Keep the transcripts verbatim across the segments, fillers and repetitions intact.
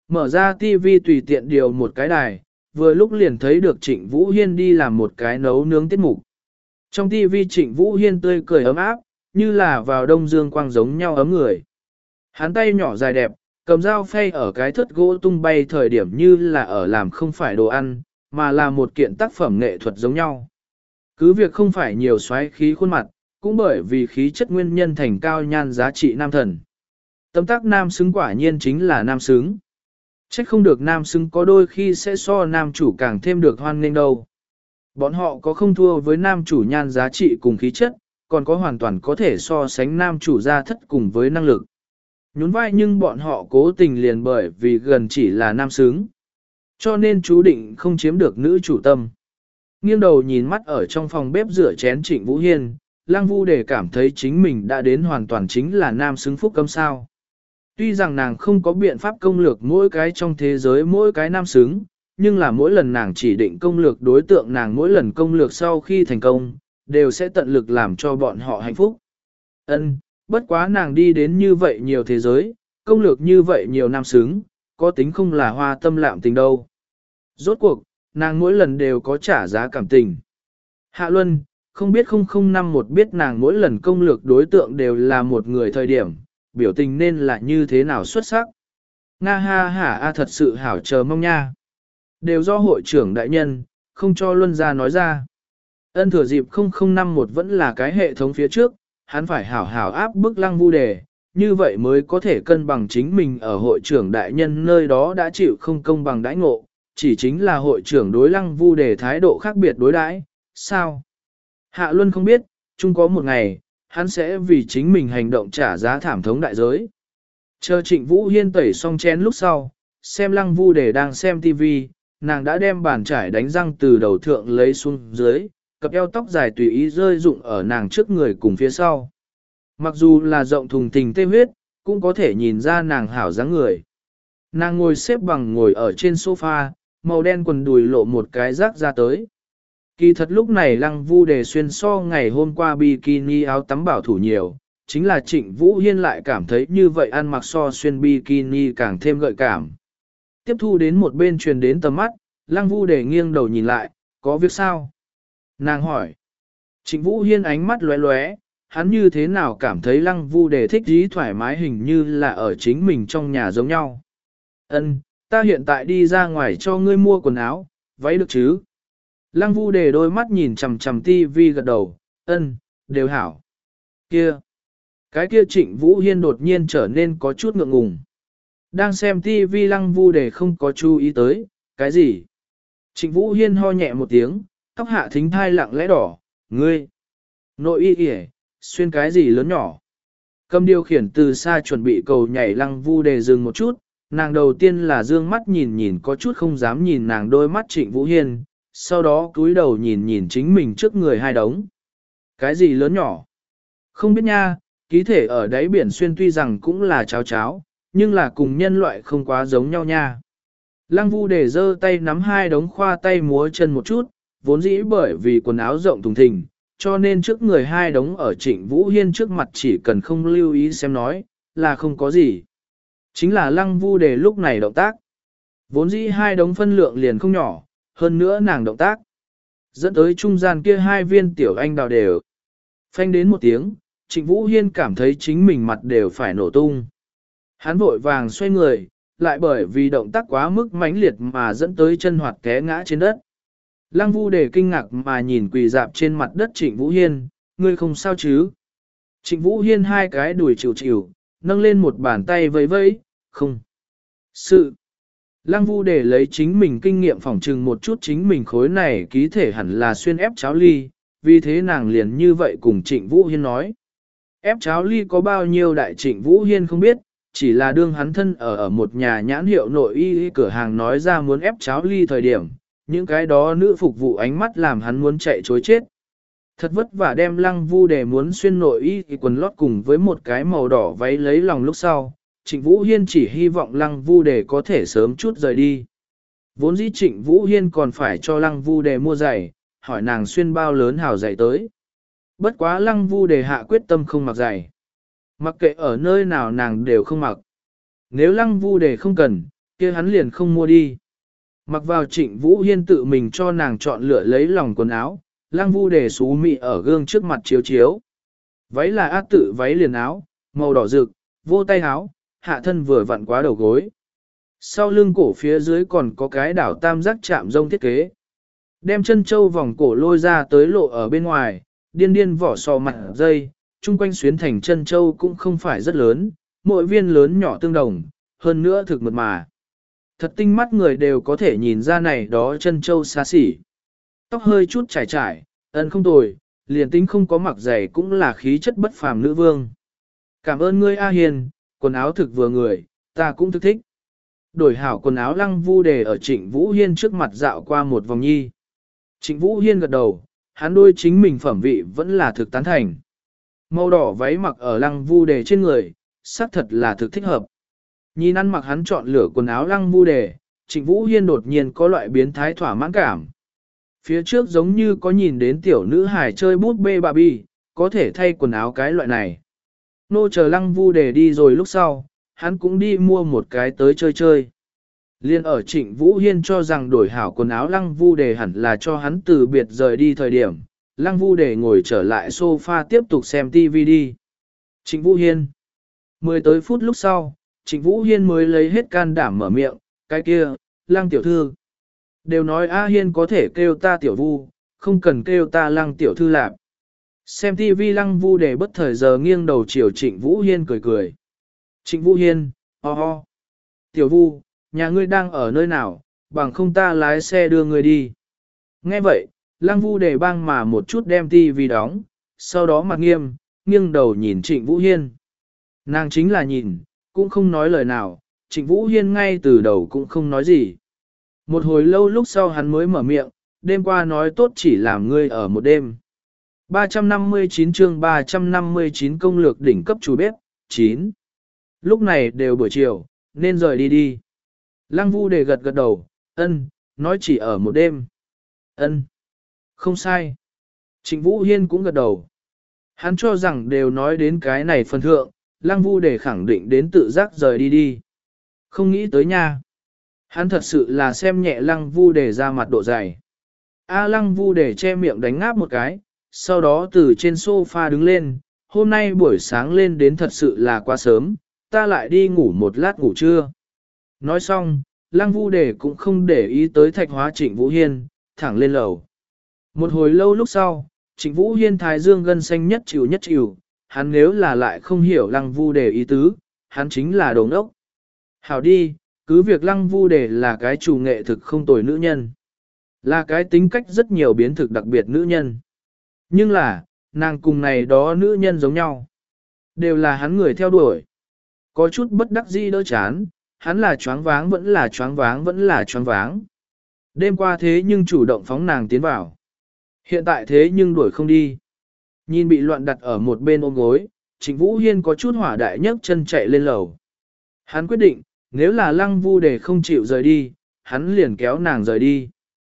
Mở ra tivi tùy tiện điều một cái đài, vừa lúc liền thấy được Trịnh Vũ Hiên đi làm một cái nấu nướng tiết mục. Trong tivi Trịnh Vũ Hiên tươi cười ấm áp, như là vào đông dương quang giống nhau ấm người. Hắn tay nhỏ dài đẹp, cầm dao phay ở cái thớt gỗ tung bay thời điểm như là ở làm không phải đồ ăn, mà là một kiện tác phẩm nghệ thuật giống nhau. Cứ việc không phải nhiều xoáy khí khuôn mặt, cũng bởi vì khí chất nguyên nhân thành cao nhan giá trị nam thần. Tấm tác nam xứng quả nhiên chính là nam xứng. Trách không được nam xứng có đôi khi sẽ so nam chủ càng thêm được hoan nghênh đâu. Bọn họ có không thua với nam chủ nhan giá trị cùng khí chất, còn có hoàn toàn có thể so sánh nam chủ gia thất cùng với năng lực. Nhún vai nhưng bọn họ cố tình liền bởi vì gần chỉ là nam xứng. Cho nên chú định không chiếm được nữ chủ tâm. Nghiêng đầu nhìn mắt ở trong phòng bếp rửa chén Trịnh Vũ Hiên, Lăng Vu để cảm thấy chính mình đã đến hoàn toàn chính là nam xứng phúc cấm sao. Tuy rằng nàng không có biện pháp công lược mỗi cái trong thế giới mỗi cái nam xứng, nhưng là mỗi lần nàng chỉ định công lược đối tượng nàng mỗi lần công lược sau khi thành công, đều sẽ tận lực làm cho bọn họ hạnh phúc. Ân, bất quá nàng đi đến như vậy nhiều thế giới, công lược như vậy nhiều nam xứng, có tính không là hoa tâm lạm tình đâu. Rốt cuộc, nàng mỗi lần đều có trả giá cảm tình. Hạ Luân, không biết không không năm một biết nàng mỗi lần công lược đối tượng đều là một người thời điểm, biểu tình nên là như thế nào xuất sắc. Nga ha hả a thật sự hảo chờ mong nha. Đều do hội trưởng đại nhân, không cho Luân ra nói ra. Ân thừa dịp không không năm một vẫn là cái hệ thống phía trước, hắn phải hảo hảo áp bức Lăng Vu đề, như vậy mới có thể cân bằng chính mình ở hội trưởng đại nhân nơi đó đã chịu không công bằng đãi ngộ, chỉ chính là hội trưởng đối Lăng Vu đề thái độ khác biệt đối đãi, sao? Hạ Luân không biết, chung có một ngày, hắn sẽ vì chính mình hành động trả giá thảm thống đại giới. Chờ Trịnh Vũ Hiên tẩy xong chén lúc sau, xem Lăng Vu đề đang xem tivi, nàng đã đem bàn chải đánh răng từ đầu thượng lấy xuống dưới, cặp eo tóc dài tùy ý rơi rụng ở nàng trước người cùng phía sau. Mặc dù là rộng thùng tình tê huyết, cũng có thể nhìn ra nàng hảo dáng người. Nàng ngồi xếp bằng ngồi ở trên sofa, màu đen quần đùi lộ một cái rác ra tới. Kỳ thật lúc này Lăng Vu đề xuyên so ngày hôm qua bikini áo tắm bảo thủ nhiều, chính là Trịnh Vũ Hiên lại cảm thấy như vậy ăn mặc so xuyên bikini càng thêm gợi cảm. Tiếp thu đến một bên truyền đến tầm mắt, Lăng Vu đề nghiêng đầu nhìn lại, có việc sao? Nàng hỏi. Trịnh Vũ Hiên ánh mắt lóe lóe, hắn như thế nào cảm thấy Lăng Vu đề thích dí thoải mái hình như là ở chính mình trong nhà giống nhau. Ân, ta hiện tại đi ra ngoài cho ngươi mua quần áo, váy được chứ? Lăng Vu đề đôi mắt nhìn chằm chằm tivi gật đầu, ân, đều hảo. Kia, cái kia Trịnh Vũ Hiên đột nhiên trở nên có chút ngượng ngùng. Đang xem tivi Lăng Vu đề không có chú ý tới, cái gì? Trịnh Vũ Hiên ho nhẹ một tiếng, tóc hạ thính thai lặng lẽ đỏ, ngươi, nội y kìa, xuyên cái gì lớn nhỏ. Cầm điều khiển từ xa chuẩn bị cầu nhảy Lăng Vu đề dừng một chút, nàng đầu tiên là dương mắt nhìn nhìn có chút không dám nhìn nàng đôi mắt Trịnh Vũ Hiên, sau đó cúi đầu nhìn nhìn chính mình trước người hai đống. Cái gì lớn nhỏ? Không biết nha, ký thể ở đáy biển xuyên tuy rằng cũng là cháo cháo, nhưng là cùng nhân loại không quá giống nhau nha. Lăng Vu đề giơ tay nắm hai đống khoa tay múa chân một chút, vốn dĩ bởi vì quần áo rộng thùng thình, cho nên trước người hai đống ở Trịnh Vũ Hiên trước mặt chỉ cần không lưu ý xem nói, là không có gì. Chính là Lăng Vu đề lúc này động tác. Vốn dĩ hai đống phân lượng liền không nhỏ, hơn nữa nàng động tác. Dẫn tới trung gian kia hai viên tiểu anh đào đều. Phanh đến một tiếng, Trịnh Vũ Hiên cảm thấy chính mình mặt đều phải nổ tung. Hắn vội vàng xoay người, lại bởi vì động tác quá mức mãnh liệt mà dẫn tới chân hoạt té ngã trên đất. Lăng Vu đề kinh ngạc mà nhìn quỳ dạp trên mặt đất Trịnh Vũ Hiên, ngươi không sao chứ? Trịnh Vũ Hiên hai cái đùi chịu chịu, nâng lên một bàn tay vẫy vẫy, không. Sự. Lăng Vu đề lấy chính mình kinh nghiệm phỏng trừng một chút chính mình khối này ký thể hẳn là xuyên ép cháo ly, vì thế nàng liền như vậy cùng Trịnh Vũ Hiên nói. Ép cháo ly có bao nhiêu đại Trịnh Vũ Hiên không biết, chỉ là đương hắn thân ở ở một nhà nhãn hiệu nội y cửa hàng nói ra muốn ép cháo ly thời điểm, những cái đó nữ phục vụ ánh mắt làm hắn muốn chạy chối chết. Thật vất vả đem Lăng Vu đề muốn xuyên nội y quần lót cùng với một cái màu đỏ váy lấy lòng lúc sau, Trịnh Vũ Hiên chỉ hy vọng Lăng Vu đề có thể sớm chút rời đi. Vốn dĩ Trịnh Vũ Hiên còn phải cho Lăng Vu đề mua giày, hỏi nàng xuyên bao lớn hào giày tới. Bất quá Lăng Vu đề hạ quyết tâm không mặc giày. Mặc kệ ở nơi nào nàng đều không mặc. Nếu Lăng Vu đề không cần, kia hắn liền không mua đi. Mặc vào Trịnh Vũ Hiên tự mình cho nàng chọn lựa lấy lòng quần áo, Lăng Vu Đề xú mị ở gương trước mặt chiếu chiếu. Váy là át tự váy liền áo, màu đỏ rực, vô tay áo, hạ thân vừa vặn quá đầu gối. Sau lưng cổ phía dưới còn có cái đảo tam giác chạm rông thiết kế. Đem chân châu vòng cổ lôi ra tới lộ ở bên ngoài, điên điên vỏ sò mặt dây, chung quanh xuyến thành chân châu cũng không phải rất lớn, mỗi viên lớn nhỏ tương đồng, hơn nữa thực mật mà. Thật tinh mắt người đều có thể nhìn ra này đó chân châu xa xỉ. Tóc hơi chút trải trải, ân không tồi, liền tính không có mặc giày cũng là khí chất bất phàm nữ vương. Cảm ơn ngươi A Hiền, quần áo thực vừa người, ta cũng thực thích. Đổi hảo quần áo Lăng Vu Đề ở Trịnh Vũ Hiên trước mặt dạo qua một vòng nhi. Trịnh Vũ Hiên gật đầu, hắn đôi chính mình phẩm vị vẫn là thực tán thành. Màu đỏ váy mặc ở Lăng Vu Đề trên người, xác thật là thực thích hợp. Nhìn ăn mặc hắn chọn lựa quần áo Lăng Vu Đề, Trịnh Vũ Hiên đột nhiên có loại biến thái thỏa mãn cảm. Phía trước giống như có nhìn đến tiểu nữ hài chơi bút bê Barbie, có thể thay quần áo cái loại này. Nô chờ Lăng Vu Đề đi rồi lúc sau, hắn cũng đi mua một cái tới chơi chơi. Liên ở Trịnh Vũ Hiên cho rằng đổi hảo quần áo Lăng Vu Đề hẳn là cho hắn từ biệt rời đi thời điểm, Lăng Vu Đề ngồi trở lại sofa tiếp tục xem ti vi đi. Trịnh Vũ Hiên. Mười tới phút lúc sau, Trịnh Vũ Hiên mới lấy hết can đảm mở miệng, cái kia, Lăng tiểu thư. Đều nói A Hiên có thể kêu ta tiểu vu, không cần kêu ta Lăng tiểu thư lạp. Xem ti vi Lăng Vu Đề bất thời giờ nghiêng đầu chiều Trịnh Vũ Hiên cười cười. Trịnh Vũ Hiên, ho ho. Tiểu vu, nhà ngươi đang ở nơi nào, bằng không ta lái xe đưa ngươi đi. Nghe vậy, Lăng Vu Đề bang mà một chút đem ti vi đóng, sau đó mặt nghiêm, nghiêng đầu nhìn Trịnh Vũ Hiên. Nàng chính là nhìn, cũng không nói lời nào, Trịnh Vũ Hiên ngay từ đầu cũng không nói gì. Một hồi lâu lúc sau hắn mới mở miệng, đêm qua nói tốt chỉ làm ngươi ở một đêm. ba trăm năm mươi chín chương ba trăm năm mươi chín công lược đỉnh cấp chủ bếp, chín. Lúc này đều buổi chiều, nên rời đi đi. Lăng Vu Đề gật gật đầu, ân, nói chỉ ở một đêm. Ân, không sai. Trịnh Vũ Hiên cũng gật đầu. Hắn cho rằng đều nói đến cái này phần thượng, Lăng Vu Đề khẳng định đến tự giác rời đi đi. Không nghĩ tới nha. Hắn thật sự là xem nhẹ Lăng Vu Đề ra mặt độ dày. A Lăng Vu Đề che miệng đánh ngáp một cái, sau đó từ trên sofa đứng lên, hôm nay buổi sáng lên đến thật sự là quá sớm, ta lại đi ngủ một lát ngủ trưa. Nói xong, Lăng Vu Đề cũng không để ý tới Thạch Hóa Trịnh Vũ Hiên, thẳng lên lầu. Một hồi lâu lúc sau, Trịnh Vũ Hiên thái dương gân xanh nhất chịu nhất chịu, hắn nếu là lại không hiểu Lăng Vu Đề ý tứ, hắn chính là đồ ngốc. Hảo đi, cứ việc Lăng Vu Đề là cái chủ nghệ thực không tồi nữ nhân. Là cái tính cách rất nhiều biến thực đặc biệt nữ nhân. Nhưng là, nàng cùng này đó nữ nhân giống nhau. Đều là hắn người theo đuổi. Có chút bất đắc dĩ đỡ chán, hắn là choáng váng vẫn là choáng váng vẫn là choáng váng. Đêm qua thế nhưng chủ động phóng nàng tiến vào. Hiện tại thế nhưng đuổi không đi. Nhìn bị loạn đặt ở một bên ôm gối, Trịnh Vũ Hiên có chút hỏa đại nhấc chân chạy lên lầu. Hắn quyết định, nếu là Lăng Vu Đề không chịu rời đi, hắn liền kéo nàng rời đi.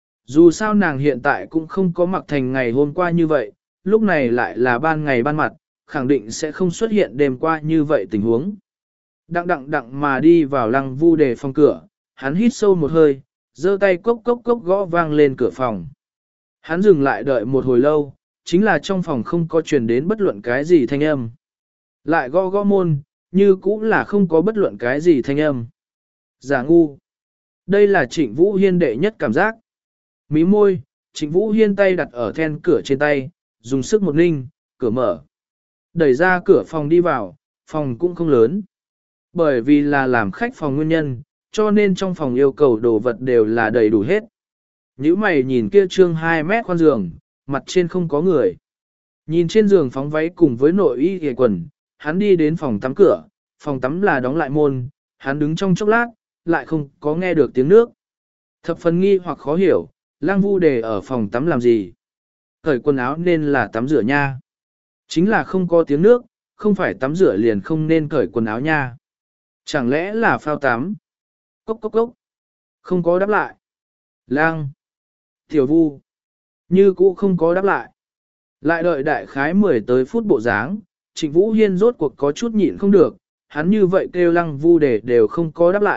Dù sao nàng hiện tại cũng không có mặc thành ngày hôm qua như vậy, lúc này lại là ban ngày ban mặt, khẳng định sẽ không xuất hiện đêm qua như vậy tình huống. Đặng đặng đặng mà đi vào Lăng Vu Đề phòng cửa, hắn hít sâu một hơi, giơ tay cốc cốc cốc gõ vang lên cửa phòng. Hắn dừng lại đợi một hồi lâu, chính là trong phòng không có truyền đến bất luận cái gì thanh âm. Lại gõ gõ môn, như cũng là không có bất luận cái gì thanh âm. Giả ngu. Đây là Trịnh Vũ Hiên đệ nhất cảm giác. Mí môi, Trịnh Vũ Hiên tay đặt ở then cửa trên tay, dùng sức một ninh, cửa mở. Đẩy ra cửa phòng đi vào, phòng cũng không lớn. Bởi vì là làm khách phòng nguyên nhân, cho nên trong phòng yêu cầu đồ vật đều là đầy đủ hết. Nếu mày nhìn kia trương hai mét khoan giường, mặt trên không có người. Nhìn trên giường phóng váy cùng với nội y ghề quần, hắn đi đến phòng tắm cửa, phòng tắm là đóng lại môn, hắn đứng trong chốc lát, lại không có nghe được tiếng nước. Thập phần nghi hoặc khó hiểu, Lăng Vu Đề ở phòng tắm làm gì? Cởi quần áo nên là tắm rửa nha. Chính là không có tiếng nước, không phải tắm rửa liền không nên cởi quần áo nha. Chẳng lẽ là phao tắm? Cốc cốc cốc. Không có đáp lại. Lăng. Tiểu Vu. Như cũ không có đáp lại. Lại đợi đại khái mười tới phút bộ dáng, Trịnh Vũ Hiên rốt cuộc có chút nhịn không được, hắn như vậy kêu Lăng Vu Đề đều không có đáp lại,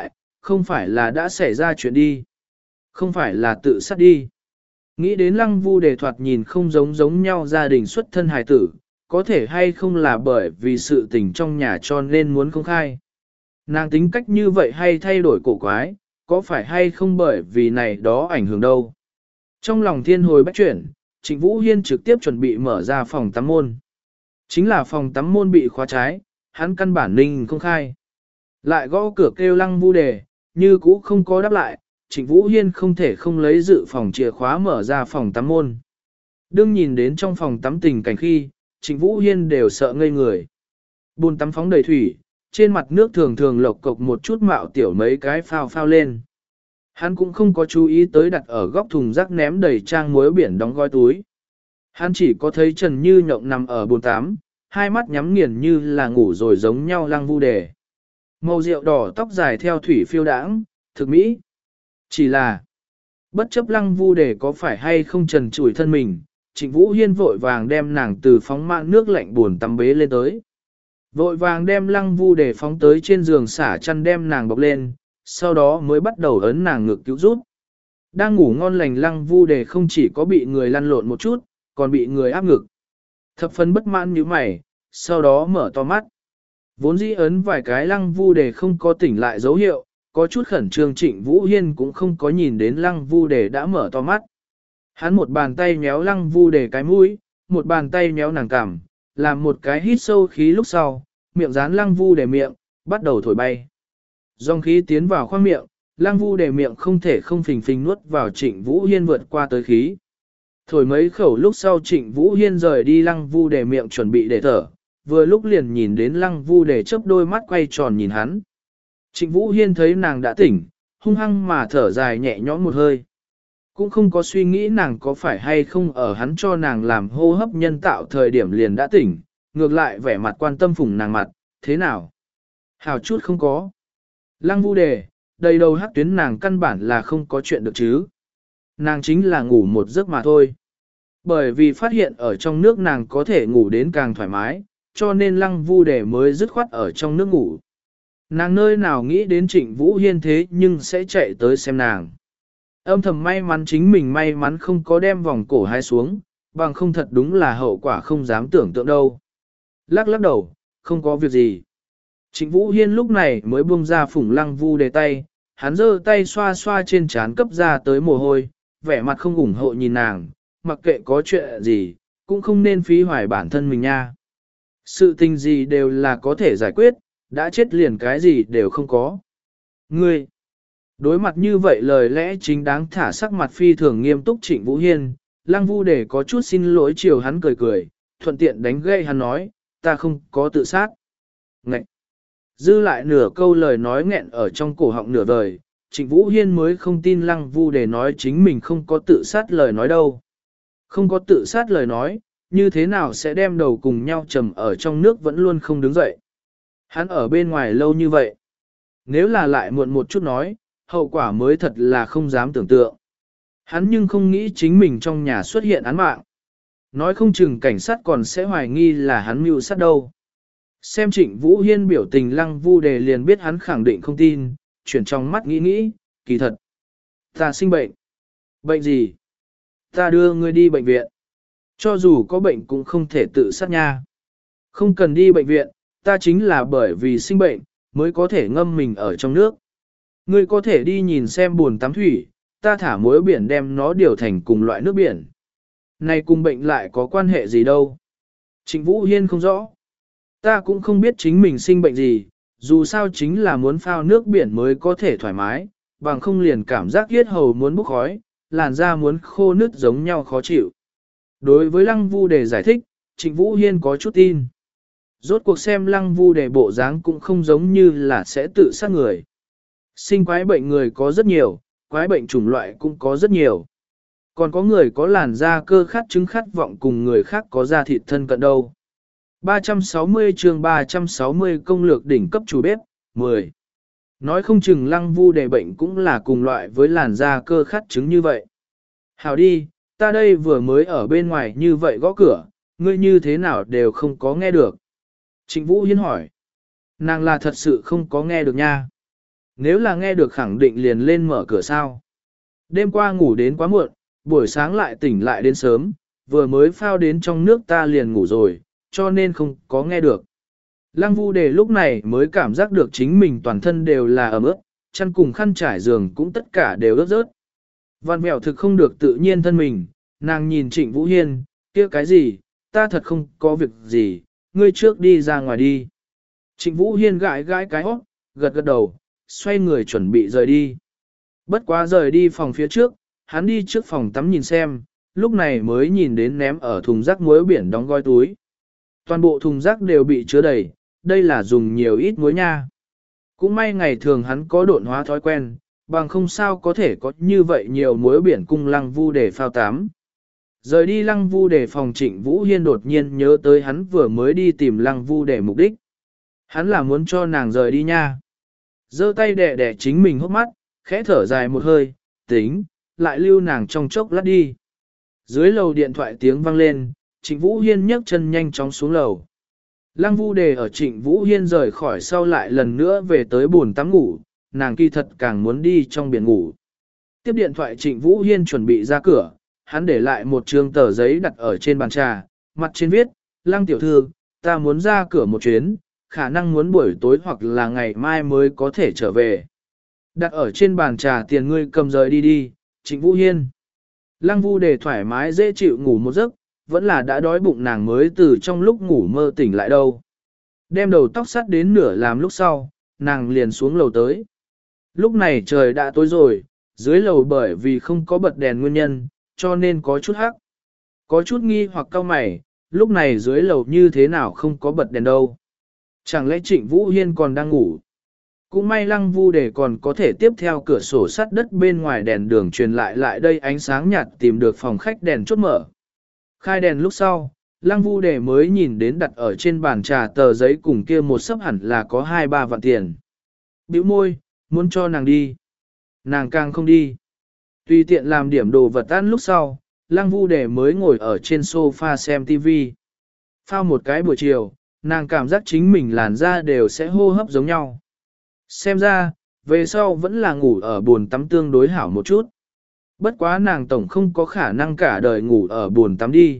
không phải là đã xảy ra chuyện đi. Không phải là tự sát đi. Nghĩ đến lăng vu đề thoạt nhìn không giống giống nhau gia đình xuất thân hài tử, có thể hay không là bởi vì sự tình trong nhà cho nên muốn không khai. Nàng tính cách như vậy hay thay đổi cổ quái, có phải hay không bởi vì này đó ảnh hưởng đâu. Trong lòng thiên hồi bách chuyển, Trịnh Vũ Hiên trực tiếp chuẩn bị mở ra phòng tắm môn. Chính là phòng tắm môn bị khóa trái, hắn căn bản ninh không khai. Lại gõ cửa kêu lăng vu đề, như cũ không có đáp lại, Trịnh Vũ Hiên không thể không lấy dự phòng chìa khóa mở ra phòng tắm môn. Đương nhìn đến trong phòng tắm tình cảnh khi, Trịnh Vũ Hiên đều sợ ngây người. Bồn tắm phóng đầy thủy, trên mặt nước thường thường lộc cộc một chút mạo tiểu mấy cái phao phao lên. Hắn cũng không có chú ý tới đặt ở góc thùng rác ném đầy trang muối biển đóng gói túi. Hắn chỉ có thấy Trần Như Nhộng nằm ở bồn tắm, hai mắt nhắm nghiền như là ngủ rồi giống nhau lăng vu đề. Màu rượu đỏ tóc dài theo thủy phiêu đãng, thực mỹ. Chỉ là, bất chấp lăng vu đề có phải hay không trần trụi thân mình, Trịnh Vũ Hiên vội vàng đem nàng từ phóng mạn nước lạnh buồn tắm bế lên tới. Vội vàng đem lăng vu đề phóng tới trên giường xả chăn đem nàng bọc lên, sau đó mới bắt đầu ấn nàng ngực cứu giúp. Đang ngủ ngon lành lăng vu đề không chỉ có bị người lăn lộn một chút, còn bị người áp ngực. Thập phân bất mãn như mày, sau đó mở to mắt. Vốn dĩ ấn vài cái lăng vu đề không có tỉnh lại dấu hiệu, có chút khẩn trương Trịnh Vũ Hiên cũng không có nhìn đến lăng vu đề đã mở to mắt. Hắn một bàn tay nhéo lăng vu đề cái mũi, một bàn tay nhéo nàng cằm, làm một cái hít sâu khí lúc sau, miệng dán lăng vu đề miệng, bắt đầu thổi bay. Dòng khí tiến vào khoang miệng, lăng vu đề miệng không thể không phình phình nuốt vào Trịnh Vũ Hiên vượt qua tới khí. Thổi mấy khẩu lúc sau Trịnh Vũ Hiên rời đi lăng vu đề miệng chuẩn bị để thở, vừa lúc liền nhìn đến lăng vu đề chớp đôi mắt quay tròn nhìn hắn. Trịnh Vũ Hiên thấy nàng đã tỉnh, hung hăng mà thở dài nhẹ nhõm một hơi. Cũng không có suy nghĩ nàng có phải hay không ở hắn cho nàng làm hô hấp nhân tạo thời điểm liền đã tỉnh, ngược lại vẻ mặt quan tâm phủng nàng mặt, thế nào? Hào chút không có. Lăng vu đề, đầy đầu hắc tuyến nàng căn bản là không có chuyện được chứ. Nàng chính là ngủ một giấc mà thôi. Bởi vì phát hiện ở trong nước nàng có thể ngủ đến càng thoải mái, cho nên lăng vu đề mới dứt khoát ở trong nước ngủ. Nàng nơi nào nghĩ đến Trịnh Vũ Hiên thế nhưng sẽ chạy tới xem nàng. Âm thầm may mắn chính mình may mắn không có đem vòng cổ hai xuống, bằng không thật đúng là hậu quả không dám tưởng tượng đâu. Lắc lắc đầu, không có việc gì. Trịnh Vũ Hiên lúc này mới buông ra phủng lăng vu đề tay, hắn giơ tay xoa xoa trên trán cấp ra tới mồ hôi, vẻ mặt không ủng hộ nhìn nàng, mặc kệ có chuyện gì, cũng không nên phí hoài bản thân mình nha. Sự tình gì đều là có thể giải quyết, đã chết liền cái gì đều không có. Ngươi, đối mặt như vậy lời lẽ chính đáng thả sắc mặt phi thường nghiêm túc Trịnh Vũ Hiên, lăng vu để có chút xin lỗi chiều hắn cười cười, thuận tiện đánh gây hắn nói, ta không có tự sát. Ngậy! Dư lại nửa câu lời nói nghẹn ở trong cổ họng nửa vời, Trịnh Vũ Hiên mới không tin lăng vu để nói chính mình không có tự sát lời nói đâu. Không có tự sát lời nói, như thế nào sẽ đem đầu cùng nhau trầm ở trong nước vẫn luôn không đứng dậy. Hắn ở bên ngoài lâu như vậy. Nếu là lại muộn một chút nói, hậu quả mới thật là không dám tưởng tượng. Hắn nhưng không nghĩ chính mình trong nhà xuất hiện án mạng. Nói không chừng cảnh sát còn sẽ hoài nghi là hắn mưu sát đâu. Xem Trịnh Vũ Hiên biểu tình lăng vu đề liền biết hắn khẳng định không tin, chuyển trong mắt nghĩ nghĩ, kỳ thật. Ta sinh bệnh. Bệnh gì? Ta đưa ngươi đi bệnh viện. Cho dù có bệnh cũng không thể tự sát nha. Không cần đi bệnh viện, ta chính là bởi vì sinh bệnh, mới có thể ngâm mình ở trong nước. Ngươi có thể đi nhìn xem bồn tắm thủy, ta thả muối biển đem nó điều thành cùng loại nước biển. Này cùng bệnh lại có quan hệ gì đâu. Trịnh Vũ Hiên không rõ. Ta cũng không biết chính mình sinh bệnh gì, dù sao chính là muốn phao nước biển mới có thể thoải mái, bằng không liền cảm giác yết hầu muốn bốc khói, làn da muốn khô nứt giống nhau khó chịu. Đối với Lăng Vu Đề giải thích, Trịnh Vũ Hiên có chút tin. Rốt cuộc xem Lăng Vu Đề bộ dáng cũng không giống như là sẽ tự sát người. Sinh quái bệnh người có rất nhiều, quái bệnh chủng loại cũng có rất nhiều. Còn có người có làn da cơ khát chứng khát vọng cùng người khác có da thịt thân cận đâu. ba trăm sáu mươi chương ba trăm sáu mươi công lược đỉnh cấp chủ bếp, mười. Nói không chừng Lăng Vu Đề bệnh cũng là cùng loại với làn da cơ khát chứng như vậy. Hảo đi, ta đây vừa mới ở bên ngoài như vậy gõ cửa, ngươi như thế nào đều không có nghe được. Trịnh Vũ Hiên hỏi. Nàng là thật sự không có nghe được nha. Nếu là nghe được khẳng định liền lên mở cửa sao. Đêm qua ngủ đến quá muộn, buổi sáng lại tỉnh lại đến sớm, vừa mới phao đến trong nước ta liền ngủ rồi, cho nên không có nghe được. Lăng Vu Đề lúc này mới cảm giác được chính mình toàn thân đều là ẩm ướt, chăn cùng khăn trải giường cũng tất cả đều ướt rớt. Văn mèo thực không được tự nhiên thân mình, nàng nhìn Trịnh Vũ Hiên, kia cái gì, ta thật không có việc gì, ngươi trước đi ra ngoài đi. Trịnh Vũ Hiên gãi gãi cái hót, gật gật đầu, xoay người chuẩn bị rời đi. Bất quá rời đi phòng phía trước, hắn đi trước phòng tắm nhìn xem, lúc này mới nhìn đến ném ở thùng rác muối biển đóng gói túi. Toàn bộ thùng rác đều bị chứa đầy, đây là dùng nhiều ít muối nha. Cũng may ngày thường hắn có độn hóa thói quen, bằng không sao có thể có như vậy nhiều muối biển cung Lăng Vu để phao tắm. Rời đi Lăng Vu để phòng Trịnh Vũ Hiên đột nhiên nhớ tới hắn vừa mới đi tìm Lăng Vu để mục đích. Hắn là muốn cho nàng rời đi nha. Giơ tay đẻ đẻ chính mình hốc mắt, khẽ thở dài một hơi, tính, lại lưu nàng trong chốc lát đi. Dưới lầu điện thoại tiếng vang lên, Trịnh Vũ Hiên nhấc chân nhanh chóng xuống lầu. Lăng Vu Đề ở Trịnh Vũ Hiên rời khỏi sau lại lần nữa về tới bồn tắm ngủ, nàng kỳ thật càng muốn đi trong biển ngủ. Tiếp điện thoại Trịnh Vũ Hiên chuẩn bị ra cửa, hắn để lại một trương tờ giấy đặt ở trên bàn trà, mặt trên viết, Lăng tiểu thư, ta muốn ra cửa một chuyến, khả năng muốn buổi tối hoặc là ngày mai mới có thể trở về. Đặt ở trên bàn trà tiền ngươi cầm rời đi đi, Trịnh Vũ Hiên. Lăng Vu Đề thoải mái dễ chịu ngủ một giấc, vẫn là đã đói bụng nàng mới từ trong lúc ngủ mơ tỉnh lại đâu. Đem đầu tóc sắt đến nửa làm lúc sau, nàng liền xuống lầu tới. Lúc này trời đã tối rồi, dưới lầu bởi vì không có bật đèn nguyên nhân, cho nên có chút hắc. Có chút nghi hoặc cau mày, lúc này dưới lầu như thế nào không có bật đèn đâu. Chẳng lẽ Trịnh Vũ Hiên còn đang ngủ? Cũng may Lăng Vu Đề còn có thể tiếp theo cửa sổ sắt đất bên ngoài đèn đường truyền lại lại đây ánh sáng nhạt tìm được phòng khách đèn chốt mở. Khai đèn lúc sau, Lăng Vu Đề mới nhìn đến đặt ở trên bàn trà tờ giấy cùng kia một sấp hẳn là có hai ba vạn tiền. Bĩu môi, muốn cho nàng đi. Nàng càng không đi. Tùy tiện làm điểm đồ vật ăn lúc sau, Lăng Vu Đề mới ngồi ở trên sofa xem tivi. Phao một cái buổi chiều, nàng cảm giác chính mình làn da đều sẽ hô hấp giống nhau. Xem ra, về sau vẫn là ngủ ở bồn tắm tương đối hảo một chút. Bất quá nàng tổng không có khả năng cả đời ngủ ở bồn tắm đi.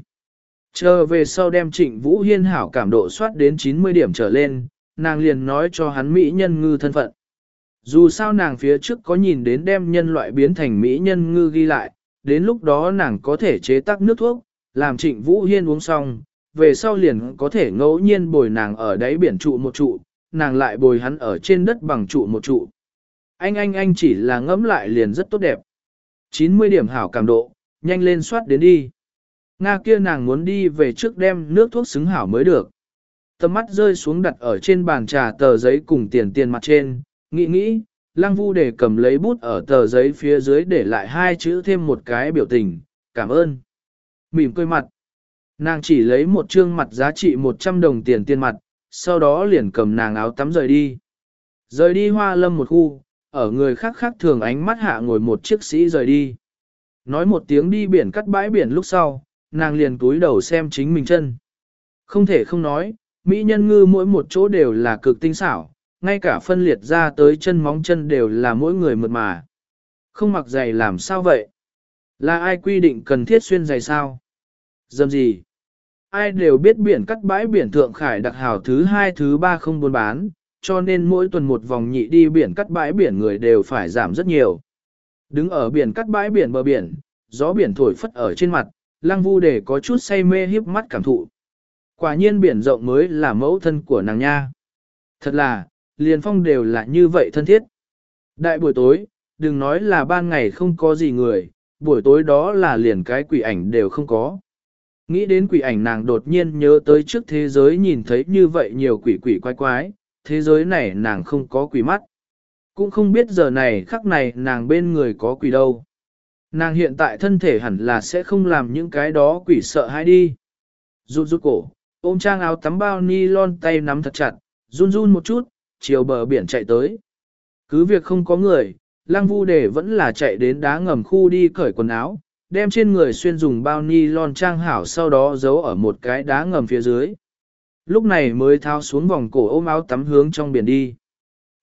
Chờ về sau đem Trịnh Vũ Hiên hảo cảm độ soát đến chín mươi điểm trở lên, nàng liền nói cho hắn mỹ nhân ngư thân phận. Dù sao nàng phía trước có nhìn đến đem nhân loại biến thành mỹ nhân ngư ghi lại, đến lúc đó nàng có thể chế tác nước thuốc, làm Trịnh Vũ Hiên uống xong, về sau liền có thể ngẫu nhiên bồi nàng ở đáy biển trụ một trụ, nàng lại bồi hắn ở trên đất bằng trụ một trụ. Anh anh anh chỉ là ngẫm lại liền rất tốt đẹp. chín mươi điểm hảo cảm độ, nhanh lên soát đến đi. Nga kia nàng muốn đi về trước đem nước thuốc xứng hảo mới được. Tầm mắt rơi xuống đặt ở trên bàn trà tờ giấy cùng tiền tiền mặt trên, nghĩ nghĩ, Lăng Vu Đề cầm lấy bút ở tờ giấy phía dưới để lại hai chữ thêm một cái biểu tình, cảm ơn. Mỉm cười mặt. Nàng chỉ lấy một trương mặt giá trị một trăm đồng tiền tiền mặt, sau đó liền cầm nàng áo tắm rời đi. Rời đi Hoa Lâm một khu, ở người khác khác thường ánh mắt hạ ngồi một chiếc sĩ rời đi. Nói một tiếng đi biển cắt bãi biển lúc sau, nàng liền túi đầu xem chính mình chân. Không thể không nói, mỹ nhân ngư mỗi một chỗ đều là cực tinh xảo, ngay cả phân liệt ra tới chân móng chân đều là mỗi người mượt mà. Không mặc giày làm sao vậy? Là ai quy định cần thiết xuyên giày sao? Dầm gì? Ai đều biết biển cắt bãi biển Thượng Khải đặc hào thứ hai thứ ba không buôn bán, cho nên mỗi tuần một vòng nhị đi biển cắt bãi biển người đều phải giảm rất nhiều. Đứng ở biển cắt bãi biển bờ biển, gió biển thổi phất ở trên mặt, Lăng Vu Đề có chút say mê hiếp mắt cảm thụ. Quả nhiên biển rộng mới là mẫu thân của nàng nha. Thật là, liền phong đều là như vậy thân thiết. Đại buổi tối, đừng nói là ban ngày không có gì người, buổi tối đó là liền cái quỷ ảnh đều không có. Nghĩ đến quỷ ảnh nàng đột nhiên nhớ tới trước thế giới nhìn thấy như vậy nhiều quỷ quỷ quái quái, thế giới này nàng không có quỷ mắt. Cũng không biết giờ này khắc này nàng bên người có quỷ đâu. Nàng hiện tại thân thể hẳn là sẽ không làm những cái đó quỷ sợ hãi đi. Rút rút cổ, ôm trang áo tắm bao nylon tay nắm thật chặt, run run một chút, chiều bờ biển chạy tới. Cứ việc không có người, Lăng Vu Đề vẫn là chạy đến đá ngầm khu đi cởi quần áo, đem trên người xuyên dùng bao nylon trang hảo sau đó giấu ở một cái đá ngầm phía dưới. Lúc này mới tháo xuống vòng cổ ôm áo tắm hướng trong biển đi.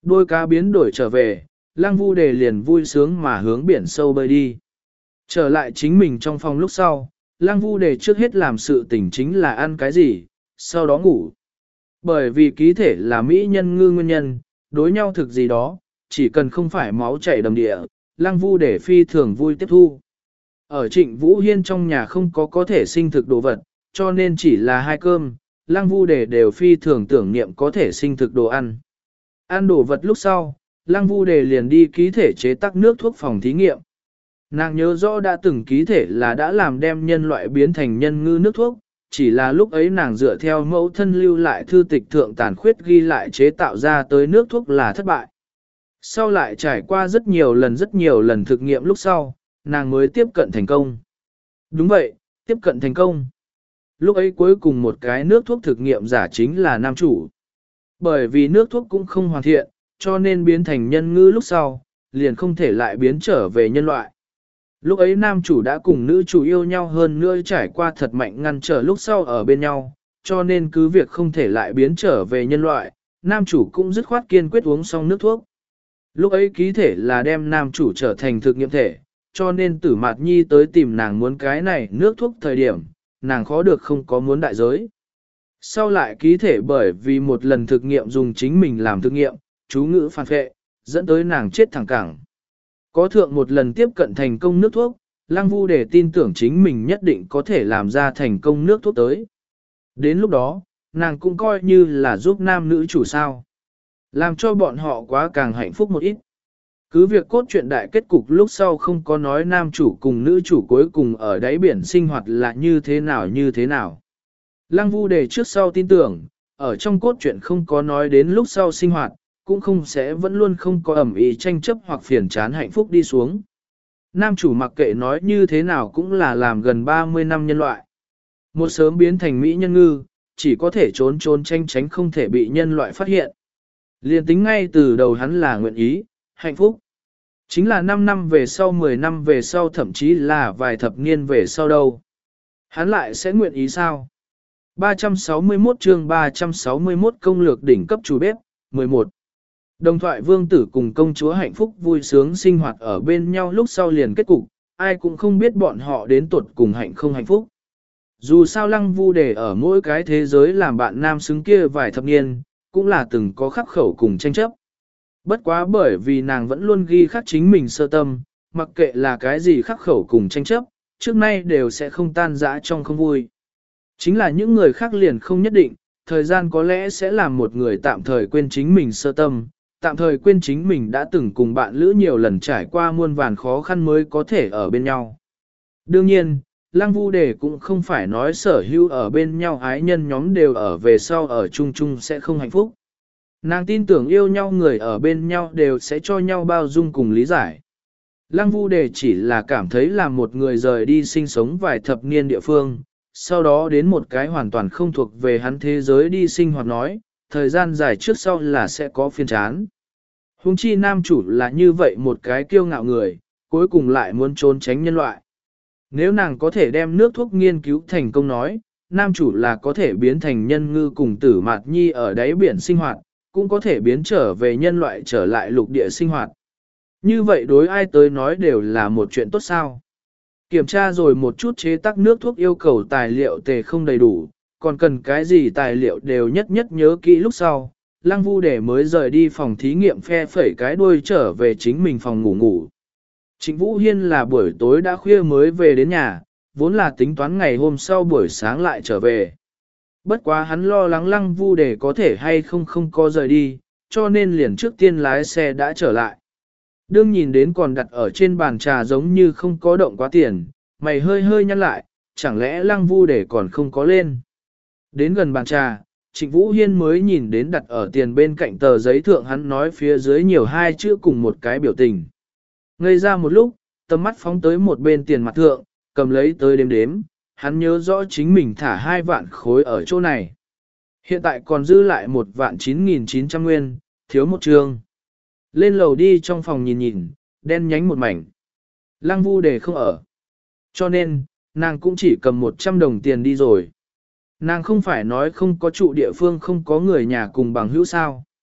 Đôi cá biến đổi trở về, Lăng Vu Đề liền vui sướng mà hướng biển sâu bơi đi. Trở lại chính mình trong phòng lúc sau, Lăng Vu Đề trước hết làm sự tỉnh chính là ăn cái gì, sau đó ngủ. Bởi vì ký thể là mỹ nhân ngư nguyên nhân, đối nhau thực gì đó, chỉ cần không phải máu chảy đầm địa, Lăng Vu Đề phi thường vui tiếp thu. Ở Trịnh Vũ Hiên trong nhà không có có thể sinh thực đồ vật, cho nên chỉ là hai cơm, Lăng Vu Đề đều phi thường tưởng niệm có thể sinh thực đồ ăn. Ăn đồ vật lúc sau, Lăng Vu Đề liền đi ký thể chế tác nước thuốc phòng thí nghiệm. Nàng nhớ rõ đã từng ký thể là đã làm đem nhân loại biến thành nhân ngư nước thuốc, chỉ là lúc ấy nàng dựa theo mẫu thân lưu lại thư tịch thượng tàn khuyết ghi lại chế tạo ra tới nước thuốc là thất bại. Sau lại trải qua rất nhiều lần rất nhiều lần thực nghiệm lúc sau, nàng mới tiếp cận thành công. Đúng vậy, tiếp cận thành công. Lúc ấy cuối cùng một cái nước thuốc thực nghiệm giả chính là nam chủ. Bởi vì nước thuốc cũng không hoàn thiện, cho nên biến thành nhân ngư lúc sau, liền không thể lại biến trở về nhân loại. Lúc ấy nam chủ đã cùng nữ chủ yêu nhau hơn nữa trải qua thật mạnh ngăn trở lúc sau ở bên nhau, cho nên cứ việc không thể lại biến trở về nhân loại, nam chủ cũng dứt khoát kiên quyết uống xong nước thuốc. Lúc ấy ký thể là đem nam chủ trở thành thực nghiệm thể, cho nên Tử Mạt Nhi tới tìm nàng muốn cái này nước thuốc thời điểm, nàng khó được không có muốn đại giới. Sau lại ký thể bởi vì một lần thực nghiệm dùng chính mình làm thực nghiệm, chú ngữ phản phệ, dẫn tới nàng chết thẳng cẳng. Có thượng một lần tiếp cận thành công nước thuốc, Lăng Vu Đề tin tưởng chính mình nhất định có thể làm ra thành công nước thuốc tới. Đến lúc đó, nàng cũng coi như là giúp nam nữ chủ sao. Làm cho bọn họ quá càng hạnh phúc một ít. Cứ việc cốt truyện đại kết cục lúc sau không có nói nam chủ cùng nữ chủ cuối cùng ở đáy biển sinh hoạt là như thế nào như thế nào. Lăng Vu Đề trước sau tin tưởng, ở trong cốt truyện không có nói đến lúc sau sinh hoạt, cũng không sẽ vẫn luôn không có ẩm ý tranh chấp hoặc phiền chán hạnh phúc đi xuống. Nam chủ mặc kệ nói như thế nào cũng là làm gần ba mươi năm nhân loại. Một sớm biến thành mỹ nhân ngư, chỉ có thể trốn trốn tranh tránh không thể bị nhân loại phát hiện. Liên tính ngay từ đầu hắn là nguyện ý, hạnh phúc. Chính là năm năm về sau, mười năm về sau, thậm chí là vài thập niên về sau đâu. Hắn lại sẽ nguyện ý sao? ba trăm sáu mươi mốt chương ba trăm sáu mươi mốt công lược đỉnh cấp chủ bếp, mười một. Đồng thoại vương tử cùng công chúa hạnh phúc vui sướng sinh hoạt ở bên nhau lúc sau liền kết cục, ai cũng không biết bọn họ đến tuột cùng hạnh không hạnh phúc. Dù sao Lăng Vu Đề ở mỗi cái thế giới làm bạn nam xứng kia vài thập niên, cũng là từng có khắc khẩu cùng tranh chấp. Bất quá bởi vì nàng vẫn luôn ghi khắc chính mình sơ tâm, mặc kệ là cái gì khắc khẩu cùng tranh chấp, trước nay đều sẽ không tan rã trong không vui. Chính là những người khác liền không nhất định, thời gian có lẽ sẽ làm một người tạm thời quên chính mình sơ tâm, tạm thời quên chính mình đã từng cùng bạn lữ nhiều lần trải qua muôn vàn khó khăn mới có thể ở bên nhau. Đương nhiên, Lăng Vu Đề cũng không phải nói sở hữu ở bên nhau ái nhân nhóm đều ở về sau ở chung chung sẽ không hạnh phúc. Nàng tin tưởng yêu nhau người ở bên nhau đều sẽ cho nhau bao dung cùng lý giải. Lăng Vu Đề chỉ là cảm thấy là một người rời đi sinh sống vài thập niên địa phương, sau đó đến một cái hoàn toàn không thuộc về hắn thế giới đi sinh hoạt nói, thời gian dài trước sau là sẽ có phiên chán. Hùng chi nam chủ là như vậy một cái kiêu ngạo người, cuối cùng lại muốn trốn tránh nhân loại. Nếu nàng có thể đem nước thuốc nghiên cứu thành công nói, nam chủ là có thể biến thành nhân ngư cùng Tử Mạt Nhi ở đáy biển sinh hoạt, cũng có thể biến trở về nhân loại trở lại lục địa sinh hoạt. Như vậy đối ai tới nói đều là một chuyện tốt sao. Kiểm tra rồi một chút chế tác nước thuốc yêu cầu tài liệu tề không đầy đủ, còn cần cái gì tài liệu đều nhất nhất nhớ kỹ lúc sau. Lăng Vu Đề mới rời đi phòng thí nghiệm phe phẩy cái đuôi trở về chính mình phòng ngủ ngủ. Trịnh Vũ Hiên là buổi tối đã khuya mới về đến nhà, vốn là tính toán ngày hôm sau buổi sáng lại trở về. Bất quá hắn lo lắng Lăng Vu Đề có thể hay không không có rời đi, cho nên liền trước tiên lái xe đã trở lại. Đương nhìn đến còn đặt ở trên bàn trà giống như không có động quá tiền, mày hơi hơi nhăn lại, chẳng lẽ Lăng Vu Đề còn không có lên. Đến gần bàn trà, Trịnh Vũ Hiên mới nhìn đến đặt ở tiền bên cạnh tờ giấy thượng hắn nói phía dưới nhiều hai chữ cùng một cái biểu tình. Ngây ra một lúc, tầm mắt phóng tới một bên tiền mặt thượng, cầm lấy tới đếm đếm, hắn nhớ rõ chính mình thả hai vạn khối ở chỗ này. Hiện tại còn dư lại một vạn chín nghìn chín trăm nguyên, thiếu một trường. Lên lầu đi trong phòng nhìn nhìn, đen nhánh một mảnh. Lăng Vu Đề không ở. Cho nên, nàng cũng chỉ cầm một trăm đồng tiền đi rồi. Nàng không phải nói không có trụ địa phương không có người nhà cùng bằng hữu sao.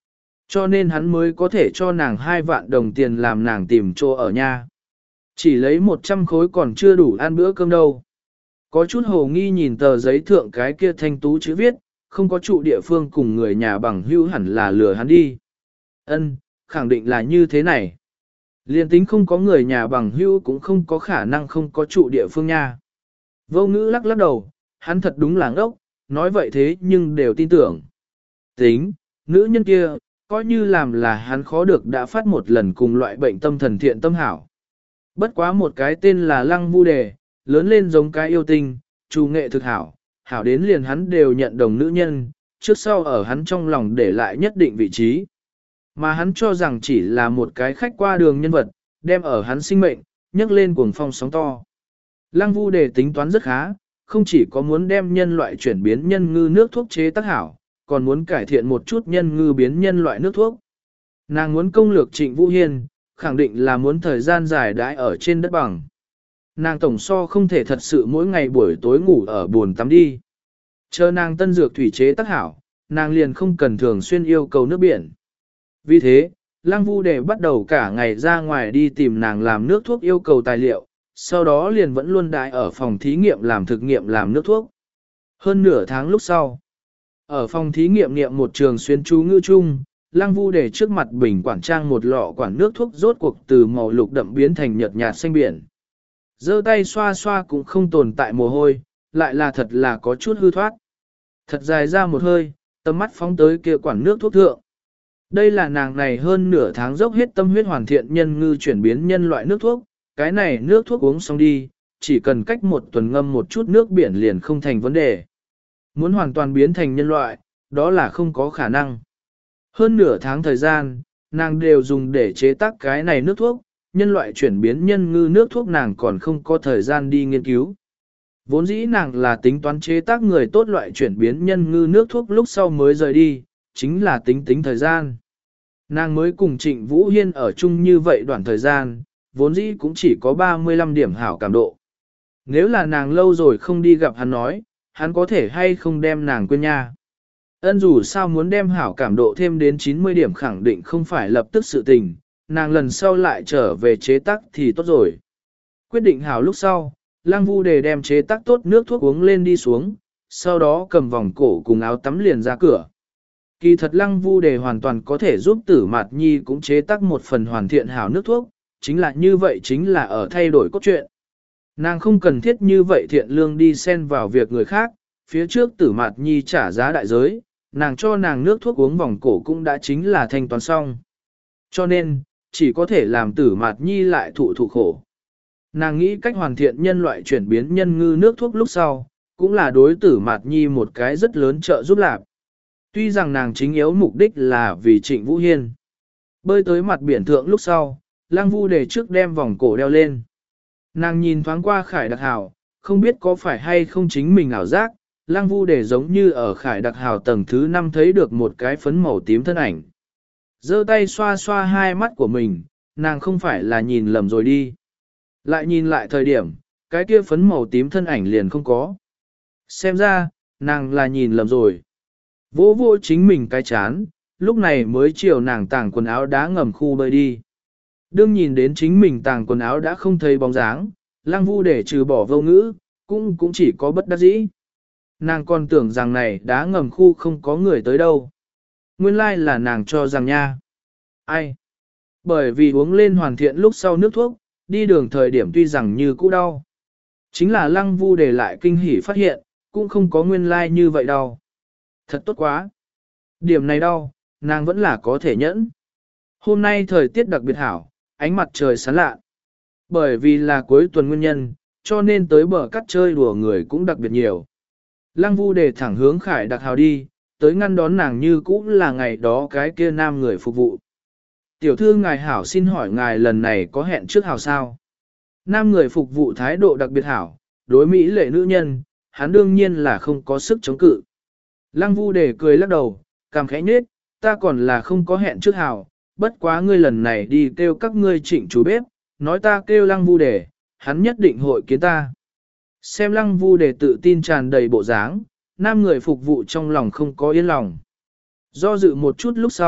Cho nên hắn mới có thể cho nàng hai vạn đồng tiền làm nàng tìm chỗ ở nhà. Chỉ lấy một trăm khối còn chưa đủ ăn bữa cơm đâu. Có chút hồ nghi nhìn tờ giấy thượng cái kia thanh tú chữ viết, không có trụ địa phương cùng người nhà bằng hữu hẳn là lừa hắn đi. Ân, khẳng định là như thế này. Liên tính không có người nhà bằng hữu cũng không có khả năng không có trụ địa phương nha. Vô ngữ lắc lắc đầu, hắn thật đúng là ngốc, nói vậy thế nhưng đều tin tưởng. Tính, nữ nhân kia, coi như làm là hắn khó được đã phát một lần cùng loại bệnh tâm thần thiện tâm hảo. Bất quá một cái tên là Lăng Vu Đề, lớn lên giống cái yêu tinh, trù nghệ thực hảo, hảo đến liền hắn đều nhận đồng nữ nhân, trước sau ở hắn trong lòng để lại nhất định vị trí. Mà hắn cho rằng chỉ là một cái khách qua đường nhân vật, đem ở hắn sinh mệnh, nhấc lên cuồng phong sóng to. Lăng Vu Đề tính toán rất khá, không chỉ có muốn đem nhân loại chuyển biến nhân ngư nước thuốc chế tác hảo, còn muốn cải thiện một chút nhân ngư biến nhân loại nước thuốc. Nàng muốn công lược Trịnh Vũ Hiên, khẳng định là muốn thời gian dài đãi ở trên đất bằng. Nàng tổng so không thể thật sự mỗi ngày buổi tối ngủ ở buồn tắm đi. Chờ nàng tân dược thủy chế tác hảo, nàng liền không cần thường xuyên yêu cầu nước biển. Vì thế, Lăng Vu Đề bắt đầu cả ngày ra ngoài đi tìm nàng làm nước thuốc yêu cầu tài liệu, sau đó liền vẫn luôn đãi ở phòng thí nghiệm làm thực nghiệm làm nước thuốc. Hơn nửa tháng lúc sau, ở phòng thí nghiệm niệm một trường xuyên chú ngữ chung, Lăng Vu Đề trước mặt bình quản trang một lọ quản nước thuốc rốt cuộc từ màu lục đậm biến thành nhợt nhạt xanh biển. Giơ tay xoa xoa cũng không tồn tại mồ hôi, lại là thật là có chút hư thoát. Thật dài ra một hơi, tầm mắt phóng tới kia quản nước thuốc thượng. Đây là nàng này hơn nửa tháng dốc hết tâm huyết hoàn thiện nhân ngư chuyển biến nhân loại nước thuốc, cái này nước thuốc uống xong đi, chỉ cần cách một tuần ngâm một chút nước biển liền không thành vấn đề. Muốn hoàn toàn biến thành nhân loại, đó là không có khả năng. Hơn nửa tháng thời gian, nàng đều dùng để chế tác cái này nước thuốc, nhân loại chuyển biến nhân ngư nước thuốc nàng còn không có thời gian đi nghiên cứu. Vốn dĩ nàng là tính toán chế tác người tốt loại chuyển biến nhân ngư nước thuốc lúc sau mới rời đi, chính là tính tính thời gian. Nàng mới cùng Trịnh Vũ Hiên ở chung như vậy đoạn thời gian, vốn dĩ cũng chỉ có ba mươi lăm điểm hảo cảm độ. Nếu là nàng lâu rồi không đi gặp hắn nói, hắn có thể hay không đem nàng quên nha. Ân dù sao muốn đem hảo cảm độ thêm đến chín mươi điểm khẳng định không phải lập tức sự tình, nàng lần sau lại trở về chế tác thì tốt rồi. Quyết định hảo lúc sau, Lăng Vu Đề đem chế tác tốt nước thuốc uống lên đi xuống, sau đó cầm vòng cổ cùng áo tắm liền ra cửa. Kỳ thật Lăng Vu Đề hoàn toàn có thể giúp Tử Mạt Nhi cũng chế tác một phần hoàn thiện hảo nước thuốc, chính là như vậy chính là ở thay đổi cốt truyện. Nàng không cần thiết như vậy thiện lương đi xen vào việc người khác, phía trước Tử Mạt Nhi trả giá đại giới, nàng cho nàng nước thuốc uống vòng cổ cũng đã chính là thanh toán xong. Cho nên, chỉ có thể làm Tử Mạt Nhi lại thụ thụ khổ. Nàng nghĩ cách hoàn thiện nhân loại chuyển biến nhân ngư nước thuốc lúc sau, cũng là đối Tử Mạt Nhi một cái rất lớn trợ giúp lạc. Tuy rằng nàng chính yếu mục đích là vì Trịnh Vũ Hiên. Bơi tới mặt biển thượng lúc sau, Lăng Vu Đề trước đem vòng cổ đeo lên. Nàng nhìn thoáng qua Khải Đặc Hào, không biết có phải hay không chính mình ảo giác, Lăng Vu Đề giống như ở Khải Đặc Hào tầng thứ năm thấy được một cái phấn màu tím thân ảnh. Giơ tay xoa xoa hai mắt của mình, nàng không phải là nhìn lầm rồi đi. Lại nhìn lại thời điểm, cái kia phấn màu tím thân ảnh liền không có. Xem ra, nàng là nhìn lầm rồi. Vỗ vỗ chính mình cái chán, lúc này mới chiều nàng tàng quần áo đá ngầm khu bơi đi. Đương nhìn đến chính mình tàng quần áo đã không thấy bóng dáng, Lăng Vu để trừ bỏ vô ngữ, cũng cũng chỉ có bất đắc dĩ. Nàng còn tưởng rằng này đá ngầm khu không có người tới đâu. Nguyên lai like là nàng cho rằng nha. Ai? Bởi vì uống lên hoàn thiện lúc sau nước thuốc, đi đường thời điểm tuy rằng như cũ đau. Chính là Lăng Vu để lại kinh hỉ phát hiện, cũng không có nguyên lai like như vậy đâu. Thật tốt quá. Điểm này đau, nàng vẫn là có thể nhẫn. Hôm nay thời tiết đặc biệt hảo, ánh mặt trời sáng lạ. Bởi vì là cuối tuần nguyên nhân, cho nên tới bờ cắt chơi đùa người cũng đặc biệt nhiều. Lăng Vu để thẳng hướng Khải Đặc Hào đi, tới ngăn đón nàng như cũ là ngày đó cái kia nam người phục vụ. Tiểu thư ngài hảo, xin hỏi ngài lần này có hẹn trước hào sao? Nam người phục vụ thái độ đặc biệt hảo, đối Mỹ lệ nữ nhân, hắn đương nhiên là không có sức chống cự. Lăng Vu để cười lắc đầu, cằm khẽ nhếch, ta còn là không có hẹn trước hào, bất quá ngươi lần này đi kêu các ngươi Trịnh chủ bếp, nói ta kêu Lăng Vu để, hắn nhất định hội kiến ta. Xem Lăng Vu để tự tin tràn đầy bộ dáng, nam người phục vụ trong lòng không có yên lòng. Do dự một chút lúc sau,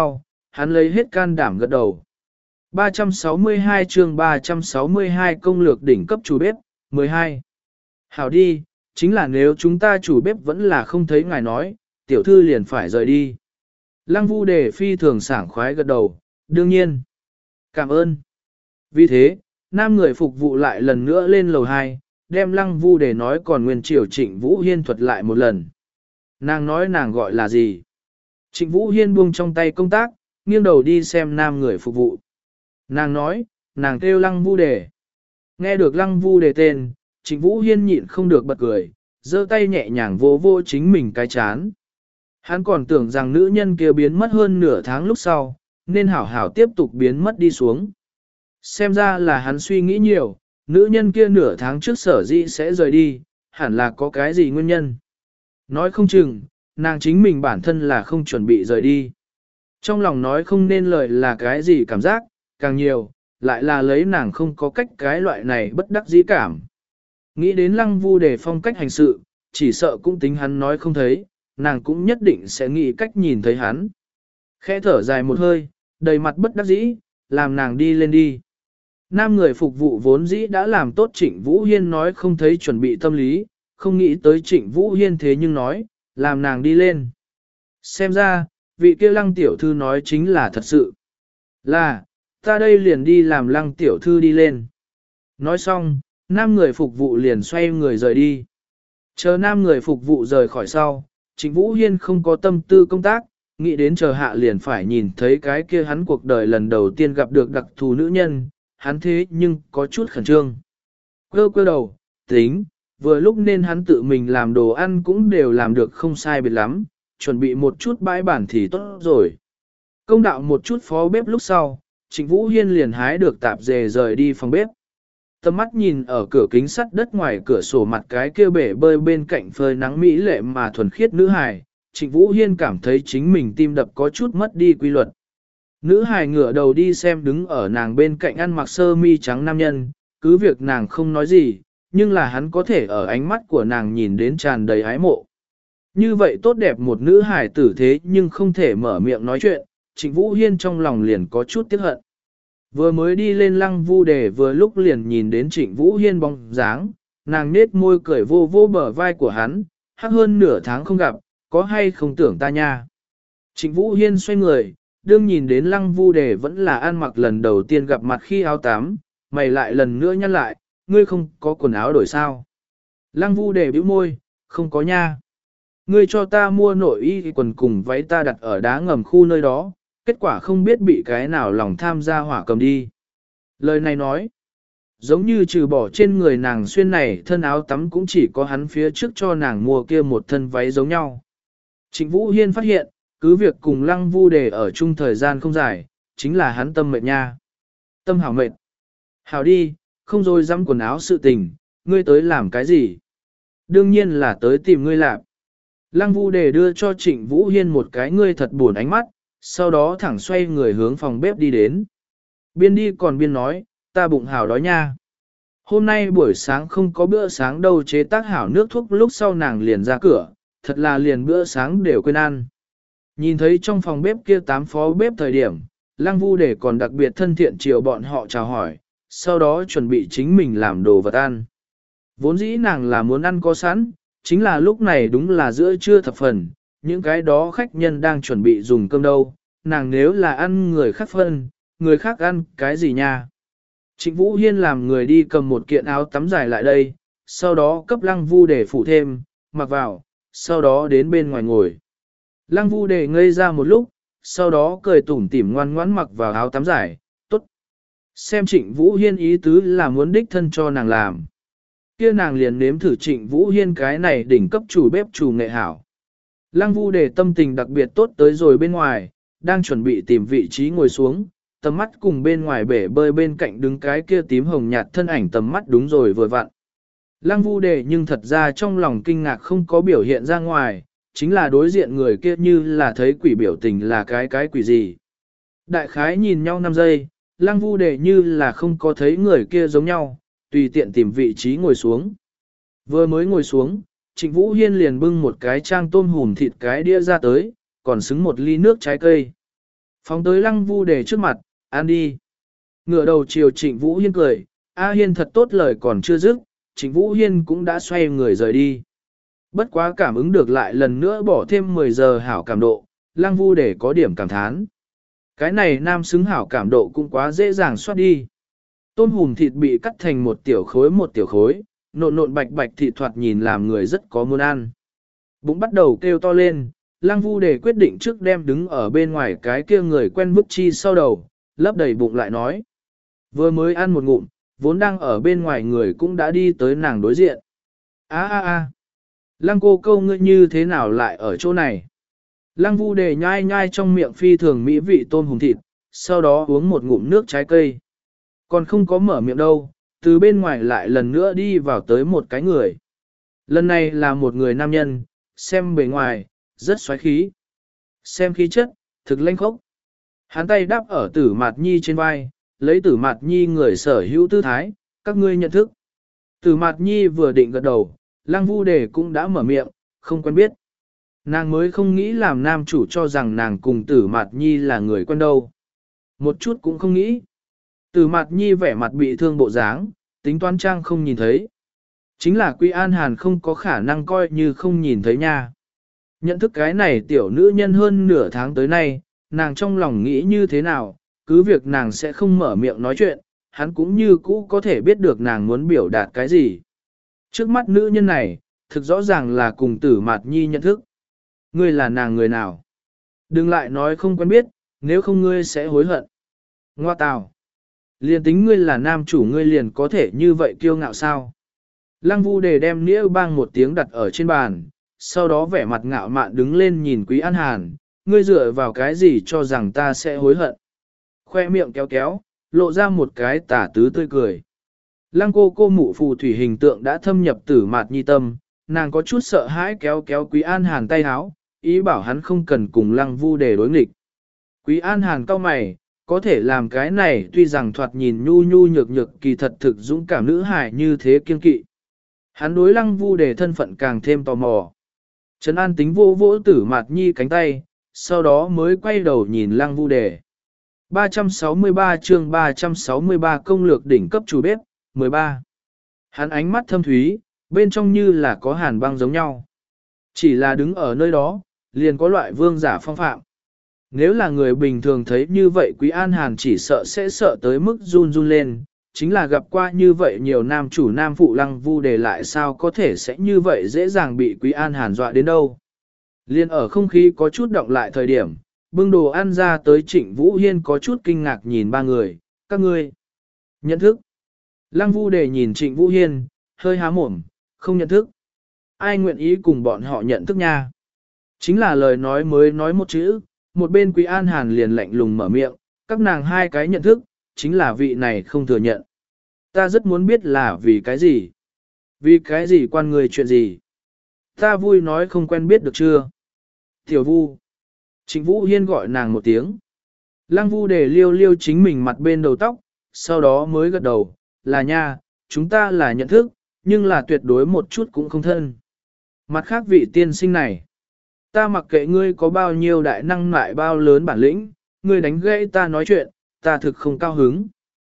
hắn lấy hết can đảm gật đầu. ba trăm sáu mươi hai chương ba trăm sáu mươi hai công lược đỉnh cấp chủ bếp, mười hai. Hảo đi, chính là nếu chúng ta chủ bếp vẫn là không thấy ngài nói, tiểu thư liền phải rời đi. Lăng Vu Đề phi thường sảng khoái gật đầu, đương nhiên. Cảm ơn. Vì thế, nam người phục vụ lại lần nữa lên lầu hai, đem Lăng Vu Đề nói còn nguyên triều Trịnh Vũ Hiên thuật lại một lần. Nàng nói nàng gọi là gì? Trịnh Vũ Hiên buông trong tay công tác, nghiêng đầu đi xem nam người phục vụ. Nàng nói, nàng kêu Lăng Vu Đề. Nghe được Lăng Vu Đề tên, Trịnh Vũ Hiên nhịn không được bật cười, giơ tay nhẹ nhàng vỗ vỗ chính mình cái chán. Hắn còn tưởng rằng nữ nhân kia biến mất hơn nửa tháng lúc sau, nên hảo hảo tiếp tục biến mất đi xuống. Xem ra là hắn suy nghĩ nhiều, nữ nhân kia nửa tháng trước sở dĩ sẽ rời đi, hẳn là có cái gì nguyên nhân. Nói không chừng, nàng chính mình bản thân là không chuẩn bị rời đi. Trong lòng nói không nên lời là cái gì cảm giác, càng nhiều, lại là lấy nàng không có cách cái loại này bất đắc dĩ cảm. Nghĩ đến Lăng Vu Đề phong cách hành sự, chỉ sợ cũng tính hắn nói không thấy, nàng cũng nhất định sẽ nghĩ cách nhìn thấy hắn. Khẽ thở dài một hơi, đầy mặt bất đắc dĩ, làm nàng đi lên đi. Nam người phục vụ vốn dĩ đã làm tốt Trịnh Vũ Hiên nói không thấy chuẩn bị tâm lý, không nghĩ tới Trịnh Vũ Hiên thế nhưng nói, làm nàng đi lên. Xem ra, vị kia Lăng tiểu thư nói chính là thật sự. Là, ta đây liền đi làm Lăng tiểu thư đi lên. Nói xong, nam người phục vụ liền xoay người rời đi. Chờ nam người phục vụ rời khỏi sau, Trịnh Vũ Hiên không có tâm tư công tác, nghĩ đến chờ hạ liền phải nhìn thấy cái kia hắn cuộc đời lần đầu tiên gặp được đặc thù nữ nhân, hắn thế nhưng có chút khẩn trương. Quơ quơ đầu, tính, vừa lúc nên hắn tự mình làm đồ ăn cũng đều làm được không sai biệt lắm, chuẩn bị một chút bãi bản thì tốt rồi. Công đạo một chút phó bếp lúc sau, Trịnh Vũ Hiên liền hái được tạp dề rời đi phòng bếp. Tầm mắt nhìn ở cửa kính sắt đất ngoài cửa sổ mặt cái kia bể bơi bên cạnh phơi nắng mỹ lệ mà thuần khiết nữ hài, Trịnh Vũ Hiên cảm thấy chính mình tim đập có chút mất đi quy luật. Nữ hài ngửa đầu đi xem đứng ở nàng bên cạnh ăn mặc sơ mi trắng nam nhân, cứ việc nàng không nói gì, nhưng là hắn có thể ở ánh mắt của nàng nhìn đến tràn đầy ái mộ. Như vậy tốt đẹp một nữ hài tử thế nhưng không thể mở miệng nói chuyện, Trịnh Vũ Hiên trong lòng liền có chút tiếc hận. Vừa mới đi lên Lăng Vu Đề vừa lúc liền nhìn đến Trịnh Vũ Hiên bóng dáng, nàng nết môi cười vô vô bờ vai của hắn, hắc hơn nửa tháng không gặp, có hay không tưởng ta nha. Trịnh Vũ Hiên xoay người, đương nhìn đến Lăng Vu Đề vẫn là ăn mặc lần đầu tiên gặp mặt khi áo tắm, mày lại lần nữa nhắc lại, ngươi không có quần áo đổi sao. Lăng Vu Đề bĩu môi, không có nha. Ngươi cho ta mua nội y quần cùng váy ta đặt ở đá ngầm khu nơi đó, kết quả không biết bị cái nào lòng tham gia hỏa cầm đi. Lời này nói, giống như trừ bỏ trên người nàng xuyên này thân áo tắm cũng chỉ có hắn phía trước cho nàng mua kia một thân váy giống nhau. Trịnh Vũ Hiên phát hiện, cứ việc cùng Lăng Vu Đề ở chung thời gian không dài, chính là hắn tâm mệt nha. Tâm hảo mệt. Hảo đi, không rồi dám quần áo sự tình, ngươi tới làm cái gì? Đương nhiên là tới tìm ngươi làm. Lăng Vu Đề đưa cho Trịnh Vũ Hiên một cái ngươi thật buồn ánh mắt, sau đó thẳng xoay người hướng phòng bếp đi đến. Biên đi còn biên nói, ta bụng hảo đói nha. Hôm nay buổi sáng không có bữa sáng đâu, chế tác hảo nước thuốc lúc sau nàng liền ra cửa, thật là liền bữa sáng đều quên ăn. Nhìn thấy trong phòng bếp kia tám phó bếp thời điểm, Lăng Vu Đề còn đặc biệt thân thiện chiều bọn họ chào hỏi, sau đó chuẩn bị chính mình làm đồ vật ăn. Vốn dĩ nàng là muốn ăn có sẵn, chính là lúc này đúng là giữa trưa thập phần, những cái đó khách nhân đang chuẩn bị dùng cơm đâu, nàng nếu là ăn người khác phân, người khác ăn cái gì nha. Trịnh Vũ Hiên làm người đi cầm một kiện áo tắm dài lại đây, sau đó cấp Lăng Vu Đề phủ thêm, mặc vào, sau đó đến bên ngoài ngồi. Lăng Vu Đề ngây ra một lúc, sau đó cười tủm tỉm ngoan ngoãn mặc vào áo tắm dài, tốt. Xem Trịnh Vũ Hiên ý tứ là muốn đích thân cho nàng làm. Kia nàng liền nếm thử Trịnh Vũ Hiên cái này đỉnh cấp chủ bếp chủ nghệ hảo. Lăng Vu Đề tâm tình đặc biệt tốt tới rồi bên ngoài, đang chuẩn bị tìm vị trí ngồi xuống, tầm mắt cùng bên ngoài bể bơi bên cạnh đứng cái kia tím hồng nhạt thân ảnh tầm mắt đúng rồi vừa vặn. Lăng Vu Đề nhưng thật ra trong lòng kinh ngạc không có biểu hiện ra ngoài, chính là đối diện người kia như là thấy quỷ biểu tình là cái cái quỷ gì. Đại khái nhìn nhau năm giây, Lăng Vu Đề như là không có thấy người kia giống nhau, tùy tiện tìm vị trí ngồi xuống. Vừa mới ngồi xuống, Trịnh Vũ Hiên liền bưng một cái trang tôm hùm thịt cái đĩa ra tới, còn xứng một ly nước trái cây. Phóng tới Lăng Vu Đề trước mặt, ăn đi. Ngửa đầu chiều Trịnh Vũ Hiên cười, A Hiên thật tốt lời còn chưa dứt, Trịnh Vũ Hiên cũng đã xoay người rời đi. Bất quá cảm ứng được lại lần nữa bỏ thêm mười giờ hảo cảm độ, Lăng Vu Đề có điểm cảm thán. Cái này nam xứng hảo cảm độ cũng quá dễ dàng soát đi. Tôm hùm thịt bị cắt thành một tiểu khối một tiểu khối, nộn nộn bạch bạch thịt thoạt nhìn làm người rất có muốn ăn. Bụng bắt đầu kêu to lên, Lăng Vu Đề quyết định trước đem đứng ở bên ngoài cái kia người quen vứt chi sau đầu, lấp đầy bụng lại nói. Vừa mới ăn một ngụm, vốn đang ở bên ngoài người cũng đã đi tới nàng đối diện. A a a, Lăng cô câu ngươi như thế nào lại ở chỗ này? Lăng Vu Đề nhai nhai trong miệng phi thường mỹ vị tôm hùm thịt, sau đó uống một ngụm nước trái cây. Còn không có mở miệng đâu, từ bên ngoài lại lần nữa đi vào tới một cái người. Lần này là một người nam nhân, xem bề ngoài, rất xoáy khí. Xem khí chất, thực lanh khốc. Hắn tay đáp ở Tử Mạt Nhi trên vai, lấy Tử Mạt Nhi người sở hữu tư thái, các ngươi nhận thức. Tử Mạt Nhi vừa định gật đầu, Lăng Vu Đề cũng đã mở miệng, không quen biết. Nàng mới không nghĩ làm nam chủ cho rằng nàng cùng Tử Mạt Nhi là người quen đâu. Một chút cũng không nghĩ. Tử Mạt Nhi vẻ mặt bị thương bộ dáng, tính toán trang không nhìn thấy. Chính là Quý An Hàn không có khả năng coi như không nhìn thấy nha. Nhận thức cái này tiểu nữ nhân hơn nửa tháng tới nay, nàng trong lòng nghĩ như thế nào, cứ việc nàng sẽ không mở miệng nói chuyện, hắn cũng như cũ có thể biết được nàng muốn biểu đạt cái gì. Trước mắt nữ nhân này, thực rõ ràng là cùng Tử Mạt Nhi nhận thức. Ngươi là nàng người nào? Đừng lại nói không quen biết, nếu không ngươi sẽ hối hận. Ngoa tào. Liền tính ngươi là nam chủ ngươi liền có thể như vậy kiêu ngạo sao? Lăng Vu Đề đem nĩa bang một tiếng đặt ở trên bàn, sau đó vẻ mặt ngạo mạn đứng lên nhìn Quý An Hàn, ngươi dựa vào cái gì cho rằng ta sẽ hối hận? Khoe miệng kéo kéo, lộ ra một cái tả tứ tươi cười. Lăng cô cô mụ phù thủy hình tượng đã thâm nhập Tử Mạt Nhi tâm, nàng có chút sợ hãi kéo kéo Quý An Hàn tay háo, ý bảo hắn không cần cùng Lăng Vu Đề đối nghịch. Quý An Hàn cau mày, có thể làm cái này tuy rằng thoạt nhìn nhu nhu nhược nhược kỳ thật thực dũng cảm nữ hài như thế kiên kỵ. Hắn đối Lăng Vu Đề thân phận càng thêm tò mò. Trấn An tính vô vỗ Tử Mạt Nhi cánh tay, sau đó mới quay đầu nhìn Lăng Vu Đề. ba trăm sáu mươi ba chương ba trăm sáu mươi ba công lược đỉnh cấp chủ bếp, mười ba. Hắn ánh mắt thâm thúy, bên trong như là có hàn băng giống nhau. Chỉ là đứng ở nơi đó, liền có loại vương giả phong phạm. Nếu là người bình thường thấy như vậy Quý An Hàn chỉ sợ sẽ sợ tới mức run run lên, chính là gặp qua như vậy nhiều nam chủ nam phụ Lăng Vu Đề lại sao có thể sẽ như vậy dễ dàng bị Quý An Hàn dọa đến đâu. Liên ở không khí có chút động lại thời điểm, bưng đồ ăn ra tới Trịnh Vũ Hiên có chút kinh ngạc nhìn ba người, các ngươi nhận thức. Lăng Vu Đề nhìn Trịnh Vũ Hiên, hơi há mồm, không nhận thức. Ai nguyện ý cùng bọn họ nhận thức nha. Chính là lời nói mới nói một chữ, một bên Quý An Hàn liền lạnh lùng mở miệng, các nàng hai cái nhận thức, chính là vị này không thừa nhận. Ta rất muốn biết là vì cái gì. Vì cái gì quan người chuyện gì. Ta vui nói không quen biết được chưa. Tiểu Vu. Trịnh Vũ Hiên gọi nàng một tiếng. Lăng Vu Đề liêu liêu chính mình mặt bên đầu tóc, sau đó mới gật đầu, là nha, chúng ta là nhận thức, nhưng là tuyệt đối một chút cũng không thân. Mặt khác vị tiên sinh này, ta mặc kệ ngươi có bao nhiêu đại năng lại bao lớn bản lĩnh, ngươi đánh gãy ta nói chuyện, ta thực không cao hứng.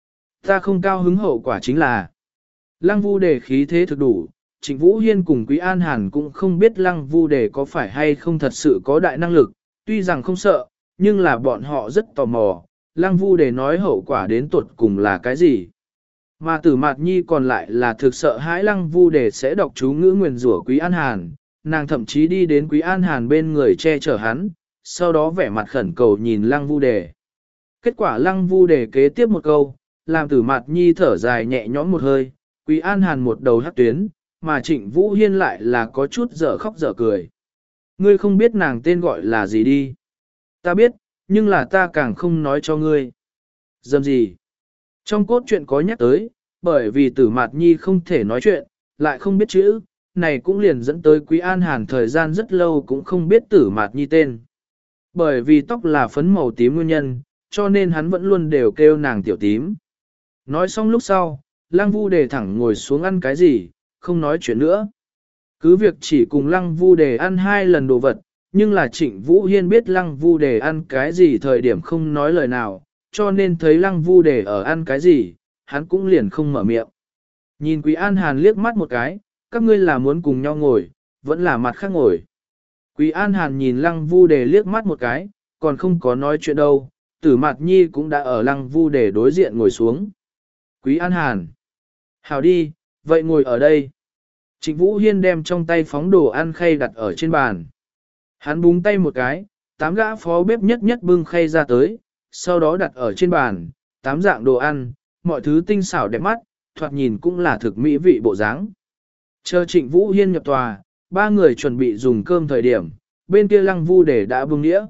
Ta không cao hứng hậu quả chính là, Lăng Vu Đề khí thế thực đủ, Trịnh Vũ Hiên cùng Quý An Hàn cũng không biết Lăng Vu Đề có phải hay không thật sự có đại năng lực, tuy rằng không sợ, nhưng là bọn họ rất tò mò, Lăng Vu Đề nói hậu quả đến tuột cùng là cái gì. Mà Tử Mạt Nhi còn lại là thực sợ hãi Lăng Vu Đề sẽ đọc chú ngữ nguyền rủa Quý An Hàn, nàng thậm chí đi đến Quý An Hàn bên người che chở hắn, sau đó vẻ mặt khẩn cầu nhìn Lăng Vu Đề. Kết quả Lăng Vu Đề kế tiếp một câu, làm Tử Mạt Nhi thở dài nhẹ nhõm một hơi, Quý An Hàn một đầu hắc tuyến, mà Trịnh Vũ Hiên lại là có chút dở khóc dở cười. Ngươi không biết nàng tên gọi là gì đi. Ta biết, nhưng là ta càng không nói cho ngươi. Dầm gì? Trong cốt truyện có nhắc tới, bởi vì Tử Mạt Nhi không thể nói chuyện, lại không biết chữ, này cũng liền dẫn tới Quý An Hàn thời gian rất lâu cũng không biết Tử Mạt Nhi tên. Bởi vì tóc là phấn màu tím nguyên nhân, cho nên hắn vẫn luôn đều kêu nàng tiểu tím. Nói xong lúc sau, Lăng Vu Đề thẳng ngồi xuống ăn cái gì, không nói chuyện nữa. Cứ việc chỉ cùng Lăng Vu Đề ăn hai lần đồ vật, nhưng là Trịnh Vũ Hiên biết Lăng Vu Đề ăn cái gì thời điểm không nói lời nào, cho nên thấy Lăng Vu Đề ở ăn cái gì, hắn cũng liền không mở miệng. Nhìn Quý An Hàn liếc mắt một cái, các ngươi là muốn cùng nhau ngồi, vẫn là mặt khác ngồi. Quý An Hàn nhìn Lăng Vu Đề liếc mắt một cái, còn không có nói chuyện đâu, Tử Mạt Nhi cũng đã ở Lăng Vu Đề đối diện ngồi xuống. Quý An Hàn. Hào đi, vậy ngồi ở đây. Trịnh Vũ Hiên đem trong tay phóng đồ ăn khay đặt ở trên bàn. Hắn búng tay một cái, tám gã phó bếp nhất nhất bưng khay ra tới, sau đó đặt ở trên bàn, tám dạng đồ ăn, mọi thứ tinh xảo đẹp mắt, thoạt nhìn cũng là thực mỹ vị bộ dáng. Chờ Trịnh Vũ Hiên nhập tòa, ba người chuẩn bị dùng cơm thời điểm, bên kia Lăng Vu Đề đã bưng đĩa.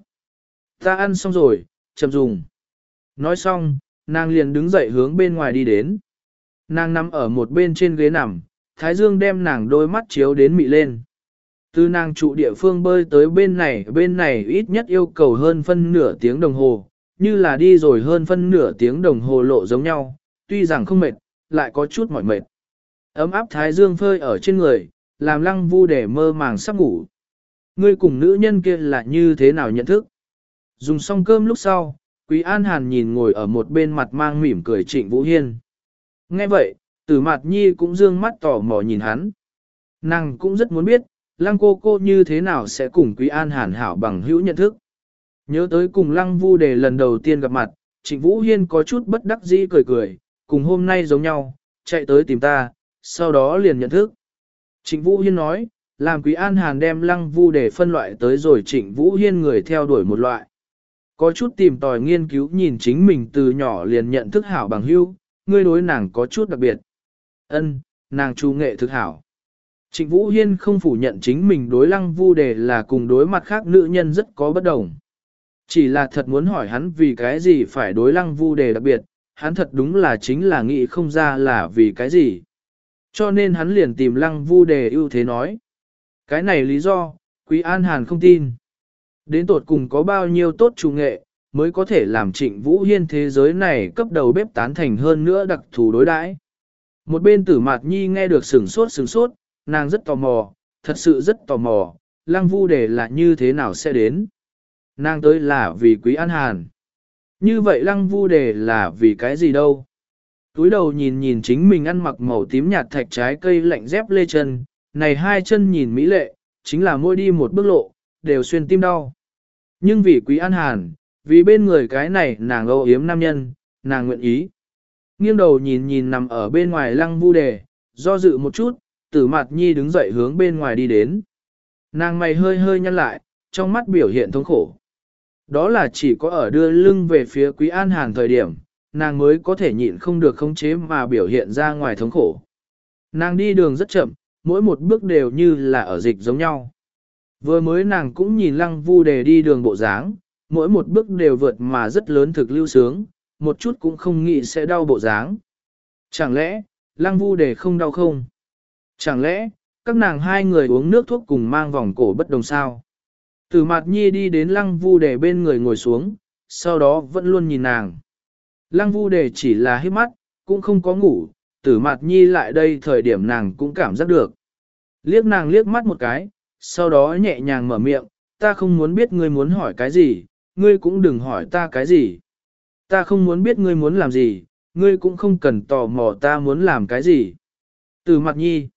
Ta ăn xong rồi, chậm dùng. Nói xong, nàng liền đứng dậy hướng bên ngoài đi đến. Nàng nằm ở một bên trên ghế nằm, Thái Dương đem nàng đôi mắt chiếu đến mị lên. Từ nàng trụ địa phương bơi tới bên này, bên này ít nhất yêu cầu hơn phân nửa tiếng đồng hồ, như là đi rồi hơn phân nửa tiếng đồng hồ lộ giống nhau, tuy rằng không mệt, lại có chút mỏi mệt. Ấm áp Thái Dương phơi ở trên người, làm Lăng Vu Đề mơ màng sắp ngủ. Ngươi cùng nữ nhân kia là như thế nào nhận thức? Dùng xong cơm lúc sau, Quý An Hàn nhìn ngồi ở một bên mặt mang mỉm cười Trịnh Vũ Hiên. Nghe vậy, Tử Mạt Nhi cũng dương mắt tò mò nhìn hắn. Nàng cũng rất muốn biết, Lăng cô cô như thế nào sẽ cùng Quý An Hàn hảo bằng hữu nhận thức. Nhớ tới cùng Lăng Vu Đề lần đầu tiên gặp mặt, Trịnh Vũ Hiên có chút bất đắc dĩ cười cười, cùng hôm nay giống nhau, chạy tới tìm ta, sau đó liền nhận thức. Trịnh Vũ Hiên nói, làm Quý An Hàn đem Lăng Vu Đề phân loại tới rồi Trịnh Vũ Hiên người theo đuổi một loại. Có chút tìm tòi nghiên cứu nhìn chính mình từ nhỏ liền nhận thức hảo bằng hữu, ngươi đối nàng có chút đặc biệt. Ân, nàng chu nghệ thực hảo. Trịnh Vũ Hiên không phủ nhận chính mình đối Lăng Vu Đề là cùng đối mặt khác nữ nhân rất có bất đồng. Chỉ là thật muốn hỏi hắn vì cái gì phải đối Lăng Vu Đề đặc biệt, hắn thật đúng là chính là nghĩ không ra là vì cái gì. Cho nên hắn liền tìm Lăng Vu Đề ưu thế nói. Cái này lý do, Quý An Hàn không tin. Đến tột cùng có bao nhiêu tốt chủ nghệ, mới có thể làm Trịnh Vũ Hiên thế giới này cấp đầu bếp tán thành hơn nữa đặc thù đối đãi. Một bên Tử Mạt Nhi nghe được sửng sốt sửng sốt, nàng rất tò mò, thật sự rất tò mò, Lăng Vu Đề là như thế nào sẽ đến. Nàng tới là vì Quý An Hàn. Như vậy Lăng Vu Đề là vì cái gì đâu? Túi đầu nhìn nhìn chính mình ăn mặc màu tím nhạt thạch trái cây lạnh dép lê chân, này hai chân nhìn mỹ lệ, chính là mỗi đi một bước lộ, đều xuyên tim đau. Nhưng vì Quý An Hàn, vì bên người cái này nàng âu yếm nam nhân, nàng nguyện ý. Nghiêng đầu nhìn nhìn nằm ở bên ngoài Lăng Vu Đề, do dự một chút, Tử Mạt Nhi đứng dậy hướng bên ngoài đi đến. Nàng mày hơi hơi nhăn lại, trong mắt biểu hiện thống khổ. Đó là chỉ có ở đưa lưng về phía Quý An Hàn thời điểm, nàng mới có thể nhịn không được khống chế mà biểu hiện ra ngoài thống khổ. Nàng đi đường rất chậm, mỗi một bước đều như là ở dịch giống nhau. Vừa mới nàng cũng nhìn Lăng Vu Đề đi đường bộ dáng, mỗi một bước đều vượt mà rất lớn thực lưu sướng, một chút cũng không nghĩ sẽ đau bộ dáng. Chẳng lẽ, Lăng Vu Đề không đau không? Chẳng lẽ, các nàng hai người uống nước thuốc cùng mang vòng cổ bất đồng sao? Tử Mạt Nhi đi đến Lăng Vu Đề bên người ngồi xuống, sau đó vẫn luôn nhìn nàng. Lăng Vu Đề chỉ là hít mắt, cũng không có ngủ, Tử Mạt Nhi lại đây thời điểm nàng cũng cảm giác được. Liếc nàng liếc mắt một cái, sau đó nhẹ nhàng mở miệng, ta không muốn biết ngươi muốn hỏi cái gì, ngươi cũng đừng hỏi ta cái gì. Ta không muốn biết ngươi muốn làm gì, ngươi cũng không cần tò mò ta muốn làm cái gì. Tử Mạt Nhi,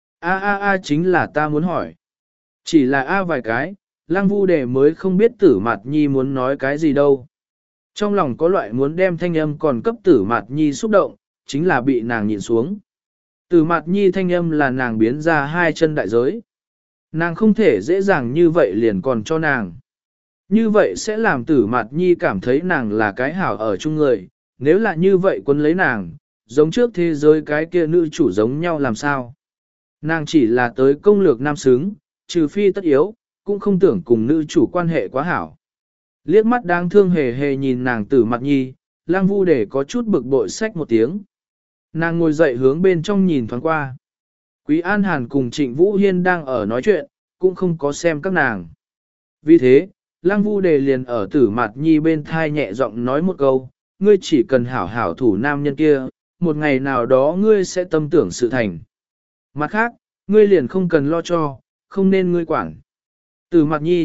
a a a chính là ta muốn hỏi. Chỉ là a vài cái, Lăng Vu Đề mới không biết Tử Mạt Nhi muốn nói cái gì đâu. Trong lòng có loại muốn đem thanh âm còn cấp Tử Mạt Nhi xúc động, chính là bị nàng nhìn xuống. Tử Mạt Nhi thanh âm là nàng biến ra hai chân đại giới. Nàng không thể dễ dàng như vậy liền còn cho nàng. Như vậy sẽ làm Tử Mạt Nhi cảm thấy nàng là cái hảo ở chung người, nếu là như vậy quân lấy nàng, giống trước thế giới cái kia nữ chủ giống nhau làm sao. Nàng chỉ là tới công lược nam xứng, trừ phi tất yếu, cũng không tưởng cùng nữ chủ quan hệ quá hảo. Liếc mắt đáng thương hề hề nhìn nàng Tử Mạt Nhi, Lăng Vu Đề có chút bực bội xách một tiếng. Nàng ngồi dậy hướng bên trong nhìn thoáng qua. Quý An Hàn cùng Trịnh Vũ Hiên đang ở nói chuyện, cũng không có xem các nàng. Vì thế, Lăng Vu Đề liền ở Tử Mạt Nhi bên thai nhẹ giọng nói một câu, ngươi chỉ cần hảo hảo thủ nam nhân kia, một ngày nào đó ngươi sẽ tâm tưởng sự thành. Mặt khác, ngươi liền không cần lo cho, không nên ngươi quản. Tử Mạt Nhi,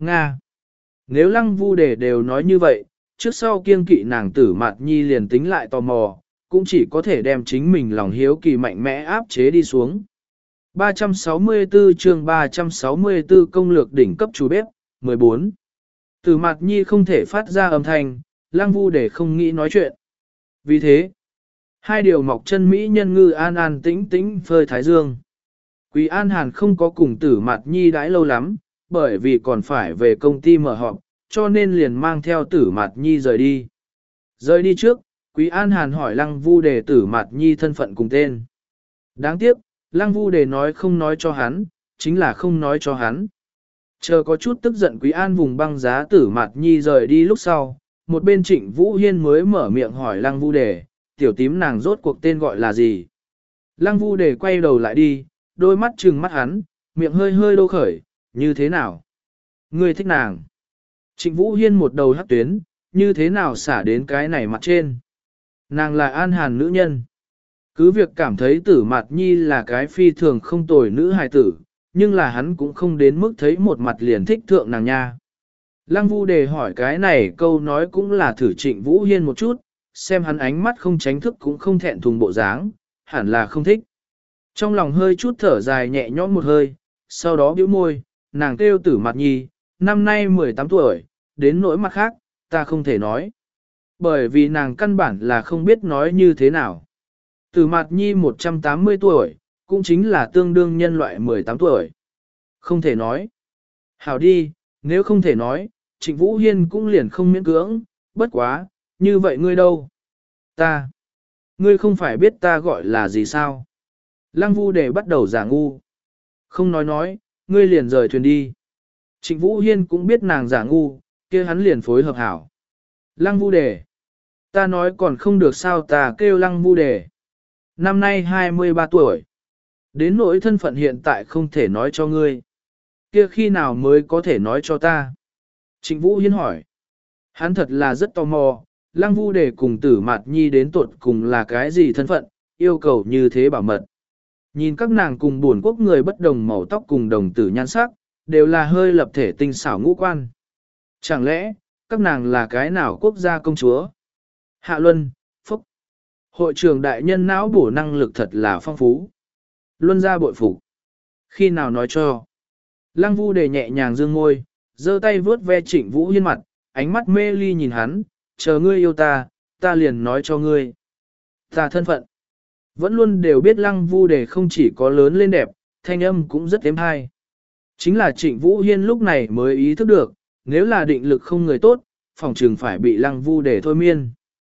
Nga. Nếu lăng vu đề đều nói như vậy, trước sau kiêng kỵ nàng tử Mạt Nhi liền tính lại tò mò, cũng chỉ có thể đem chính mình lòng hiếu kỳ mạnh mẽ áp chế đi xuống. ba trăm sáu mươi tư chương ba trăm sáu mươi tư công lược đỉnh cấp chủ bếp, mười bốn. Tử Mạt Nhi không thể phát ra âm thanh, lăng vu để không nghĩ nói chuyện. Vì thế, hai điều mọc chân Mỹ nhân ngư an an tĩnh tĩnh phơi thái dương. Quý An Hàn không có cùng Tử Mạt Nhi đãi lâu lắm, bởi vì còn phải về công ty mở họp, cho nên liền mang theo Tử Mạt Nhi rời đi. Rời đi trước, Quý An Hàn hỏi Lăng Vu Đề Tử Mạt Nhi thân phận cùng tên. Đáng tiếc, Lăng Vu Đề nói không nói cho hắn, chính là không nói cho hắn. Chờ có chút tức giận Quý An vùng băng giá Tử Mạt Nhi rời đi lúc sau, một bên Trịnh Vũ Hiên mới mở miệng hỏi Lăng Vu Đề, tiểu tím nàng rốt cuộc tên gọi là gì. Lăng Vu Đề quay đầu lại đi, đôi mắt trừng mắt hắn, miệng hơi hơi đô khởi, như thế nào? Ngươi thích nàng. Trịnh Vũ Hiên một đầu hắc tuyến, như thế nào xả đến cái này mặt trên? Nàng là An Hàn nữ nhân. Cứ việc cảm thấy Tử Mạt Nhi là cái phi thường không tồi nữ hài tử, nhưng là hắn cũng không đến mức thấy một mặt liền thích thượng nàng nha. Lăng Vu Đề hỏi cái này câu nói cũng là thử Trịnh Vũ Hiên một chút, xem hắn ánh mắt không tránh thức cũng không thẹn thùng bộ dáng, hẳn là không thích. Trong lòng hơi chút thở dài nhẹ nhõm một hơi, sau đó bĩu môi, nàng kêu Tử Mạt Nhi, năm nay mười tám tuổi, đến nỗi mặt khác, ta không thể nói. Bởi vì nàng căn bản là không biết nói như thế nào. Tử Mạt Nhi một trăm tám mươi tuổi, cũng chính là tương đương nhân loại mười tám tuổi. Không thể nói. Hảo đi, nếu không thể nói, Trịnh Vũ Hiên cũng liền không miễn cưỡng, bất quá, như vậy ngươi đâu? Ta. Ngươi không phải biết ta gọi là gì sao? Lăng Vu Đề bắt đầu giả ngu. Không nói nói, ngươi liền rời thuyền đi. Trịnh Vũ Hiên cũng biết nàng giả ngu, kia hắn liền phối hợp hảo. Lăng Vu Đề. Ta nói còn không được sao ta kêu Lăng Vu Đề. Năm nay hai mươi ba tuổi. Đến nỗi thân phận hiện tại không thể nói cho ngươi. Kia khi nào mới có thể nói cho ta? Trịnh Vũ Hiên hỏi. Hắn thật là rất tò mò, Lăng Vu Đề cùng Tử Mạt Nhi đến tuột cùng là cái gì thân phận, yêu cầu như thế bảo mật. Nhìn các nàng cùng buồn quốc người bất đồng màu tóc cùng đồng tử nhan sắc, đều là hơi lập thể tinh xảo ngũ quan. Chẳng lẽ, các nàng là cái nào quốc gia công chúa? Hạ Luân, Phúc. Hội trưởng đại nhân não bổ năng lực thật là phong phú. Luân ra bội phục. Khi nào nói cho? Lăng Vu Đề nhẹ nhàng dương môi, giơ tay vướt ve Trịnh Vũ Hiên mặt, ánh mắt mê ly nhìn hắn, chờ ngươi yêu ta, ta liền nói cho ngươi. Ta thân phận. Vẫn luôn đều biết Lăng Vu Đề không chỉ có lớn lên đẹp, thanh âm cũng rất êm hay. Chính là Trịnh Vũ Hiên lúc này mới ý thức được, nếu là định lực không người tốt, phòng trường phải bị Lăng Vu Đề thôi miên.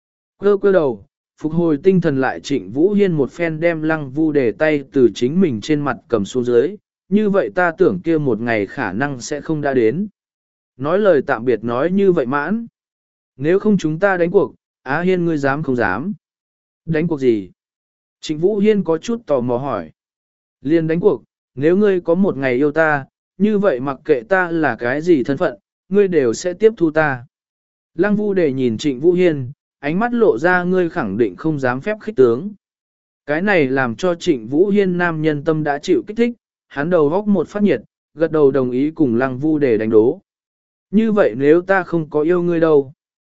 Cơ cơ đầu, phục hồi tinh thần lại Trịnh Vũ Hiên một phen đem Lăng Vu Đề tay từ chính mình trên mặt cầm xuống dưới, như vậy ta tưởng kia một ngày khả năng sẽ không đã đến. Nói lời tạm biệt nói như vậy mãn. Nếu không chúng ta đánh cuộc, Á Hiên ngươi dám không dám? Đánh cuộc gì? Trịnh Vũ Hiên có chút tò mò hỏi. Liên đánh cuộc, nếu ngươi có một ngày yêu ta, như vậy mặc kệ ta là cái gì thân phận, ngươi đều sẽ tiếp thu ta. Lăng Vu Đề nhìn Trịnh Vũ Hiên, ánh mắt lộ ra ngươi khẳng định không dám phép khích tướng. Cái này làm cho Trịnh Vũ Hiên nam nhân tâm đã chịu kích thích, hắn đầu góc một phát nhiệt, gật đầu đồng ý cùng Lăng Vu Đề đánh đố. Như vậy nếu ta không có yêu ngươi đâu,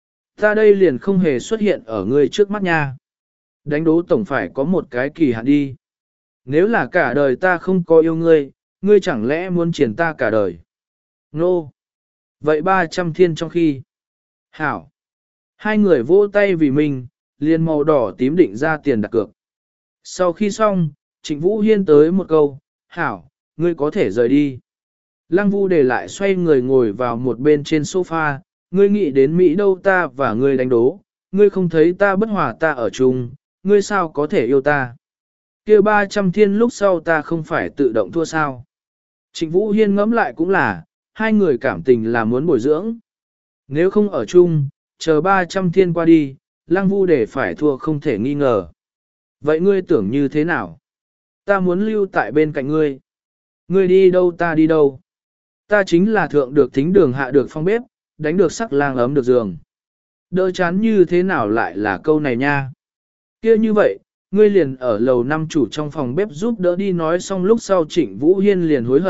ta đây liền không hề xuất hiện ở ngươi trước mắt nha. Đánh đố tổng phải có một cái kỳ hạn đi. Nếu là cả đời ta không có yêu ngươi, ngươi chẳng lẽ muốn triển ta cả đời? Nô! No. Vậy ba trăm thiên trong khi. Hảo! Hai người vỗ tay vì mình, liền màu đỏ tím định ra tiền đặt cược. Sau khi xong, Trịnh Vũ Hiên tới một câu, Hảo, ngươi có thể rời đi. Lăng Vu Đề lại xoay người ngồi vào một bên trên sofa, ngươi nghĩ đến Mỹ đâu ta và ngươi đánh đố, ngươi không thấy ta bất hòa ta ở chung, ngươi sao có thể yêu ta? Kia ba trăm thiên lúc sau ta không phải tự động thua sao? Trịnh Vũ Hiên ngẫm lại cũng là, hai người cảm tình là muốn bồi dưỡng. Nếu không ở chung, chờ ba trăm thiên qua đi, Lăng Vu Đề phải thua không thể nghi ngờ. Vậy ngươi tưởng như thế nào? Ta muốn lưu tại bên cạnh ngươi. Ngươi đi đâu ta đi đâu? Ta chính là thượng được thính đường hạ được phong bếp, đánh được sắc lang ấm được giường. Đỡ chán như thế nào lại là câu này nha? Kia như vậy, ngươi liền ở lầu năm chủ trong phòng bếp giúp đỡ đi nói xong lúc sau Trịnh Vũ Hiên liền hối hận,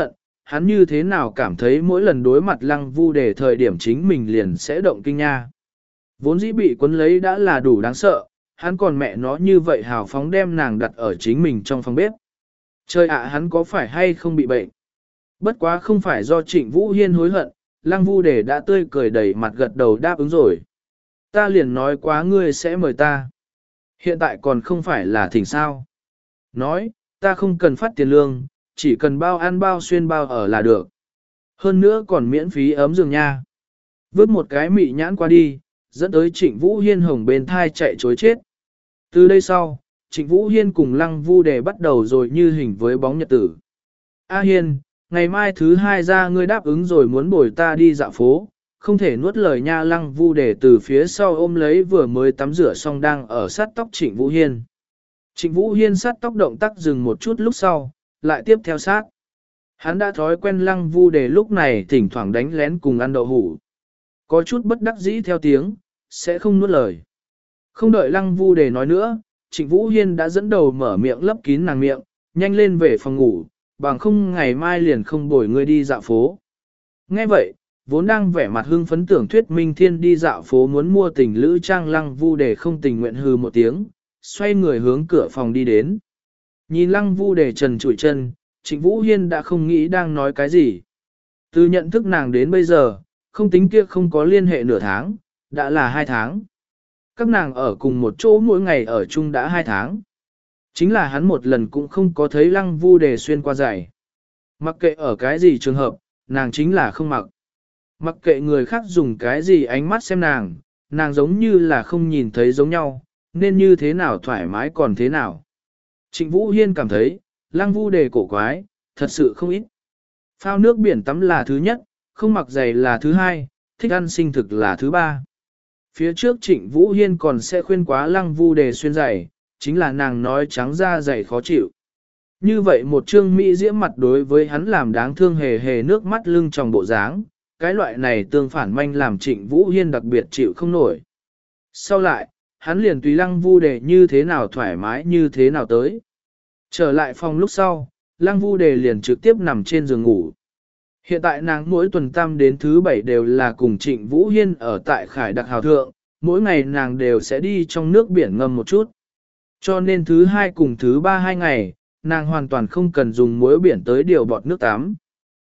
hắn như thế nào cảm thấy mỗi lần đối mặt lăng vu đề thời điểm chính mình liền sẽ động kinh nha. Vốn dĩ bị quấn lấy đã là đủ đáng sợ, hắn còn mẹ nó như vậy hào phóng đem nàng đặt ở chính mình trong phòng bếp. Trời ạ, hắn có phải hay không bị bệnh? Bất quá không phải do Trịnh Vũ Hiên hối hận, lăng vu đề đã tươi cười đầy mặt gật đầu đáp ứng rồi. Ta liền nói quá ngươi sẽ mời ta. Hiện tại còn không phải là thỉnh sao. Nói, ta không cần phát tiền lương, chỉ cần bao ăn bao xuyên bao ở là được. Hơn nữa còn miễn phí ấm giường nha. Vứt một cái mị nhãn qua đi, dẫn tới Trịnh Vũ Hiên hồng bên thai chạy chối chết. Từ đây sau, Trịnh Vũ Hiên cùng Lăng Vu Đề bắt đầu rồi như hình với bóng nhật tử. A Hiên, ngày mai thứ hai ra ngươi đáp ứng rồi muốn bồi ta đi dạo phố, không thể nuốt lời nha. Lăng Vu Đề từ phía sau ôm lấy vừa mới tắm rửa xong đang ở sát tóc Trịnh Vũ Hiên. Trịnh Vũ Hiên sát tóc động tác dừng một chút lúc sau, lại tiếp theo sát. Hắn đã thói quen Lăng Vu Đề lúc này thỉnh thoảng đánh lén cùng ăn đậu hủ. Có chút bất đắc dĩ theo tiếng, sẽ không nuốt lời. Không đợi Lăng Vu Đề nói nữa, Trịnh Vũ Hiên đã dẫn đầu mở miệng lấp kín nàng miệng, nhanh lên về phòng ngủ, bằng không ngày mai liền không bồi ngươi đi dạo phố. Nghe vậy, vốn đang vẻ mặt hưng phấn tưởng Thuyết Minh Thiên đi dạo phố muốn mua tình lữ trang, Lăng Vu Đề không tình nguyện hừ một tiếng, xoay người hướng cửa phòng đi đến. Nhìn Lăng Vu Đề trần trụi chân, Trịnh Vũ Hiên đã không nghĩ đang nói cái gì. Từ nhận thức nàng đến bây giờ, không tính kia không có liên hệ nửa tháng, đã là hai tháng. Các nàng ở cùng một chỗ mỗi ngày ở chung đã hai tháng. Chính là hắn một lần cũng không có thấy Lăng Vu Đề xuyên qua giày. Mặc kệ ở cái gì trường hợp, nàng chính là không mặc. Mặc kệ người khác dùng cái gì ánh mắt xem nàng, nàng giống như là không nhìn thấy giống nhau, nên như thế nào thoải mái còn thế nào. Trịnh Vũ Hiên cảm thấy, Lăng Vu Đề cổ quái, thật sự không ít. Phao nước biển tắm là thứ nhất, không mặc giày là thứ hai, thích ăn sinh thực là thứ ba. Phía trước Trịnh Vũ Hiên còn sẽ khuyên quá Lăng Vu Đề xuyên giày, chính là nàng nói trắng ra giày khó chịu. Như vậy một trương mỹ diễm mặt đối với hắn làm đáng thương hề hề nước mắt lưng tròng bộ dáng, cái loại này tương phản manh làm Trịnh Vũ Hiên đặc biệt chịu không nổi. Sau lại, hắn liền tùy Lăng Vu Đề như thế nào thoải mái như thế nào tới. Trở lại phòng lúc sau, Lăng Vu Đề liền trực tiếp nằm trên giường ngủ. Hiện tại nàng mỗi tuần tam đến thứ bảy đều là cùng Trịnh Vũ Hiên ở tại Khải Đặc Hào Thượng, mỗi ngày nàng đều sẽ đi trong nước biển ngâm một chút. Cho nên thứ hai cùng thứ ba hai ngày, nàng hoàn toàn không cần dùng muối biển tới điều bọt nước tắm.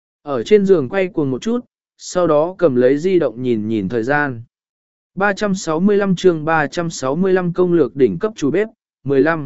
Ở trên giường quay cuồng một chút, sau đó cầm lấy di động nhìn nhìn thời gian. ba trăm sáu mươi lăm chương ba trăm sáu mươi lăm công lược đỉnh cấp chủ bếp, mười lăm.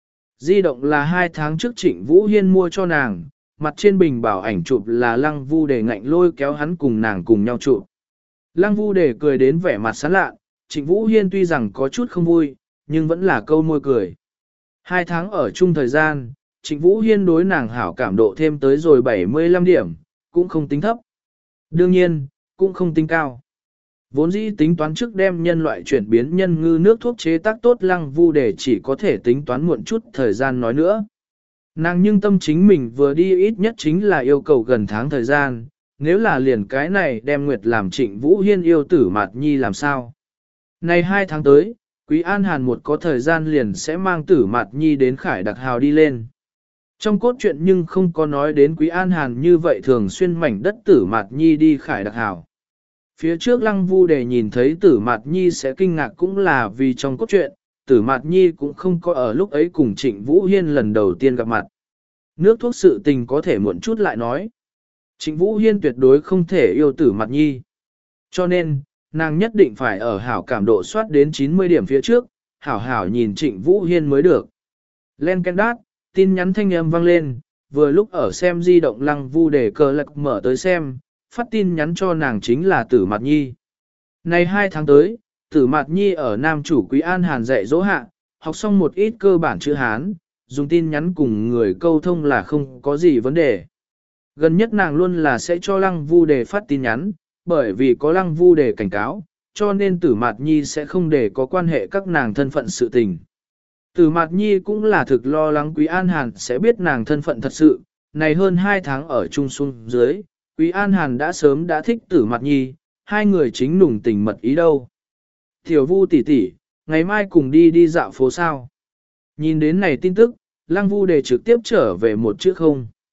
Di động là hai tháng trước Trịnh Vũ Hiên mua cho nàng, mặt trên bình bảo ảnh chụp là Lăng Vu Đề ngạnh lôi kéo hắn cùng nàng cùng nhau chụp. Lăng Vu Đề cười đến vẻ mặt sán lạ, Trịnh Vũ Hiên tuy rằng có chút không vui, nhưng vẫn là câu môi cười. Hai tháng ở chung thời gian, Trịnh Vũ Hiên đối nàng hảo cảm độ thêm tới rồi bảy mươi lăm điểm, cũng không tính thấp. Đương nhiên, cũng không tính cao. Vốn dĩ tính toán trước đem nhân loại chuyển biến nhân ngư nước thuốc chế tác tốt Lăng Vu Đề chỉ có thể tính toán muộn chút thời gian nói nữa. Nàng nhưng tâm chính mình vừa đi ít nhất chính là yêu cầu gần tháng thời gian, nếu là liền cái này đem Nguyệt làm Trịnh Vũ Hiên yêu tử Mạt Nhi làm sao. Này hai tháng tới, Quý An Hàn một có thời gian liền sẽ mang tử Mạt Nhi đến Khải Đặc Hào đi lên. Trong cốt truyện nhưng không có nói đến Quý An Hàn như vậy thường xuyên mảnh đất tử Mạt Nhi đi Khải Đặc Hào. Phía trước Lăng Vu Đề nhìn thấy tử Mạt Nhi sẽ kinh ngạc cũng là vì trong cốt truyện, tử Mạt Nhi cũng không có ở lúc ấy cùng Trịnh Vũ Hiên lần đầu tiên gặp mặt. Nước thuốc sự tình có thể muộn chút lại nói. Trịnh Vũ Hiên tuyệt đối không thể yêu tử Mạt Nhi. Cho nên, nàng nhất định phải ở hảo cảm độ soát đến chín mươi điểm phía trước, hảo hảo nhìn Trịnh Vũ Hiên mới được. Len Ken Đát, tin nhắn thanh âm vang lên, vừa lúc ở xem di động Lăng Vu Đề cờ lạc mở tới xem, phát tin nhắn cho nàng chính là Tử Mạt Nhi. Này hai tháng tới, Tử Mạt Nhi ở Nam chủ Quý An Hàn dạy dỗ hạ, học xong một ít cơ bản chữ Hán, dùng tin nhắn cùng người câu thông là không có gì vấn đề. Gần nhất nàng luôn là sẽ cho Lăng Vu Đề phát tin nhắn, bởi vì có Lăng Vu Đề cảnh cáo, cho nên Tử Mạt Nhi sẽ không để có quan hệ các nàng thân phận sự tình. Tử Mạt Nhi cũng là thực lo lắng Quý An Hàn sẽ biết nàng thân phận thật sự, này hơn hai tháng ở chung xuống dưới, Quý An Hàn đã sớm đã thích Tử Mạt Nhi, hai người chính nùng tình mật ý đâu. Tiểu Vu tỷ tỷ, ngày mai cùng đi đi dạo phố sao? Nhìn đến này tin tức, Lăng Vu Đề trực tiếp trở về một chữ không.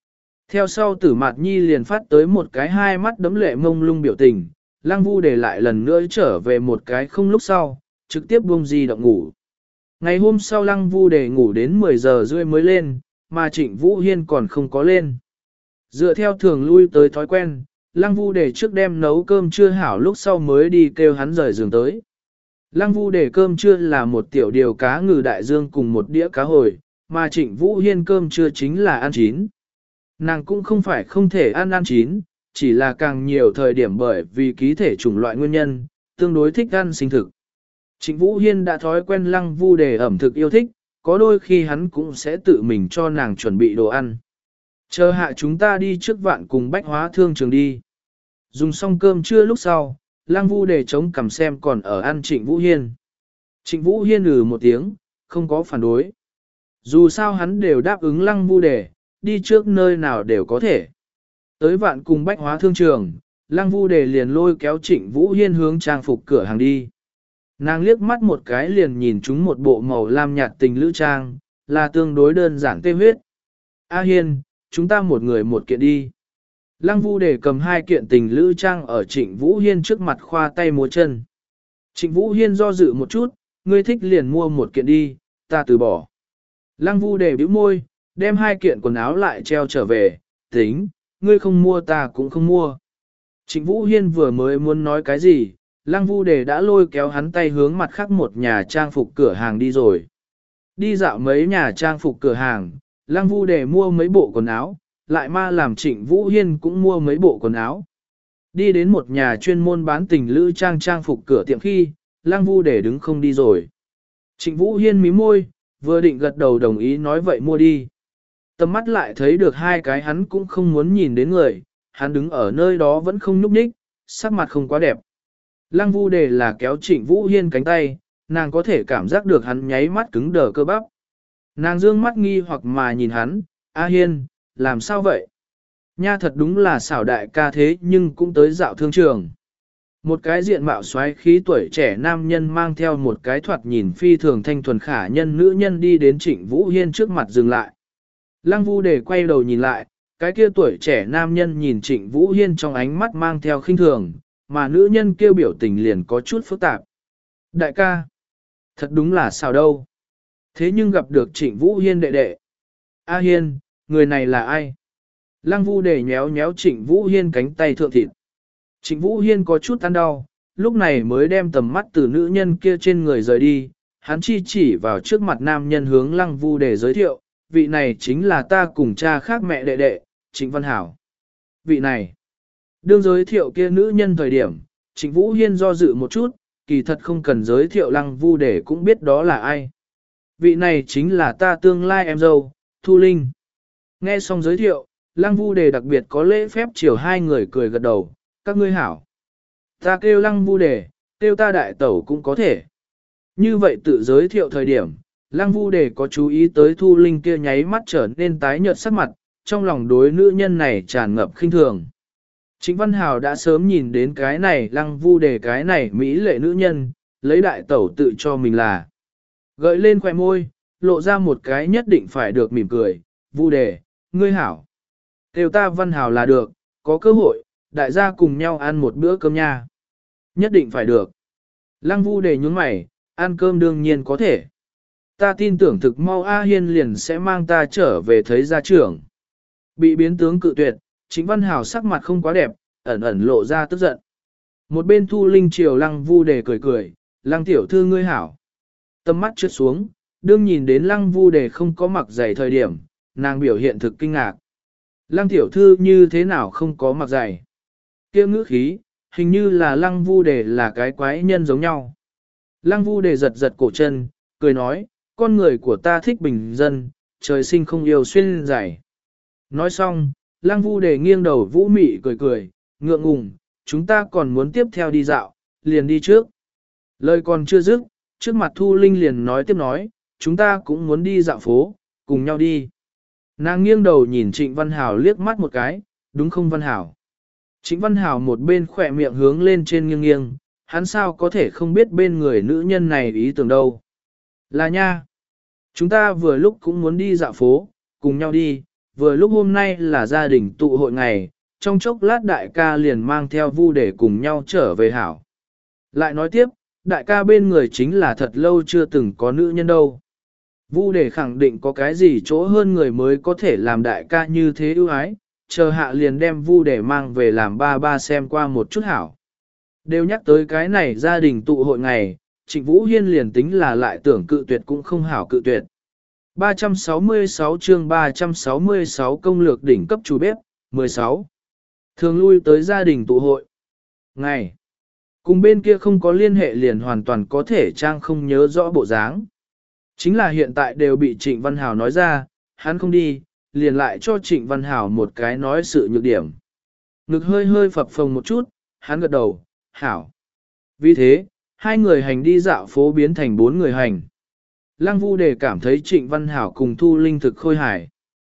Theo sau Tử Mạt Nhi liền phát tới một cái hai mắt đấm lệ mông lung biểu tình, Lăng Vu để lại lần nữa trở về một cái không lúc sau, trực tiếp buông di động ngủ. Ngày hôm sau Lăng Vu để ngủ đến mười giờ rưỡi mới lên, mà Trịnh Vũ Hiên còn không có lên. Dựa theo thường lui tới thói quen, Lăng Vu để trước đem nấu cơm trưa hảo lúc sau mới đi kêu hắn rời giường tới. Lăng Vu để cơm trưa là một tiểu điều cá ngừ đại dương cùng một đĩa cá hồi, mà Trịnh Vũ Hiên cơm trưa chính là ăn chín. Nàng cũng không phải không thể ăn ăn chín, chỉ là càng nhiều thời điểm bởi vì ký thể chủng loại nguyên nhân, tương đối thích ăn sinh thực. Trịnh Vũ Hiên đã thói quen Lăng Vu để ẩm thực yêu thích, có đôi khi hắn cũng sẽ tự mình cho nàng chuẩn bị đồ ăn. Chờ hạ chúng ta đi trước vạn cùng bách hóa thương trường đi. Dùng xong cơm trưa lúc sau, Lăng Vu để chống cằm xem còn ở ăn Trịnh Vũ Hiên. Trịnh Vũ Hiên ừ một tiếng, không có phản đối. Dù sao hắn đều đáp ứng Lăng Vu để, đi trước nơi nào đều có thể. Tới vạn cùng bách hóa thương trường, Lăng Vu để liền lôi kéo Trịnh Vũ Hiên hướng trang phục cửa hàng đi. Nàng liếc mắt một cái liền nhìn chúng một bộ màu lam nhạt tình lữ trang, là tương đối đơn giản tê huyết. A Hiên, chúng ta một người một kiện đi. Lăng Vu để cầm hai kiện tình lữ trang ở Trịnh Vũ Hiên trước mặt khoa tay múa chân. Trịnh Vũ Hiên do dự một chút, ngươi thích liền mua một kiện đi, ta từ bỏ. Lăng Vu để bĩu môi, đem hai kiện quần áo lại treo trở về, tính, ngươi không mua ta cũng không mua. Trịnh Vũ Hiên vừa mới muốn nói cái gì, Lăng Vu để đã lôi kéo hắn tay hướng mặt khác một nhà trang phục cửa hàng đi rồi. Đi dạo mấy nhà trang phục cửa hàng, Lăng Vu để mua mấy bộ quần áo, lại ma làm Trịnh Vũ Hiên cũng mua mấy bộ quần áo. Đi đến một nhà chuyên môn bán tình lữ trang trang phục cửa tiệm khi, Lăng Vu để đứng không đi rồi. Trịnh Vũ Hiên mí môi, vừa định gật đầu đồng ý nói vậy mua đi. Tầm mắt lại thấy được hai cái hắn cũng không muốn nhìn đến người, hắn đứng ở nơi đó vẫn không nhúc nhích, sắc mặt không quá đẹp. Lăng Vu để là kéo Trịnh Vũ Hiên cánh tay, nàng có thể cảm giác được hắn nháy mắt cứng đờ cơ bắp. Nàng dương mắt nghi hoặc mà nhìn hắn, A Hiên, làm sao vậy? Nha thật đúng là xảo đại ca thế nhưng cũng tới dạo thương trường. Một cái diện mạo xoáy khí tuổi trẻ nam nhân mang theo một cái thoạt nhìn phi thường thanh thuần khả nhân nữ nhân đi đến Trịnh Vũ Hiên trước mặt dừng lại. Lăng Vu để quay đầu nhìn lại, cái kia tuổi trẻ nam nhân nhìn Trịnh Vũ Hiên trong ánh mắt mang theo khinh thường, mà nữ nhân kêu biểu tình liền có chút phức tạp. Đại ca, thật đúng là sao đâu. Thế nhưng gặp được Trịnh Vũ Hiên đệ đệ. A Hiên, người này là ai? Lăng Vu để nhéo nhéo Trịnh Vũ Hiên cánh tay thượng thịt. Trịnh Vũ Hiên có chút ăn đau, lúc này mới đem tầm mắt từ nữ nhân kia trên người rời đi. Hắn chi chỉ vào trước mặt nam nhân hướng Lăng Vu để giới thiệu, vị này chính là ta cùng cha khác mẹ đệ đệ, Trịnh Văn Hảo. Vị này, đương giới thiệu kia nữ nhân thời điểm, Trịnh Vũ Hiên do dự một chút, kỳ thật không cần giới thiệu Lăng Vu để cũng biết đó là ai. Vị này chính là ta tương lai em dâu, Thu Linh. Nghe xong giới thiệu, Lăng Vu đề đặc biệt có lễ phép chiều hai người cười gật đầu, các ngươi hảo. Ta kêu Lăng Vu đề, kêu ta đại tẩu cũng có thể. Như vậy tự giới thiệu thời điểm, Lăng Vu đề có chú ý tới Thu Linh kia nháy mắt trở nên tái nhợt sắc mặt, trong lòng đối nữ nhân này tràn ngập khinh thường. Trịnh Văn Hào đã sớm nhìn đến cái này Lăng Vu đề cái này mỹ lệ nữ nhân, lấy đại tẩu tự cho mình là. Gợi lên khóe môi, lộ ra một cái nhất định phải được mỉm cười, Vu đề, ngươi hảo. Kêu ta Văn Hào là được, có cơ hội, đại gia cùng nhau ăn một bữa cơm nha. Nhất định phải được. Lăng Vu đề nhướng mày, ăn cơm đương nhiên có thể. Ta tin tưởng thực mau A Hiên liền sẽ mang ta trở về thấy gia trưởng. Bị biến tướng cự tuyệt, Trịnh Văn Hào sắc mặt không quá đẹp, ẩn ẩn lộ ra tức giận. Một bên Thu Linh chiều Lăng Vu đề cười cười, Lăng tiểu thư ngươi hảo. Tâm mắt trượt xuống, đương nhìn đến Lăng Vu đề không có mặc giày thời điểm, nàng biểu hiện thực kinh ngạc. Lăng tiểu thư như thế nào không có mặc giày? Kia ngữ khí, hình như là Lăng Vu đề là cái quái nhân giống nhau. Lăng Vu đề giật giật cổ chân, cười nói, con người của ta thích bình dân, trời sinh không yêu xuyên giày. Nói xong, Lăng Vu đề nghiêng đầu vũ mị cười cười, ngượng ngùng, chúng ta còn muốn tiếp theo đi dạo, liền đi trước. Lời còn chưa dứt, trước mặt Thu Linh liền nói tiếp nói, chúng ta cũng muốn đi dạo phố, cùng nhau đi. Nàng nghiêng đầu nhìn Trịnh Văn Hào liếc mắt một cái, đúng không Văn Hào? Trịnh Văn Hào một bên khỏe miệng hướng lên trên nghiêng nghiêng, hắn sao có thể không biết bên người nữ nhân này ý tưởng đâu. Là nha. Chúng ta vừa lúc cũng muốn đi dạo phố, cùng nhau đi, vừa lúc hôm nay là gia đình tụ hội ngày, trong chốc lát đại ca liền mang theo Vu để cùng nhau trở về hảo. Lại nói tiếp, đại ca bên người chính là thật lâu chưa từng có nữ nhân đâu. Vu để khẳng định có cái gì chỗ hơn người mới có thể làm đại ca như thế ưu ái, chờ hạ liền đem Vu để mang về làm ba ba xem qua một chút hảo. Đều nhắc tới cái này gia đình tụ hội ngày, Trịnh Vũ Hiên liền tính là lại tưởng cự tuyệt cũng không hảo cự tuyệt. ba trăm sáu mươi sáu chương ba trăm sáu mươi sáu công lược đỉnh cấp chủ bếp, mười sáu. Thường lui tới gia đình tụ hội. Ngày. Cùng bên kia không có liên hệ liền hoàn toàn có thể trang không nhớ rõ bộ dáng. Chính là hiện tại đều bị Trịnh Văn Hào nói ra, hắn không đi, liền lại cho Trịnh Văn Hào một cái nói sự nhược điểm. Ngực hơi hơi phập phồng một chút, hắn gật đầu, hảo. Vì thế, hai người hành đi dạo phố biến thành bốn người hành. Lăng Vu Đề cảm thấy Trịnh Văn Hảo cùng Thu Linh thực khôi hài.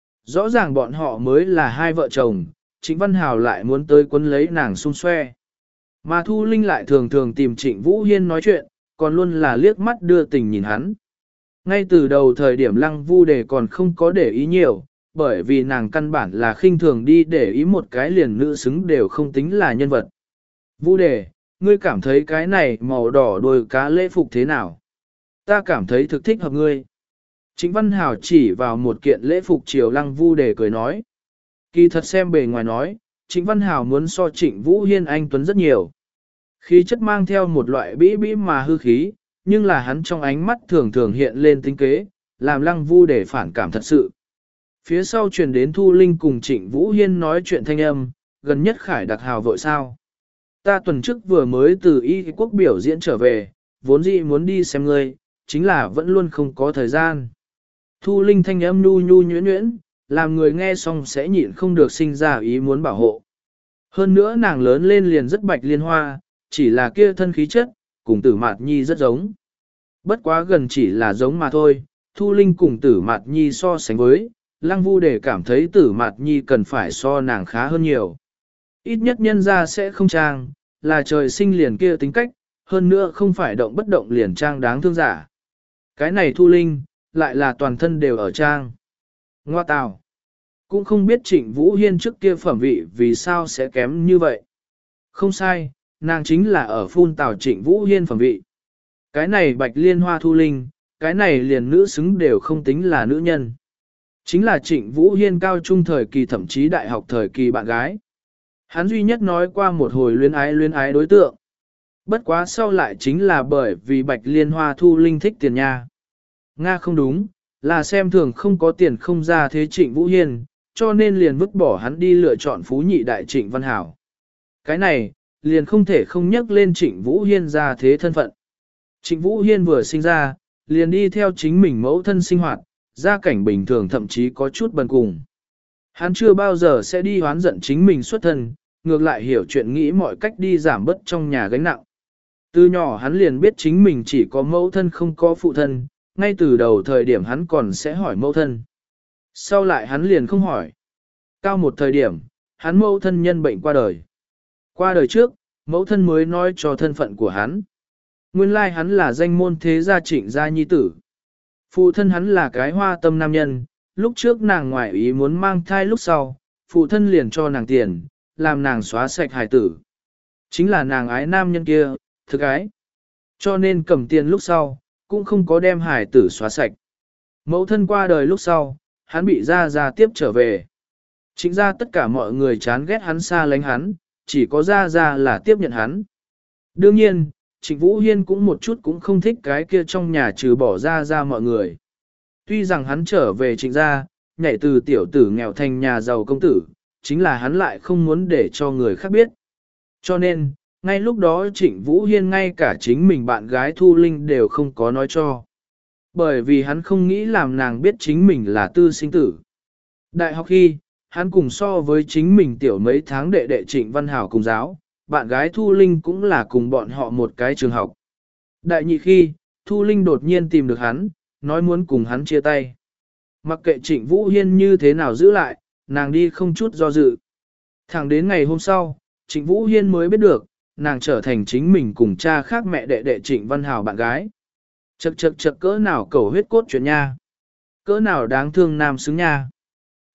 Rõ ràng bọn họ mới là hai vợ chồng, Trịnh Văn Hảo lại muốn tới quấn lấy nàng xung xoe. Mà Thu Linh lại thường thường tìm Trịnh Vũ Hiên nói chuyện, còn luôn là liếc mắt đưa tình nhìn hắn. Ngay từ đầu thời điểm Lăng Vu Đề còn không có để ý nhiều, bởi vì nàng căn bản là khinh thường đi để ý một cái liền nữ xứng đều không tính là nhân vật. Vu Đề, ngươi cảm thấy cái này màu đỏ đôi cá lễ phục thế nào? Ta cảm thấy thực thích hợp ngươi. Trịnh Văn Hảo chỉ vào một kiện lễ phục chiều Lăng Vu Đề cười nói. Kỳ thật xem bề ngoài nói, Trịnh Văn Hảo muốn so Trịnh Vũ Hiên anh tuấn rất nhiều. Khí chất mang theo một loại bĩ bĩ mà hư khí, nhưng là hắn trong ánh mắt thường thường hiện lên tính kế, làm Lăng Vu Đề phản cảm thật sự. Phía sau truyền đến Thu Linh cùng Trịnh Vũ Hiên nói chuyện thanh âm, gần nhất Khải đặc hào vội sao. Ta tuần trước vừa mới từ Y quốc biểu diễn trở về, vốn dĩ muốn đi xem ngươi, chính là vẫn luôn không có thời gian. Thu Linh thanh âm nhu nhu nhuyễn nhuyễn, làm người nghe xong sẽ nhịn không được sinh ra ý muốn bảo hộ. Hơn nữa nàng lớn lên liền rất bạch liên hoa, chỉ là kia thân khí chất, cùng Tử Mạt Nhi rất giống. Bất quá gần chỉ là giống mà thôi, Thu Linh cùng Tử Mạt Nhi so sánh với, Lăng Vu Đề cảm thấy Tử Mạt Nhi cần phải so nàng khá hơn nhiều. Ít nhất nhân ra sẽ không trang, là trời sinh liền kia tính cách, hơn nữa không phải động bất động liền trang đáng thương giả. Cái này Thu Linh, lại là toàn thân đều ở trang. Ngoa tào. Cũng không biết Trịnh Vũ Hiên trước kia phẩm vị vì sao sẽ kém như vậy. Không sai, nàng chính là ở phun tào Trịnh Vũ Hiên phẩm vị. Cái này bạch liên hoa Thu Linh, cái này liền nữ xứng đều không tính là nữ nhân. Chính là Trịnh Vũ Hiên cao trung thời kỳ thậm chí đại học thời kỳ bạn gái. Hắn duy nhất nói qua một hồi luyến ái luyến ái đối tượng. Bất quá sau lại chính là bởi vì bạch liên hoa Thu Linh thích tiền nha. Nga không đúng, là xem thường không có tiền không ra thế Trịnh Vũ Hiên, cho nên liền vứt bỏ hắn đi lựa chọn phú nhị đại Trịnh Văn Hảo. Cái này, liền không thể không nhắc lên Trịnh Vũ Hiên ra thế thân phận. Trịnh Vũ Hiên vừa sinh ra, liền đi theo chính mình mẫu thân sinh hoạt, gia cảnh bình thường thậm chí có chút bần cùng. Hắn chưa bao giờ sẽ đi hoán giận chính mình xuất thân, ngược lại hiểu chuyện nghĩ mọi cách đi giảm bớt trong nhà gánh nặng. Từ nhỏ hắn liền biết chính mình chỉ có mẫu thân không có phụ thân, ngay từ đầu thời điểm hắn còn sẽ hỏi mẫu thân. Sau lại hắn liền không hỏi. Cao một thời điểm, hắn mẫu thân nhân bệnh qua đời. Qua đời trước, mẫu thân mới nói cho thân phận của hắn. Nguyên lai hắn là danh môn thế gia Trịnh gia nhi tử. Phụ thân hắn là cái hoa tâm nam nhân, lúc trước nàng ngoại ý muốn mang thai lúc sau, phụ thân liền cho nàng tiền, làm nàng xóa sạch hài tử. Chính là nàng ái nam nhân kia, thực ái. Cho nên cầm tiền lúc sau, cũng không có đem hài tử xóa sạch. Mẫu thân qua đời lúc sau, hắn bị Gia Gia tiếp trở về. Chính ra tất cả mọi người chán ghét hắn xa lánh hắn, chỉ có Gia Gia là tiếp nhận hắn. Đương nhiên, Trịnh Vũ Hiên cũng một chút cũng không thích cái kia trong nhà trừ bỏ Gia Gia mọi người. Tuy rằng hắn trở về Trịnh gia, nhảy từ tiểu tử nghèo thành nhà giàu công tử, chính là hắn lại không muốn để cho người khác biết. Cho nên, ngay lúc đó Trịnh Vũ Hiên ngay cả chính mình bạn gái Thu Linh đều không có nói cho. Bởi vì hắn không nghĩ làm nàng biết chính mình là tư sinh tử. Đại học khi, hắn cùng so với chính mình tiểu mấy tháng đệ đệ Trịnh Văn Hảo cùng giáo, bạn gái Thu Linh cũng là cùng bọn họ một cái trường học. Đại nhị khi, Thu Linh đột nhiên tìm được hắn, nói muốn cùng hắn chia tay. Mặc kệ Trịnh Vũ Hiên như thế nào giữ lại, nàng đi không chút do dự. Thẳng đến ngày hôm sau, Trịnh Vũ Hiên mới biết được, nàng trở thành chính mình cùng cha khác mẹ đệ đệ Trịnh Văn Hảo bạn gái. Chậc chậc chậc cỡ nào cầu huyết cốt chuyện nha. Cỡ nào đáng thương nam xứng nha.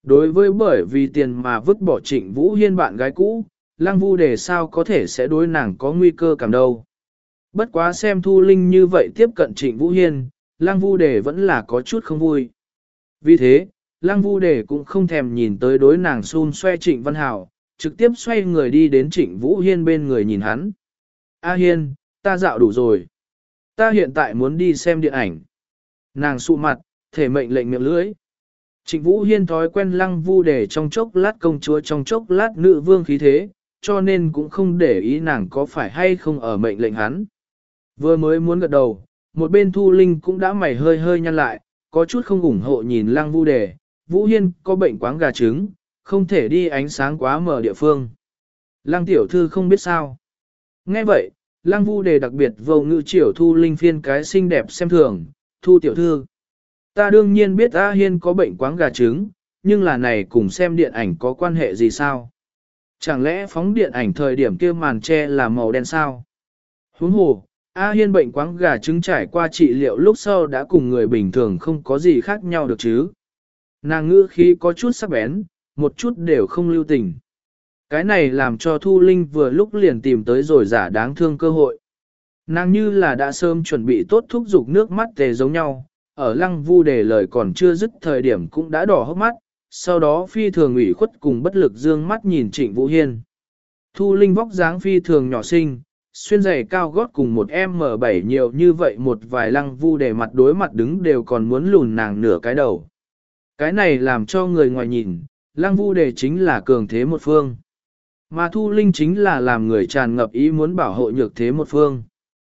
Đối với bởi vì tiền mà vứt bỏ Trịnh Vũ Hiên bạn gái cũ, Lăng Vu Đề sao có thể sẽ đối nàng có nguy cơ cảm đâu. Bất quá xem Thu Linh như vậy tiếp cận Trịnh Vũ Hiên, Lăng Vu Đề vẫn là có chút không vui. Vì thế, Lăng Vu Đề cũng không thèm nhìn tới đối nàng xun xoe Trịnh Văn Hảo, trực tiếp xoay người đi đến Trịnh Vũ Hiên bên người nhìn hắn. A Hiên, ta dạo đủ rồi. Ta hiện tại muốn đi xem điện ảnh. Nàng sụ mặt, thể mệnh lệnh miệng lưỡi. Trịnh Vũ Hiên thói quen Lăng Vu Đề trong chốc lát công chúa trong chốc lát nữ vương khí thế, cho nên cũng không để ý nàng có phải hay không ở mệnh lệnh hắn. Vừa mới muốn gật đầu, một bên Thu Linh cũng đã mày hơi hơi nhăn lại, có chút không ủng hộ nhìn Lăng Vu Đề, Vũ Hiên có bệnh quáng gà trứng, không thể đi ánh sáng quá mở địa phương. Lăng tiểu thư không biết sao. Nghe vậy, Lăng Vu Đề đặc biệt vô ngữ chiều Thu Linh phiên cái xinh đẹp xem thường, Thu tiểu thư. Ta đương nhiên biết A Hiên có bệnh quáng gà trứng, nhưng là này cùng xem điện ảnh có quan hệ gì sao? Chẳng lẽ phóng điện ảnh thời điểm kia màn che là màu đen sao? Huống hồ, A Hiên bệnh quáng gà trứng trải qua trị liệu lúc sau đã cùng người bình thường không có gì khác nhau được chứ. Nàng ngữ khí có chút sắc bén, một chút đều không lưu tình. Cái này làm cho Thu Linh vừa lúc liền tìm tới rồi giả đáng thương cơ hội. Nàng như là đã sớm chuẩn bị tốt thúc giục nước mắt tề giống nhau, ở Lăng Vu Đề lời còn chưa dứt thời điểm cũng đã đỏ hốc mắt, sau đó phi thường ủy khuất cùng bất lực dương mắt nhìn Trịnh Vũ Hiên. Thu Linh vóc dáng phi thường nhỏ xinh, xuyên giày cao gót cùng một em em bảy nhiều như vậy một vài Lăng Vu Đề mặt đối mặt đứng đều còn muốn lùn nàng nửa cái đầu. Cái này làm cho người ngoài nhìn, Lăng Vu Đề chính là cường thế một phương. Mà Thu Linh chính là làm người tràn ngập ý muốn bảo hộ nhược thế một phương.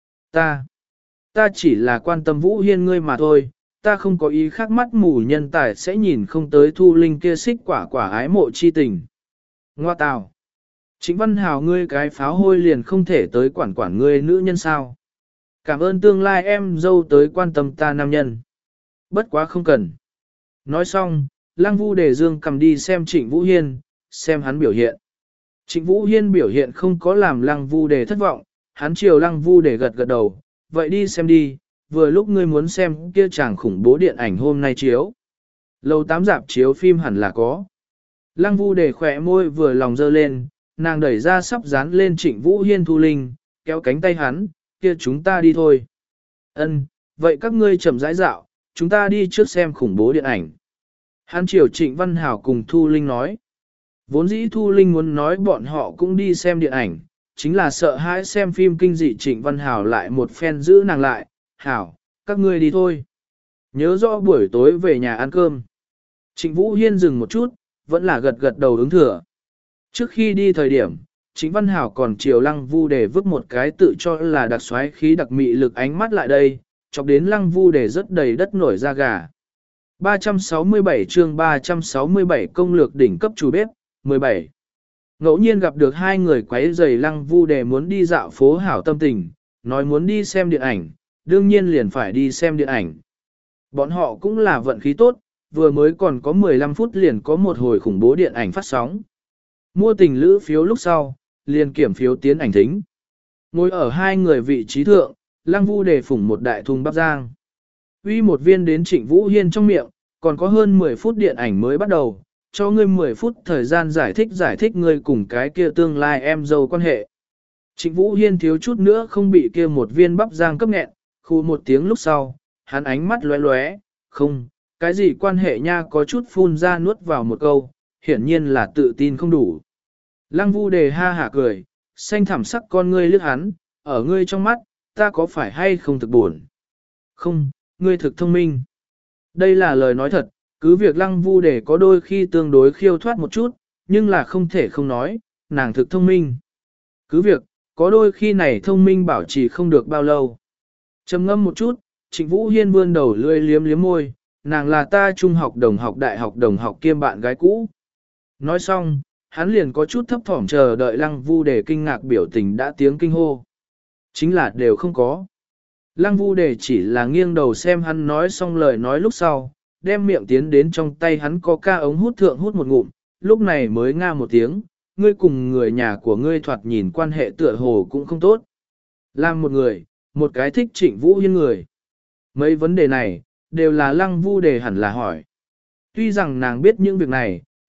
Ta, ta chỉ là quan tâm Vũ Hiên ngươi mà thôi, ta không có ý khác mắt mù nhân tài sẽ nhìn không tới Thu Linh kia xích quả quả ái mộ chi tình. Ngoa tào. Trịnh Văn Hào ngươi cái pháo hôi liền không thể tới quản quản ngươi nữ nhân sao. Cảm ơn tương lai em dâu tới quan tâm ta nam nhân. Bất quá không cần. Nói xong, Lăng Vu Đề dương cầm đi xem Trịnh Vũ Hiên, xem hắn biểu hiện. Trịnh Vũ Hiên biểu hiện không có làm Lăng Vu Đề thất vọng, hắn chiều Lăng Vu Đề gật gật đầu, vậy đi xem đi, vừa lúc ngươi muốn xem kia chàng khủng bố điện ảnh hôm nay chiếu. Lầu tám dạp chiếu phim hẳn là có. Lăng Vu Đề khỏe môi vừa lòng dơ lên, nàng đẩy ra sắp dán lên Trịnh Vũ Hiên Thu Linh, kéo cánh tay hắn, kia chúng ta đi thôi. Ân, vậy các ngươi chậm rãi dạo, chúng ta đi trước xem khủng bố điện ảnh. Hắn chiều Trịnh Văn Hảo cùng Thu Linh nói. Vốn dĩ Thu Linh muốn nói bọn họ cũng đi xem điện ảnh, chính là sợ hãi xem phim kinh dị Trịnh Văn Hảo lại một phen giữ nàng lại. Hảo, các ngươi đi thôi. Nhớ rõ buổi tối về nhà ăn cơm. Trịnh Vũ Hiên dừng một chút, vẫn là gật gật đầu ứng thừa. Trước khi đi thời điểm, Trịnh Văn Hảo còn chiều Lăng Vu Đề vứt một cái tự cho là đặc xoáy khí đặc mị lực ánh mắt lại đây, chọc đến Lăng Vu Đề rất đầy đất nổi da gà. ba trăm sáu mươi bảy chương ba trăm sáu mươi bảy công lược đỉnh cấp chủ bếp, mười bảy. Ngẫu nhiên gặp được hai người quấy rầy Lăng Vu Đề muốn đi dạo phố hảo tâm tình, nói muốn đi xem điện ảnh, đương nhiên liền phải đi xem điện ảnh. Bọn họ cũng là vận khí tốt, vừa mới còn có mười lăm phút liền có một hồi khủng bố điện ảnh phát sóng. Mua tình lữ phiếu lúc sau, liền kiểm phiếu tiến ảnh thính. Ngồi ở hai người vị trí thượng, Lăng Vu Đề phủng một đại thùng bắp rang. Uy một viên đến Trịnh Vũ Hiên trong miệng, còn có hơn mười phút điện ảnh mới bắt đầu, cho ngươi mười phút thời gian giải thích giải thích ngươi cùng cái kia tương lai em dâu quan hệ. Trịnh Vũ Hiên thiếu chút nữa không bị kia một viên bắp rang cấp nghẹn, khu một tiếng lúc sau, hắn ánh mắt lóe lóe, không, cái gì quan hệ nha có chút phun ra nuốt vào một câu, hiển nhiên là tự tin không đủ. Lăng Vu Đề ha hả cười, xanh thẳm sắc con ngươi liếc hắn, ở ngươi trong mắt, ta có phải hay không thực buồn? Không, ngươi thực thông minh. Đây là lời nói thật, cứ việc Lăng Vu Đề có đôi khi tương đối khiêu thoát một chút, nhưng là không thể không nói, nàng thực thông minh. Cứ việc, có đôi khi này thông minh bảo trì không được bao lâu. Trầm ngâm một chút, Trịnh Vũ Hiên vươn đầu lưỡi liếm liếm môi, nàng là ta trung học đồng học đại học đồng học kiêm bạn gái cũ. Nói xong, hắn liền có chút thấp thỏm chờ đợi Lăng Vu Đề kinh ngạc biểu tình đã tiếng kinh hô. Chính là đều không có. Lăng Vu Đề chỉ là nghiêng đầu xem hắn nói xong lời nói lúc sau, đem miệng tiến đến trong tay hắn có ca ống hút thượng hút một ngụm, lúc này mới nga một tiếng, ngươi cùng người nhà của ngươi thoạt nhìn quan hệ tựa hồ cũng không tốt. Làm một người, một cái thích Trịnh Vũ Hiên người. Mấy vấn đề này, đều là Lăng Vu Đề hẳn là hỏi. Tuy rằng nàng biết những việc này,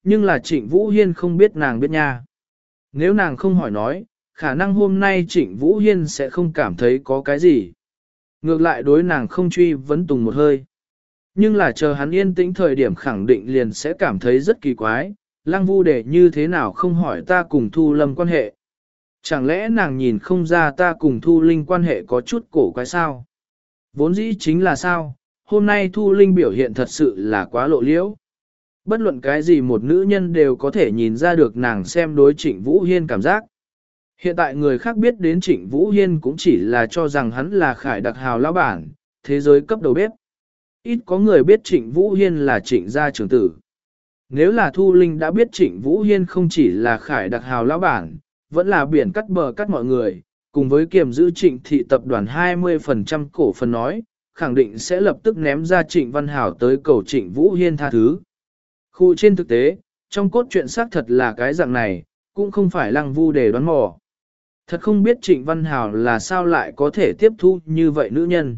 nhưng là Trịnh Vũ Hiên không biết nàng biết nha. Nếu nàng không hỏi nói, khả năng hôm nay Trịnh Vũ Hiên sẽ không cảm thấy có cái gì. Ngược lại đối nàng không truy vấn tùng một hơi. Nhưng là chờ hắn yên tĩnh thời điểm khẳng định liền sẽ cảm thấy rất kỳ quái, Lăng Vu Đề như thế nào không hỏi ta cùng Thu Lâm quan hệ. Chẳng lẽ nàng nhìn không ra ta cùng Thu Linh quan hệ có chút cổ quái sao? Vốn dĩ chính là sao, hôm nay Thu Linh biểu hiện thật sự là quá lộ liễu. Bất luận cái gì một nữ nhân đều có thể nhìn ra được nàng xem đối Trịnh Vũ Hiên cảm giác. Hiện tại người khác biết đến Trịnh Vũ Hiên cũng chỉ là cho rằng hắn là Khải Đặc Hào lão bản, thế giới cấp đầu bếp. Ít có người biết Trịnh Vũ Hiên là Trịnh gia trưởng tử. Nếu là Thu Linh đã biết Trịnh Vũ Hiên không chỉ là Khải Đặc Hào lão bản, vẫn là biển cắt bờ cắt mọi người, cùng với kiềm giữ Trịnh thị tập đoàn hai mươi phần trăm cổ phần nói, khẳng định sẽ lập tức ném ra Trịnh Văn Hảo tới cầu Trịnh Vũ Hiên tha thứ. Khu trên thực tế, trong cốt truyện xác thật là cái dạng này, cũng không phải Lăng Vu để đoán mò. Thật không biết Trịnh Văn Hảo là sao lại có thể tiếp thu như vậy nữ nhân.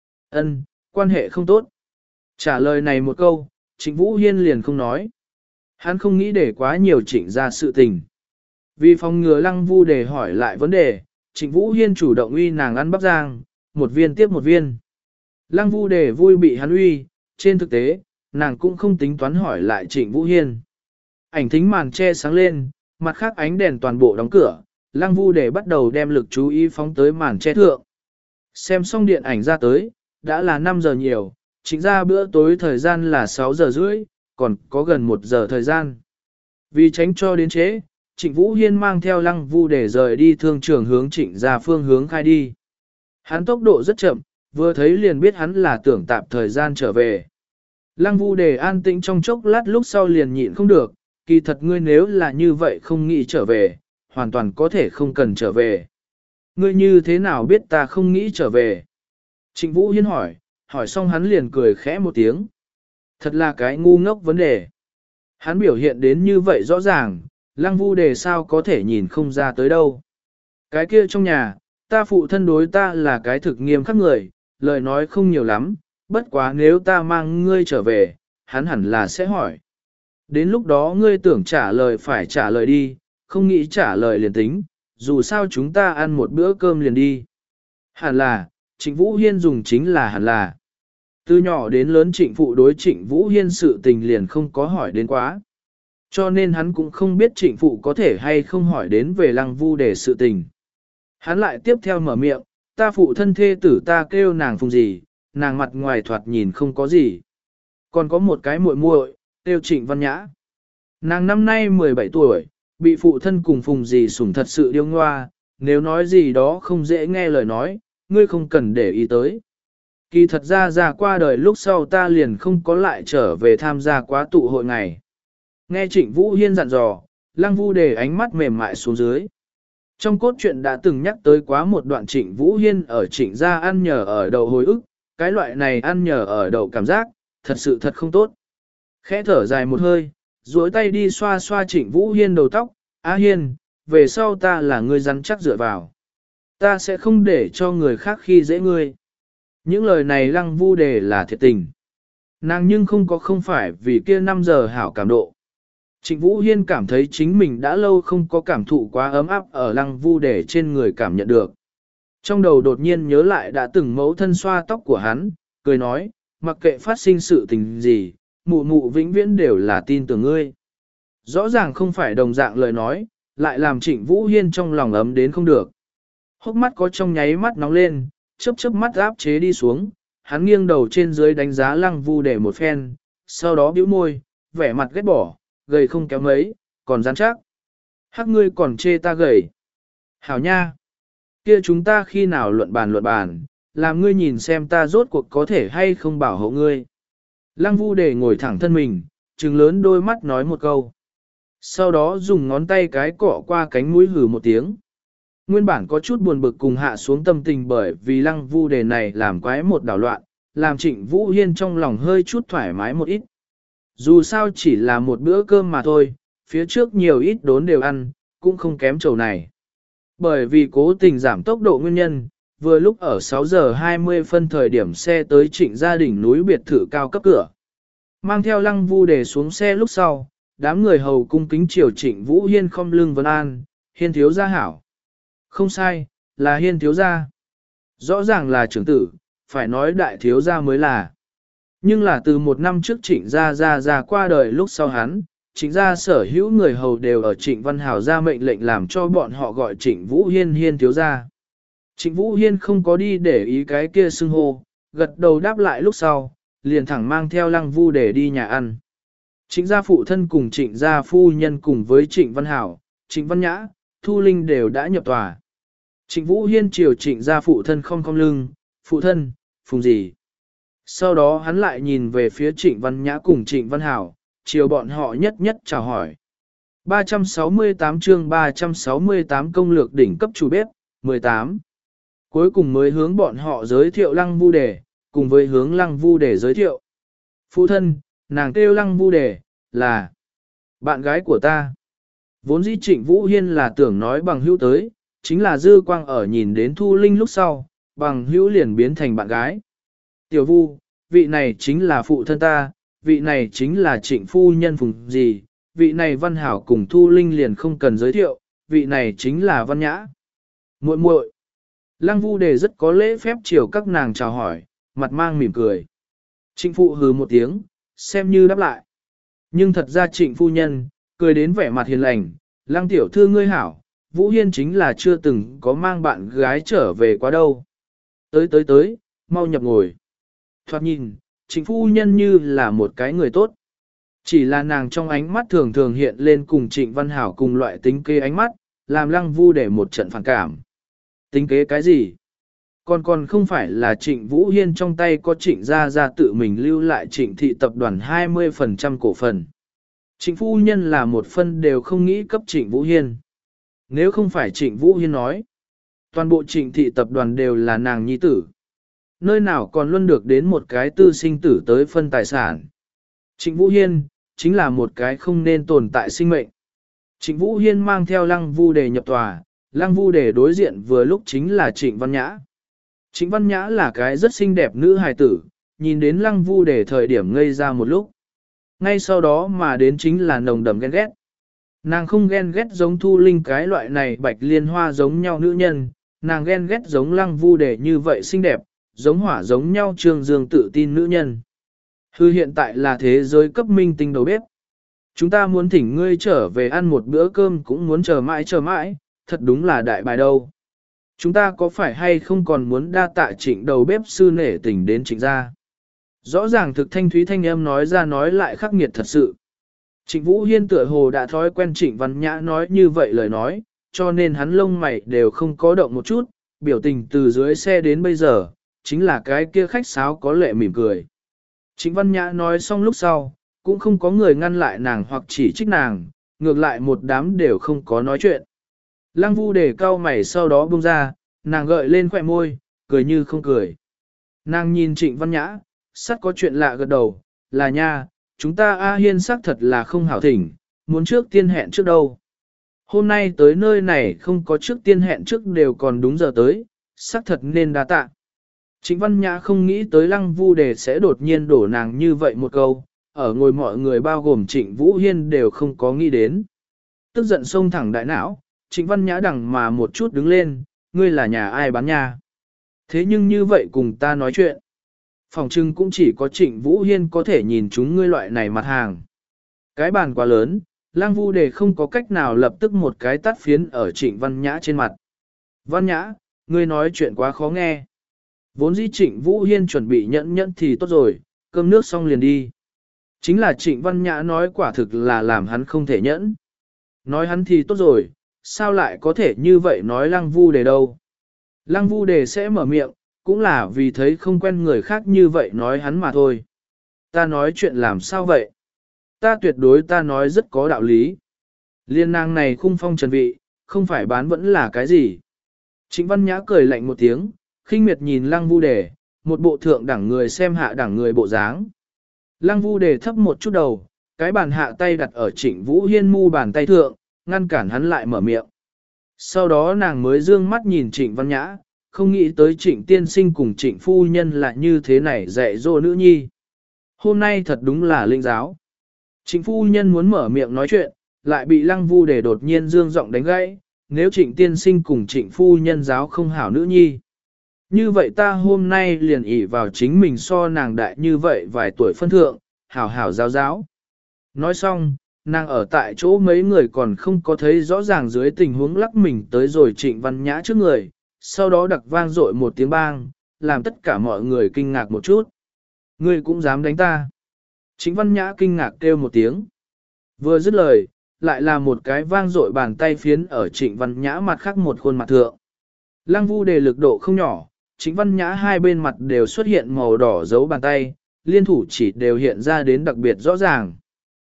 Ân, quan hệ không tốt. Trả lời này một câu, Trịnh Vũ Hiên liền không nói. Hắn không nghĩ để quá nhiều Trịnh ra sự tình. Vì phòng ngừa Lăng Vu để hỏi lại vấn đề, Trịnh Vũ Hiên chủ động uy nàng ăn bắp rang, một viên tiếp một viên. Lăng Vu để vui bị hắn uy, trên thực tế, nàng cũng không tính toán hỏi lại Trịnh Vũ Hiên. Ảnh thính màn che sáng lên, mặt khác ánh đèn toàn bộ đóng cửa, Lăng Vu để bắt đầu đem lực chú ý phóng tới màn che thượng. Xem xong điện ảnh ra tới, đã là năm giờ nhiều, chính ra bữa tối thời gian là sáu giờ rưỡi, còn có gần một giờ thời gian. Vì tránh cho đến trễ, Trịnh Vũ Hiên mang theo Lăng Vu để rời đi thương trường hướng Trịnh ra phương hướng khai đi. Hắn tốc độ rất chậm, vừa thấy liền biết hắn là tưởng tạp thời gian trở về. Lăng Vu để an tĩnh trong chốc lát lúc sau liền nhịn không được, kỳ thật ngươi nếu là như vậy không nghĩ trở về, hoàn toàn có thể không cần trở về. Ngươi như thế nào biết ta không nghĩ trở về? Trịnh Vũ Hiên hỏi, hỏi xong hắn liền cười khẽ một tiếng. Thật là cái ngu ngốc vấn đề. Hắn biểu hiện đến như vậy rõ ràng, Lăng Vu đề sao có thể nhìn không ra tới đâu. Cái kia trong nhà, ta phụ thân đối ta là cái thực nghiêm khắc người, lời nói không nhiều lắm, bất quá nếu ta mang ngươi trở về, hắn hẳn là sẽ hỏi. Đến lúc đó ngươi tưởng trả lời phải trả lời đi, không nghĩ trả lời liền tính, dù sao chúng ta ăn một bữa cơm liền đi. Hẳn là, Trịnh Vũ Hiên dùng chính là hẳn là. Từ nhỏ đến lớn Trịnh phụ đối Trịnh Vũ Hiên sự tình liền không có hỏi đến quá. Cho nên hắn cũng không biết Trịnh phụ có thể hay không hỏi đến về Lăng Vu để sự tình. Hắn lại tiếp theo mở miệng, ta phụ thân thê tử ta kêu nàng Phùng gì, nàng mặt ngoài thoạt nhìn không có gì. Còn có một cái muội muội, kêu Trịnh Văn Nhã. Nàng năm nay mười bảy tuổi, bị phụ thân cùng Phùng gì sủng thật sự điêu ngoa, nếu nói gì đó không dễ nghe lời nói, ngươi không cần để ý tới. Kỳ thật ra ra qua đời lúc sau ta liền không có lại trở về tham gia quá tụ hội ngày. Nghe Trịnh Vũ Hiên dặn dò, Lăng Vu để ánh mắt mềm mại xuống dưới. Trong cốt truyện đã từng nhắc tới quá một đoạn Trịnh Vũ Hiên ở Trịnh gia ăn nhờ ở đậu hồi ức, cái loại này ăn nhờ ở đậu cảm giác, thật sự thật không tốt. Khẽ thở dài một hơi, duỗi tay đi xoa xoa Trịnh Vũ Hiên đầu tóc, Á Hiên, về sau ta là người rắn chắc dựa vào. Ta sẽ không để cho người khác khi dễ ngươi. Những lời này Lăng Vu đề là thiệt tình. Nàng nhưng không có không phải vì kia năm giờ hảo cảm độ. Trịnh Vũ Hiên cảm thấy chính mình đã lâu không có cảm thụ quá ấm áp ở Lăng Vu đề trên người cảm nhận được. Trong đầu đột nhiên nhớ lại đã từng mẫu thân xoa tóc của hắn, cười nói, mặc kệ phát sinh sự tình gì, mụ mụ vĩnh viễn đều là tin tưởng ngươi. Rõ ràng không phải đồng dạng lời nói, lại làm Trịnh Vũ Hiên trong lòng ấm đến không được. Hốc mắt có trong nháy mắt nóng lên, chớp chớp mắt áp chế đi xuống, hắn nghiêng đầu trên dưới đánh giá Lăng Vu để một phen, sau đó bĩu môi, vẻ mặt ghét bỏ, gầy không kéo mấy, còn rắn chắc. Hắc ngươi còn chê ta gầy. Hảo nha. Kia chúng ta khi nào luận bàn luận bàn, làm ngươi nhìn xem ta rốt cuộc có thể hay không bảo hộ ngươi. Lăng Vu để ngồi thẳng thân mình, trừng lớn đôi mắt nói một câu. Sau đó dùng ngón tay cái cọ qua cánh mũi hừ một tiếng. Nguyên bản có chút buồn bực cùng hạ xuống tâm tình bởi vì Lăng Vu đề này làm quái một đảo loạn, làm Trịnh Vũ Hiên trong lòng hơi chút thoải mái một ít. Dù sao chỉ là một bữa cơm mà thôi, phía trước nhiều ít đốn đều ăn, cũng không kém chầu này. Bởi vì cố tình giảm tốc độ nguyên nhân, vừa lúc ở sáu giờ hai mươi phân thời điểm xe tới Trịnh gia đình núi biệt thự cao cấp cửa. Mang theo Lăng Vu đề xuống xe lúc sau, đám người hầu cung kính triều Trịnh Vũ Hiên không lưng vân an, Hiên thiếu gia hảo. Không sai, là Hiên thiếu gia. Rõ ràng là trưởng tử, phải nói đại thiếu gia mới là. Nhưng là từ một năm trước Trịnh gia gia gia qua đời lúc sau hắn, Trịnh gia sở hữu người hầu đều ở Trịnh Văn Hảo ra mệnh lệnh làm cho bọn họ gọi Trịnh Vũ Hiên Hiên thiếu gia. Trịnh Vũ Hiên không có đi để ý cái kia xưng hô, gật đầu đáp lại lúc sau, liền thẳng mang theo Lăng Vu để đi nhà ăn. Trịnh gia phụ thân cùng Trịnh gia phu nhân cùng với Trịnh Văn Hảo, Trịnh Văn Nhã, Thu Linh đều đã nhập tòa. Trịnh Vũ Hiên chiều Trịnh gia phụ thân không không lưng, phụ thân, phùng gì. Sau đó hắn lại nhìn về phía Trịnh Văn Nhã cùng Trịnh Văn Hảo, chiều bọn họ nhất nhất chào hỏi. ba trăm sáu mươi tám chương ba trăm sáu mươi tám công lược đỉnh cấp chủ bếp, mười tám. Cuối cùng mới hướng bọn họ giới thiệu Lăng Vu Đề, cùng với hướng Lăng Vu Đề giới thiệu. Phụ thân, nàng kêu Lăng Vu Đề, là bạn gái của ta. Vốn dĩ Trịnh Vũ Hiên là tưởng nói bằng hữu tới, chính là dư quang ở nhìn đến Thu Linh lúc sau, bằng hữu liền biến thành bạn gái. Tiểu Vu, vị này chính là phụ thân ta, vị này chính là Trịnh phu nhân Phùng gì, vị này Văn Hảo cùng Thu Linh liền không cần giới thiệu, vị này chính là Văn Nhã. Muội muội. Lăng Vu Đề rất có lễ phép chiều các nàng chào hỏi, mặt mang mỉm cười. Trịnh phụ hừ một tiếng, xem như đáp lại. Nhưng thật ra Trịnh phu nhân, cười đến vẻ mặt hiền lành, Lăng tiểu thư ngươi hảo, Vũ Hiên chính là chưa từng có mang bạn gái trở về quá đâu. Tới tới tới, mau nhập ngồi. Thoạt nhìn, Trịnh phu nhân như là một cái người tốt. Chỉ là nàng trong ánh mắt thường thường hiện lên cùng Trịnh Văn Hảo cùng loại tính kế ánh mắt, làm Lăng Vu để một trận phản cảm. Tính kế cái gì? Còn còn không phải là Trịnh Vũ Hiên trong tay có Trịnh gia gia tự mình lưu lại Trịnh thị tập đoàn hai mươi phần trăm cổ phần. Trịnh phu nhân là một phân đều không nghĩ cấp Trịnh Vũ Hiên. Nếu không phải Trịnh Vũ Hiên nói, toàn bộ Trịnh thị tập đoàn đều là nàng nhi tử. Nơi nào còn luôn được đến một cái tư sinh tử tới phân tài sản. Trịnh Vũ Hiên, chính là một cái không nên tồn tại sinh mệnh. Trịnh Vũ Hiên mang theo Lăng Vu Đề nhập tòa, Lăng Vu Đề đối diện vừa lúc chính là Trịnh Văn Nhã. Trịnh Văn Nhã là cái rất xinh đẹp nữ hài tử, nhìn đến Lăng Vu Đề thời điểm ngây ra một lúc. Ngay sau đó mà đến chính là nồng đậm ghen ghét. Nàng không ghen ghét giống Thu Linh cái loại này bạch liên hoa giống nhau nữ nhân, nàng ghen ghét giống Lăng Vu Đề như vậy xinh đẹp, giống hỏa giống nhau trương dương tự tin nữ nhân. Hư hiện tại là thế giới cấp minh tinh đầu bếp. Chúng ta muốn thỉnh ngươi trở về ăn một bữa cơm cũng muốn chờ mãi chờ mãi, thật đúng là đại bài đâu. Chúng ta có phải hay không còn muốn đa tạ Trịnh đầu bếp sư nể tình đến Trịnh gia? Rõ ràng thực thanh thúy thanh âm nói ra nói lại khắc nghiệt thật sự. Trịnh Vũ Hiên tựa hồ đã thói quen Trịnh Văn Nhã nói như vậy lời nói, cho nên hắn lông mày đều không có động một chút, biểu tình từ dưới xe đến bây giờ, chính là cái kia khách sáo có lệ mỉm cười. Trịnh Văn Nhã nói xong lúc sau, cũng không có người ngăn lại nàng hoặc chỉ trích nàng, ngược lại một đám đều không có nói chuyện. Lăng Vu để cau mày sau đó buông ra, nàng gợi lên khỏe môi, cười như không cười. Nàng nhìn Trịnh Văn Nhã, sắt có chuyện lạ gật đầu, là nha, chúng ta A Hiên xác thật là không hảo thỉnh, muốn trước tiên hẹn trước đâu. Hôm nay tới nơi này không có trước tiên hẹn trước đều còn đúng giờ tới, xác thật nên đa tạ. Trịnh Văn Nhã không nghĩ tới Lăng Vu Đề sẽ đột nhiên đổ nàng như vậy một câu, ở ngồi mọi người bao gồm Trịnh Vũ Hiên đều không có nghĩ đến. Tức giận xông thẳng đại não, Trịnh Văn Nhã đằng mà một chút đứng lên, ngươi là nhà ai bán nha. Thế nhưng như vậy cùng ta nói chuyện. Phòng trưng cũng chỉ có Trịnh Vũ Hiên có thể nhìn chúng ngươi loại này mặt hàng. Cái bàn quá lớn, Lăng Vu Đề không có cách nào lập tức một cái tát phiến ở Trịnh Văn Nhã trên mặt. Văn Nhã, ngươi nói chuyện quá khó nghe. Vốn dĩ Trịnh Vũ Hiên chuẩn bị nhẫn nhẫn thì tốt rồi, cơm nước xong liền đi. Chính là Trịnh Văn Nhã nói quả thực là làm hắn không thể nhẫn. Nói hắn thì tốt rồi, sao lại có thể như vậy nói Lăng Vu Đề đâu. Lăng Vu Đề sẽ mở miệng, cũng là vì thấy không quen người khác như vậy nói hắn mà thôi. Ta nói chuyện làm sao vậy? Ta tuyệt đối ta nói rất có đạo lý. Liên nàng này khung phong trần vị, không phải bán vẫn là cái gì. Trịnh Văn Nhã cười lạnh một tiếng, khinh miệt nhìn Lăng Vu Đề, một bộ thượng đẳng người xem hạ đẳng người bộ dáng. Lăng Vu Đề thấp một chút đầu, cái bàn hạ tay đặt ở Trịnh Vũ Hiên mu bàn tay thượng, ngăn cản hắn lại mở miệng. Sau đó nàng mới dương mắt nhìn Trịnh Văn Nhã, không nghĩ tới Trịnh tiên sinh cùng Trịnh phu nhân là như thế này dạy dỗ nữ nhi. Hôm nay thật đúng là linh giáo. Trịnh phu nhân muốn mở miệng nói chuyện, lại bị lăng vu để đột nhiên dương giọng đánh gãy, nếu trịnh tiên sinh cùng trịnh phu nhân giáo không hảo nữ nhi. Như vậy ta hôm nay liền ỷ vào chính mình so nàng đại như vậy vài tuổi phân thượng, hảo hảo giáo giáo. Nói xong, nàng ở tại chỗ mấy người còn không có thấy rõ ràng dưới tình huống lắc mình tới rồi trịnh văn nhã trước người, sau đó đặc vang dội một tiếng bang, làm tất cả mọi người kinh ngạc một chút. Ngươi cũng dám đánh ta. Trịnh văn nhã kinh ngạc kêu một tiếng. Vừa dứt lời, lại là một cái vang dội bàn tay phiến ở trịnh văn nhã mặt khác một khuôn mặt thượng. Lăng vu đề lực độ không nhỏ, trịnh văn nhã hai bên mặt đều xuất hiện màu đỏ dấu bàn tay, liên thủ chỉ đều hiện ra đến đặc biệt rõ ràng.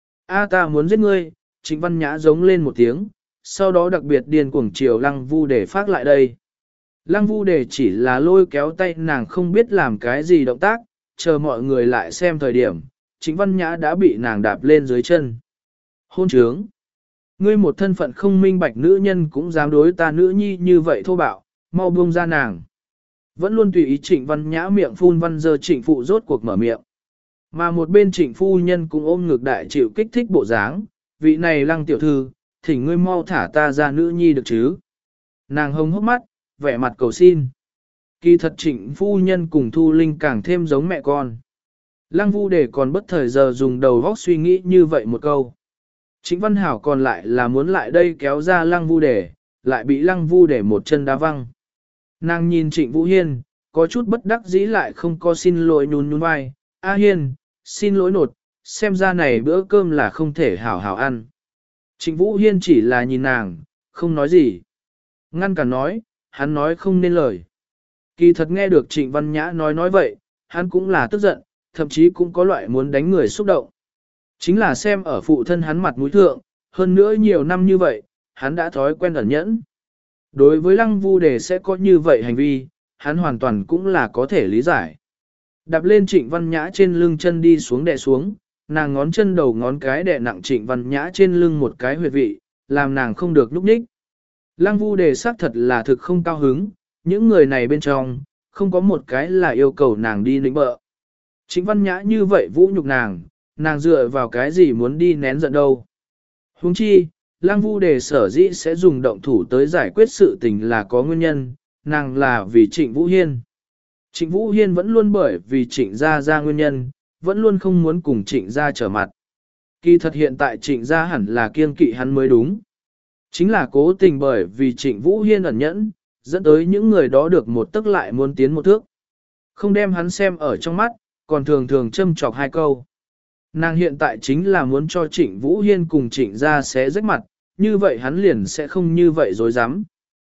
A ta muốn giết ngươi, trịnh văn nhã giống lên một tiếng, sau đó đặc biệt điên cuồng chiều lăng vu đề phát lại đây. Lăng vu đề chỉ là lôi kéo tay nàng không biết làm cái gì động tác, chờ mọi người lại xem thời điểm, trịnh văn nhã đã bị nàng đạp lên dưới chân. Hôn trướng! Ngươi một thân phận không minh bạch nữ nhân cũng dám đối ta nữ nhi như vậy thô bạo, mau buông ra nàng. Vẫn luôn tùy ý trịnh văn nhã miệng phun văn giờ trịnh phụ rốt cuộc mở miệng. Mà một bên trịnh phu nhân cũng ôm ngược đại chịu kích thích bộ dáng, vị này lăng tiểu thư, thỉnh ngươi mau thả ta ra nữ nhi được chứ. Nàng hồng hốc mắt, vẻ mặt cầu xin. Kỳ thật trịnh phu nhân cùng Thu Linh càng thêm giống mẹ con. Lăng vu để còn bất thời giờ dùng đầu góc suy nghĩ như vậy một câu. Trịnh Văn Hảo còn lại là muốn lại đây kéo ra lăng vu để, lại bị lăng vu để một chân đá văng. Nàng nhìn trịnh Vũ Hiên, có chút bất đắc dĩ lại không có xin lỗi nhún nhún vai. A Hiên, xin lỗi nột, xem ra này bữa cơm là không thể hảo hảo ăn. Trịnh Vũ Hiên chỉ là nhìn nàng, không nói gì. Ngăn cả nói, hắn nói không nên lời. Kỳ thật nghe được Trịnh Văn Nhã nói nói vậy, hắn cũng là tức giận, thậm chí cũng có loại muốn đánh người xúc động. Chính là xem ở phụ thân hắn mặt mũi thượng, hơn nữa nhiều năm như vậy, hắn đã thói quen ẩn nhẫn. Đối với Lăng Vu Đề sẽ có như vậy hành vi, hắn hoàn toàn cũng là có thể lý giải. Đạp lên Trịnh Văn Nhã trên lưng chân đi xuống đè xuống, nàng ngón chân đầu ngón cái đè nặng Trịnh Văn Nhã trên lưng một cái huyệt vị, làm nàng không được núp nhích. Lăng Vu Đề xác thật là thực không cao hứng, những người này bên trong, không có một cái là yêu cầu nàng đi lĩnh bợ. Trịnh Văn Nhã như vậy vũ nhục nàng, nàng dựa vào cái gì muốn đi nén giận đâu. Huống chi, Lăng Vu Đề sở dĩ sẽ dùng động thủ tới giải quyết sự tình là có nguyên nhân, nàng là vì Trịnh Vũ Hiên. Trịnh Vũ Hiên vẫn luôn bởi vì Trịnh gia ra nguyên nhân, vẫn luôn không muốn cùng Trịnh gia trở mặt. Kỳ thật hiện tại Trịnh gia hẳn là kiêng kỵ hắn mới đúng. Chính là cố tình bởi vì Trịnh Vũ Hiên ẩn nhẫn, dẫn tới những người đó được một tức lại muốn tiến một thước. Không đem hắn xem ở trong mắt, còn thường thường châm chọc hai câu. Nàng hiện tại chính là muốn cho Trịnh Vũ Hiên cùng Trịnh gia xé rách mặt, như vậy hắn liền sẽ không như vậy dối dám.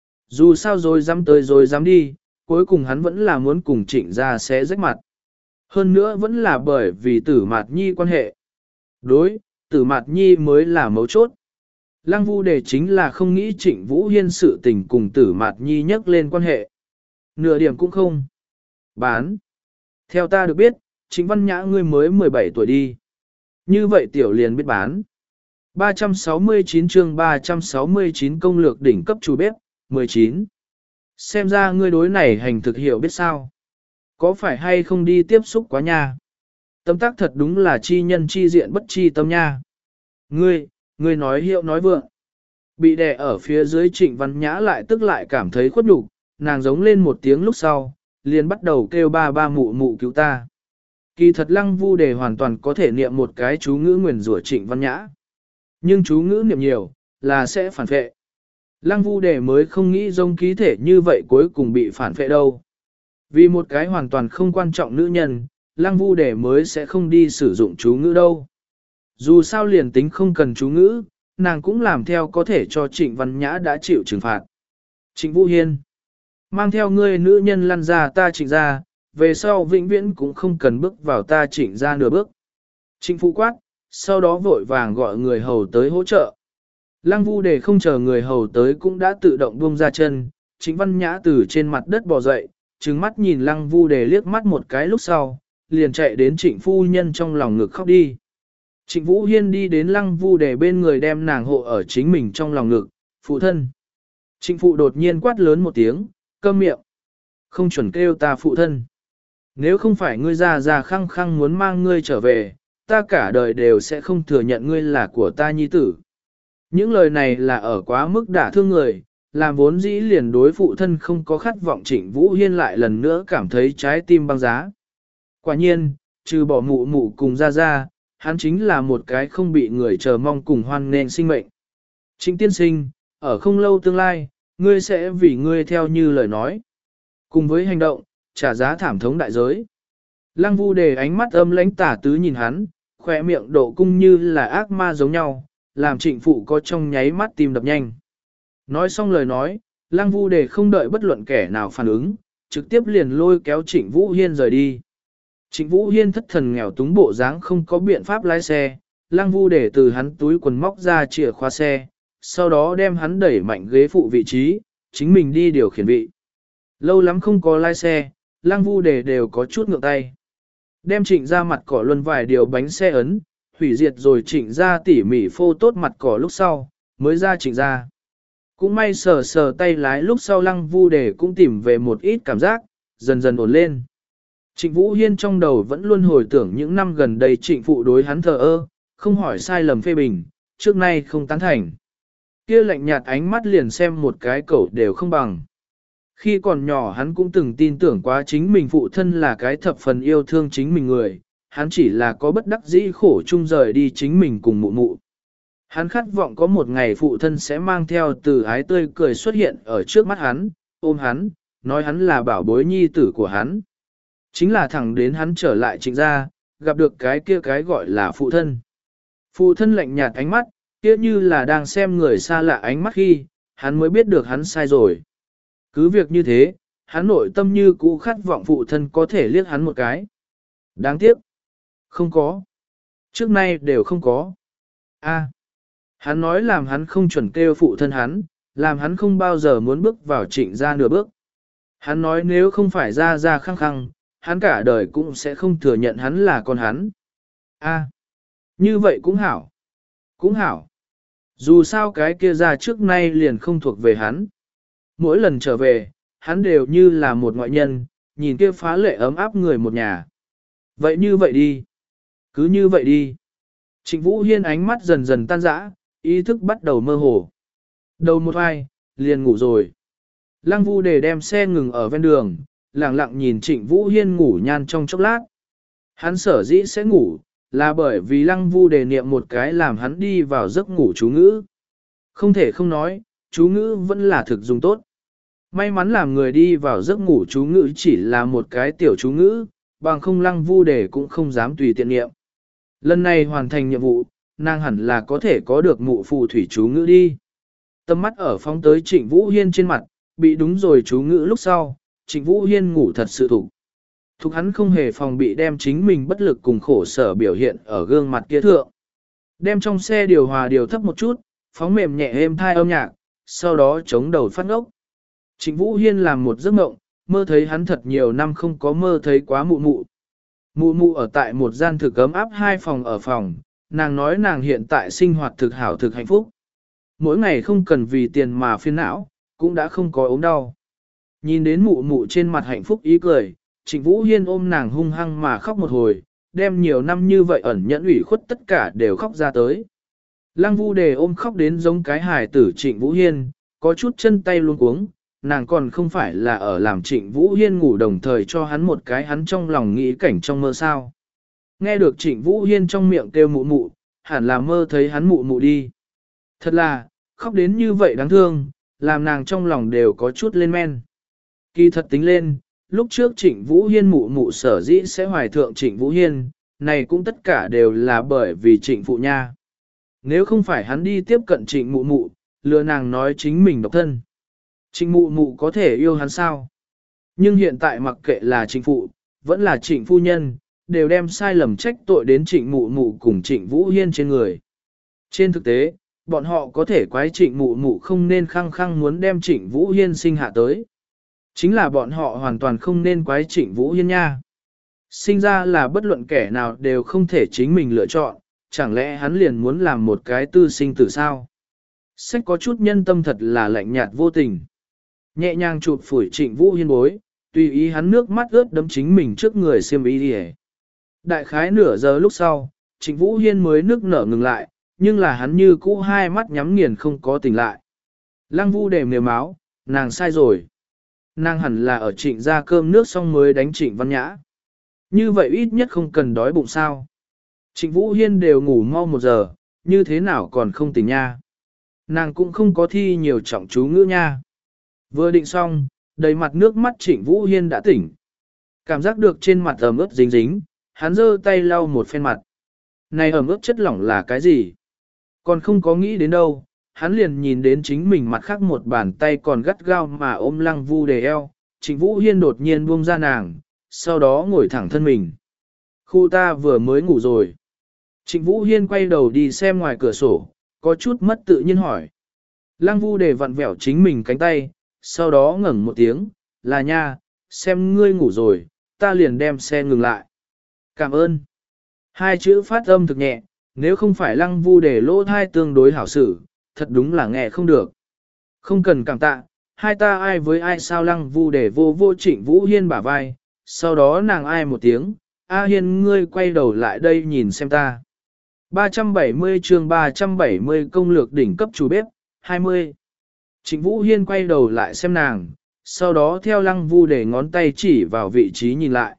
Dù sao dối dám tới dối dám đi, cuối cùng hắn vẫn là muốn cùng Trịnh gia xé rách mặt. Hơn nữa vẫn là bởi vì Tử Mạt Nhi quan hệ. Đối, Tử Mạt Nhi mới là mấu chốt. Lăng Vu Đề chính là không nghĩ Trịnh Vũ Hiên sự tình cùng Tử Mạt Nhi nhắc lên quan hệ. Nửa điểm cũng không. Bán. Theo ta được biết, Trịnh Văn Nhã ngươi mới mười bảy tuổi đi. Như vậy tiểu liền biết bán. ba trăm sáu mươi chín chương ba trăm sáu mươi chín công lược đỉnh cấp chủ bếp, mười chín. Xem ra ngươi đối này hành thực hiểu biết sao. Có phải hay không đi tiếp xúc quá nha? Tâm tác thật đúng là chi nhân chi diện bất chi tâm nha. Ngươi, ngươi nói hiệu nói vượng. Bị đè ở phía dưới Trịnh Văn Nhã lại tức lại cảm thấy khuất nhục, nàng giống lên một tiếng lúc sau, liền bắt đầu kêu ba ba mụ mụ cứu ta. Kỳ thật Lăng Vu Đề hoàn toàn có thể niệm một cái chú ngữ nguyền rủa Trịnh Văn Nhã. Nhưng chú ngữ niệm nhiều, là sẽ phản phệ. Lăng Vu Đề mới không nghĩ giống ký thể như vậy cuối cùng bị phản phệ đâu. Vì một cái hoàn toàn không quan trọng nữ nhân, Lăng Vu Đề mới sẽ không đi sử dụng chú ngữ đâu. Dù sao liền tính không cần chú ngữ, nàng cũng làm theo có thể cho Trịnh Văn Nhã đã chịu trừng phạt. Trịnh Vũ Hiên, mang theo ngươi nữ nhân lăn ra ta Trịnh ra, về sau vĩnh viễn cũng không cần bước vào ta Trịnh ra nửa bước. Trịnh Phụ quát, sau đó vội vàng gọi người hầu tới hỗ trợ. Lăng Vu Đề không chờ người hầu tới cũng đã tự động buông ra chân, Trịnh Văn Nhã từ trên mặt đất bò dậy, trừng mắt nhìn Lăng Vu Đề liếc mắt một cái lúc sau, liền chạy đến Trịnh phu nhân trong lòng ngực khóc đi. Trịnh Vũ Hiên đi đến Lăng Vu Đề bên người đem nàng hộ ở chính mình trong lòng ngực, phụ thân. Trịnh phụ đột nhiên quát lớn một tiếng, câm miệng. Không chuẩn kêu ta phụ thân. Nếu không phải ngươi già già khăng khăng muốn mang ngươi trở về, ta cả đời đều sẽ không thừa nhận ngươi là của ta nhi tử. Những lời này là ở quá mức đả thương người, làm vốn dĩ liền đối phụ thân không có khát vọng Trịnh Vũ Hiên lại lần nữa cảm thấy trái tim băng giá. Quả nhiên, trừ bỏ mụ mụ cùng ra ra, hắn chính là một cái không bị người chờ mong cùng hoan nên sinh mệnh. Trịnh tiên sinh, ở không lâu tương lai, ngươi sẽ vì ngươi theo như lời nói. Cùng với hành động, trả giá thảm thống đại giới. Lăng Vu Đề ánh mắt âm lãnh tả tứ nhìn hắn, khỏe miệng độ cung như là ác ma giống nhau, làm trịnh phụ có trong nháy mắt tim đập nhanh. Nói xong lời nói, Lăng Vu Đề không đợi bất luận kẻ nào phản ứng, trực tiếp liền lôi kéo Trịnh Vũ Hiên rời đi. Trịnh Vũ Hiên thất thần nghèo túng bộ dáng không có biện pháp lái xe, Lăng Vu Đề từ hắn túi quần móc ra chìa khóa xe, sau đó đem hắn đẩy mạnh ghế phụ vị trí, chính mình đi điều khiển vị. Lâu lắm không có lái xe, Lăng Vu Đề đều có chút ngượng tay. Đem Trịnh ra mặt cỏ luân vài điều bánh xe ấn, hủy diệt rồi Trịnh ra tỉ mỉ phô tốt mặt cỏ lúc sau, mới ra Trịnh ra. Cũng may sờ sờ tay lái lúc sau Lăng Vu Đề cũng tìm về một ít cảm giác, dần dần ổn lên. Trịnh Vũ Hiên trong đầu vẫn luôn hồi tưởng những năm gần đây trịnh phụ đối hắn thờ ơ, không hỏi sai lầm phê bình, trước nay không tán thành. Kia lạnh nhạt ánh mắt liền xem một cái cậu đều không bằng. Khi còn nhỏ hắn cũng từng tin tưởng quá chính mình phụ thân là cái thập phần yêu thương chính mình người, hắn chỉ là có bất đắc dĩ khổ chung rời đi chính mình cùng mụ mụ. Hắn khát vọng có một ngày phụ thân sẽ mang theo từ ái tươi cười xuất hiện ở trước mắt hắn, ôm hắn, nói hắn là bảo bối nhi tử của hắn. Chính là thẳng đến hắn trở lại Trịnh gia, gặp được cái kia cái gọi là phụ thân. Phụ thân lạnh nhạt ánh mắt, kia như là đang xem người xa lạ ánh mắt khi, hắn mới biết được hắn sai rồi. Cứ việc như thế, hắn nội tâm như cũ khát vọng phụ thân có thể liếc hắn một cái. Đáng tiếc. Không có. Trước nay đều không có. A. Hắn nói làm hắn không chuẩn kêu phụ thân hắn, làm hắn không bao giờ muốn bước vào Trịnh gia nửa bước. Hắn nói nếu không phải ra ra khăng khăng, hắn cả đời cũng sẽ không thừa nhận hắn là con hắn. A. Như vậy cũng hảo. Cũng hảo. Dù sao cái kia ra trước nay liền không thuộc về hắn. Mỗi lần trở về, hắn đều như là một ngoại nhân, nhìn kia phá lệ ấm áp người một nhà. Vậy như vậy đi. Cứ như vậy đi. Trịnh Vũ Hiên ánh mắt dần dần tan rã, ý thức bắt đầu mơ hồ. Đầu một ai, liền ngủ rồi. Lăng Vu Đề đem xe ngừng ở ven đường, lặng lặng nhìn Trịnh Vũ Hiên ngủ nhan trong chốc lát. Hắn sở dĩ sẽ ngủ, là bởi vì Lăng Vu Đề niệm một cái làm hắn đi vào giấc ngủ chú ngữ. Không thể không nói, chú ngữ vẫn là thực dùng tốt. May mắn làm người đi vào giấc ngủ chú ngữ chỉ là một cái tiểu chú ngữ, bằng không Lăng Vu Đề cũng không dám tùy tiện niệm. Lần này hoàn thành nhiệm vụ, nàng hẳn là có thể có được mụ phù thủy chú ngữ đi. Tâm mắt ở phóng tới Trịnh Vũ Hiên trên mặt, bị đúng rồi chú ngữ lúc sau, Trịnh Vũ Hiên ngủ thật sự thục. Thục hắn không hề phòng bị đem chính mình bất lực cùng khổ sở biểu hiện ở gương mặt kia thượng. Đem trong xe điều hòa điều thấp một chút, phóng mềm nhẹ êm thai âm nhạc, sau đó chống đầu phát ngốc. Trịnh Vũ Hiên làm một giấc mộng, mơ thấy hắn thật nhiều năm không có mơ thấy quá mụ mụ. Mụ mụ ở tại một gian thực ấm áp hai phòng ở phòng, nàng nói nàng hiện tại sinh hoạt thực hảo thực hạnh phúc. Mỗi ngày không cần vì tiền mà phiền não, cũng đã không có ốm đau. Nhìn đến mụ mụ trên mặt hạnh phúc ý cười, Trịnh Vũ Hiên ôm nàng hung hăng mà khóc một hồi, đem nhiều năm như vậy ẩn nhẫn ủy khuất tất cả đều khóc ra tới. Lăng Vu Đề ôm khóc đến giống cái hài tử Trịnh Vũ Hiên, có chút chân tay luống cuống, nàng còn không phải là ở làm Trịnh Vũ Hiên ngủ đồng thời cho hắn một cái hắn trong lòng nghĩ cảnh trong mơ sao. Nghe được Trịnh Vũ Hiên trong miệng kêu mụ mụ, hẳn là mơ thấy hắn mụ mụ đi. Thật là, khóc đến như vậy đáng thương, làm nàng trong lòng đều có chút lên men. Kỳ thật tính lên, lúc trước Trịnh Vũ Hiên mụ mụ sở dĩ sẽ hoài thượng Trịnh Vũ Hiên, này cũng tất cả đều là bởi vì Trịnh phụ nha. Nếu không phải hắn đi tiếp cận Trịnh mụ mụ, lừa nàng nói chính mình độc thân. Trịnh mụ mụ có thể yêu hắn sao? Nhưng hiện tại mặc kệ là Trịnh phụ, vẫn là Trịnh phu nhân, đều đem sai lầm trách tội đến Trịnh mụ mụ cùng Trịnh Vũ Hiên trên người. Trên thực tế, bọn họ có thể quái Trịnh mụ mụ không nên khăng khăng muốn đem Trịnh Vũ Hiên sinh hạ tới. Chính là bọn họ hoàn toàn không nên quái Trịnh Vũ Hiên nha. Sinh ra là bất luận kẻ nào đều không thể chính mình lựa chọn, chẳng lẽ hắn liền muốn làm một cái tư sinh tử sao? Sách có chút nhân tâm thật là lạnh nhạt vô tình. Nhẹ nhàng chụp phủi Trịnh Vũ Hiên bối, tùy ý hắn nước mắt ướt đấm chính mình trước người xiêm y đi. Đại khái nửa giờ lúc sau, Trịnh Vũ Hiên mới nước nở ngừng lại, nhưng là hắn như cũ hai mắt nhắm nghiền không có tỉnh lại. Lăng Vu Đề mềm máu, nàng sai rồi. Nàng hẳn là ở trịnh ra cơm nước xong mới đánh trịnh Văn Nhã. Như vậy ít nhất không cần đói bụng sao. Trịnh Vũ Hiên đều ngủ mau một giờ, như thế nào còn không tỉnh nha. Nàng cũng không có thi nhiều trọng chú ngữ nha. Vừa định xong, đầy mặt nước mắt Trịnh Vũ Hiên đã tỉnh. Cảm giác được trên mặt ẩm ướt dính dính, hắn giơ tay lau một phen mặt. Này ẩm ướt chất lỏng là cái gì? Còn không có nghĩ đến đâu, hắn liền nhìn đến chính mình mặt khác một bàn tay còn gắt gao mà ôm Lăng Vu Đề eo. Trịnh Vũ Hiên đột nhiên buông ra nàng, sau đó ngồi thẳng thân mình. Khu ta vừa mới ngủ rồi. Trịnh Vũ Hiên quay đầu đi xem ngoài cửa sổ, có chút mất tự nhiên hỏi. Lăng Vu Đề vặn vẹo chính mình cánh tay, sau đó ngẩng một tiếng, là nha, xem ngươi ngủ rồi, ta liền đem xe ngừng lại. Cảm ơn. Hai chữ phát âm thực nhẹ, nếu không phải Lăng Vu Đề lỗ thai tương đối hảo xử, thật đúng là nghe không được. Không cần cảm tạ, hai ta ai với ai sao. Lăng Vu Đề vô vô Trịnh Vũ Hiên bả vai, sau đó nàng ai một tiếng, A Hiên ngươi quay đầu lại đây nhìn xem ta. ba trăm bảy mươi chương ba trăm bảy mươi công lược đỉnh cấp chủ bếp, hai mươi. Trịnh Vũ Hiên quay đầu lại xem nàng, sau đó theo Lăng Vu Đề ngón tay chỉ vào vị trí nhìn lại.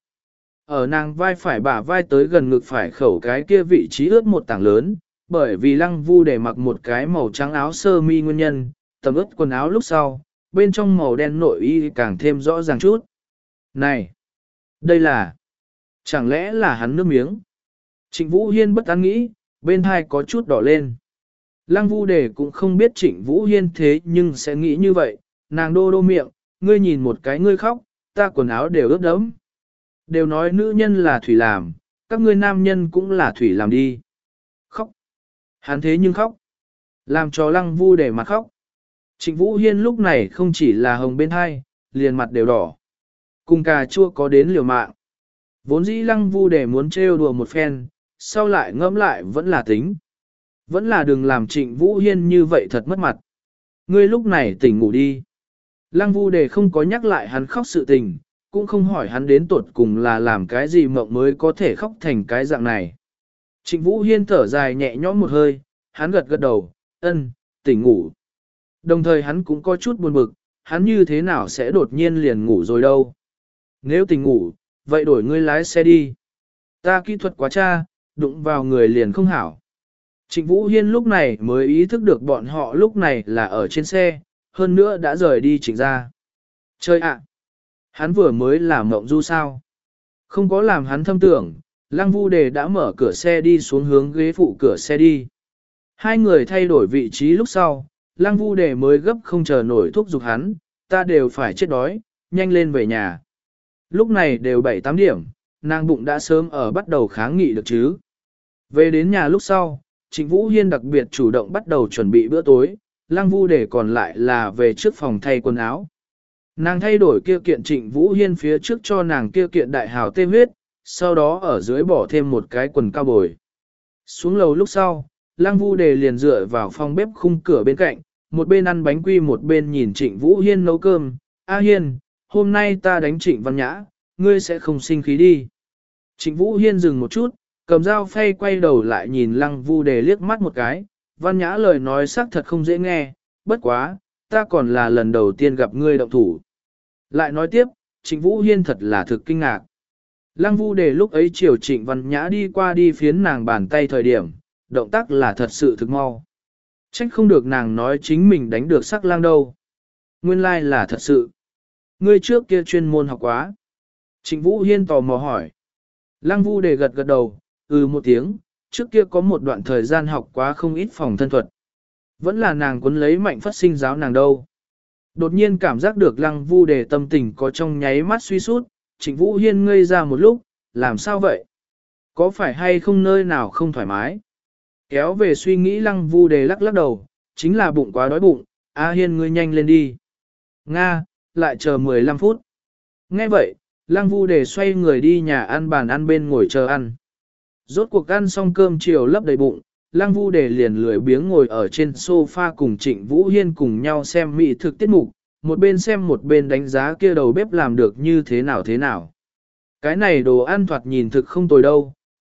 Ở nàng vai phải bả vai tới gần ngực phải khẩu cái kia vị trí ướt một tảng lớn, bởi vì Lăng Vu Đề mặc một cái màu trắng áo sơ mi nguyên nhân, tầm ướt quần áo lúc sau, bên trong màu đen nội y càng thêm rõ ràng chút. Này! Đây là... Chẳng lẽ là hắn nước miếng? Trịnh Vũ Hiên bất an nghĩ, bên hai có chút đỏ lên. Lăng Vu Đề cũng không biết Trịnh Vũ Hiên thế nhưng sẽ nghĩ như vậy, nàng đô đô miệng, ngươi nhìn một cái ngươi khóc, ta quần áo đều ướt đẫm. Đều nói nữ nhân là thủy làm, các ngươi nam nhân cũng là thủy làm đi. Khóc. Hắn thế nhưng khóc. Làm cho Lăng Vu Đề mặt khóc. Trịnh Vũ Hiên lúc này không chỉ là hồng bên hai, liền mặt đều đỏ. Cùng cà chua có đến liều mạng. Vốn dĩ Lăng Vu Đề muốn trêu đùa một phen, sau lại ngẫm lại vẫn là tính. Vẫn là đừng làm Trịnh Vũ Hiên như vậy thật mất mặt. Ngươi lúc này tỉnh ngủ đi. Lăng Vu Đề không có nhắc lại hắn khóc sự tình, cũng không hỏi hắn đến tuột cùng là làm cái gì mộng mới có thể khóc thành cái dạng này. Trịnh Vũ Hiên thở dài nhẹ nhõm một hơi, hắn gật gật đầu, ân, tỉnh ngủ. Đồng thời hắn cũng có chút buồn bực, hắn như thế nào sẽ đột nhiên liền ngủ rồi đâu. Nếu tỉnh ngủ, vậy đổi ngươi lái xe đi. Ta kỹ thuật quá cha, đụng vào người liền không hảo. Trịnh Vũ Hiên lúc này mới ý thức được bọn họ lúc này là ở trên xe, hơn nữa đã rời đi Trịnh ra. Chơi ạ! Hắn vừa mới làm mộng du sao? Không có làm hắn thâm tưởng, Lăng Vu Đề đã mở cửa xe đi xuống hướng ghế phụ cửa xe đi. Hai người thay đổi vị trí lúc sau, Lăng Vu Đề mới gấp không chờ nổi thúc giục hắn, ta đều phải chết đói, nhanh lên về nhà. Lúc này đều bảy tám điểm, nàng bụng đã sớm ở bắt đầu kháng nghị được chứ. Về đến nhà lúc sau, Trịnh Vũ Hiên đặc biệt chủ động bắt đầu chuẩn bị bữa tối, Lăng Vu Đề còn lại là về trước phòng thay quần áo. Nàng thay đổi kia kiện Trịnh Vũ Hiên phía trước cho nàng kia kiện đại hào tê huyết, sau đó ở dưới bỏ thêm một cái quần cao bồi. Xuống lầu lúc sau, Lăng Vu Đề liền dựa vào phòng bếp khung cửa bên cạnh, một bên ăn bánh quy một bên nhìn Trịnh Vũ Hiên nấu cơm. A Hiên, hôm nay ta đánh Trịnh Văn Nhã, ngươi sẽ không sinh khí đi. Trịnh Vũ Hiên dừng một chút, cầm dao phay quay đầu lại nhìn Lăng Vu Đề liếc mắt một cái, Văn Nhã lời nói xác thật không dễ nghe, bất quá, ta còn là lần đầu tiên gặp ngươi động thủ. Lại nói tiếp, Trịnh Vũ Hiên thật là thực kinh ngạc. Lăng Vu Đề lúc ấy chiều Trịnh Văn Nhã đi qua đi phiến nàng bàn tay thời điểm, động tác là thật sự thực mau. Trách không được nàng nói chính mình đánh được sắc lang đâu. Nguyên lai like là thật sự. Ngươi trước kia chuyên môn học quá. Trịnh Vũ Hiên tò mò hỏi. Lăng Vu Đề gật gật đầu, ừ một tiếng, trước kia có một đoạn thời gian học quá không ít phòng thân thuật. Vẫn là nàng cuốn lấy Mạnh Phất Sinh giáo nàng đâu. Đột nhiên cảm giác được Lăng Vu Đề tâm tình có trong nháy mắt suy sút, Trịnh Vũ Hiên ngây ra một lúc, làm sao vậy? Có phải hay không nơi nào không thoải mái? Kéo về suy nghĩ Lăng Vu Đề lắc lắc đầu, chính là bụng quá đói bụng, A Hiên ngươi nhanh lên đi. Nga, lại chờ mười lăm phút. Nghe vậy, Lăng Vu Đề xoay người đi nhà ăn bàn ăn bên ngồi chờ ăn. Rốt cuộc ăn xong cơm chiều lấp đầy bụng, Lăng Vu Đề liền lười biếng ngồi ở trên sofa cùng Trịnh Vũ Hiên cùng nhau xem mỹ thực tiết mục, một bên xem một bên đánh giá kia đầu bếp làm được như thế nào thế nào. Cái này đồ ăn thoạt nhìn thực không tồi đâu,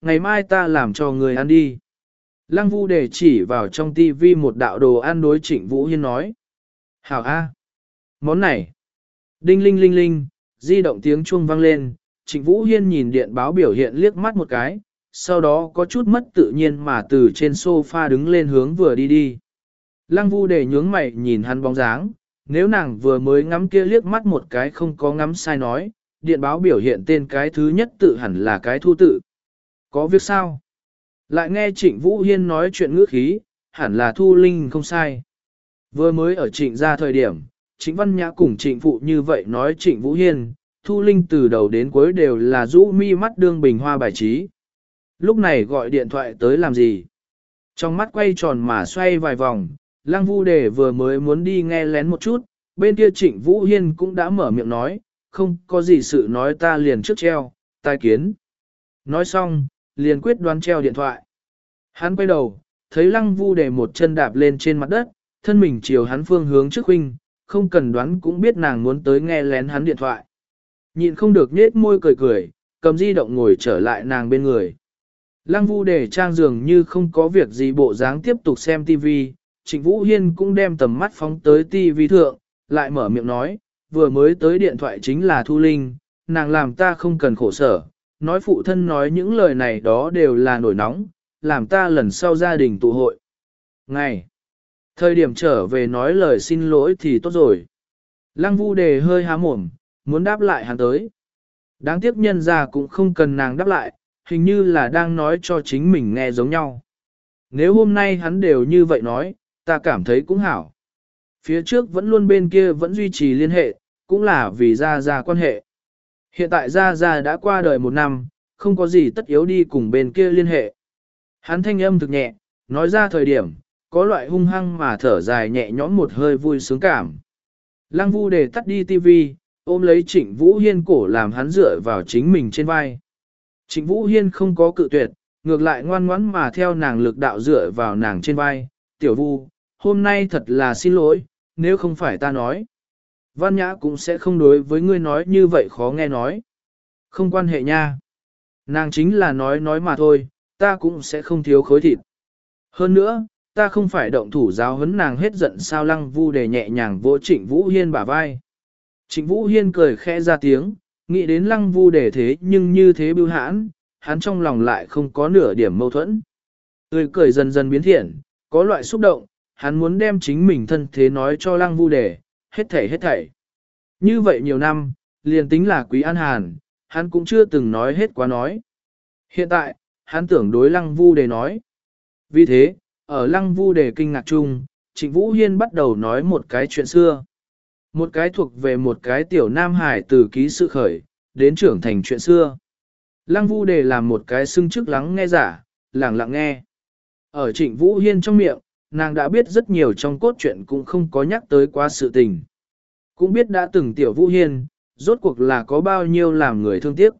ngày mai ta làm cho người ăn đi. Lăng Vu Đề chỉ vào trong tivi một đạo đồ ăn đối Trịnh Vũ Hiên nói. Hảo A. Món này. Đinh linh linh linh, di động tiếng chuông vang lên, Trịnh Vũ Hiên nhìn điện báo biểu hiện liếc mắt một cái, sau đó có chút mất tự nhiên mà từ trên sofa đứng lên hướng vừa đi đi. Lăng Vu Đề nhướng mày nhìn hắn bóng dáng, nếu nàng vừa mới ngắm kia liếc mắt một cái không có ngắm sai nói, điện báo biểu hiện tên cái thứ nhất tự hẳn là cái thu tự. Có việc sao? Lại nghe Trịnh Vũ Hiên nói chuyện ngữ khí, hẳn là Thu Linh không sai. Vừa mới ở Trịnh ra thời điểm, Trịnh Văn Nhã cùng Trịnh Phụ như vậy nói Trịnh Vũ Hiên, Thu Linh từ đầu đến cuối đều là rũ mi mắt đương bình hoa bài trí. Lúc này gọi điện thoại tới làm gì? Trong mắt quay tròn mà xoay vài vòng, Lăng Vu Đề vừa mới muốn đi nghe lén một chút, bên kia Trịnh Vũ Hiên cũng đã mở miệng nói, không có gì sự nói ta liền trước treo, tai kiến. Nói xong, liền quyết đoán treo điện thoại. Hắn quay đầu, thấy Lăng Vu Đề một chân đạp lên trên mặt đất, thân mình chiều hắn phương hướng trước huynh, không cần đoán cũng biết nàng muốn tới nghe lén hắn điện thoại. Nhịn không được nhếch môi cười cười, cầm di động ngồi trở lại nàng bên người. Lăng Vu Đề trang dường như không có việc gì bộ dáng tiếp tục xem tivi, Trịnh Vũ Hiên cũng đem tầm mắt phóng tới tivi thượng, lại mở miệng nói, vừa mới tới điện thoại chính là Thu Linh, nàng làm ta không cần khổ sở, nói phụ thân nói những lời này đó đều là nổi nóng, làm ta lần sau gia đình tụ hội. Ngày, thời điểm trở về nói lời xin lỗi thì tốt rồi. Lăng Vu Đề hơi há mồm, muốn đáp lại hắn tới. Đáng tiếc nhân ra cũng không cần nàng đáp lại, hình như là đang nói cho chính mình nghe giống nhau. Nếu hôm nay hắn đều như vậy nói, ta cảm thấy cũng hảo. Phía trước vẫn luôn bên kia vẫn duy trì liên hệ, cũng là vì Gia Gia quan hệ. Hiện tại Gia Gia đã qua đời một năm, không có gì tất yếu đi cùng bên kia liên hệ. Hắn thanh âm thực nhẹ, nói ra thời điểm, có loại hung hăng mà thở dài nhẹ nhõm một hơi vui sướng cảm. Lăng Vu Đề tắt đi tivi, ôm lấy Trịnh Vũ Hiên cổ làm hắn dựa vào chính mình trên vai. Trịnh Vũ Hiên không có cự tuyệt, ngược lại ngoan ngoãn mà theo nàng lực đạo dựa vào nàng trên vai. Tiểu Vu, hôm nay thật là xin lỗi, nếu không phải ta nói. Văn Nhã cũng sẽ không đối với ngươi nói như vậy khó nghe nói. Không quan hệ nha. Nàng chính là nói nói mà thôi, ta cũng sẽ không thiếu khối thịt. Hơn nữa, ta không phải động thủ giáo huấn nàng hết giận sao. Lăng Vu Đề nhẹ nhàng vỗ Trịnh Vũ Hiên bả vai. Trịnh Vũ Hiên cười khẽ ra tiếng, nghĩ đến Lăng Vu Đề thế nhưng như thế bưu hãn, hắn trong lòng lại không có nửa điểm mâu thuẫn. Tươi cười dần dần biến thiện, có loại xúc động, hắn muốn đem chính mình thân thế nói cho Lăng Vu Đề, hết thảy hết thảy. Như vậy nhiều năm, liền tính là Quý An Hàn, hắn cũng chưa từng nói hết quá nói. Hiện tại, hắn tưởng đối Lăng Vu Đề nói. Vì thế, ở Lăng Vu Đề kinh ngạc chung, Trịnh Vũ Hiên bắt đầu nói một cái chuyện xưa. Một cái thuộc về một cái tiểu nam hải từ ký sự khởi, đến trưởng thành chuyện xưa. Lăng Vu Đề làm một cái xưng chức lắng nghe giả, lặng lặng nghe. Ở Trịnh Vũ Hiên trong miệng, nàng đã biết rất nhiều trong cốt truyện cũng không có nhắc tới quá sự tình. Cũng biết đã từng tiểu Vũ Hiên, rốt cuộc là có bao nhiêu làm người thương tiếc.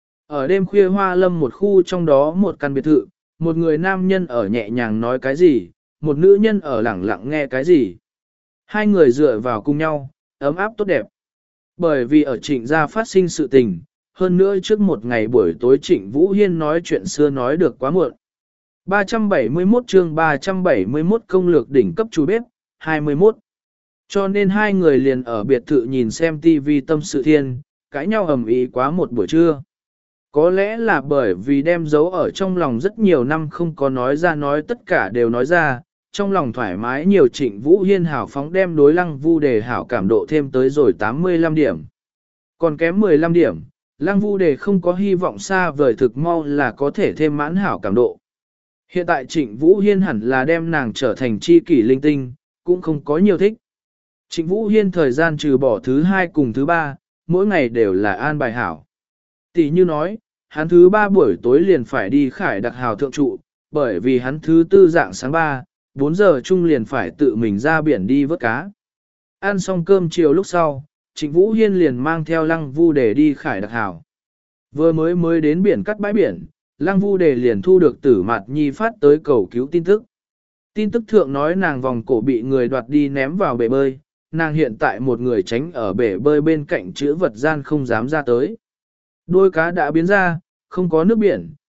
Ở đêm khuya hoa lâm một khu trong đó một căn biệt thự, một người nam nhân ở nhẹ nhàng nói cái gì, một nữ nhân ở lặng lặng nghe cái gì. Hai người dựa vào cùng nhau, ấm áp tốt đẹp. Bởi vì ở Trịnh gia phát sinh sự tình, hơn nữa trước một ngày buổi tối Trịnh Vũ Hiên nói chuyện xưa nói được quá muộn. ba trăm bảy mươi mốt chương ba trăm bảy mươi mốt công lược đỉnh cấp chú bếp, hai mươi mốt. Cho nên hai người liền ở biệt thự nhìn xem tivi tâm sự thiên, cãi nhau ầm ĩ quá một buổi trưa. Có lẽ là bởi vì đem giấu ở trong lòng rất nhiều năm không có nói ra nói tất cả đều nói ra, trong lòng thoải mái nhiều Trịnh Vũ Hiên hảo phóng đem đối Lăng Vu Đề hảo cảm độ thêm tới rồi tám mươi lăm điểm. Còn kém mười lăm điểm, Lăng Vu Đề không có hy vọng xa vời thực mau là có thể thêm mãn hảo cảm độ. Hiện tại Trịnh Vũ Hiên hẳn là đem nàng trở thành chi kỷ linh tinh, cũng không có nhiều thích. Trịnh Vũ Hiên thời gian trừ bỏ thứ hai cùng thứ ba, mỗi ngày đều là an bài hảo. Tỷ như nói, hắn thứ ba buổi tối liền phải đi khải đặc hào thượng trụ, bởi vì hắn thứ tư dạng sáng ba, bốn giờ chung liền phải tự mình ra biển đi vớt cá. Ăn xong cơm chiều lúc sau, Trịnh Vũ Hiên liền mang theo Lăng Vu Đề đi khải đặc hào. Vừa mới mới đến biển cắt bãi biển, Lăng Vu Đề liền thu được Tử Mạt Nhi phát tới cầu cứu tin tức. Tin tức thượng nói nàng vòng cổ bị người đoạt đi ném vào bể bơi, nàng hiện tại một người tránh ở bể bơi bên cạnh chữ vật gian không dám ra tới. Đôi cá đã biến ra, không có nước biển,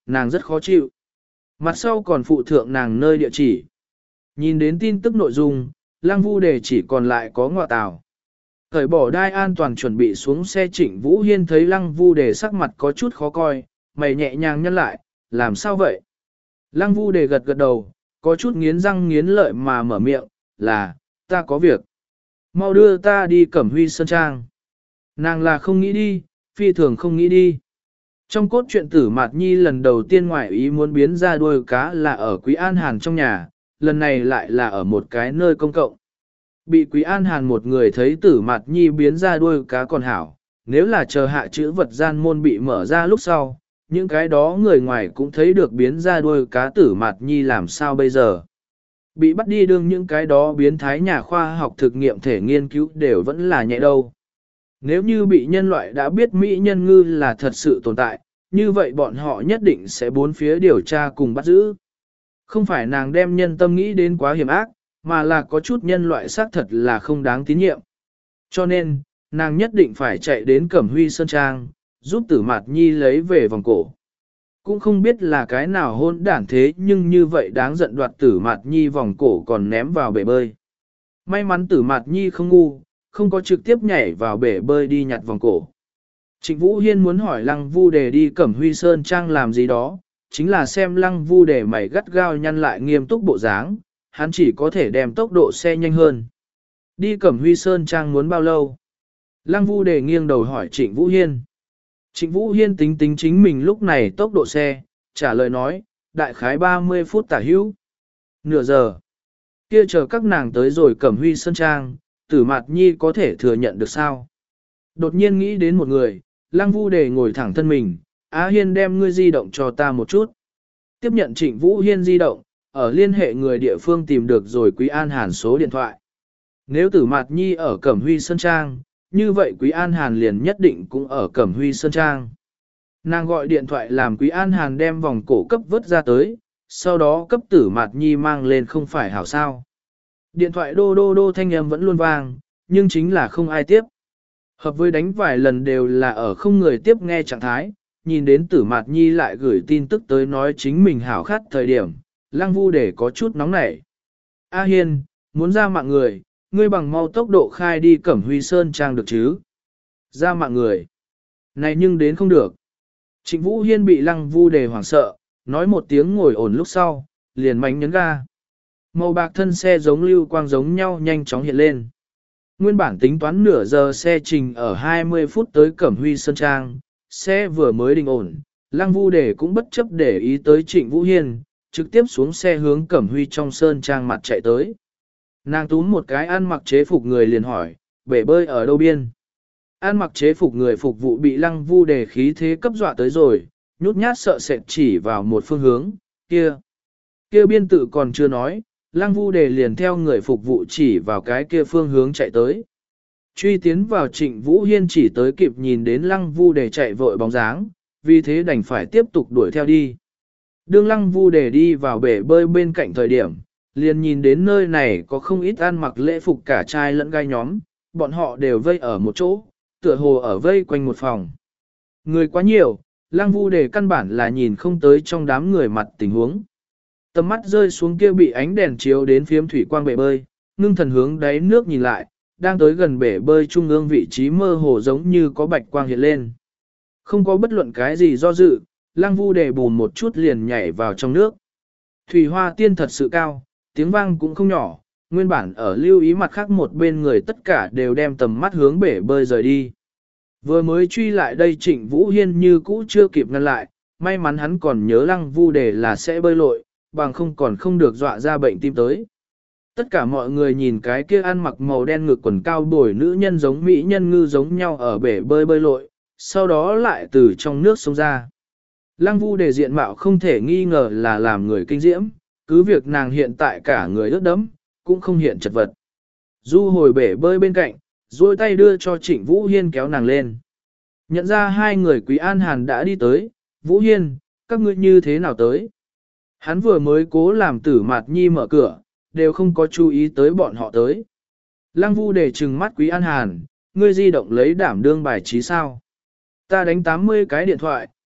nàng rất khó chịu. Mặt sau còn phụ thượng nàng nơi địa chỉ. Nhìn đến tin tức nội dung, Lăng Vu Đề chỉ còn lại có ngọa tào. Cởi bỏ đai an toàn chuẩn bị xuống xe Trịnh Vũ Hiên thấy Lăng Vu Đề sắc mặt có chút khó coi, mày nhẹ nhàng nhăn lại, làm sao vậy? Lăng Vu Đề gật gật đầu, có chút nghiến răng nghiến lợi mà mở miệng, là, ta có việc. Mau đưa ta đi Cẩm Huy Sơn Trang. Nàng là không nghĩ đi, phi thường không nghĩ đi. Trong cốt truyện Tử Mạt Nhi lần đầu tiên ngoại ý muốn biến ra đuôi cá là ở Quý An Hàn trong nhà, lần này lại là ở một cái nơi công cộng. Bị Quý An Hàn một người thấy Tử Mạt Nhi biến ra đuôi cá còn hảo, nếu là chờ hạ chữ vật gian môn bị mở ra lúc sau, những cái đó người ngoài cũng thấy được biến ra đuôi cá Tử Mạt Nhi làm sao bây giờ. Bị bắt đi đương những cái đó biến thái nhà khoa học thực nghiệm thể nghiên cứu đều vẫn là nhẹ đâu. Nếu như bị nhân loại đã biết Mỹ nhân ngư là thật sự tồn tại, như vậy bọn họ nhất định sẽ bốn phía điều tra cùng bắt giữ. Không phải nàng đem nhân tâm nghĩ đến quá hiểm ác, mà là có chút nhân loại xác thật là không đáng tín nhiệm. Cho nên, nàng nhất định phải chạy đến Cẩm Huy Sơn Trang, giúp Tử Mạt Nhi lấy về vòng cổ. Cũng không biết là cái nào hôn đản thế nhưng như vậy đáng giận đoạt Tử Mạt Nhi vòng cổ còn ném vào bể bơi. May mắn Tử Mạt Nhi không ngu, không có trực tiếp nhảy vào bể bơi đi nhặt vòng cổ. Trịnh Vũ Hiên muốn hỏi Lăng Vu Đề đi Cẩm Huy Sơn Trang làm gì đó, chính là xem Lăng Vu Đề mày gắt gao nhăn lại nghiêm túc bộ dáng, hắn chỉ có thể đem tốc độ xe nhanh hơn. Đi Cẩm Huy Sơn Trang muốn bao lâu? Lăng Vu Đề nghiêng đầu hỏi Trịnh Vũ Hiên. Trịnh Vũ Hiên tính tính chính mình lúc này tốc độ xe, trả lời nói, đại khái ba mươi phút tả hữu. Nửa giờ. Kia chờ các nàng tới rồi Cẩm Huy Sơn Trang, Tử Mạt Nhi có thể thừa nhận được sao? Đột nhiên nghĩ đến một người, Lăng Vu Đề ngồi thẳng thân mình, Á Hiên đem ngươi di động cho ta một chút. Tiếp nhận Trịnh Vũ Hiên di động, ở liên hệ người địa phương tìm được rồi Quý An Hàn số điện thoại. Nếu Tử Mạt Nhi ở Cẩm Huy Sơn Trang, như vậy Quý An Hàn liền nhất định cũng ở Cẩm Huy Sơn Trang. Nàng gọi điện thoại làm Quý An Hàn đem vòng cổ cấp vớt ra tới, sau đó cấp Tử Mạt Nhi mang lên không phải hảo sao. Điện thoại đô đô đô thanh âm vẫn luôn vang, nhưng chính là không ai tiếp. Hợp với đánh vài lần đều là ở không người tiếp nghe trạng thái, nhìn đến Tử Mạt Nhi lại gửi tin tức tới nói chính mình hảo khát thời điểm, Lăng Vu Đề có chút nóng nảy. A Hiên, muốn ra mạng người, ngươi bằng mau tốc độ khai đi Cẩm Huy Sơn Trang được chứ? Ra mạng người. Này nhưng đến không được. Trịnh Vũ Hiên bị Lăng Vu Đề hoảng sợ, nói một tiếng ngồi ổn lúc sau, liền mánh nhấn ga. Màu bạc thân xe giống lưu quang giống nhau nhanh chóng hiện lên. Nguyên bản tính toán nửa giờ xe trình ở hai mươi phút tới Cẩm Huy Sơn Trang, xe vừa mới đình ổn, Lăng Vu Đề cũng bất chấp để ý tới Trịnh Vũ Hiên, trực tiếp xuống xe hướng Cẩm Huy trong Sơn Trang mặt chạy tới. Nàng túm một cái ăn mặc chế phục người liền hỏi, bể bơi ở đâu biên? Ăn mặc chế phục người phục vụ bị Lăng Vu Đề khí thế cấp dọa tới rồi, nhút nhát sợ sệt chỉ vào một phương hướng, kia. Kia biên tự còn chưa nói, Lăng Vu Đề liền theo người phục vụ chỉ vào cái kia phương hướng chạy tới. Truy tiến vào Trịnh Vũ Hiên chỉ tới kịp nhìn đến Lăng Vu Đề chạy vội bóng dáng, vì thế đành phải tiếp tục đuổi theo đi. Đương Lăng Vu Đề đi vào bể bơi bên cạnh thời điểm, liền nhìn đến nơi này có không ít ăn mặc lễ phục cả trai lẫn gai nhóm, bọn họ đều vây ở một chỗ, tựa hồ ở vây quanh một phòng. Người quá nhiều, Lăng Vu Đề căn bản là nhìn không tới trong đám người mặt tình huống. Tầm mắt rơi xuống kia bị ánh đèn chiếu đến phiếm thủy quang bể bơi, ngưng thần hướng đáy nước nhìn lại, đang tới gần bể bơi trung ương vị trí mơ hồ giống như có bạch quang hiện lên. Không có bất luận cái gì do dự, Lăng Vu Đề bùn một chút liền nhảy vào trong nước. Thủy hoa tiên thật sự cao, tiếng vang cũng không nhỏ, nguyên bản ở lưu ý mặt khác một bên người tất cả đều đem tầm mắt hướng bể bơi rời đi. Vừa mới truy lại đây Trịnh Vũ Hiên như cũ chưa kịp ngăn lại, may mắn hắn còn nhớ Lăng Vu Đề là sẽ bơi lội, bằng không còn không được dọa ra bệnh tim tới. Tất cả mọi người nhìn cái kia ăn mặc màu đen ngực quần cao bồi nữ nhân giống mỹ nhân ngư giống nhau ở bể bơi bơi lội, sau đó lại từ trong nước xông ra. Lăng Vu Đề diện mạo không thể nghi ngờ là làm người kinh diễm, cứ việc nàng hiện tại cả người ướt đẫm, cũng không hiện chật vật. Du hồi bể bơi bên cạnh, duỗi tay đưa cho Trịnh Vũ Hiên kéo nàng lên. Nhận ra hai người Quý An Hàn đã đi tới, Vũ Hiên, các ngươi như thế nào tới? Hắn vừa mới cố làm Tử Mạt Nhi mở cửa, đều không có chú ý tới bọn họ tới. Lăng Vu Đề trừng mắt Quý An Hàn, ngươi di động lấy đảm đương bài trí sao? Ta đánh tám mươi cái điện thoại,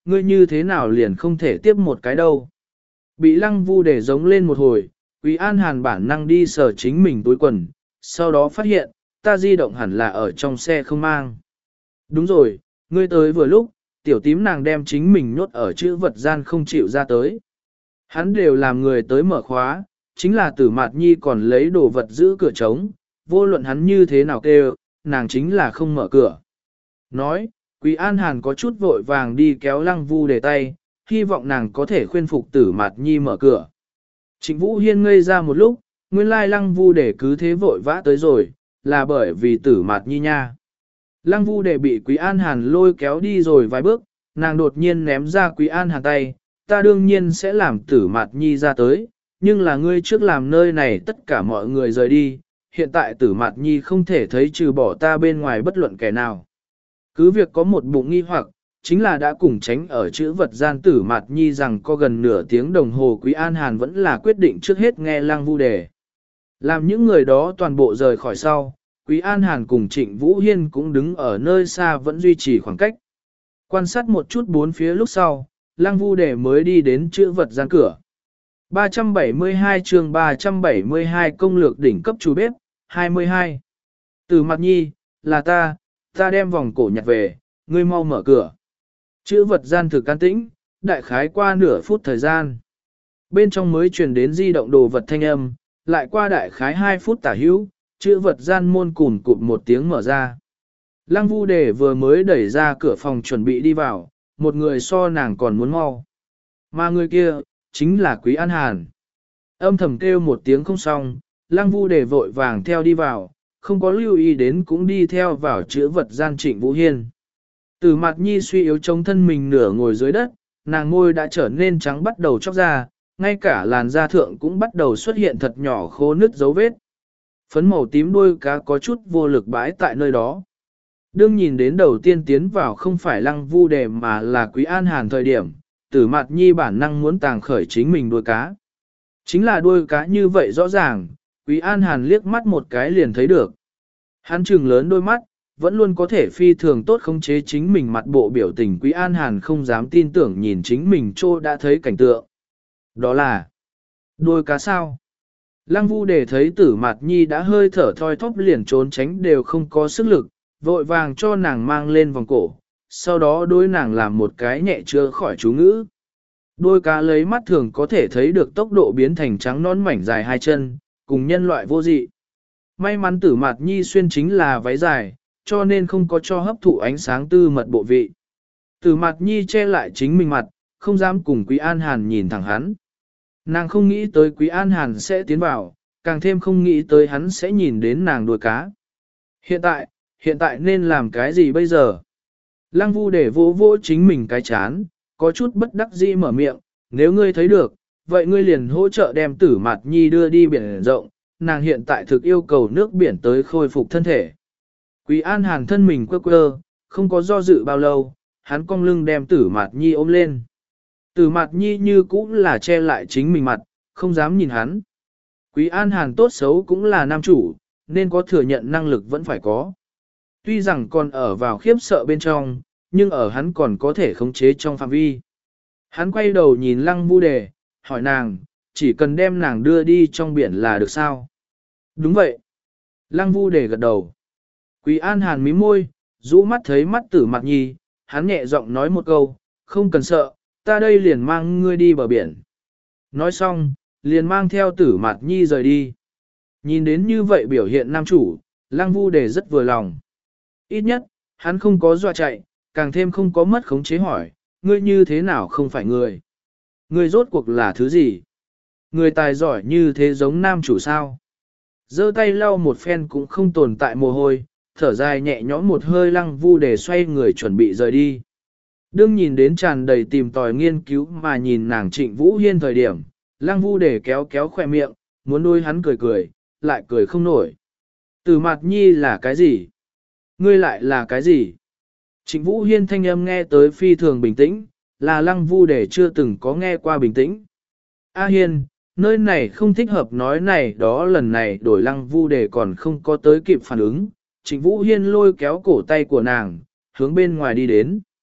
ngươi như thế nào liền không thể tiếp một cái đâu. Bị lăng vu để giống lên một hồi, Quý An Hàn bản năng đi sờ chính mình túi quần, sau đó phát hiện, ta di động hẳn là ở trong xe không mang. Đúng rồi, ngươi tới vừa lúc, tiểu tím nàng đem chính mình nhốt ở chữ vật gian không chịu ra tới. Hắn đều làm người tới mở khóa, chính là Tử Mạt Nhi còn lấy đồ vật giữ cửa trống, vô luận hắn như thế nào kêu, nàng chính là không mở cửa. Nói, Quý An Hàn có chút vội vàng đi kéo Lăng Vu để tay, hy vọng nàng có thể khuyên phục Tử Mạt Nhi mở cửa. Trịnh Vũ Hiên ngây ra một lúc, nguyên lai Lăng Vu để cứ thế vội vã tới rồi, là bởi vì Tử Mạt Nhi nha. Lăng Vu để bị Quý An Hàn lôi kéo đi rồi vài bước, nàng đột nhiên ném ra Quý An Hàn tay, ta đương nhiên sẽ làm Tử Mạt Nhi ra tới, nhưng là ngươi trước làm nơi này tất cả mọi người rời đi, hiện tại Tử Mạt Nhi không thể thấy trừ bỏ ta bên ngoài bất luận kẻ nào. Cứ việc có một bụng nghi hoặc, chính là đã cùng tránh ở chữ vật gian Tử Mạt Nhi rằng có gần nửa tiếng đồng hồ Quý An Hàn vẫn là quyết định trước hết nghe Lăng Vu đề. Làm những người đó toàn bộ rời khỏi sau, Quý An Hàn cùng Trịnh Vũ Hiên cũng đứng ở nơi xa vẫn duy trì khoảng cách. Quan sát một chút bốn phía lúc sau, Lăng Vu đề mới đi đến chữ vật gian cửa. ba trăm bảy mươi hai chương ba trăm bảy mươi hai công lược đỉnh cấp chủ bếp, hai mươi hai. Tử Mạt Nhi, là ta, ta đem vòng cổ nhặt về, ngươi mau mở cửa. Chữ vật gian thực can tĩnh, đại khái qua nửa phút thời gian. Bên trong mới truyền đến di động đồ vật thanh âm, lại qua đại khái hai phút tả hữu, chữ vật gian môn cùn cụm một tiếng mở ra. Lăng Vu đề vừa mới đẩy ra cửa phòng chuẩn bị đi vào, một người so nàng còn muốn mau. Mà người kia, chính là Quý An Hàn. Âm thầm kêu một tiếng không xong, Lăng Vu đề vội vàng theo đi vào, không có lưu ý đến cũng đi theo vào chữ vật gian Trịnh Vũ Hiên. Tử Mạt Nhi suy yếu chống thân mình nửa ngồi dưới đất, nàng môi đã trở nên trắng bắt đầu chóc ra, ngay cả làn da thượng cũng bắt đầu xuất hiện thật nhỏ khô nứt dấu vết. Phấn màu tím đuôi cá có chút vô lực bãi tại nơi đó. Đương nhìn đến đầu tiên tiến vào không phải Lăng Vu đề mà là Quý An Hàn thời điểm, Tử Mạt Nhi bản năng muốn tàng khởi chính mình đuôi cá. Chính là đuôi cá như vậy rõ ràng, Quý An Hàn liếc mắt một cái liền thấy được. Hắn trừng lớn đôi mắt, vẫn luôn có thể phi thường tốt khống chế chính mình mặt bộ biểu tình. Quý An Hàn không dám tin tưởng nhìn chính mình trô đã thấy cảnh tượng. Đó là đuôi cá sao? Lăng Vu để thấy Tử Mạt Nhi đã hơi thở thoi thóp liền trốn tránh đều không có sức lực, vội vàng cho nàng mang lên vòng cổ, sau đó đối nàng làm một cái nhẹ chữa khỏi chú ngữ. Đôi cá lấy mắt thường có thể thấy được tốc độ biến thành trắng nón mảnh dài hai chân, cùng nhân loại vô dị. May mắn Tử Mạt Nhi xuyên chính là váy dài, cho nên không có cho hấp thụ ánh sáng tư mật bộ vị. Tử Mạt Nhi che lại chính mình mặt, không dám cùng Quý An Hàn nhìn thẳng hắn. Nàng không nghĩ tới Quý An Hàn sẽ tiến vào, càng thêm không nghĩ tới hắn sẽ nhìn đến nàng đuôi cá. Hiện tại, hiện tại nên làm cái gì bây giờ? Lăng Vu để vỗ vỗ chính mình cái chán, có chút bất đắc dĩ mở miệng, nếu ngươi thấy được, vậy ngươi liền hỗ trợ đem Tử Mạt Nhi đưa đi biển rộng, nàng hiện tại thực yêu cầu nước biển tới khôi phục thân thể. Quý An Hàn thân mình quơ quơ, không có do dự bao lâu, hắn cong lưng đem Tử Mạt Nhi ôm lên. Tử Mạt Nhi như cũng là che lại chính mình mặt, không dám nhìn hắn. Quý An Hàn tốt xấu cũng là nam chủ, nên có thừa nhận năng lực vẫn phải có. Tuy rằng còn ở vào khiếp sợ bên trong, nhưng ở hắn còn có thể khống chế trong phạm vi. Hắn quay đầu nhìn Lăng Vu đề, hỏi nàng, chỉ cần đem nàng đưa đi trong biển là được sao? Đúng vậy. Lăng Vu đề gật đầu. Quý An Hàn mím môi, rũ mắt thấy mắt Tử Mạt Nhi, hắn nhẹ giọng nói một câu, không cần sợ, ta đây liền mang ngươi đi bờ biển. Nói xong, liền mang theo Tử Mạt Nhi rời đi. Nhìn đến như vậy biểu hiện nam chủ, Lăng Vu đề rất vừa lòng. Ít nhất, hắn không có dọa chạy, càng thêm không có mất khống chế hỏi, ngươi như thế nào không phải người? Ngươi rốt cuộc là thứ gì? Người tài giỏi như thế giống nam chủ sao? Giơ tay lau một phen cũng không tồn tại mồ hôi, thở dài nhẹ nhõm một hơi. Lăng Vu để xoay người chuẩn bị rời đi. Đương nhìn đến tràn đầy tìm tòi nghiên cứu mà nhìn nàng Trịnh Vũ Hiên thời điểm, Lăng Vu để kéo kéo khỏe miệng, muốn đôi hắn cười cười, lại cười không nổi. Tử Mạt Nhi là cái gì? Ngươi lại là cái gì? Trịnh Vũ Hiên thanh âm nghe tới phi thường bình tĩnh, là Lăng Vu để chưa từng có nghe qua bình tĩnh. A Hiên, nơi này không thích hợp nói này đó. Lần này đổi Lăng Vu để còn không có tới kịp phản ứng, Trịnh Vũ Hiên lôi kéo cổ tay của nàng, hướng bên ngoài đi đến.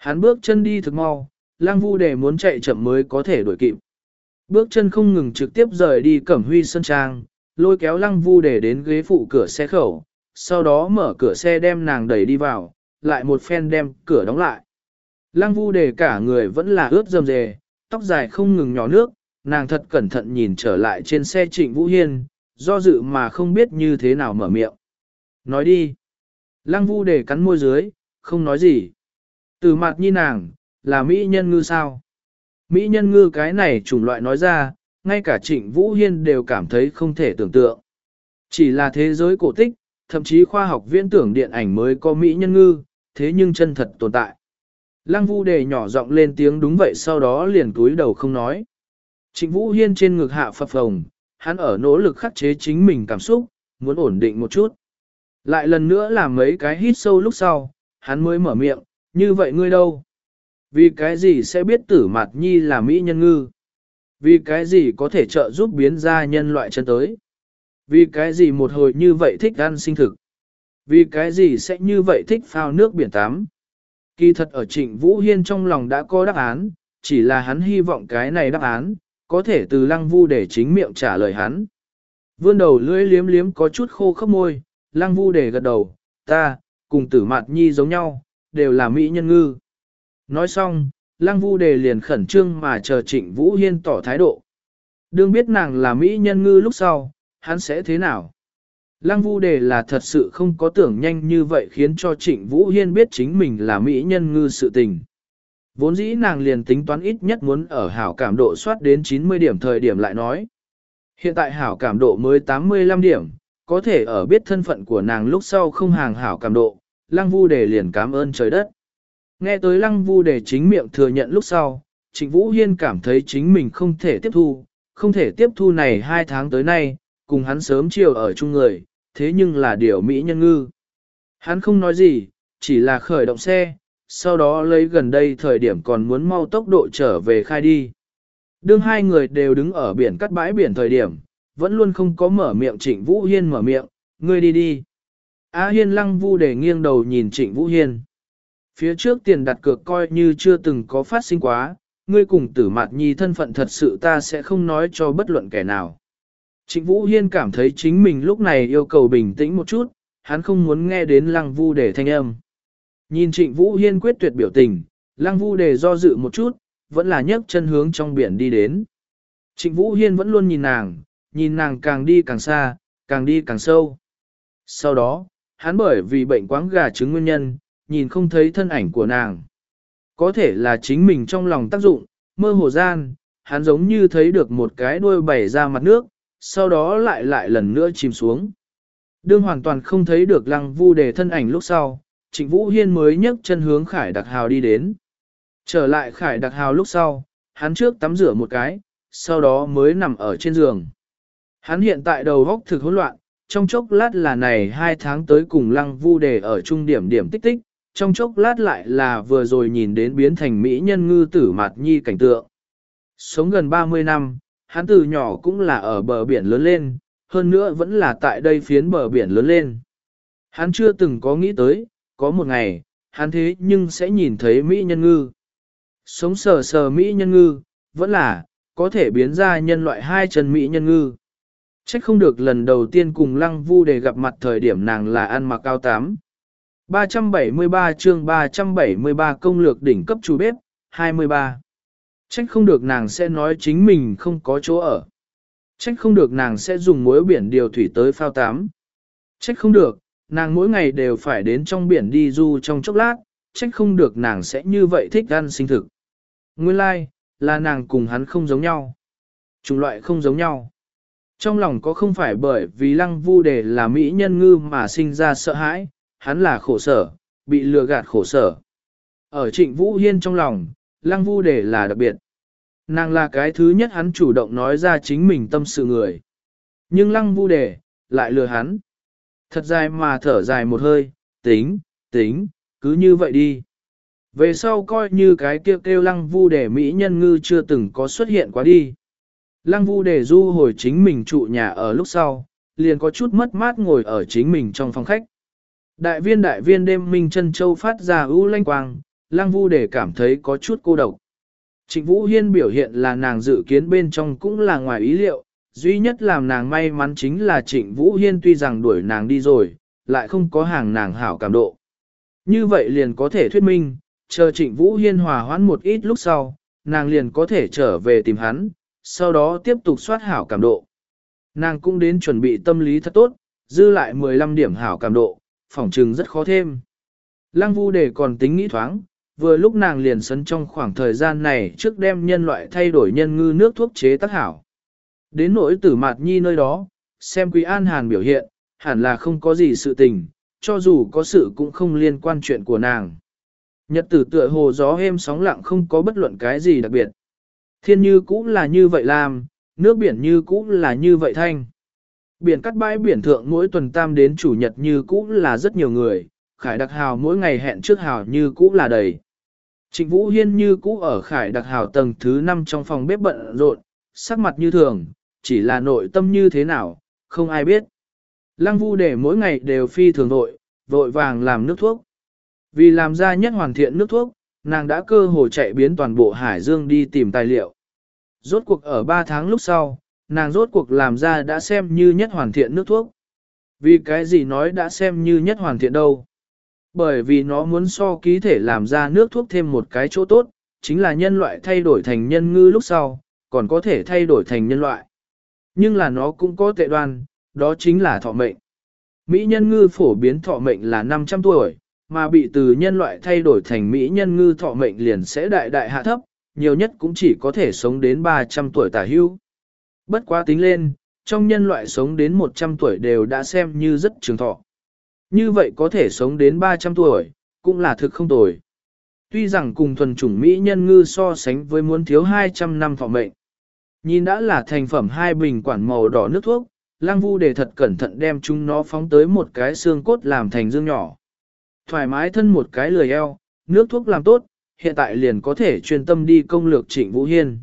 Hắn bước chân đi thực mau, Lăng Vu Đề muốn chạy chậm mới có thể đuổi kịp. Bước chân không ngừng trực tiếp rời đi Cẩm Huy Sơn Trang, lôi kéo Lăng Vu Đề đến ghế phụ cửa xe khẩu, sau đó mở cửa xe đem nàng đẩy đi vào, lại một phen đem cửa đóng lại. Lăng Vu Đề cả người vẫn là ướt rầm rề, tóc dài không ngừng nhỏ nước, nàng thật cẩn thận nhìn trở lại trên xe Trịnh Vũ Hiên, do dự mà không biết như thế nào mở miệng. Nói đi. Lăng Vu Đề cắn môi dưới, không nói gì. Từ mặt nhi nàng, là Mỹ nhân ngư sao? Mỹ nhân ngư cái này chủng loại nói ra, ngay cả Trịnh Vũ Hiên đều cảm thấy không thể tưởng tượng. Chỉ là thế giới cổ tích, thậm chí khoa học viễn tưởng điện ảnh mới có Mỹ nhân ngư, thế nhưng chân thật tồn tại. Lăng Vu Đề nhỏ giọng lên tiếng đúng vậy sau đó liền cúi đầu không nói. Trịnh Vũ Hiên trên ngực hạ phập phồng, hắn ở nỗ lực khắc chế chính mình cảm xúc, muốn ổn định một chút. Lại lần nữa làm mấy cái hít sâu lúc sau, hắn mới mở miệng, như vậy ngươi đâu? Vì cái gì sẽ biết Tử Mạt Nhi là Mỹ nhân ngư? Vì cái gì có thể trợ giúp biến ra nhân loại chân tới? Vì cái gì một hồi như vậy thích ăn sinh thực? Vì cái gì sẽ như vậy thích phao nước biển tắm? Kỳ thật ở Trịnh Vũ Hiên trong lòng đã có đáp án, chỉ là hắn hy vọng cái này đáp án, có thể từ Lăng Vu Đề chính miệng trả lời hắn. Vươn đầu lưỡi liếm liếm có chút khô khốc môi, Lăng Vu Đề gật đầu, ta, cùng Tử Mạt Nhi giống nhau, đều là Mỹ nhân ngư. Nói xong, Lăng Vu Đề liền khẩn trương mà chờ Trịnh Vũ Hiên tỏ thái độ. Đương biết nàng là Mỹ nhân ngư lúc sau, hắn sẽ thế nào? Lăng Vu Đề là thật sự không có tưởng nhanh như vậy khiến cho Trịnh Vũ Hiên biết chính mình là Mỹ nhân ngư sự tình. Vốn dĩ nàng liền tính toán ít nhất muốn ở hảo cảm độ soát đến chín mươi điểm thời điểm lại nói. Hiện tại hảo cảm độ mới tám mươi lăm điểm, có thể ở biết thân phận của nàng lúc sau không hàng hảo cảm độ, Lăng Vu Đề liền cảm ơn trời đất. Nghe tới Lăng Vu Đề chính miệng thừa nhận lúc sau, Trịnh Vũ Hiên cảm thấy chính mình không thể tiếp thu, không thể tiếp thu này hai tháng tới nay, cùng hắn sớm chiều ở chung người, thế nhưng là điều Mỹ nhân ngư. Hắn không nói gì, chỉ là khởi động xe, sau đó lấy gần đây thời điểm còn muốn mau tốc độ trở về khai đi. Đương hai người đều đứng ở biển cắt bãi biển thời điểm, vẫn luôn không có mở miệng Trịnh Vũ Hiên mở miệng, ngươi đi đi. Á Hiên Lăng Vu Đề nghiêng đầu nhìn Trịnh Vũ Hiên. Phía trước tiền đặt cược coi như chưa từng có phát sinh quá, ngươi cùng Tử Mạt Nhi thân phận thật sự ta sẽ không nói cho bất luận kẻ nào. Trịnh Vũ Hiên cảm thấy chính mình lúc này yêu cầu bình tĩnh một chút, hắn không muốn nghe đến Lăng Vu Đề thanh âm. Nhìn Trịnh Vũ Hiên quyết tuyệt biểu tình, Lăng Vu Đề do dự một chút, vẫn là nhấc chân hướng trong biển đi đến. Trịnh Vũ Hiên vẫn luôn nhìn nàng, nhìn nàng càng đi càng xa, càng đi càng sâu. Sau đó, hắn bởi vì bệnh quáng gà trứng nguyên nhân, nhìn không thấy thân ảnh của nàng. Có thể là chính mình trong lòng tác dụng, mơ hồ gian, hắn giống như thấy được một cái đuôi bảy ra mặt nước, sau đó lại lại lần nữa chìm xuống. Đương hoàn toàn không thấy được Lăng Vu Đề thân ảnh lúc sau, Trịnh Vũ Hiên mới nhấc chân hướng Khải Đặc Hào đi đến. Trở lại Khải Đặc Hào lúc sau, hắn trước tắm rửa một cái, sau đó mới nằm ở trên giường. Hắn hiện tại đầu óc thực hỗn loạn, trong chốc lát là này hai tháng tới cùng Lăng Vu Đề ở trung điểm điểm tích tích, trong chốc lát lại là vừa rồi nhìn đến biến thành mỹ nhân ngư Tử Mạt Nhi cảnh tượng. Sống gần ba mươi năm, hắn từ nhỏ cũng là ở bờ biển lớn lên, hơn nữa vẫn là tại đây phiến bờ biển lớn lên. Hắn chưa từng có nghĩ tới, có một ngày, hắn thế nhưng sẽ nhìn thấy mỹ nhân ngư. Sống sờ sờ mỹ nhân ngư, vẫn là, có thể biến ra nhân loại hai chân mỹ nhân ngư. Trách không được lần đầu tiên cùng Lăng Vu Đề gặp mặt thời điểm nàng là ăn mặc áo tám. ba trăm bảy mươi ba chương ba trăm bảy mươi ba công lược đỉnh cấp chủ bếp, hai mươi ba. Trách không được nàng sẽ nói chính mình không có chỗ ở. Trách không được nàng sẽ dùng muối biển điều thủy tới phao tám. Trách không được, nàng mỗi ngày đều phải đến trong biển đi du trong chốc lát, trách không được nàng sẽ như vậy thích ăn sinh thực. Nguyên lai, like, là nàng cùng hắn không giống nhau. Chủng loại không giống nhau. Trong lòng có không phải bởi vì Lăng Vu Đề là mỹ nhân ngư mà sinh ra sợ hãi, hắn là khổ sở, bị lừa gạt khổ sở. Ở Trịnh Vũ Hiên trong lòng, Lăng Vu Đề là đặc biệt. Nàng là cái thứ nhất hắn chủ động nói ra chính mình tâm sự người. Nhưng Lăng Vu Đề lại lừa hắn. Thật dài mà thở dài một hơi, tính, tính, cứ như vậy đi. Về sau coi như cái kêu kêu Lăng Vu Đề mỹ nhân ngư chưa từng có xuất hiện quá đi. Lăng Vu Đề du hồi chính mình trụ nhà ở lúc sau, liền có chút mất mát ngồi ở chính mình trong phòng khách. Đại viên đại viên đêm minh chân châu phát ra ưu lanh quang, Lăng Vu Đề cảm thấy có chút cô độc. Trịnh Vũ Hiên biểu hiện là nàng dự kiến bên trong cũng là ngoài ý liệu, duy nhất làm nàng may mắn chính là Trịnh Vũ Hiên tuy rằng đuổi nàng đi rồi, lại không có hàng nàng hảo cảm độ. Như vậy liền có thể thuyết minh, chờ Trịnh Vũ Hiên hòa hoãn một ít lúc sau, nàng liền có thể trở về tìm hắn, sau đó tiếp tục soát hảo cảm độ. Nàng cũng đến chuẩn bị tâm lý thật tốt, dư lại mười lăm điểm hảo cảm độ, phỏng trừng rất khó thêm. Lăng Vu Đề còn tính nghĩ thoáng, vừa lúc nàng liền sấn trong khoảng thời gian này trước đem nhân loại thay đổi nhân ngư nước thuốc chế tác hảo. Đến nỗi Tử Mạt Nhi nơi đó, xem Quý An Hàn biểu hiện, hẳn là không có gì sự tình, cho dù có sự cũng không liên quan chuyện của nàng. Nhật tử tựa hồ gió êm sóng lặng không có bất luận cái gì đặc biệt. Thiên như cũng là như vậy làm, nước biển như cũng là như vậy thanh. Biển cắt bãi biển thượng mỗi tuần tam đến chủ nhật như cũng là rất nhiều người, Khải Đặc Hào mỗi ngày hẹn trước hào như cũng là đầy. Trịnh Vũ Hiên như cũ ở Khải Đặc Hào tầng thứ năm trong phòng bếp bận rộn, sắc mặt như thường, chỉ là nội tâm như thế nào, không ai biết. Lăng Vu Đề mỗi ngày đều phi thường vội, vội vàng làm nước thuốc. Vì làm ra nhất hoàn thiện nước thuốc, nàng đã cơ hồ chạy biến toàn bộ Hải Dương đi tìm tài liệu. Rốt cuộc ở ba tháng lúc sau, nàng rốt cuộc làm ra đã xem như nhất hoàn thiện nước thuốc. Vì cái gì nói đã xem như nhất hoàn thiện đâu? Bởi vì nó muốn so ký thể làm ra nước thuốc thêm một cái chỗ tốt, chính là nhân loại thay đổi thành nhân ngư lúc sau, còn có thể thay đổi thành nhân loại. Nhưng là nó cũng có tệ đoan, đó chính là thọ mệnh. Mỹ nhân ngư phổ biến thọ mệnh là năm trăm tuổi, mà bị từ nhân loại thay đổi thành Mỹ nhân ngư thọ mệnh liền sẽ đại đại hạ thấp, nhiều nhất cũng chỉ có thể sống đến ba trăm tuổi tả hữu. Bất quá tính lên, trong nhân loại sống đến một trăm tuổi đều đã xem như rất trường thọ. Như vậy có thể sống đến ba trăm tuổi, cũng là thực không tồi. Tuy rằng cùng thuần chủng Mỹ nhân ngư so sánh với muốn thiếu hai trăm năm thọ mệnh. Nhìn đã là thành phẩm hai bình quản màu đỏ nước thuốc, Lăng Vu Đề thật cẩn thận đem chúng nó phóng tới một cái xương cốt làm thành dương nhỏ. Thoải mái thân một cái lười eo, nước thuốc làm tốt, hiện tại liền có thể chuyên tâm đi công lược Trịnh Vũ Hiên.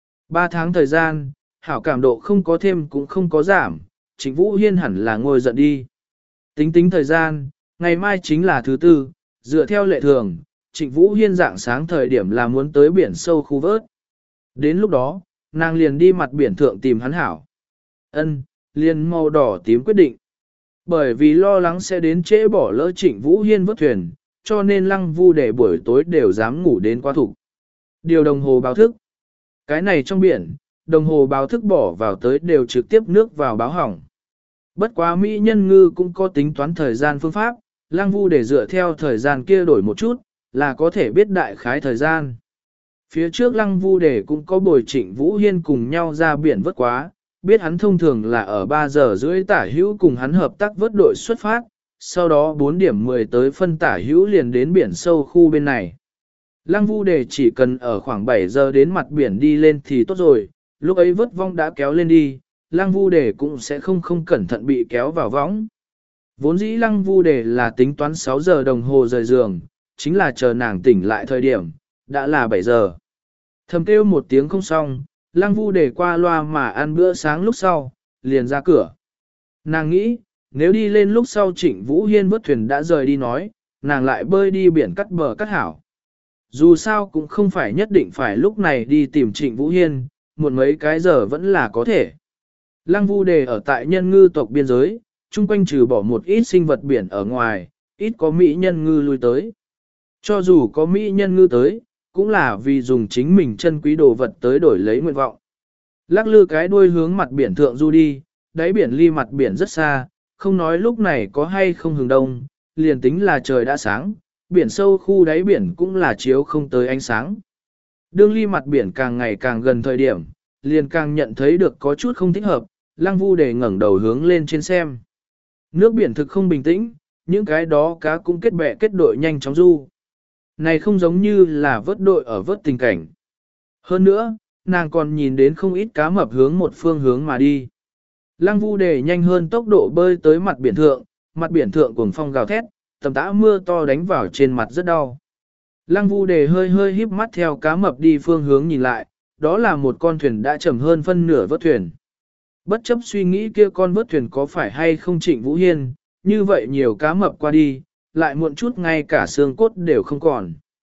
Ba tháng thời gian, hảo cảm độ không có thêm cũng không có giảm, Trịnh Vũ Hiên hẳn là ngồi giận đi. Tính tính thời gian, ngày mai chính là thứ tư, dựa theo lệ thường, Trịnh Vũ Hiên dạng sáng thời điểm là muốn tới biển sâu khu vớt. Đến lúc đó, nàng liền đi mặt biển thượng tìm hắn hảo. Ân, liền màu đỏ tím quyết định. Bởi vì lo lắng sẽ đến trễ bỏ lỡ Trịnh Vũ Hiên vớt thuyền, cho nên Lăng Vu Đề buổi tối đều dám ngủ đến quá thủ. Điều đồng hồ báo thức. Cái này trong biển, đồng hồ báo thức bỏ vào tới đều trực tiếp nước vào báo hỏng. Bất quá Mỹ nhân ngư cũng có tính toán thời gian phương pháp, Lăng Vu Đề dựa theo thời gian kia đổi một chút, là có thể biết đại khái thời gian. Phía trước Lăng Vu Đề cũng có bồi Trịnh Vũ Hiên cùng nhau ra biển vớt quá, biết hắn thông thường là ở ba giờ rưỡi tả hữu cùng hắn hợp tác vớt đội xuất phát, sau đó bốn điểm mười tới phân tả hữu liền đến biển sâu khu bên này. Lăng Vu Đề chỉ cần ở khoảng bảy giờ đến mặt biển đi lên thì tốt rồi, lúc ấy vớt vong đã kéo lên đi, Lăng Vu Đề cũng sẽ không không cẩn thận bị kéo vào võng. Vốn dĩ Lăng Vu Đề là tính toán sáu giờ đồng hồ rời giường, chính là chờ nàng tỉnh lại thời điểm, đã là bảy giờ. Thầm kêu một tiếng không xong, Lăng Vu Đề qua loa mà ăn bữa sáng lúc sau, liền ra cửa. Nàng nghĩ, nếu đi lên lúc sau Trịnh Vũ Hiên vớt thuyền đã rời đi nói, nàng lại bơi đi biển cắt bờ cắt hảo. Dù sao cũng không phải nhất định phải lúc này đi tìm Trịnh Vũ Hiên, một mấy cái giờ vẫn là có thể. Lăng Vu Đề ở tại nhân ngư tộc biên giới, chung quanh trừ bỏ một ít sinh vật biển ở ngoài, ít có Mỹ nhân ngư lui tới. Cho dù có Mỹ nhân ngư tới, cũng là vì dùng chính mình chân quý đồ vật tới đổi lấy nguyện vọng. Lắc lư cái đuôi hướng mặt biển thượng du đi, đáy biển ly mặt biển rất xa, không nói lúc này có hay không hướng đông, liền tính là trời đã sáng, biển sâu khu đáy biển cũng là chiếu không tới ánh sáng. Đương ly mặt biển càng ngày càng gần thời điểm, liền càng nhận thấy được có chút không thích hợp, Lăng Vu Đề ngẩng đầu hướng lên trên xem. Nước biển thực không bình tĩnh, những cái đó cá cũng kết bè kết đội nhanh chóng du. Này không giống như là vớt đội ở vớt tình cảnh. Hơn nữa, nàng còn nhìn đến không ít cá mập hướng một phương hướng mà đi. Lăng Vu Đề nhanh hơn tốc độ bơi tới mặt biển thượng, mặt biển thượng cuồng phong gào thét, tầm tã mưa to đánh vào trên mặt rất đau. Lăng Vu Đề hơi hơi híp mắt theo cá mập đi phương hướng nhìn lại, đó là một con thuyền đã chầm hơn phân nửa vớt thuyền. Bất chấp suy nghĩ kia con vớt thuyền có phải hay không Trịnh Vũ Hiên, như vậy nhiều cá mập qua đi, lại muộn chút ngay cả xương cốt đều không còn.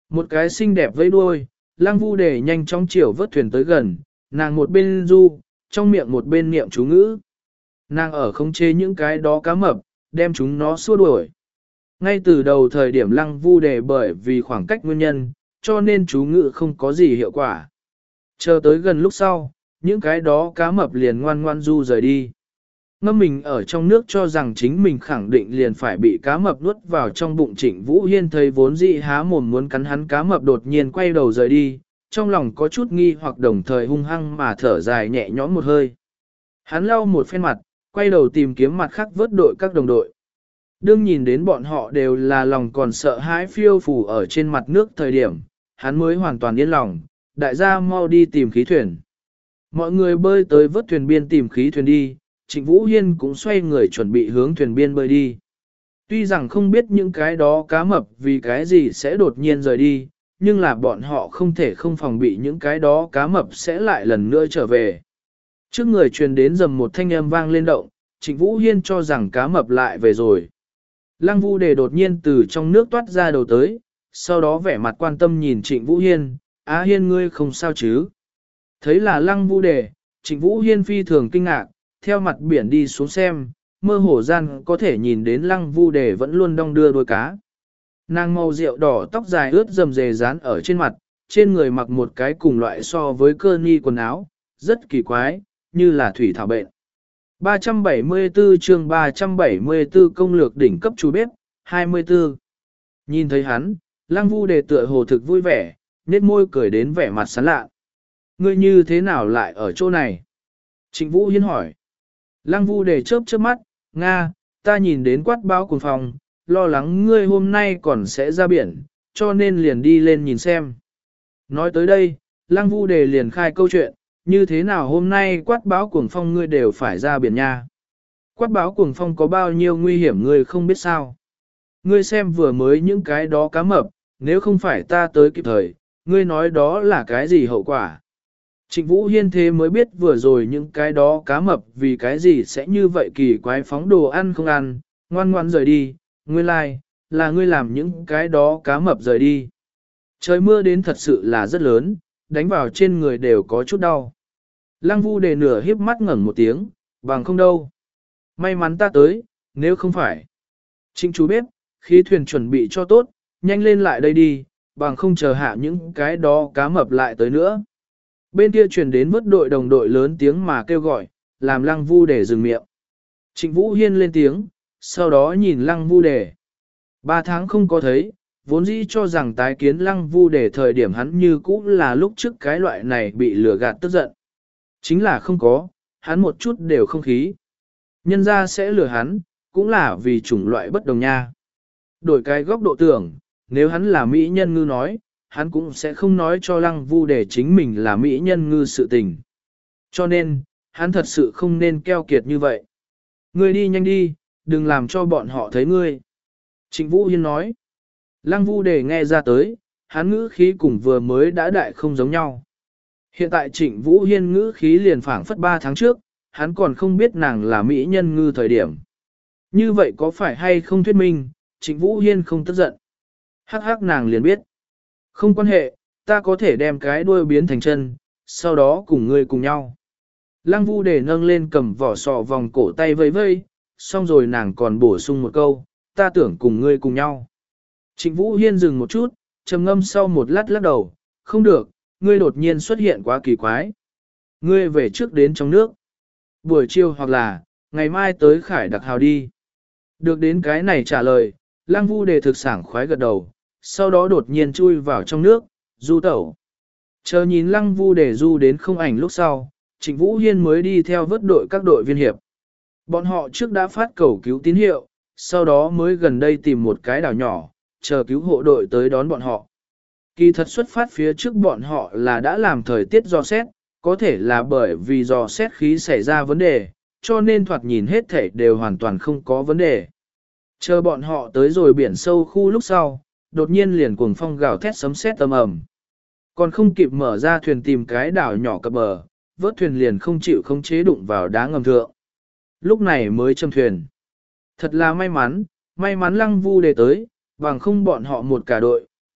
Một cái xinh đẹp vẫy đuôi, Lăng Vu Đề nhanh chóng chiều vớt thuyền tới gần, nàng một bên du, trong miệng một bên niệm chú ngữ. Nàng ở khống chế những cái đó cá mập, đem chúng nó xua đuổi. Ngay từ đầu thời điểm Lăng Vu Đề bởi vì khoảng cách nguyên nhân, cho nên chú ngữ không có gì hiệu quả. Chờ tới gần lúc sau, những cái đó cá mập liền ngoan ngoan du rời đi. Ngâm mình ở trong nước cho rằng chính mình khẳng định liền phải bị cá mập nuốt vào trong bụng Trịnh Vũ Hiên, thấy vốn dị há mồm muốn cắn hắn cá mập đột nhiên quay đầu rời đi, trong lòng có chút nghi hoặc đồng thời hung hăng mà thở dài nhẹ nhõm một hơi. Hắn lau một phen mặt, quay đầu tìm kiếm mặt khác vớt đội các đồng đội. Đương nhìn đến bọn họ đều là lòng còn sợ hãi phiêu phù ở trên mặt nước thời điểm, hắn mới hoàn toàn yên lòng, đại gia mau đi tìm khí thuyền. Mọi người bơi tới vớt thuyền biên tìm khí thuyền đi, Trịnh Vũ Hiên cũng xoay người chuẩn bị hướng thuyền biên bơi đi. Tuy rằng không biết những cái đó cá mập vì cái gì sẽ đột nhiên rời đi, nhưng là bọn họ không thể không phòng bị những cái đó cá mập sẽ lại lần nữa trở về. Trước người truyền đến dầm một thanh âm vang lên động, Trịnh Vũ Hiên cho rằng cá mập lại về rồi. Lăng Vu Đề đột nhiên từ trong nước toát ra đầu tới, sau đó vẻ mặt quan tâm nhìn Trịnh Vũ Hiên, Á Hiên ngươi không sao chứ? Thấy là Lăng Vu Đề, Trịnh Vũ Hiên phi thường kinh ngạc, theo mặt biển đi xuống xem, mơ hồ gian có thể nhìn đến Lăng Vu Đề vẫn luôn đong đưa đuôi cá. Nàng màu rượu đỏ tóc dài ướt rầm rề dán ở trên mặt, trên người mặc một cái cùng loại so với cơ ni quần áo, rất kỳ quái, như là thủy thảo bệnh. ba trăm bảy mươi tư chương ba trăm bảy mươi tư công lược đỉnh cấp chú bếp, hai mươi tư. Nhìn thấy hắn, Lăng Vu Đề tựa hồ thực vui vẻ, nét môi cười đến vẻ mặt sán lạ. Ngươi như thế nào lại ở chỗ này? Trịnh Vũ Hiên hỏi. Lăng Vu Đề chớp chớp mắt, Nga, ta nhìn đến quát báo cùng phòng, lo lắng ngươi hôm nay còn sẽ ra biển, cho nên liền đi lên nhìn xem. Nói tới đây, Lăng Vu Đề liền khai câu chuyện, như thế nào hôm nay quát báo cuồng phong ngươi đều phải ra biển nha. Quát báo cuồng phong có bao nhiêu nguy hiểm ngươi không biết sao. Ngươi xem vừa mới những cái đó cá mập, nếu không phải ta tới kịp thời, ngươi nói đó là cái gì hậu quả. Trịnh Vũ Hiên thế mới biết vừa rồi những cái đó cá mập vì cái gì sẽ như vậy kỳ quái phóng đồ ăn không ăn, ngoan ngoan rời đi, nguyên lai, like, là ngươi làm những cái đó cá mập rời đi. Trời mưa đến thật sự là rất lớn, đánh vào trên người đều có chút đau. Lăng Vu Đề nửa híp mắt ngẩn một tiếng, bằng không đâu. May mắn ta tới, nếu không phải. Trịnh chú bếp, khí thuyền chuẩn bị cho tốt, nhanh lên lại đây đi, bằng không chờ hạ những cái đó cá mập lại tới nữa. Bên kia truyền đến vớt đội đồng đội lớn tiếng mà kêu gọi, làm Lăng Vu Đề dừng miệng. Trịnh Vũ Hiên lên tiếng, sau đó nhìn Lăng Vu Đề. Ba tháng không có thấy, vốn dĩ cho rằng tái kiến Lăng Vu Đề thời điểm hắn như cũ là lúc trước cái loại này bị lừa gạt tức giận. Chính là không có, hắn một chút đều không khí. Nhân ra sẽ lừa hắn, cũng là vì chủng loại bất đồng nha. Đổi cái góc độ tưởng, nếu hắn là mỹ nhân ngư nói, hắn cũng sẽ không nói cho Lăng Vu Đề chính mình là mỹ nhân ngư sự tình. Cho nên, hắn thật sự không nên keo kiệt như vậy. Ngươi đi nhanh đi, đừng làm cho bọn họ thấy ngươi. Trịnh Vũ Hiên nói. Lăng Vu Đề nghe ra tới, hắn ngữ khí cùng vừa mới đã đại không giống nhau. Hiện tại Trịnh Vũ Hiên ngữ khí liền phảng phất ba tháng trước, hắn còn không biết nàng là mỹ nhân ngư thời điểm. Như vậy có phải hay không thuyết minh, Trịnh Vũ Hiên không tức giận. Hắc hắc nàng liền biết. Không quan hệ, ta có thể đem cái đuôi biến thành chân, sau đó cùng ngươi cùng nhau. Lăng Vu Đề nâng lên cầm vỏ sò vòng cổ tay vây vây, xong rồi nàng còn bổ sung một câu, ta tưởng cùng ngươi cùng nhau. Trịnh Vũ Hiên dừng một chút, trầm ngâm sau một lát lắc đầu, không được, ngươi đột nhiên xuất hiện quá kỳ quái. Ngươi về trước đến trong nước. Buổi chiều hoặc là, ngày mai tới Khải Đặc Hào đi. Được đến cái này trả lời, Lăng Vu Đề thực sảng khoái gật đầu, sau đó đột nhiên chui vào trong nước, du tẩu. Chờ nhìn Lăng Vu Đề du đến không ảnh lúc sau, Trịnh Vũ Hiên mới đi theo vớt đội các đội viên hiệp. Bọn họ trước đã phát cầu cứu tín hiệu, sau đó mới gần đây tìm một cái đảo nhỏ, chờ cứu hộ đội tới đón bọn họ. Kỳ thật xuất phát phía trước bọn họ là đã làm thời tiết dò xét, có thể là bởi vì dò xét khí xảy ra vấn đề, cho nên thoạt nhìn hết thể đều hoàn toàn không có vấn đề. Chờ bọn họ tới rồi biển sâu khu lúc sau, đột nhiên liền cuồng phong gào thét sấm sét âm ầm. Còn không kịp mở ra thuyền tìm cái đảo nhỏ cập bờ, vớt thuyền liền không chịu khống chế đụng vào đá ngầm thượng. Lúc này mới châm thuyền. Thật là may mắn, may mắn Lăng Vu Đề tới, bằng không bọn họ một cả đội,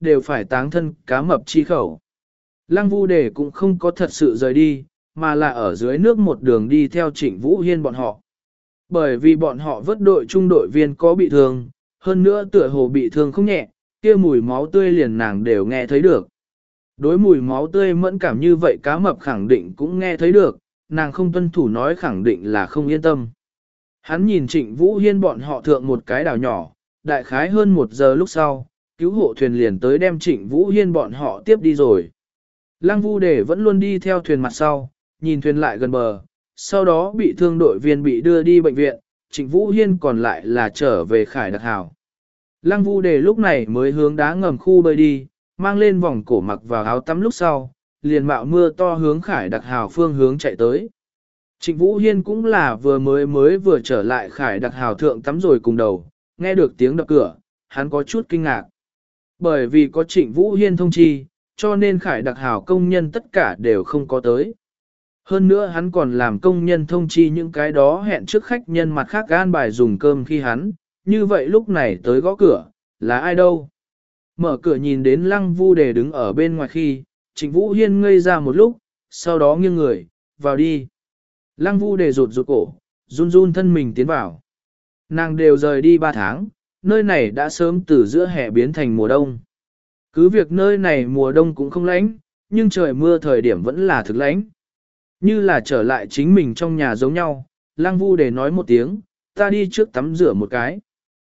đều phải táng thân cá mập chi khẩu. Lăng Vu Đề cũng không có thật sự rời đi, mà là ở dưới nước một đường đi theo Trịnh Vũ Hiên bọn họ. Bởi vì bọn họ vớt đội trung đội viên có bị thương, hơn nữa tựa hồ bị thương không nhẹ, kia mùi máu tươi liền nàng đều nghe thấy được. Đối mùi máu tươi mẫn cảm như vậy cá mập khẳng định cũng nghe thấy được, nàng không tuân thủ nói khẳng định là không yên tâm. Hắn nhìn Trịnh Vũ Hiên bọn họ thượng một cái đảo nhỏ, đại khái hơn một giờ lúc sau, cứu hộ thuyền liền tới đem Trịnh Vũ Hiên bọn họ tiếp đi rồi. Lăng Vu Đề vẫn luôn đi theo thuyền mặt sau, nhìn thuyền lại gần bờ, sau đó bị thương đội viên bị đưa đi bệnh viện, Trịnh Vũ Hiên còn lại là trở về Khải Đặc Hào. Lăng Vu Đề lúc này mới hướng đá ngầm khu bơi đi, mang lên vòng cổ mặc vào áo tắm lúc sau, liền mạo mưa to hướng Khải Đặc Hào phương hướng chạy tới. Trịnh Vũ Hiên cũng là vừa mới mới vừa trở lại Khải Đặc Hào thượng tắm rồi cùng đầu, nghe được tiếng đập cửa, hắn có chút kinh ngạc. Bởi vì có Trịnh Vũ Hiên thông chi, cho nên Khải Đặc Hào công nhân tất cả đều không có tới. Hơn nữa hắn còn làm công nhân thông chi những cái đó hẹn trước khách nhân mặt khác gan bài dùng cơm khi hắn, như vậy lúc này tới gõ cửa, là ai đâu? Mở cửa nhìn đến Lăng Vu Đề đứng ở bên ngoài khi, Trịnh Vũ Hiên ngây ra một lúc, sau đó nghiêng người, vào đi. Lăng Vu Đề rụt rụt cổ, run run thân mình tiến vào. Nàng đều rời đi ba tháng, nơi này đã sớm từ giữa hè biến thành mùa đông. Cứ việc nơi này mùa đông cũng không lạnh, nhưng trời mưa thời điểm vẫn là thực lạnh. Như là trở lại chính mình trong nhà giống nhau, Lăng Vu Đề nói một tiếng, ta đi trước tắm rửa một cái.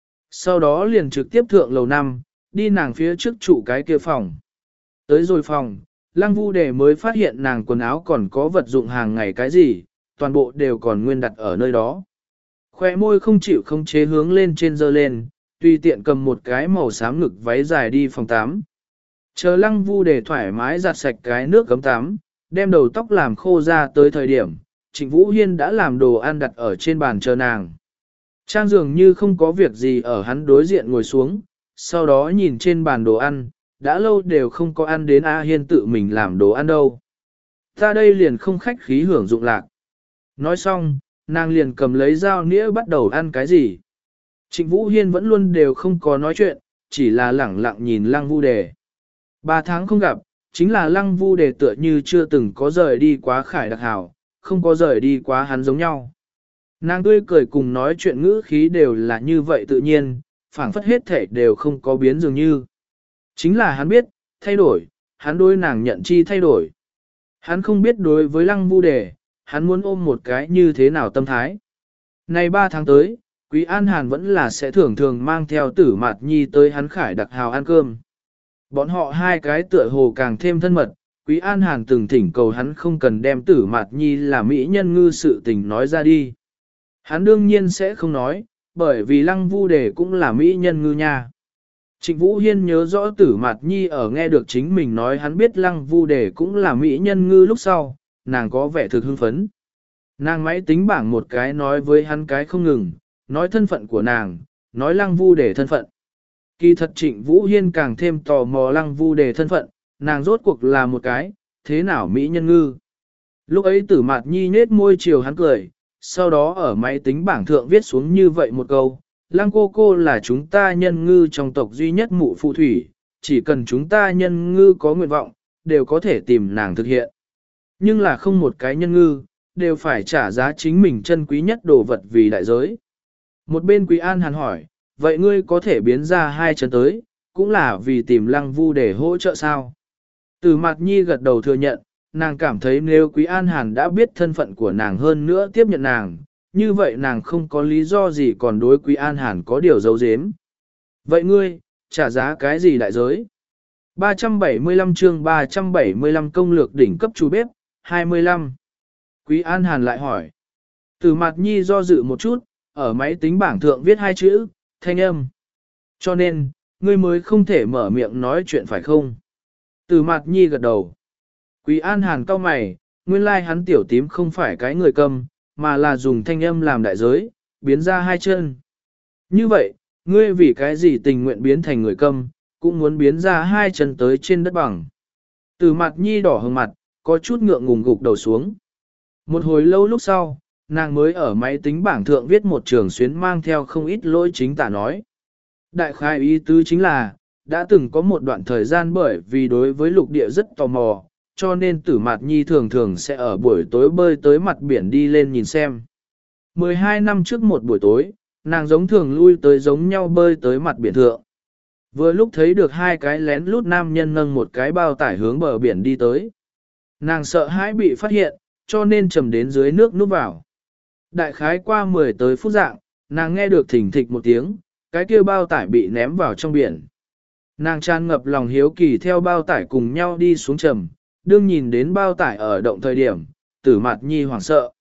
Sau đó liền trực tiếp thượng lầu năm, đi nàng phía trước trụ cái kia phòng. Tới rồi phòng, Lăng Vu Đề mới phát hiện nàng quần áo còn có vật dụng hàng ngày cái gì, toàn bộ đều còn nguyên đặt ở nơi đó. Khoe môi không chịu không chế hướng lên trên dơ lên, tùy tiện cầm một cái màu xám ngực váy dài đi phòng tắm. Chờ Lăng Vu Đề thoải mái giặt sạch cái nước cấm tắm, đem đầu tóc làm khô ra tới thời điểm, Trịnh Vũ Hiên đã làm đồ ăn đặt ở trên bàn chờ nàng. Trang dường như không có việc gì ở hắn đối diện ngồi xuống, sau đó nhìn trên bàn đồ ăn, đã lâu đều không có ăn đến A Hiên tự mình làm đồ ăn đâu. Ta đây liền không khách khí hưởng dụng lạc. Nói xong, nàng liền cầm lấy dao nĩa bắt đầu ăn cái gì. Trịnh Vũ Hiên vẫn luôn đều không có nói chuyện, chỉ là lẳng lặng nhìn Lăng Vu Đề. Ba tháng không gặp, chính là Lăng Vu Đề tựa như chưa từng có rời đi quá Khải Đặc Hào, không có rời đi quá hắn giống nhau. Nàng tươi cười cùng nói chuyện ngữ khí đều là như vậy tự nhiên, phảng phất hết thể đều không có biến dường như. Chính là hắn biết, thay đổi, hắn đối nàng nhận chi thay đổi. Hắn không biết đối với Lăng Vu Đề, hắn muốn ôm một cái như thế nào tâm thái. Này ba tháng tới, Quý An Hàn vẫn là sẽ thường thường mang theo Tử Mạt Nhi tới hắn Khải Đặc Hào ăn cơm. Bọn họ hai cái tựa hồ càng thêm thân mật, Quý An Hàn từng thỉnh cầu hắn không cần đem Tử Mạt Nhi là mỹ nhân ngư sự tình nói ra đi. Hắn đương nhiên sẽ không nói, bởi vì Lăng Vu Đề cũng là mỹ nhân ngư nha. Trịnh Vũ Hiên nhớ rõ Tử Mạt Nhi ở nghe được chính mình nói hắn biết Lăng Vu Đề cũng là mỹ nhân ngư lúc sau, nàng có vẻ thực hưng phấn. Nàng máy tính bảng một cái nói với hắn cái không ngừng, nói thân phận của nàng, nói Lăng Vu Đề thân phận. Kỳ thật Trịnh Vũ Hiên càng thêm tò mò Lăng Vu Đề thân phận, nàng rốt cuộc là một cái, thế nào mỹ nhân ngư. Lúc ấy Tử Mạt Nhi nết môi chiều hắn cười, sau đó ở máy tính bảng thượng viết xuống như vậy một câu, Lăng cô cô là chúng ta nhân ngư trong tộc duy nhất mụ phụ thủy, chỉ cần chúng ta nhân ngư có nguyện vọng, đều có thể tìm nàng thực hiện. Nhưng là không một cái nhân ngư, đều phải trả giá chính mình chân quý nhất đồ vật vì đại giới. Một bên Quý An Hàn hỏi, vậy ngươi có thể biến ra hai chân tới, cũng là vì tìm Lăng Vu để hỗ trợ sao? Tử Mạt Nhi gật đầu thừa nhận, nàng cảm thấy nếu Quý An Hàn đã biết thân phận của nàng hơn nữa tiếp nhận nàng, như vậy nàng không có lý do gì còn đối Quý An Hàn có điều giấu giếm. Vậy ngươi, trả giá cái gì đại giới? ba trăm bảy mươi lăm chương ba trăm bảy mươi lăm công lược đỉnh cấp chú bếp, hai mươi lăm. Quý An Hàn lại hỏi. Tử Mạt Nhi do dự một chút, ở máy tính bảng thượng viết hai chữ, thanh âm. Cho nên, ngươi mới không thể mở miệng nói chuyện phải không? Tử Mạt Nhi gật đầu. Quý An Hàn cau mày, nguyên lai like hắn tiểu tím không phải cái người câm, mà là dùng thanh âm làm đại giới, biến ra hai chân. Như vậy, ngươi vì cái gì tình nguyện biến thành người câm, cũng muốn biến ra hai chân tới trên đất bằng. Tử Mạt Nhi đỏ hừng mặt, có chút ngượng ngùng gục đầu xuống. Một hồi lâu lúc sau, nàng mới ở máy tính bảng thượng viết một trường xuyến mang theo không ít lỗi chính tả nói. Đại khai ý tứ chính là, đã từng có một đoạn thời gian bởi vì đối với lục địa rất tò mò, cho nên Tử Mạt Nhi thường thường sẽ ở buổi tối bơi tới mặt biển đi lên nhìn xem. mười hai năm trước một buổi tối, nàng giống thường lui tới giống nhau bơi tới mặt biển thượng. Vừa lúc thấy được hai cái lén lút nam nhân nâng một cái bao tải hướng bờ biển đi tới. Nàng sợ hãi bị phát hiện, cho nên trầm đến dưới nước núp vào. Đại khái qua mười tới phút dạng, nàng nghe được thỉnh thịch một tiếng, cái kia bao tải bị ném vào trong biển. Nàng tràn ngập lòng hiếu kỳ theo bao tải cùng nhau đi xuống trầm, đương nhìn đến bao tải ở động thời điểm, Tử Mạt Nhi hoảng sợ.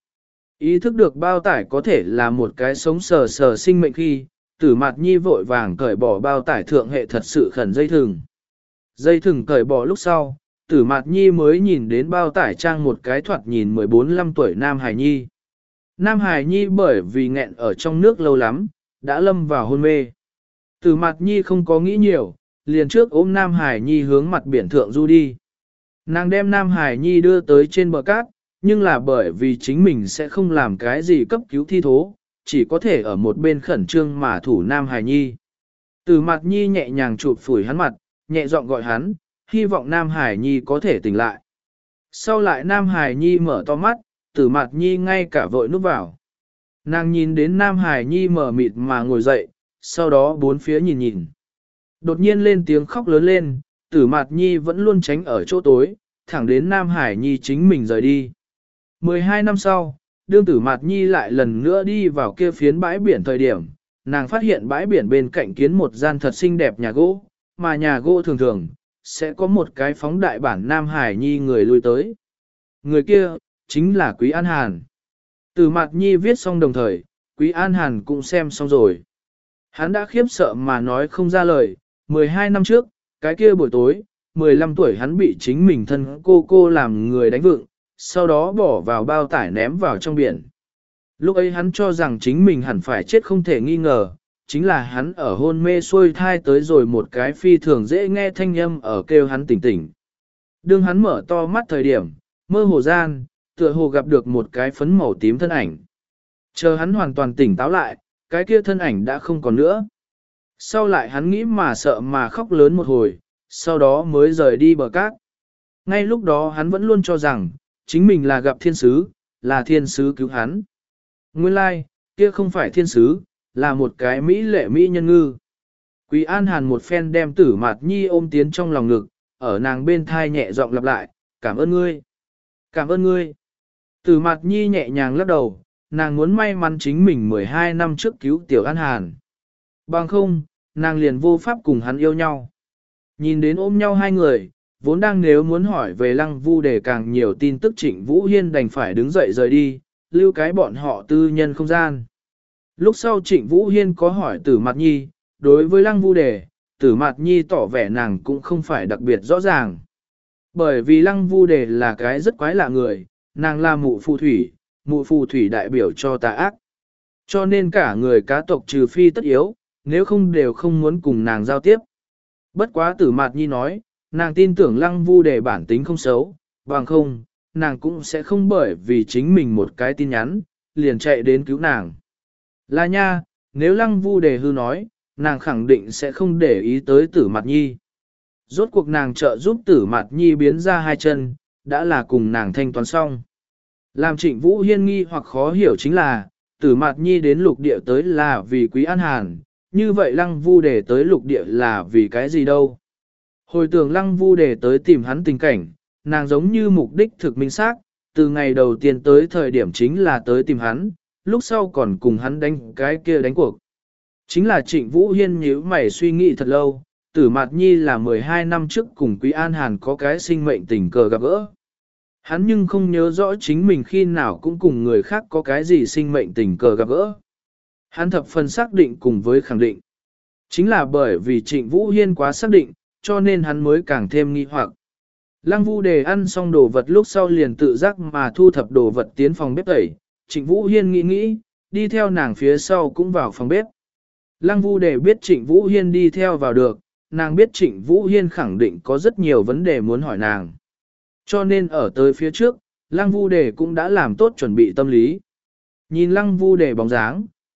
Ý thức được bao tải có thể là một cái sống sờ sờ sinh mệnh khi, Tử Mạt Nhi vội vàng cởi bỏ bao tải thượng hệ thật sự khẩn dây thừng. Dây thừng cởi bỏ lúc sau, Tử Mạt Nhi mới nhìn đến bao tải trang một cái thoạt nhìn mười bốn lăm tuổi Nam Hải Nhi. Nam Hải Nhi bởi vì nghẹn ở trong nước lâu lắm, đã lâm vào hôn mê. Tử Mạt Nhi không có nghĩ nhiều, liền trước ôm Nam Hải Nhi hướng mặt biển thượng du đi. Nàng đem Nam Hải Nhi đưa tới trên bờ cát, nhưng là bởi vì chính mình sẽ không làm cái gì cấp cứu thi thố, chỉ có thể ở một bên khẩn trương mà thủ Nam Hải Nhi. Tử Mạt Nhi nhẹ nhàng chụp phủi hắn mặt, nhẹ giọng gọi hắn, hy vọng Nam Hải Nhi có thể tỉnh lại. Sau lại Nam Hải Nhi mở to mắt, Tử Mạt Nhi ngay cả vội núp vào. Nàng nhìn đến Nam Hải Nhi mở mịt mà ngồi dậy, sau đó bốn phía nhìn nhìn. Đột nhiên lên tiếng khóc lớn lên, Tử Mạt Nhi vẫn luôn tránh ở chỗ tối, thẳng đến Nam Hải Nhi chính mình rời đi. mười hai năm sau, đương Tử Mạt Nhi lại lần nữa đi vào kia phiến bãi biển thời điểm, nàng phát hiện bãi biển bên cạnh kiến một gian thật xinh đẹp nhà gỗ, mà nhà gỗ thường thường, sẽ có một cái phóng đại bản Nam Hải Nhi người lui tới. Người kia, chính là Quý An Hàn. Tử Mạt Nhi viết xong đồng thời, Quý An Hàn cũng xem xong rồi. Hắn đã khiếp sợ mà nói không ra lời, mười hai năm trước, cái kia buổi tối, mười lăm tuổi hắn bị chính mình thân cô cô làm người đánh vựng, sau đó bỏ vào bao tải ném vào trong biển. Lúc ấy hắn cho rằng chính mình hẳn phải chết không thể nghi ngờ, chính là hắn ở hôn mê xuôi thai tới rồi một cái phi thường dễ nghe thanh âm ở kêu hắn tỉnh tỉnh. Đương hắn mở to mắt thời điểm, mơ hồ gian, tựa hồ gặp được một cái phấn màu tím thân ảnh. Chờ hắn hoàn toàn tỉnh táo lại, cái kia thân ảnh đã không còn nữa. Sau lại hắn nghĩ mà sợ mà khóc lớn một hồi, sau đó mới rời đi bờ cát. Ngay lúc đó hắn vẫn luôn cho rằng, chính mình là gặp thiên sứ, là thiên sứ cứu hắn. Nguyên lai, like, kia không phải thiên sứ, là một cái mỹ lệ mỹ nhân ngư. Quý An Hàn một phen đem Tử Mạt Nhi ôm tiến trong lòng ngực, ở nàng bên thai nhẹ giọng lặp lại, cảm ơn ngươi, cảm ơn ngươi. Tử Mạt Nhi nhẹ nhàng lắc đầu, nàng muốn may mắn chính mình mười hai năm trước cứu Tiểu An Hàn. Bằng không, nàng liền vô pháp cùng hắn yêu nhau. Nhìn đến ôm nhau hai người, vốn đang nếu muốn hỏi về Lăng Vu để càng nhiều tin tức Trịnh Vũ Hiên đành phải đứng dậy rời đi, lưu cái bọn họ tư nhân không gian. Lúc sau Trịnh Vũ Hiên có hỏi Tử Mạt Nhi, đối với Lăng Vu đề, Tử Mạt Nhi tỏ vẻ nàng cũng không phải đặc biệt rõ ràng. Bởi vì Lăng Vu đề là cái rất quái lạ người, nàng là mụ phù thủy, mụ phù thủy đại biểu cho tà ác. Cho nên cả người cá tộc trừ phi tất yếu, nếu không đều không muốn cùng nàng giao tiếp. Bất quá Tử Mạt Nhi nói, nàng tin tưởng Lăng Vu đề bản tính không xấu, bằng không, nàng cũng sẽ không bởi vì chính mình một cái tin nhắn, liền chạy đến cứu nàng. Là nha, nếu Lăng Vu đề hư nói, nàng khẳng định sẽ không để ý tới Tử Mạt Nhi. Rốt cuộc nàng trợ giúp Tử Mạt Nhi biến ra hai chân, đã là cùng nàng thanh toán xong. Làm Trịnh Vũ Hiên nghi hoặc khó hiểu chính là, Tử Mạt Nhi đến lục địa tới là vì Quý An Hàn, như vậy Lăng Vu đề tới lục địa là vì cái gì đâu. Hồi tưởng Lăng Vu đề tới tìm hắn tình cảnh, nàng giống như mục đích thực minh xác, từ ngày đầu tiên tới thời điểm chính là tới tìm hắn, lúc sau còn cùng hắn đánh cái kia đánh cuộc. Chính là Trịnh Vũ Hiên nhíu mày suy nghĩ thật lâu, Tử Mạt Nhi là mười hai năm trước cùng Quý An Hàn có cái sinh mệnh tình cờ gặp gỡ. Hắn nhưng không nhớ rõ chính mình khi nào cũng cùng người khác có cái gì sinh mệnh tình cờ gặp gỡ. Hắn thập phần xác định cùng với khẳng định. Chính là bởi vì Trịnh Vũ Hiên quá xác định, cho nên hắn mới càng thêm nghi hoặc. Lăng Vu đề ăn xong đồ vật lúc sau liền tự giác mà thu thập đồ vật tiến phòng bếp tẩy. Trịnh Vũ Hiên nghĩ nghĩ, đi theo nàng phía sau cũng vào phòng bếp. Lăng Vu đề biết Trịnh Vũ Hiên đi theo vào được, nàng biết Trịnh Vũ Hiên khẳng định có rất nhiều vấn đề muốn hỏi nàng. Cho nên ở tới phía trước, Lăng Vu đề cũng đã làm tốt chuẩn bị tâm lý. Nhìn Lăng Vu đề bóng dáng,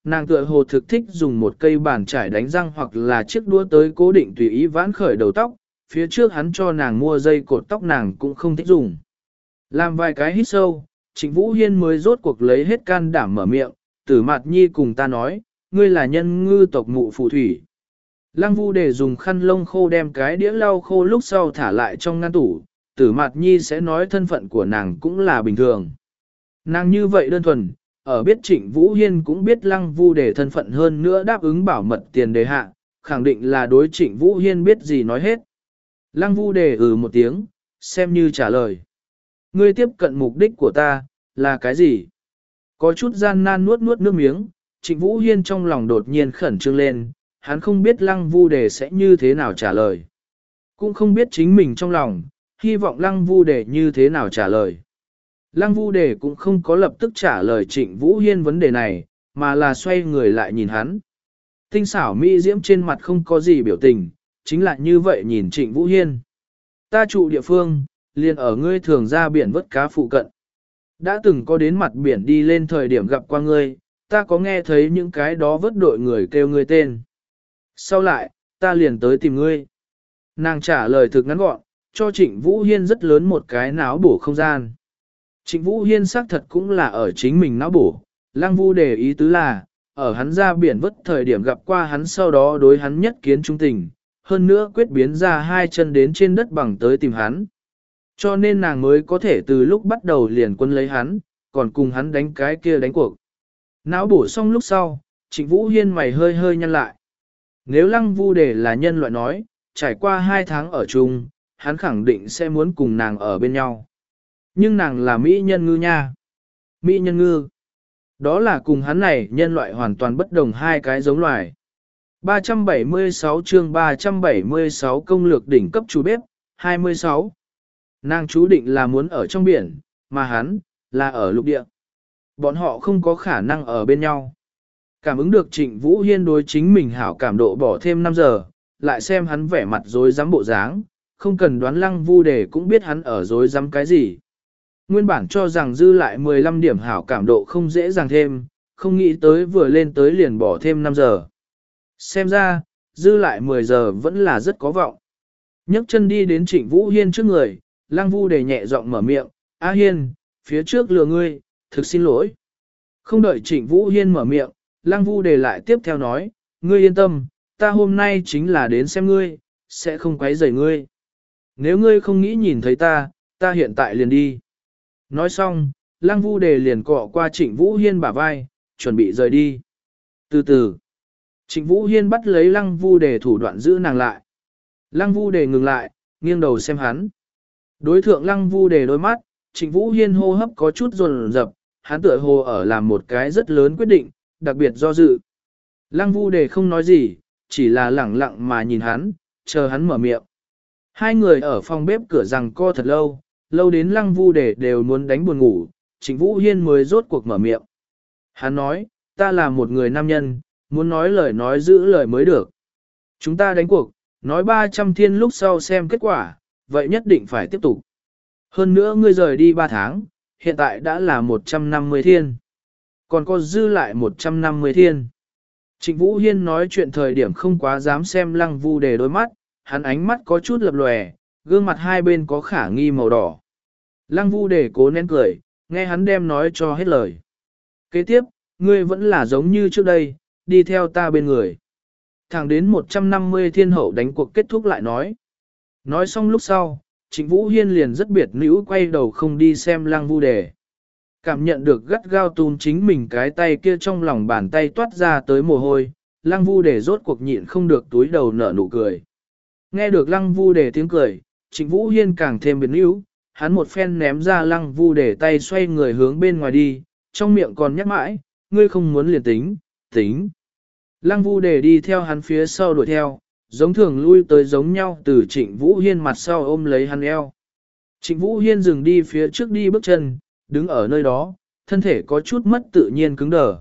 nàng tựa hồ thực thích dùng một cây bàn chải đánh răng hoặc là chiếc đũa tới cố định tùy ý vãn khởi đầu tóc, phía trước hắn cho nàng mua dây cột tóc nàng cũng không thích dùng. Làm vài cái hít sâu, Trịnh Vũ Hiên mới rốt cuộc lấy hết can đảm mở miệng, Tử Mạt Nhi cùng ta nói, ngươi là nhân ngư tộc mụ phù thủy. Lăng Vu để dùng khăn lông khô đem cái đĩa lau khô lúc sau thả lại trong ngăn tủ, Tử Mạt Nhi sẽ nói thân phận của nàng cũng là bình thường. Nàng như vậy đơn thuần, ở biết Trịnh Vũ Hiên cũng biết Lăng Vu để thân phận hơn nữa đáp ứng bảo mật tiền đề hạ, khẳng định là đối Trịnh Vũ Hiên biết gì nói hết. Lăng Vu đề ừ một tiếng, xem như trả lời. Ngươi tiếp cận mục đích của ta, là cái gì? Có chút gian nan nuốt nuốt nước miếng, Trịnh Vũ Hiên trong lòng đột nhiên khẩn trương lên, hắn không biết Lăng Vu đề sẽ như thế nào trả lời. Cũng không biết chính mình trong lòng, hy vọng Lăng Vu đề như thế nào trả lời. Lăng Vu đề cũng không có lập tức trả lời Trịnh Vũ Hiên vấn đề này, mà là xoay người lại nhìn hắn. Tinh xảo mỹ diễm trên mặt không có gì biểu tình, chính là như vậy nhìn Trịnh Vũ Hiên. Ta trụ địa phương, liền ở ngươi thường ra biển vớt cá phụ cận. Đã từng có đến mặt biển đi lên thời điểm gặp qua ngươi, ta có nghe thấy những cái đó vớt đội người kêu ngươi tên. Sau lại, ta liền tới tìm ngươi. Nàng trả lời thực ngắn gọn, cho Trịnh Vũ Hiên rất lớn một cái náo bổ không gian. Trịnh Vũ Hiên xác thật cũng là ở chính mình náo bổ, Lăng Vu để ý tứ là, ở hắn ra biển vớt thời điểm gặp qua hắn sau đó đối hắn nhất kiến trung tình, hơn nữa quyết biến ra hai chân đến trên đất bằng tới tìm hắn. Cho nên nàng mới có thể từ lúc bắt đầu liền quân lấy hắn, còn cùng hắn đánh cái kia đánh cuộc. Não bổ xong lúc sau, Trịnh Vũ Hiên mày hơi hơi nhăn lại. Nếu Lăng Vu để là nhân loại nói, trải qua hai tháng ở chung, hắn khẳng định sẽ muốn cùng nàng ở bên nhau. Nhưng nàng là Mỹ nhân ngư nha. Mỹ nhân ngư. Đó là cùng hắn này nhân loại hoàn toàn bất đồng hai cái giống loài. ba trăm bảy mươi sáu chương ba trăm bảy mươi sáu công lược đỉnh cấp chú bếp, hai mươi sáu. Nàng chú định là muốn ở trong biển, mà hắn, là ở lục địa. Bọn họ không có khả năng ở bên nhau. Cảm ứng được Trịnh Vũ Hiên đối chính mình hảo cảm độ bỏ thêm năm giờ, lại xem hắn vẻ mặt dối rắm bộ dáng, không cần đoán Lăng Vu để cũng biết hắn ở dối rắm cái gì. Nguyên bản cho rằng dư lại mười lăm điểm hảo cảm độ không dễ dàng thêm, không nghĩ tới vừa lên tới liền bỏ thêm năm giờ. Xem ra, dư lại mười giờ vẫn là rất có vọng. Nhấc chân đi đến Trịnh Vũ Hiên trước người, Lăng Vu để nhẹ giọng mở miệng, A Hiên, phía trước lừa ngươi, thực xin lỗi. Không đợi Trịnh Vũ Hiên mở miệng, Lăng Vu để lại tiếp theo nói, ngươi yên tâm, ta hôm nay chính là đến xem ngươi, sẽ không quấy rầy ngươi. Nếu ngươi không nghĩ nhìn thấy ta, ta hiện tại liền đi. Nói xong, Lăng Vu đề liền cọ qua Trịnh Vũ Hiên bả vai, chuẩn bị rời đi. Từ từ, Trịnh Vũ Hiên bắt lấy Lăng Vu đề thủ đoạn giữ nàng lại. Lăng Vu đề ngừng lại, nghiêng đầu xem hắn. Đối thượng Lăng Vu đề đôi mắt, Trịnh Vũ Hiên hô hấp có chút dồn dập, hắn tựa hồ ở làm một cái rất lớn quyết định, đặc biệt do dự. Lăng Vu đề không nói gì, chỉ là lẳng lặng mà nhìn hắn, chờ hắn mở miệng. Hai người ở phòng bếp cửa rằng co thật lâu, lâu đến Lăng Vu đề đều muốn đánh buồn ngủ, Trịnh Vũ Hiên mới rốt cuộc mở miệng. Hắn nói, ta là một người nam nhân, muốn nói lời nói giữ lời mới được. Chúng ta đánh cuộc, nói ba trăm thiên lúc sau xem kết quả, vậy nhất định phải tiếp tục. Hơn nữa ngươi rời đi ba tháng, hiện tại đã là một trăm năm mươi thiên. Còn có dư lại một trăm năm mươi thiên. Trịnh Vũ Hiên nói chuyện thời điểm không quá dám xem Lăng Vu đề đôi mắt, hắn ánh mắt có chút lập lòe, gương mặt hai bên có khả nghi màu đỏ. Lăng Vu đề cố nén cười, nghe hắn đem nói cho hết lời. Kế tiếp, ngươi vẫn là giống như trước đây, đi theo ta bên người. Thẳng đến một trăm năm mươi thiên hậu đánh cuộc kết thúc lại nói. Nói xong lúc sau, Trịnh Vũ Hiên liền rất biệt nữ quay đầu không đi xem Lăng Vu đề. Cảm nhận được gắt gao tún chính mình cái tay kia trong lòng bàn tay toát ra tới mồ hôi, Lăng Vu đề rốt cuộc nhịn không được túi đầu nở nụ cười. Nghe được Lăng Vu đề tiếng cười, Trịnh Vũ Hiên càng thêm biệt nữ, hắn một phen ném ra Lăng Vu đề tay xoay người hướng bên ngoài đi, trong miệng còn nhắc mãi, ngươi không muốn liền tính, tính. Lăng Vu đề đi theo hắn phía sau đuổi theo, giống thường lui tới giống nhau từ Trịnh Vũ Hiên mặt sau ôm lấy hắn eo. Trịnh Vũ Hiên dừng đi phía trước đi bước chân, đứng ở nơi đó, thân thể có chút mất tự nhiên cứng đờ.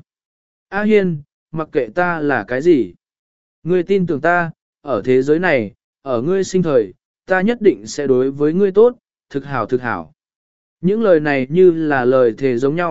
A Hiên, mặc kệ ta là cái gì? Ngươi tin tưởng ta, ở thế giới này, ở ngươi sinh thời, ta nhất định sẽ đối với ngươi tốt, thực hảo thực hảo. Những lời này như là lời thề giống nhau,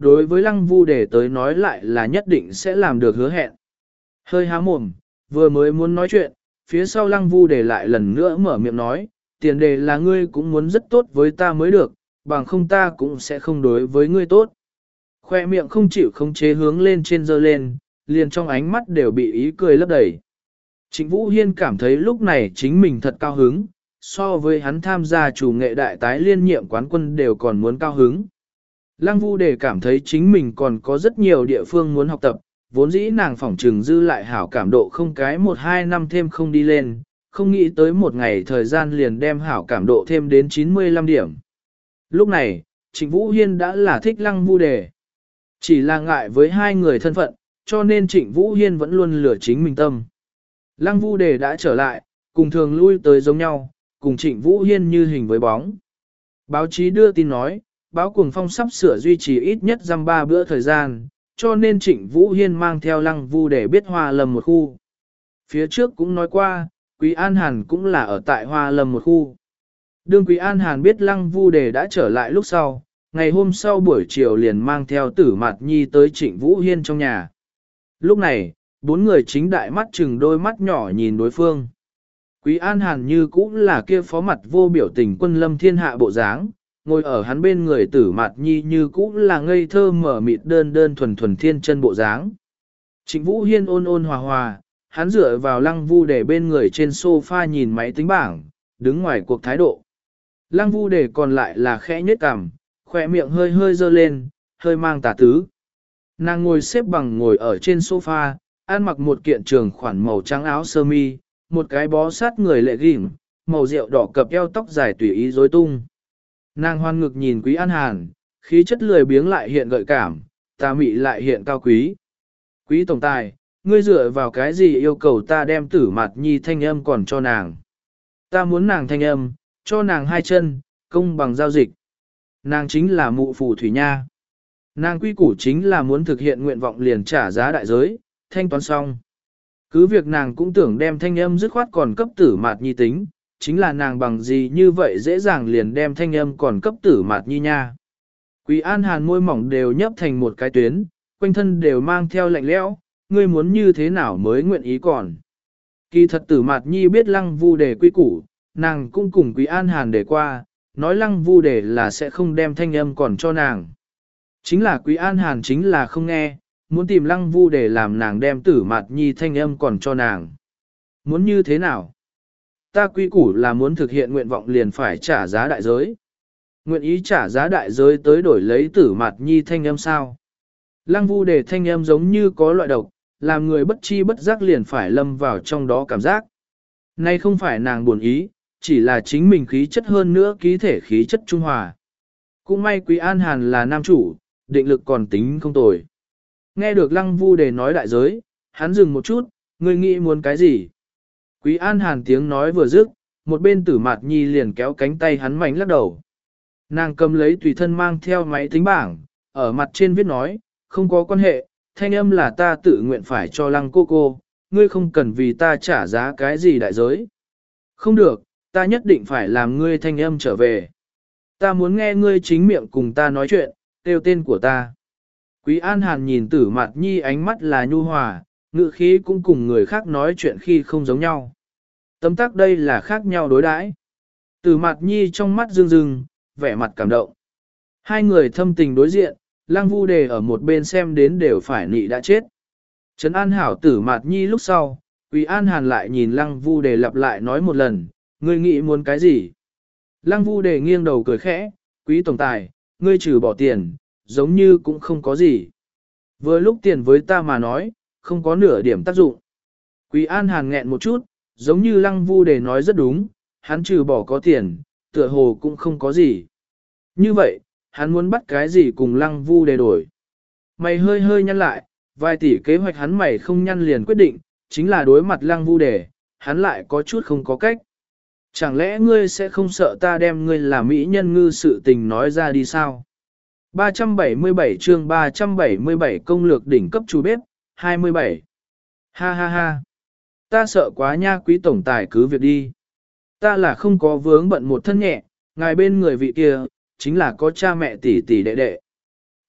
đối với lăng vu đề tới nói lại là nhất định sẽ làm được hứa hẹn. Hơi há mồm, vừa mới muốn nói chuyện, phía sau lăng vu đề lại lần nữa mở miệng nói, tiền đề là ngươi cũng muốn rất tốt với ta mới được, bằng không ta cũng sẽ không đối với ngươi tốt. Khoe miệng không chịu khống chế hướng lên trên dơ lên, liền trong ánh mắt đều bị ý cười lấp đầy. Trịnh Vũ Hiên cảm thấy lúc này chính mình thật cao hứng, so với hắn tham gia chủ nghệ đại tái liên nhiệm quán quân đều còn muốn cao hứng. Lăng Vu Đề cảm thấy chính mình còn có rất nhiều địa phương muốn học tập, vốn dĩ nàng phỏng trừng dư lại hảo cảm độ không cái một hai năm thêm không đi lên, không nghĩ tới một ngày thời gian liền đem hảo cảm độ thêm đến chín mươi lăm điểm. Lúc này, Trịnh Vũ Hiên đã là thích Lăng Vu Đề. Chỉ là ngại với hai người thân phận, cho nên Trịnh Vũ Hiên vẫn luôn lừa chính mình tâm. Lăng Vu Đề đã trở lại, cùng thường lui tới giống nhau, cùng Trịnh Vũ Hiên như hình với bóng. Báo chí đưa tin nói, báo Cuồng Phong sắp sửa duy trì ít nhất dăm ba bữa thời gian, cho nên Trịnh Vũ Hiên mang theo Lăng Vu Đề biết Hoa Lâm một khu. Phía trước cũng nói qua, Quý An Hàn cũng là ở tại Hoa Lâm một khu. Đương Quý An Hàn biết Lăng Vu Đề đã trở lại lúc sau, ngày hôm sau buổi chiều liền mang theo Tử Mạt Nhi tới Trịnh Vũ Hiên trong nhà. Lúc này, bốn người chính đại mắt chừng đôi mắt nhỏ nhìn đối phương. Quý An Hàn như cũng là kia phó mặt vô biểu tình quân lâm thiên hạ bộ dáng, ngồi ở hắn bên người Tử Mạt Nhi như cũng là ngây thơ mở mịt đơn đơn thuần thuần thiên chân bộ dáng. Trịnh Vũ Hiên ôn ôn hòa hòa, hắn dựa vào Lăng Vu Đề bên người trên sofa nhìn máy tính bảng, đứng ngoài cuộc thái độ. Lăng Vu Đề còn lại là khẽ nhếch cằm, khỏe miệng hơi hơi dơ lên, hơi mang tà tứ. Nàng ngồi xếp bằng ngồi ở trên sofa, ăn mặc một kiện trường khoản màu trắng áo sơ mi, một cái bó sát người lệ ghim, màu rượu đỏ cập eo tóc dài tùy ý rối tung. Nàng hoan ngực nhìn Quý An Hàn, khí chất lười biếng lại hiện gợi cảm, tà mị lại hiện cao quý. Quý tổng tài, ngươi dựa vào cái gì yêu cầu ta đem Tử Mạt Nhi thanh âm còn cho nàng? Ta muốn nàng thanh âm, cho nàng hai chân, công bằng giao dịch. Nàng chính là mụ phù thủy nha. Nàng quy củ chính là muốn thực hiện nguyện vọng liền trả giá đại giới, thanh toán xong. Cứ việc nàng cũng tưởng đem thanh âm dứt khoát còn cấp Tử Mạt Nhi tính, chính là nàng bằng gì như vậy dễ dàng liền đem thanh âm còn cấp Tử Mạt Nhi nha. Quý An Hàn môi mỏng đều nhấp thành một cái tuyến, quanh thân đều mang theo lạnh lẽo, ngươi muốn như thế nào mới nguyện ý còn. Kỳ thật Tử Mạt Nhi biết Lăng Vu Đề quy củ, nàng cũng cùng Quý An Hàn để qua, nói Lăng Vu Đề là sẽ không đem thanh âm còn cho nàng. Chính là Quý An Hàn chính là không nghe, muốn tìm Lăng Vu Đề làm nàng đem Tử Mạt Nhi thanh âm còn cho nàng. Muốn như thế nào? Ta quy củ là muốn thực hiện nguyện vọng liền phải trả giá đại giới. Nguyện ý trả giá đại giới tới đổi lấy Tử Mạt Nhi thanh âm sao? Lăng Vu Đề thanh âm giống như có loại độc, làm người bất chi bất giác liền phải lâm vào trong đó cảm giác. Nay không phải nàng buồn ý, chỉ là chính mình khí chất hơn nữa ký thể khí chất trung hòa. Cũng may Quý An Hàn là nam chủ, định lực còn tính không tồi. Nghe được Lăng Vu Đề nói đại giới, hắn dừng một chút, ngươi nghĩ muốn cái gì? Quý An Hàn tiếng nói vừa dứt, một bên Tử Mạt Nhi liền kéo cánh tay hắn mảnh lắc đầu. Nàng cầm lấy tùy thân mang theo máy tính bảng, ở mặt trên viết nói, không có quan hệ, thanh âm là ta tự nguyện phải cho Lăng cô cô, ngươi không cần vì ta trả giá cái gì đại giới. Không được, ta nhất định phải làm ngươi thanh âm trở về. Ta muốn nghe ngươi chính miệng cùng ta nói chuyện, kêu tên của ta. Quý An Hàn nhìn Tử Mạt Nhi ánh mắt là nhu hòa, ngữ khí cũng cùng người khác nói chuyện khi không giống nhau. Tấm tắc đây là khác nhau đối đãi. Tử Mạt Nhi trong mắt rưng rưng, vẻ mặt cảm động. Hai người thâm tình đối diện, Lăng Vu Đề ở một bên xem đến đều phải nị đã chết. Trấn An hảo Tử Mạt Nhi lúc sau, Quý An Hàn lại nhìn Lăng Vu Đề lặp lại nói một lần, ngươi nghĩ muốn cái gì? Lăng Vu Đề nghiêng đầu cười khẽ, Quý tổng tài, ngươi trừ bỏ tiền, giống như cũng không có gì. Vừa lúc tiền với ta mà nói, không có nửa điểm tác dụng. Quý An Hàn nghẹn một chút, giống như Lăng Vu Đề nói rất đúng, hắn trừ bỏ có tiền, tựa hồ cũng không có gì. Như vậy, hắn muốn bắt cái gì cùng Lăng Vu Đề đổi. Mày hơi hơi nhăn lại, vài tỷ kế hoạch hắn mày không nhăn liền quyết định, chính là đối mặt Lăng Vu Đề, hắn lại có chút không có cách. Chẳng lẽ ngươi sẽ không sợ ta đem ngươi là mỹ nhân ngư sự tình nói ra đi sao? ba trăm bảy mươi bảy chương ba trăm bảy mươi bảy công lược đỉnh cấp chú bếp, hai mươi bảy. Ha ha ha. Ta sợ quá nha Quý tổng tài cứ việc đi. Ta là không có vướng bận một thân nhẹ, ngài bên người vị kia, chính là có cha mẹ tỷ tỷ đệ đệ.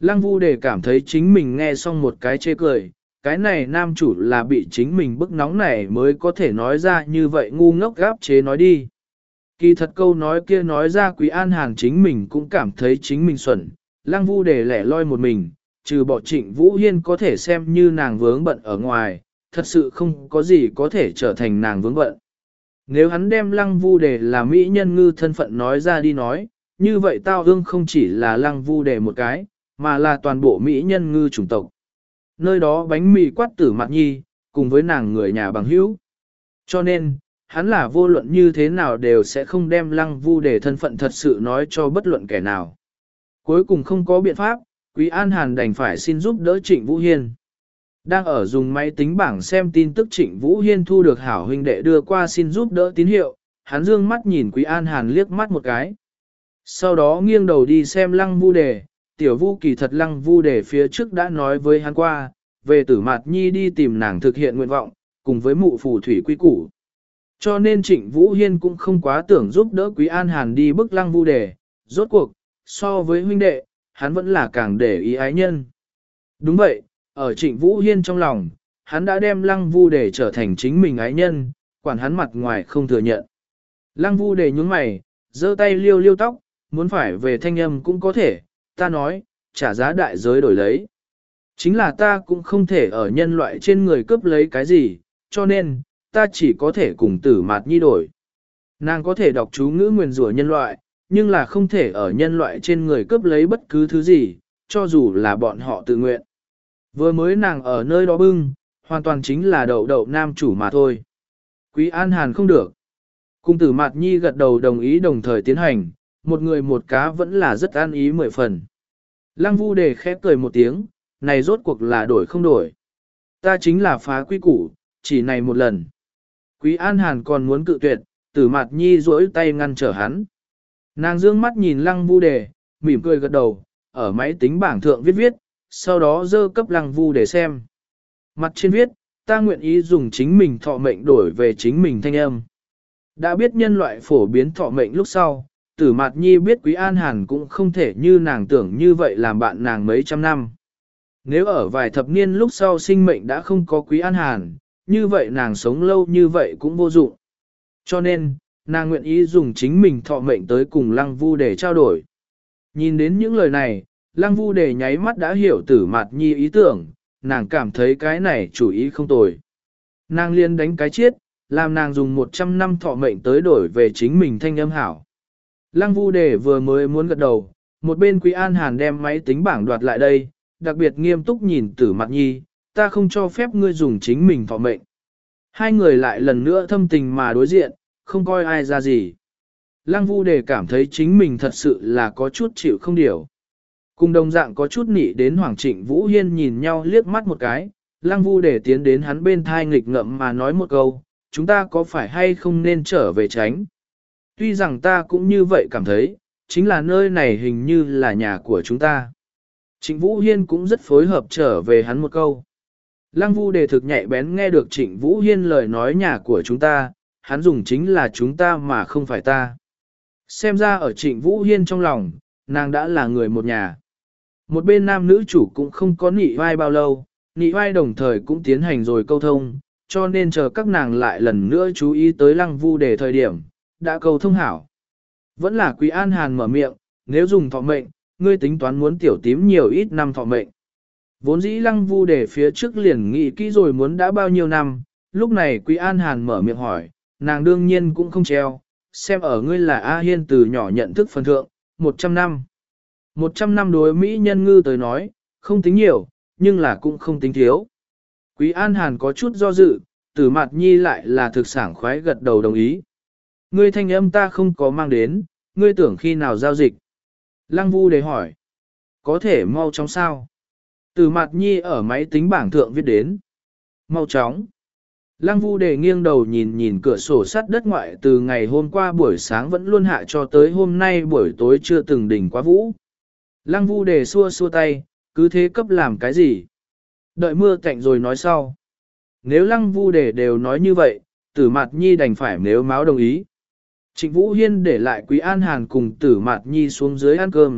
Lăng Vu Đề cảm thấy chính mình nghe xong một cái chê cười, cái này nam chủ là bị chính mình bức nóng này mới có thể nói ra như vậy ngu ngốc gáp chế nói đi. Kỳ thật câu nói kia nói ra Quý An Hàn chính mình cũng cảm thấy chính mình xuẩn, Lăng Vu Đề lẻ loi một mình, trừ bỏ Trịnh Vũ Hiên có thể xem như nàng vướng bận ở ngoài, thật sự không có gì có thể trở thành nàng vướng bận. Nếu hắn đem Lăng Vu Đề là mỹ nhân ngư thân phận nói ra đi nói, như vậy tao ương không chỉ là Lăng Vu Đề một cái, mà là toàn bộ mỹ nhân ngư chủng tộc. Nơi đó bánh mì quát tử mặt nhi, cùng với nàng người nhà bằng hữu. Cho nên, hắn là vô luận như thế nào đều sẽ không đem Lăng Vu Đề thân phận thật sự nói cho bất luận kẻ nào. Cuối cùng không có biện pháp, Quý An Hàn đành phải xin giúp đỡ Trịnh Vũ Hiên. Đang ở dùng máy tính bảng xem tin tức Trịnh Vũ Hiên thu được hảo huynh đệ đưa qua xin giúp đỡ tín hiệu, hắn dương mắt nhìn Quý An Hàn liếc mắt một cái. Sau đó nghiêng đầu đi xem Lăng Vu Đề, tiểu Vu kỳ thật Lăng Vu Đề phía trước đã nói với hắn qua, về Tử Mạt Nhi đi tìm nàng thực hiện nguyện vọng, cùng với mụ phù thủy quy củ. Cho nên Trịnh Vũ Hiên cũng không quá tưởng giúp đỡ Quý An Hàn đi bức Lăng Vu Đề, rốt cuộc, so với huynh đệ, hắn vẫn là càng để ý ái nhân. Đúng vậy, ở Trịnh Vũ Hiên trong lòng, hắn đã đem Lăng Vu Đề trở thành chính mình ái nhân, quản hắn mặt ngoài không thừa nhận. Lăng Vu Đề nhúng mày, giơ tay liêu liêu tóc, muốn phải về thanh âm cũng có thể, ta nói, trả giá đại giới đổi lấy. Chính là ta cũng không thể ở nhân loại trên người cướp lấy cái gì, cho nên, ta chỉ có thể cùng Tử Mạt Nhi đổi. Nàng có thể đọc chú ngữ nguyền rủa nhân loại, nhưng là không thể ở nhân loại trên người cướp lấy bất cứ thứ gì, cho dù là bọn họ tự nguyện. Vừa mới nàng ở nơi đó bưng, hoàn toàn chính là đậu đậu nam chủ mà thôi. Quý An Hàn không được. Cung Tử Mạt Nhi gật đầu đồng ý đồng thời tiến hành, một người một cá vẫn là rất an ý mười phần. Lăng Vu Đề khép cười một tiếng, này rốt cuộc là đổi không đổi. Ta chính là phá quy củ, chỉ này một lần. Quý An Hàn còn muốn cự tuyệt, Tử Mạt Nhi duỗi tay ngăn trở hắn. Nàng dương mắt nhìn Lăng Vu Đề, mỉm cười gật đầu, ở máy tính bảng thượng viết viết, sau đó dơ cấp Lăng Vu Đề xem. Mặt trên viết, ta nguyện ý dùng chính mình thọ mệnh đổi về chính mình thanh âm. Đã biết nhân loại phổ biến thọ mệnh lúc sau, Tử Mạt Nhi biết Quý An Hàn cũng không thể như nàng tưởng như vậy làm bạn nàng mấy trăm năm. Nếu ở vài thập niên lúc sau sinh mệnh đã không có Quý An Hàn, như vậy nàng sống lâu như vậy cũng vô dụng. Cho nên, nàng nguyện ý dùng chính mình thọ mệnh tới cùng Lăng Vu Đề trao đổi. Nhìn đến những lời này, Lăng Vu Đề nháy mắt đã hiểu Tử Mạt Nhi ý tưởng, nàng cảm thấy cái này chủ ý không tồi. Nàng liên đánh cái chiết, làm nàng dùng một trăm năm thọ mệnh tới đổi về chính mình thanh âm hảo. Lăng Vu Đề vừa mới muốn gật đầu, một bên Quý An Hàn đem máy tính bảng đoạt lại đây, đặc biệt nghiêm túc nhìn Tử Mạt Nhi, ta không cho phép ngươi dùng chính mình thọ mệnh. Hai người lại lần nữa thâm tình mà đối diện, không coi ai ra gì. Lăng Vu Đề cảm thấy chính mình thật sự là có chút chịu không điều. Cùng đồng dạng có chút nị đến Hoàng Trịnh Vũ Hiên nhìn nhau liếc mắt một cái, Lăng Vu Đề tiến đến hắn bên thai nghịch ngậm mà nói một câu, chúng ta có phải hay không nên trở về tránh. Tuy rằng ta cũng như vậy cảm thấy, chính là nơi này hình như là nhà của chúng ta. Trịnh Vũ Hiên cũng rất phối hợp trở về hắn một câu. Lăng Vu Đề thực nhạy bén nghe được Trịnh Vũ Hiên lời nói nhà của chúng ta, hắn dùng chính là chúng ta mà không phải ta. Xem ra ở Trịnh Vũ Hiên trong lòng, nàng đã là người một nhà. Một bên nam nữ chủ cũng không có nị vai bao lâu, nị vai đồng thời cũng tiến hành rồi câu thông, cho nên chờ các nàng lại lần nữa chú ý tới Lăng Vu Đề thời điểm, đã câu thông hảo. Vẫn là Quý An Hàn mở miệng, nếu dùng thọ mệnh, ngươi tính toán muốn tiểu tím nhiều ít năm thọ mệnh. Vốn dĩ Lăng Vu Đề phía trước liền nghĩ kỹ rồi muốn đã bao nhiêu năm, lúc này Quý An Hàn mở miệng hỏi, nàng đương nhiên cũng không treo, xem ở ngươi là A Hiên từ nhỏ nhận thức phần thượng, một trăm năm. một trăm năm đối Mỹ nhân ngư tới nói, không tính nhiều, nhưng là cũng không tính thiếu. Quý An Hàn có chút do dự, Tử Mạt Nhi lại là thực sảng khoái gật đầu đồng ý. Ngươi thanh âm ta không có mang đến, ngươi tưởng khi nào giao dịch. Lăng Vu Đề hỏi, có thể mau chóng sao? Tử Mạt Nhi ở máy tính bảng thượng viết đến. Mau chóng. Lăng Vu Đề nghiêng đầu nhìn nhìn cửa sổ sắt đất ngoại từ ngày hôm qua buổi sáng vẫn luôn hạ cho tới hôm nay buổi tối chưa từng đỉnh quá vũ. Lăng Vu Đề xua xua tay, cứ thế cấp làm cái gì? Đợi mưa cạnh rồi nói sau. Nếu Lăng Vu Đề đều nói như vậy, Tử Mạt Nhi đành phải nếu máu đồng ý. Trịnh Vũ Hiên để lại Quý An Hàn cùng Tử Mạt Nhi xuống dưới ăn cơm,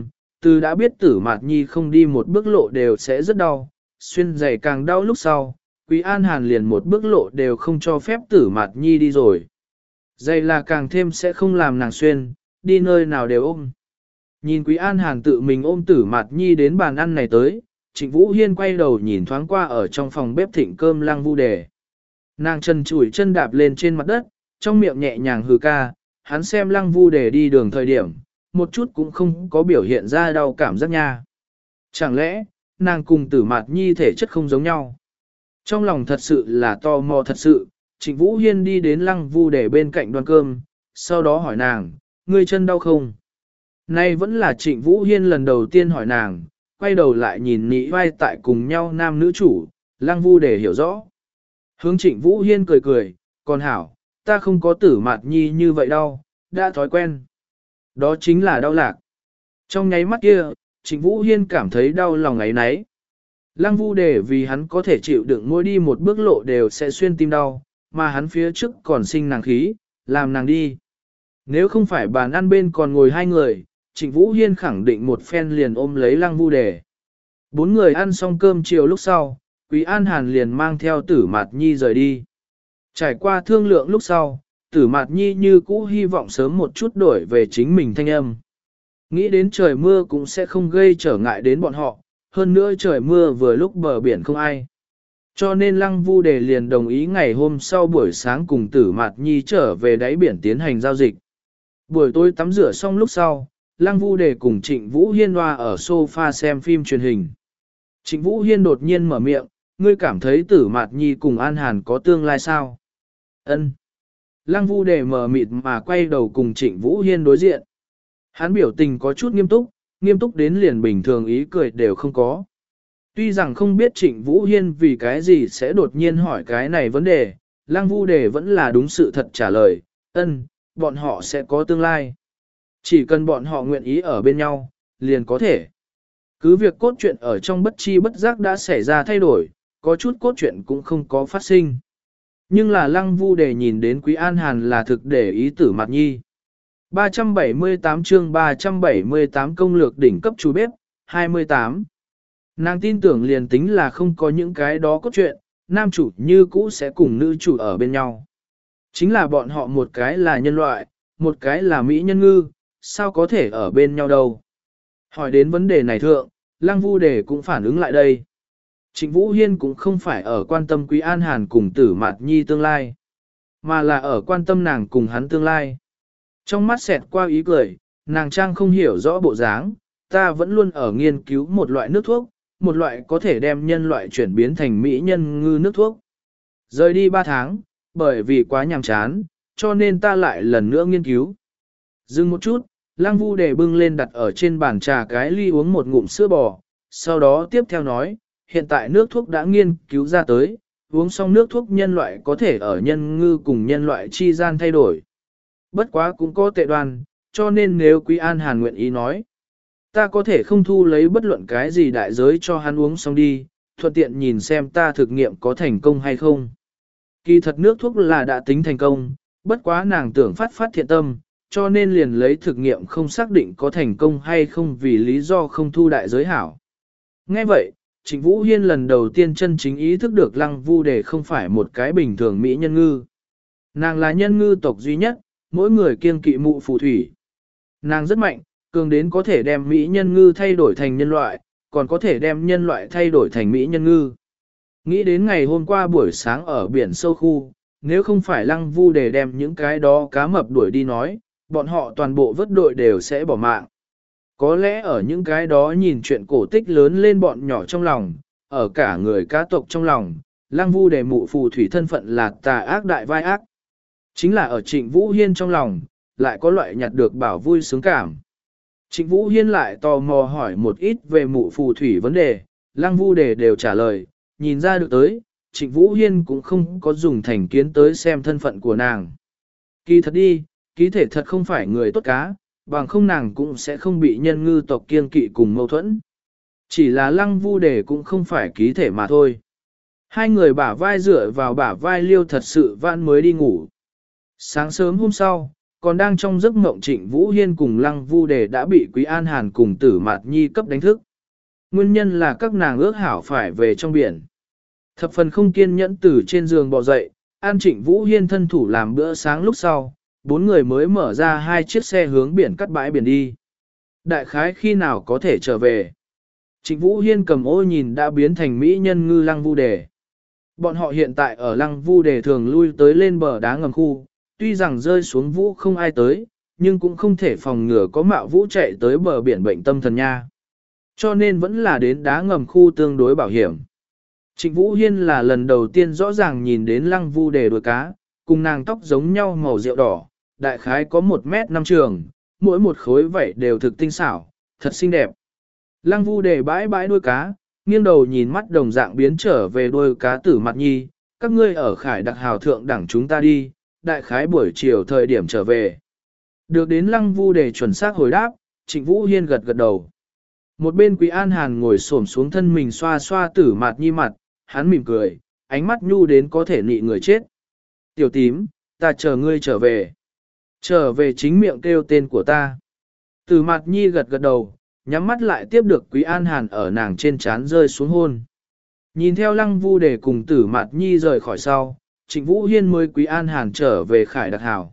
Từ đã biết tử mạt nhi không đi một bước lộ đều sẽ rất đau, xuyên giày càng đau lúc sau, Quý An Hàn liền một bước lộ đều không cho phép tử mạt nhi đi rồi. Giày là càng thêm sẽ không làm nàng xuyên, đi nơi nào đều ôm. Nhìn Quý An Hàn tự mình ôm tử mạt nhi đến bàn ăn này tới, Trịnh Vũ Hiên quay đầu nhìn thoáng qua ở trong phòng bếp thịnh cơm Lăng Vu Đề. Nàng chân chủi chân đạp lên trên mặt đất, trong miệng nhẹ nhàng hừ ca, hắn xem Lăng Vu Đề đi đường thời điểm, một chút cũng không có biểu hiện ra đau cảm giác nha. Chẳng lẽ, nàng cùng tử mạt nhi thể chất không giống nhau? Trong lòng thật sự là tò mò thật sự, Trịnh Vũ Hiên đi đến Lăng Vu Đề bên cạnh đoan cơm, sau đó hỏi nàng, ngươi chân đau không? Nay vẫn là Trịnh Vũ Hiên lần đầu tiên hỏi nàng, quay đầu lại nhìn nị vai tại cùng nhau nam nữ chủ, Lăng Vu Đề hiểu rõ. Hướng Trịnh Vũ Hiên cười cười, còn hảo, ta không có tử mạt nhi như vậy đâu, đã thói quen. Đó chính là đau lạc. Trong nháy mắt kia, Trịnh Vũ Hiên cảm thấy đau lòng ấy nấy. Lăng Vu Đề vì hắn có thể chịu đựng mỗi đi một bước lộ đều sẽ xuyên tim đau, mà hắn phía trước còn sinh nàng khí, làm nàng đi. Nếu không phải bàn ăn bên còn ngồi hai người, Trịnh Vũ Hiên khẳng định một phen liền ôm lấy Lăng Vu Đề. Bốn người ăn xong cơm chiều lúc sau, Quý An Hàn liền mang theo Tử Mạt Nhi rời đi. Trải qua thương lượng lúc sau, Tử Mạt Nhi như cũ hy vọng sớm một chút đổi về chính mình thanh âm. Nghĩ đến trời mưa cũng sẽ không gây trở ngại đến bọn họ, hơn nữa trời mưa vừa lúc bờ biển không ai. Cho nên Lăng Vu Đề liền đồng ý ngày hôm sau buổi sáng cùng Tử Mạt Nhi trở về đáy biển tiến hành giao dịch. Buổi tối tắm rửa xong lúc sau, Lăng Vu Đề cùng Trịnh Vũ Hiên hoa ở sofa xem phim truyền hình. Trịnh Vũ Hiên đột nhiên mở miệng, ngươi cảm thấy Tử Mạt Nhi cùng An Hàn có tương lai sao? Ân. Lăng Vu Đề mở mịt mà quay đầu cùng Trịnh Vũ Hiên đối diện. Hắn biểu tình có chút nghiêm túc, nghiêm túc đến liền bình thường ý cười đều không có. Tuy rằng không biết Trịnh Vũ Hiên vì cái gì sẽ đột nhiên hỏi cái này vấn đề, Lăng Vu Đề vẫn là đúng sự thật trả lời, ân, bọn họ sẽ có tương lai. Chỉ cần bọn họ nguyện ý ở bên nhau, liền có thể. Cứ việc cốt truyện ở trong bất chi bất giác đã xảy ra thay đổi, có chút cốt truyện cũng không có phát sinh. Nhưng là Lăng Vu Đề nhìn đến Quý An Hàn là thực để ý Tử Mạt Nhi. ba trăm bảy mươi tám chương ba trăm bảy mươi tám công lược đỉnh cấp chú bếp, hai mươi tám. Nàng tin tưởng liền tính là không có những cái đó cốt truyện, nam chủ như cũ sẽ cùng nữ chủ ở bên nhau. Chính là bọn họ một cái là nhân loại, một cái là mỹ nhân ngư, sao có thể ở bên nhau đâu. Hỏi đến vấn đề này thượng, Lăng Vu Đề cũng phản ứng lại đây. Trịnh Vũ Hiên cũng không phải ở quan tâm Quý An Hàn cùng Tử Mạt Nhi tương lai, mà là ở quan tâm nàng cùng hắn tương lai. Trong mắt xẹt qua ý cười, nàng trang không hiểu rõ bộ dáng, ta vẫn luôn ở nghiên cứu một loại nước thuốc, một loại có thể đem nhân loại chuyển biến thành mỹ nhân ngư nước thuốc. Rời đi ba tháng, bởi vì quá nhàm chán, cho nên ta lại lần nữa nghiên cứu. Dừng một chút, Lăng Vu Đề bưng lên đặt ở trên bàn trà cái ly uống một ngụm sữa bò, sau đó tiếp theo nói, hiện tại nước thuốc đã nghiên cứu ra tới, uống xong nước thuốc nhân loại có thể ở nhân ngư cùng nhân loại chi gian thay đổi. Bất quá cũng có tệ đoan, cho nên nếu Quý An Hàn nguyện ý nói, ta có thể không thu lấy bất luận cái gì đại giới cho hắn uống xong đi, thuận tiện nhìn xem ta thực nghiệm có thành công hay không. Kỳ thật nước thuốc là đã tính thành công, bất quá nàng tưởng phát phát thiện tâm, cho nên liền lấy thực nghiệm không xác định có thành công hay không vì lý do không thu đại giới hảo. Nghe vậy, Trịnh Vũ Hiên lần đầu tiên chân chính ý thức được Lăng Vu Đề không phải một cái bình thường mỹ nhân ngư. Nàng là nhân ngư tộc duy nhất, mỗi người kiêng kỵ mụ phù thủy. Nàng rất mạnh, cường đến có thể đem mỹ nhân ngư thay đổi thành nhân loại, còn có thể đem nhân loại thay đổi thành mỹ nhân ngư. Nghĩ đến ngày hôm qua buổi sáng ở biển sâu khu, nếu không phải Lăng Vu Đề đem những cái đó cá mập đuổi đi nói, bọn họ toàn bộ vớt đội đều sẽ bỏ mạng. Có lẽ ở những cái đó nhìn chuyện cổ tích lớn lên bọn nhỏ trong lòng, ở cả người cá tộc trong lòng, Lăng Vu Đề mụ phù thủy thân phận là tà ác đại vai ác. Chính là ở Trịnh Vũ Hiên trong lòng, lại có loại nhặt được bảo vui sướng cảm. Trịnh Vũ Hiên lại tò mò hỏi một ít về mụ phù thủy vấn đề, Lăng Vu Đề đều trả lời, nhìn ra được tới, Trịnh Vũ Hiên cũng không có dùng thành kiến tới xem thân phận của nàng. Kỳ thật đi, ký thể thật không phải người tốt cá, bằng không nàng cũng sẽ không bị nhân ngư tộc kiêng kỵ cùng mâu thuẫn. Chỉ là Lăng Vu Đề cũng không phải ký thể mà thôi. Hai người bả vai dựa vào bả vai liêu thật sự vãn mới đi ngủ. Sáng sớm hôm sau, còn đang trong giấc mộng Trịnh Vũ Hiên cùng Lăng Vu Đề đã bị Quý An Hàn cùng Tử Mạt Nhi cấp đánh thức. Nguyên nhân là các nàng ước hảo phải về trong biển. Thập phần không kiên nhẫn từ trên giường bò dậy, An Trịnh Vũ Hiên thân thủ làm bữa sáng lúc sau, bốn người mới mở ra hai chiếc xe hướng biển cắt bãi biển đi. Đại khái khi nào có thể trở về? Trịnh Vũ Hiên cầm ô nhìn đã biến thành mỹ nhân ngư Lăng Vu Đề. Bọn họ hiện tại ở Lăng Vu Đề thường lui tới lên bờ đá ngầm khu, tuy rằng rơi xuống vũ không ai tới, nhưng cũng không thể phòng ngừa có mạo vũ chạy tới bờ biển bệnh tâm thần nha. Cho nên vẫn là đến đá ngầm khu tương đối bảo hiểm. Trịnh Vũ Hiên là lần đầu tiên rõ ràng nhìn đến Lăng Vu Đề đuôi cá, cùng nàng tóc giống nhau màu rượu đỏ, đại khái có một mét năm trường, mỗi một khối vảy đều thực tinh xảo, thật xinh đẹp. Lăng Vu Đề bãi bãi đuôi cá, nghiêng đầu nhìn mắt đồng dạng biến trở về đuôi cá Tử Mạt Nhi, các ngươi ở khải đặc hào thượng đẳng chúng ta đi, đại khái buổi chiều thời điểm trở về. Được đến Lăng Vu Đề chuẩn xác hồi đáp, Trịnh Vũ Hiên gật gật đầu. Một bên Quý An Hàn ngồi xổm xuống thân mình xoa xoa Tử Mạt Nhi mặt, hắn mỉm cười, ánh mắt nhu đến có thể nị người chết. Tiểu tím, ta chờ ngươi trở về. Trở về chính miệng kêu tên của ta. Tử Mạt Nhi gật gật đầu, nhắm mắt lại tiếp được Quý An Hàn ở nàng trên trán rơi xuống hôn. Nhìn theo Lăng Vu Đề cùng Tử Mạt Nhi rời khỏi sau, Trịnh Vũ Hiên mới Quý An Hàn trở về khải đặc hảo.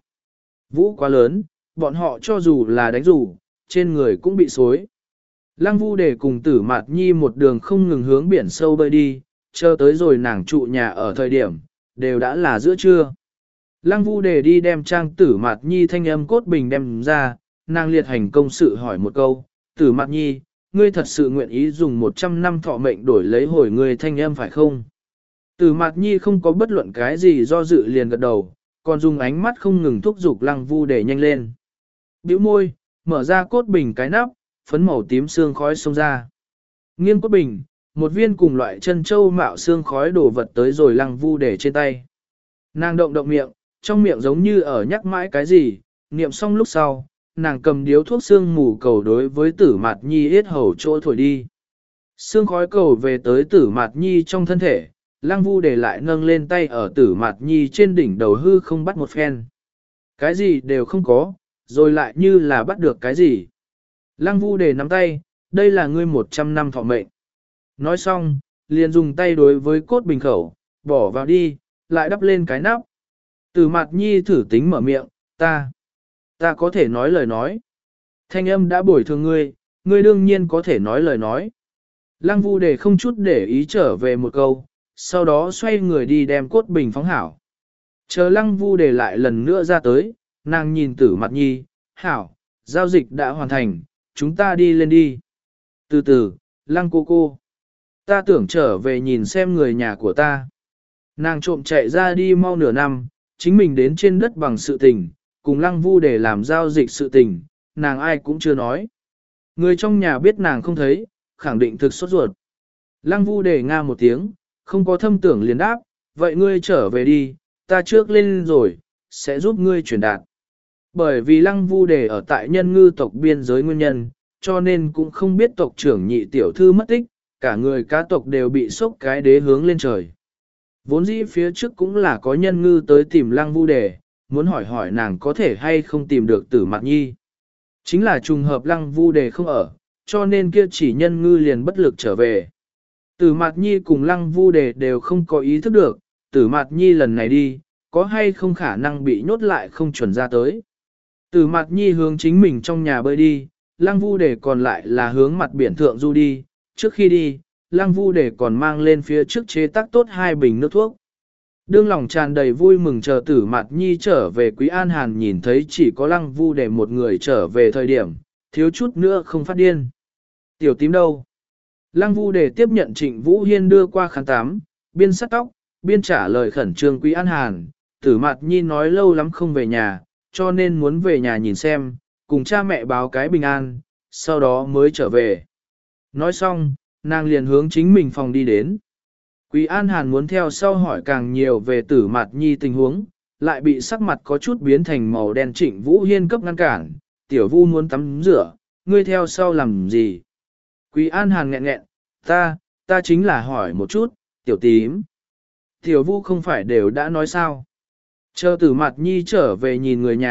Vũ quá lớn, bọn họ cho dù là đánh rủ, trên người cũng bị xối. Lăng Vu Đề cùng Tử Mạt Nhi một đường không ngừng hướng biển sâu bơi đi, chờ tới rồi nàng trụ nhà ở thời điểm, đều đã là giữa trưa. Lăng Vu Đề đi đem trang Tử Mạt Nhi thanh âm cốt bình đem ra, nàng liệt hành công sự hỏi một câu, Tử Mạt Nhi, ngươi thật sự nguyện ý dùng một trăm năm thọ mệnh đổi lấy hồi ngươi thanh âm phải không? Tử Mạt Nhi không có bất luận cái gì do dự liền gật đầu, còn dùng ánh mắt không ngừng thúc giục Lăng Vu Đề nhanh lên. Bĩu môi, mở ra cốt bình cái nắp, phấn màu tím xương khói xông ra. Nghiêng cốt bình, một viên cùng loại chân châu mạo xương khói đổ vật tới rồi Lăng Vu Đề trên tay. Nàng động động miệng, trong miệng giống như ở nhắc mãi cái gì, niệm xong lúc sau, nàng cầm điếu thuốc xương mù cầu đối với Tử Mạt Nhi yết hầu chỗ thổi đi. Xương khói cầu về tới Tử Mạt Nhi trong thân thể, Lăng Vu Đề lại nâng lên tay ở Tử Mạt Nhi trên đỉnh đầu hư không bắt một phen. Cái gì đều không có, rồi lại như là bắt được cái gì. Lăng Vu Đề nắm tay, đây là ngươi một trăm năm thọ mệnh. Nói xong, liền dùng tay đối với cốt bình khẩu, bỏ vào đi, lại đắp lên cái nắp. Tử Mạt Nhi thử tính mở miệng, ta, ta có thể nói lời nói. Thanh âm đã bồi thường ngươi, ngươi đương nhiên có thể nói lời nói. Lăng Vu Đề không chút để ý trở về một câu, sau đó xoay người đi đem cốt bình phóng hảo. Chờ Lăng Vu Đề lại lần nữa ra tới, nàng nhìn Tử Mạt Nhi, hảo, giao dịch đã hoàn thành, chúng ta đi lên đi. Từ từ, Lăng cô cô, ta tưởng trở về nhìn xem người nhà của ta. Nàng trộm chạy ra đi mau nửa năm, chính mình đến trên đất bằng sự tình, cùng Lăng Vu Đề làm giao dịch sự tình, nàng ai cũng chưa nói. Người trong nhà biết nàng không thấy, khẳng định thực sốt ruột. Lăng Vu Đề nga một tiếng, không có thâm tưởng liền đáp, vậy ngươi trở về đi, ta trước lên rồi, sẽ giúp ngươi truyền đạt. Bởi vì Lăng Vu Đề ở tại nhân ngư tộc biên giới nguyên nhân, cho nên cũng không biết tộc trưởng nhị tiểu thư mất tích, cả người cá tộc đều bị sốc cái đế hướng lên trời. Vốn dĩ phía trước cũng là có nhân ngư tới tìm Lăng Vu Đề, muốn hỏi hỏi nàng có thể hay không tìm được Tử Mạt Nhi. Chính là trùng hợp Lăng Vu Đề không ở, cho nên kia chỉ nhân ngư liền bất lực trở về. Tử Mạt Nhi cùng Lăng Vu Đề đều không có ý thức được, Tử Mạt Nhi lần này đi, có hay không khả năng bị nhốt lại không chuẩn ra tới. Tử Mạt Nhi hướng chính mình trong nhà bơi đi, Lăng Vu Đề còn lại là hướng mặt biển thượng du đi, trước khi đi, Lăng Vu Đề còn mang lên phía trước chế tác tốt hai bình nước thuốc. Đương lòng tràn đầy vui mừng chờ Tử Mạt Nhi trở về, Quý An Hàn nhìn thấy chỉ có Lăng Vu Đề một người trở về thời điểm, thiếu chút nữa không phát điên. Tiểu tím đâu? Lăng Vu Đề tiếp nhận Trịnh Vũ Hiên đưa qua khán tám, biên sắt tóc, biên trả lời khẩn trương Quý An Hàn. Tử Mạt Nhi nói lâu lắm không về nhà, cho nên muốn về nhà nhìn xem, cùng cha mẹ báo cái bình an, sau đó mới trở về. Nói xong, nàng liền hướng chính mình phòng đi đến. Quý An Hàn muốn theo sau hỏi càng nhiều về Tử Mạt Nhi tình huống, lại bị sắc mặt có chút biến thành màu đen Trịnh Vũ Hiên cấp ngăn cản. Tiểu Vu muốn tắm rửa, ngươi theo sau làm gì? Quý An Hàn nghẹn nghẹn, ta, ta chính là hỏi một chút, tiểu tím. Tiểu Vu không phải đều đã nói sao? Chờ Tử Mạt Nhi trở về nhìn người nhà,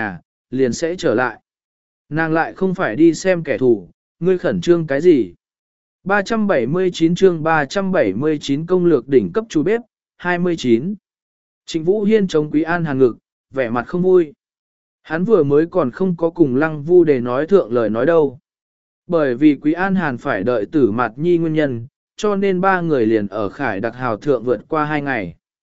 liền sẽ trở lại. Nàng lại không phải đi xem kẻ thù, ngươi khẩn trương cái gì? ba trăm bảy mươi chín chương ba trăm bảy mươi chín công lược đỉnh cấp chủ bếp, hai mươi chín. Trịnh Vũ Hiên chống Quý An Hàn ngực, vẻ mặt không vui. Hắn vừa mới còn không có cùng Lăng Vu để nói thượng lời nói đâu. Bởi vì Quý An Hàn phải đợi Tử Mạt Nhi nguyên nhân, cho nên ba người liền ở Khải Đặc Hào thượng vượt qua hai ngày.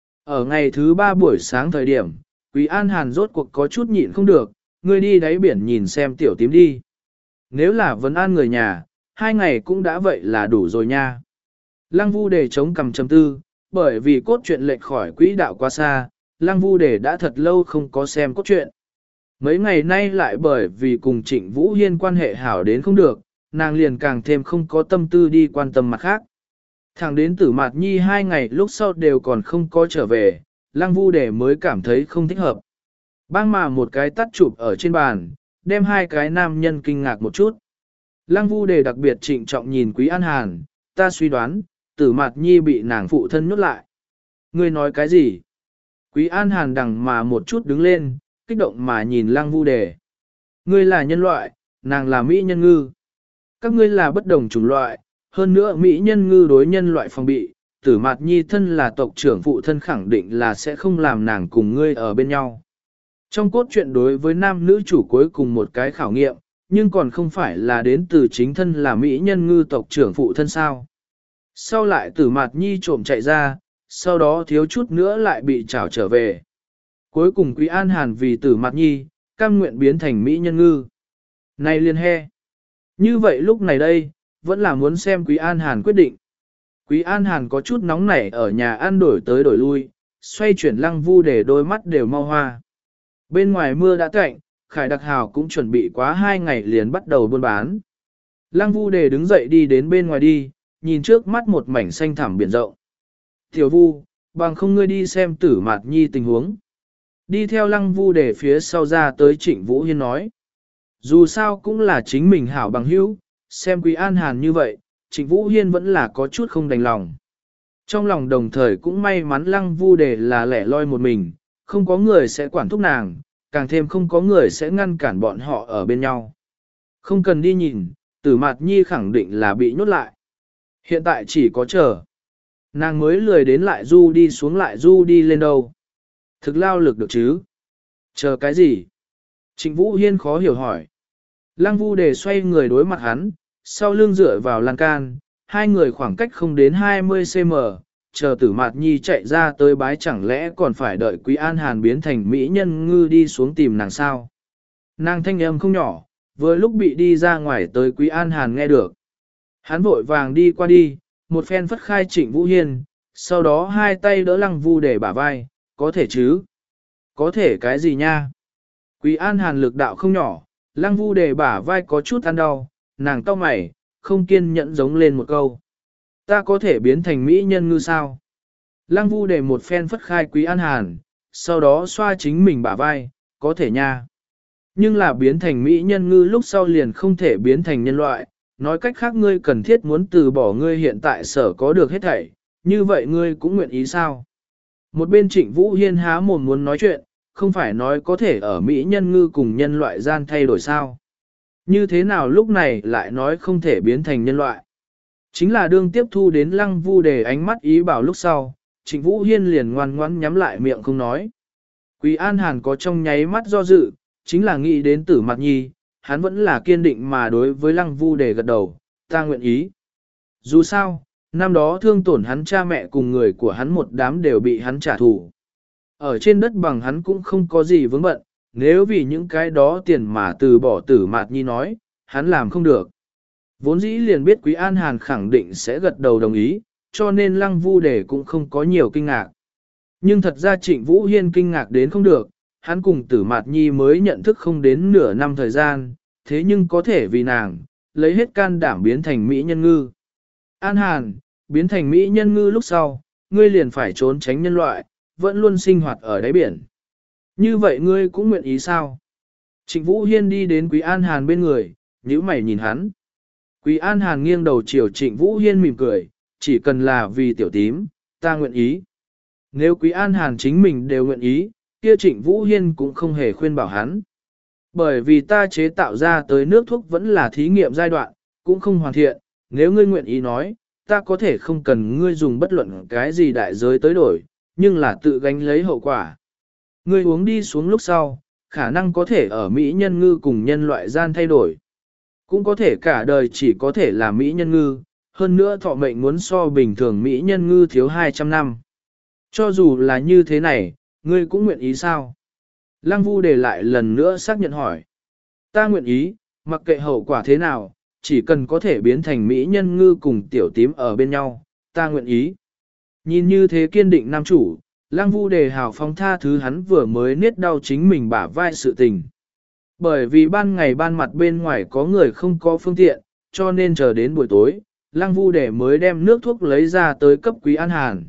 Ở ngày thứ ba buổi sáng thời điểm, Quý An Hàn rốt cuộc có chút nhịn không được, ngươi đi đáy biển nhìn xem tiểu tím đi. Nếu là vấn an người nhà, hai ngày cũng đã vậy là đủ rồi nha. Lăng Vu Đề chống cằm chấm tư, bởi vì cốt truyện lệch khỏi quỹ đạo quá xa, Lăng Vu Đề đã thật lâu không có xem cốt truyện. Mấy ngày nay lại bởi vì cùng Trịnh Vũ Hiên quan hệ hảo đến không được, nàng liền càng thêm không có tâm tư đi quan tâm mặt khác. Thẳng đến Tử Mạt Nhi hai ngày lúc sau đều còn không có trở về, Lăng Vu Đề mới cảm thấy không thích hợp. Bang mà một cái tắt chụp ở trên bàn, đem hai cái nam nhân kinh ngạc một chút. Lăng Vu Đề đặc biệt trịnh trọng nhìn Quý An Hàn, ta suy đoán, Tử Mạt Nhi bị nàng phụ thân nhốt lại. Ngươi nói cái gì? Quý An Hàn đằng mà một chút đứng lên, kích động mà nhìn Lăng Vu Đề. Ngươi là nhân loại, nàng là mỹ nhân ngư. Các ngươi là bất đồng chủng loại, hơn nữa mỹ nhân ngư đối nhân loại phòng bị, Tử Mạt Nhi thân là tộc trưởng phụ thân khẳng định là sẽ không làm nàng cùng ngươi ở bên nhau. Trong cốt truyện đối với nam nữ chủ cuối cùng một cái khảo nghiệm, nhưng còn không phải là đến từ chính thân là mỹ nhân ngư tộc trưởng phụ thân sao. Sau lại Tử Mạt Nhi trộm chạy ra, sau đó thiếu chút nữa lại bị trảo trở về. Cuối cùng Quý An Hàn vì Tử Mạt Nhi, cam nguyện biến thành mỹ nhân ngư. Này liên he! Như vậy lúc này đây, vẫn là muốn xem Quý An Hàn quyết định. Quý An Hàn có chút nóng nảy ở nhà ăn đổi tới đổi lui, xoay chuyển Lăng Vu để đôi mắt đều mau hoa. Bên ngoài mưa đã tạnh, Khải Đặc Hào cũng chuẩn bị quá hai ngày liền bắt đầu buôn bán. Lăng Vu Đề đứng dậy đi đến bên ngoài đi, nhìn trước mắt một mảnh xanh thẳm biển rộng. Tiểu Vu, bằng không ngươi đi xem Tử Mạt Nhi tình huống. Đi theo Lăng Vu Đề phía sau ra tới Trịnh Vũ Hiên nói. Dù sao cũng là chính mình hảo bằng hữu, xem Quý An Hàn như vậy, Trịnh Vũ Hiên vẫn là có chút không đành lòng. Trong lòng đồng thời cũng may mắn Lăng Vu Đề là lẻ loi một mình, không có người sẽ quản thúc nàng, càng thêm không có người sẽ ngăn cản bọn họ ở bên nhau. Không cần đi nhìn, Tử Mạt Nhi khẳng định là bị nhốt lại. Hiện tại chỉ có chờ. Nàng mới lười đến lại du đi xuống lại du đi lên đâu. Thực lao lực được chứ? Chờ cái gì? Trịnh Vũ Hiên khó hiểu hỏi. Lăng Vu Đề xoay người đối mặt hắn, sau lưng dựa vào lan can, hai người khoảng cách không đến hai mươi xăng-ti-mét, chờ Tử Mạt Nhi chạy ra tới bái chẳng lẽ còn phải đợi Quý An Hàn biến thành mỹ nhân ngư đi xuống tìm nàng sao. Nàng thanh âm không nhỏ, vừa lúc bị đi ra ngoài tới Quý An Hàn nghe được. Hắn vội vàng đi qua đi, một phen phất khai Trịnh Vũ Hiên, sau đó hai tay đỡ Lăng Vu để bả vai, có thể chứ? Có thể cái gì nha? Quý An Hàn lực đạo không nhỏ, Lăng Vu để bả vai có chút ăn đau, nàng cau mày, không kiên nhẫn giống lên một câu. Ta có thể biến thành mỹ nhân ngư sao? Lăng Vu để một phen phất khai Quý An Hàn, sau đó xoa chính mình bả vai, có thể nha. Nhưng là biến thành mỹ nhân ngư lúc sau liền không thể biến thành nhân loại, nói cách khác ngươi cần thiết muốn từ bỏ ngươi hiện tại sở có được hết thảy, như vậy ngươi cũng nguyện ý sao? Một bên Trịnh Vũ Hiên há mồm muốn nói chuyện, không phải nói có thể ở mỹ nhân ngư cùng nhân loại gian thay đổi sao? Như thế nào lúc này lại nói không thể biến thành nhân loại? Chính là đương tiếp thu đến Lăng Vu để ánh mắt ý bảo lúc sau, Trịnh Vũ Hiên liền ngoan ngoãn nhắm lại miệng không nói. Quý An Hàn có trong nháy mắt do dự, chính là nghĩ đến Tử Mạt Nhi, hắn vẫn là kiên định mà đối với Lăng Vu để gật đầu, ta nguyện ý. Dù sao, năm đó thương tổn hắn cha mẹ cùng người của hắn một đám đều bị hắn trả thù. Ở trên đất bằng hắn cũng không có gì vướng bận, nếu vì những cái đó tiền mà từ bỏ Tử Mạt Nhi nói, hắn làm không được. Vốn dĩ liền biết Quý An Hàn khẳng định sẽ gật đầu đồng ý, cho nên Lăng Vu Đề cũng không có nhiều kinh ngạc. Nhưng thật ra Trịnh Vũ Hiên kinh ngạc đến không được, hắn cùng Tử Mạt Nhi mới nhận thức không đến nửa năm thời gian, thế nhưng có thể vì nàng, lấy hết can đảm biến thành Mỹ nhân ngư. An Hàn, biến thành Mỹ nhân ngư lúc sau, ngươi liền phải trốn tránh nhân loại, vẫn luôn sinh hoạt ở đáy biển. Như vậy ngươi cũng nguyện ý sao? Trịnh Vũ Hiên đi đến Quý An Hàn bên người, nhíu mày nhìn hắn. Quý An Hàn nghiêng đầu chiều Trịnh Vũ Hiên mỉm cười, chỉ cần là vì tiểu tím, ta nguyện ý. Nếu Quý An Hàn chính mình đều nguyện ý, kia Trịnh Vũ Hiên cũng không hề khuyên bảo hắn. Bởi vì ta chế tạo ra tới nước thuốc vẫn là thí nghiệm giai đoạn, cũng không hoàn thiện, nếu ngươi nguyện ý nói, ta có thể không cần ngươi dùng bất luận cái gì đại giới tới đổi, nhưng là tự gánh lấy hậu quả. Ngươi uống đi xuống lúc sau, khả năng có thể ở Mỹ nhân ngư cùng nhân loại gian thay đổi. Cũng có thể cả đời chỉ có thể là Mỹ nhân ngư, hơn nữa thọ mệnh muốn so bình thường Mỹ nhân ngư thiếu hai trăm năm. Cho dù là như thế này, ngươi cũng nguyện ý sao? Lăng Vu để lại lần nữa xác nhận hỏi. Ta nguyện ý, mặc kệ hậu quả thế nào, chỉ cần có thể biến thành Mỹ nhân ngư cùng tiểu tím ở bên nhau, ta nguyện ý. Nhìn như thế kiên định nam chủ, Lăng Vu đề hào phóng tha thứ hắn vừa mới niết đau chính mình bả vai sự tình. Bởi vì ban ngày ban mặt bên ngoài có người không có phương tiện, cho nên chờ đến buổi tối, Lăng Vu đề mới đem nước thuốc lấy ra tới cấp Quý An Hàn.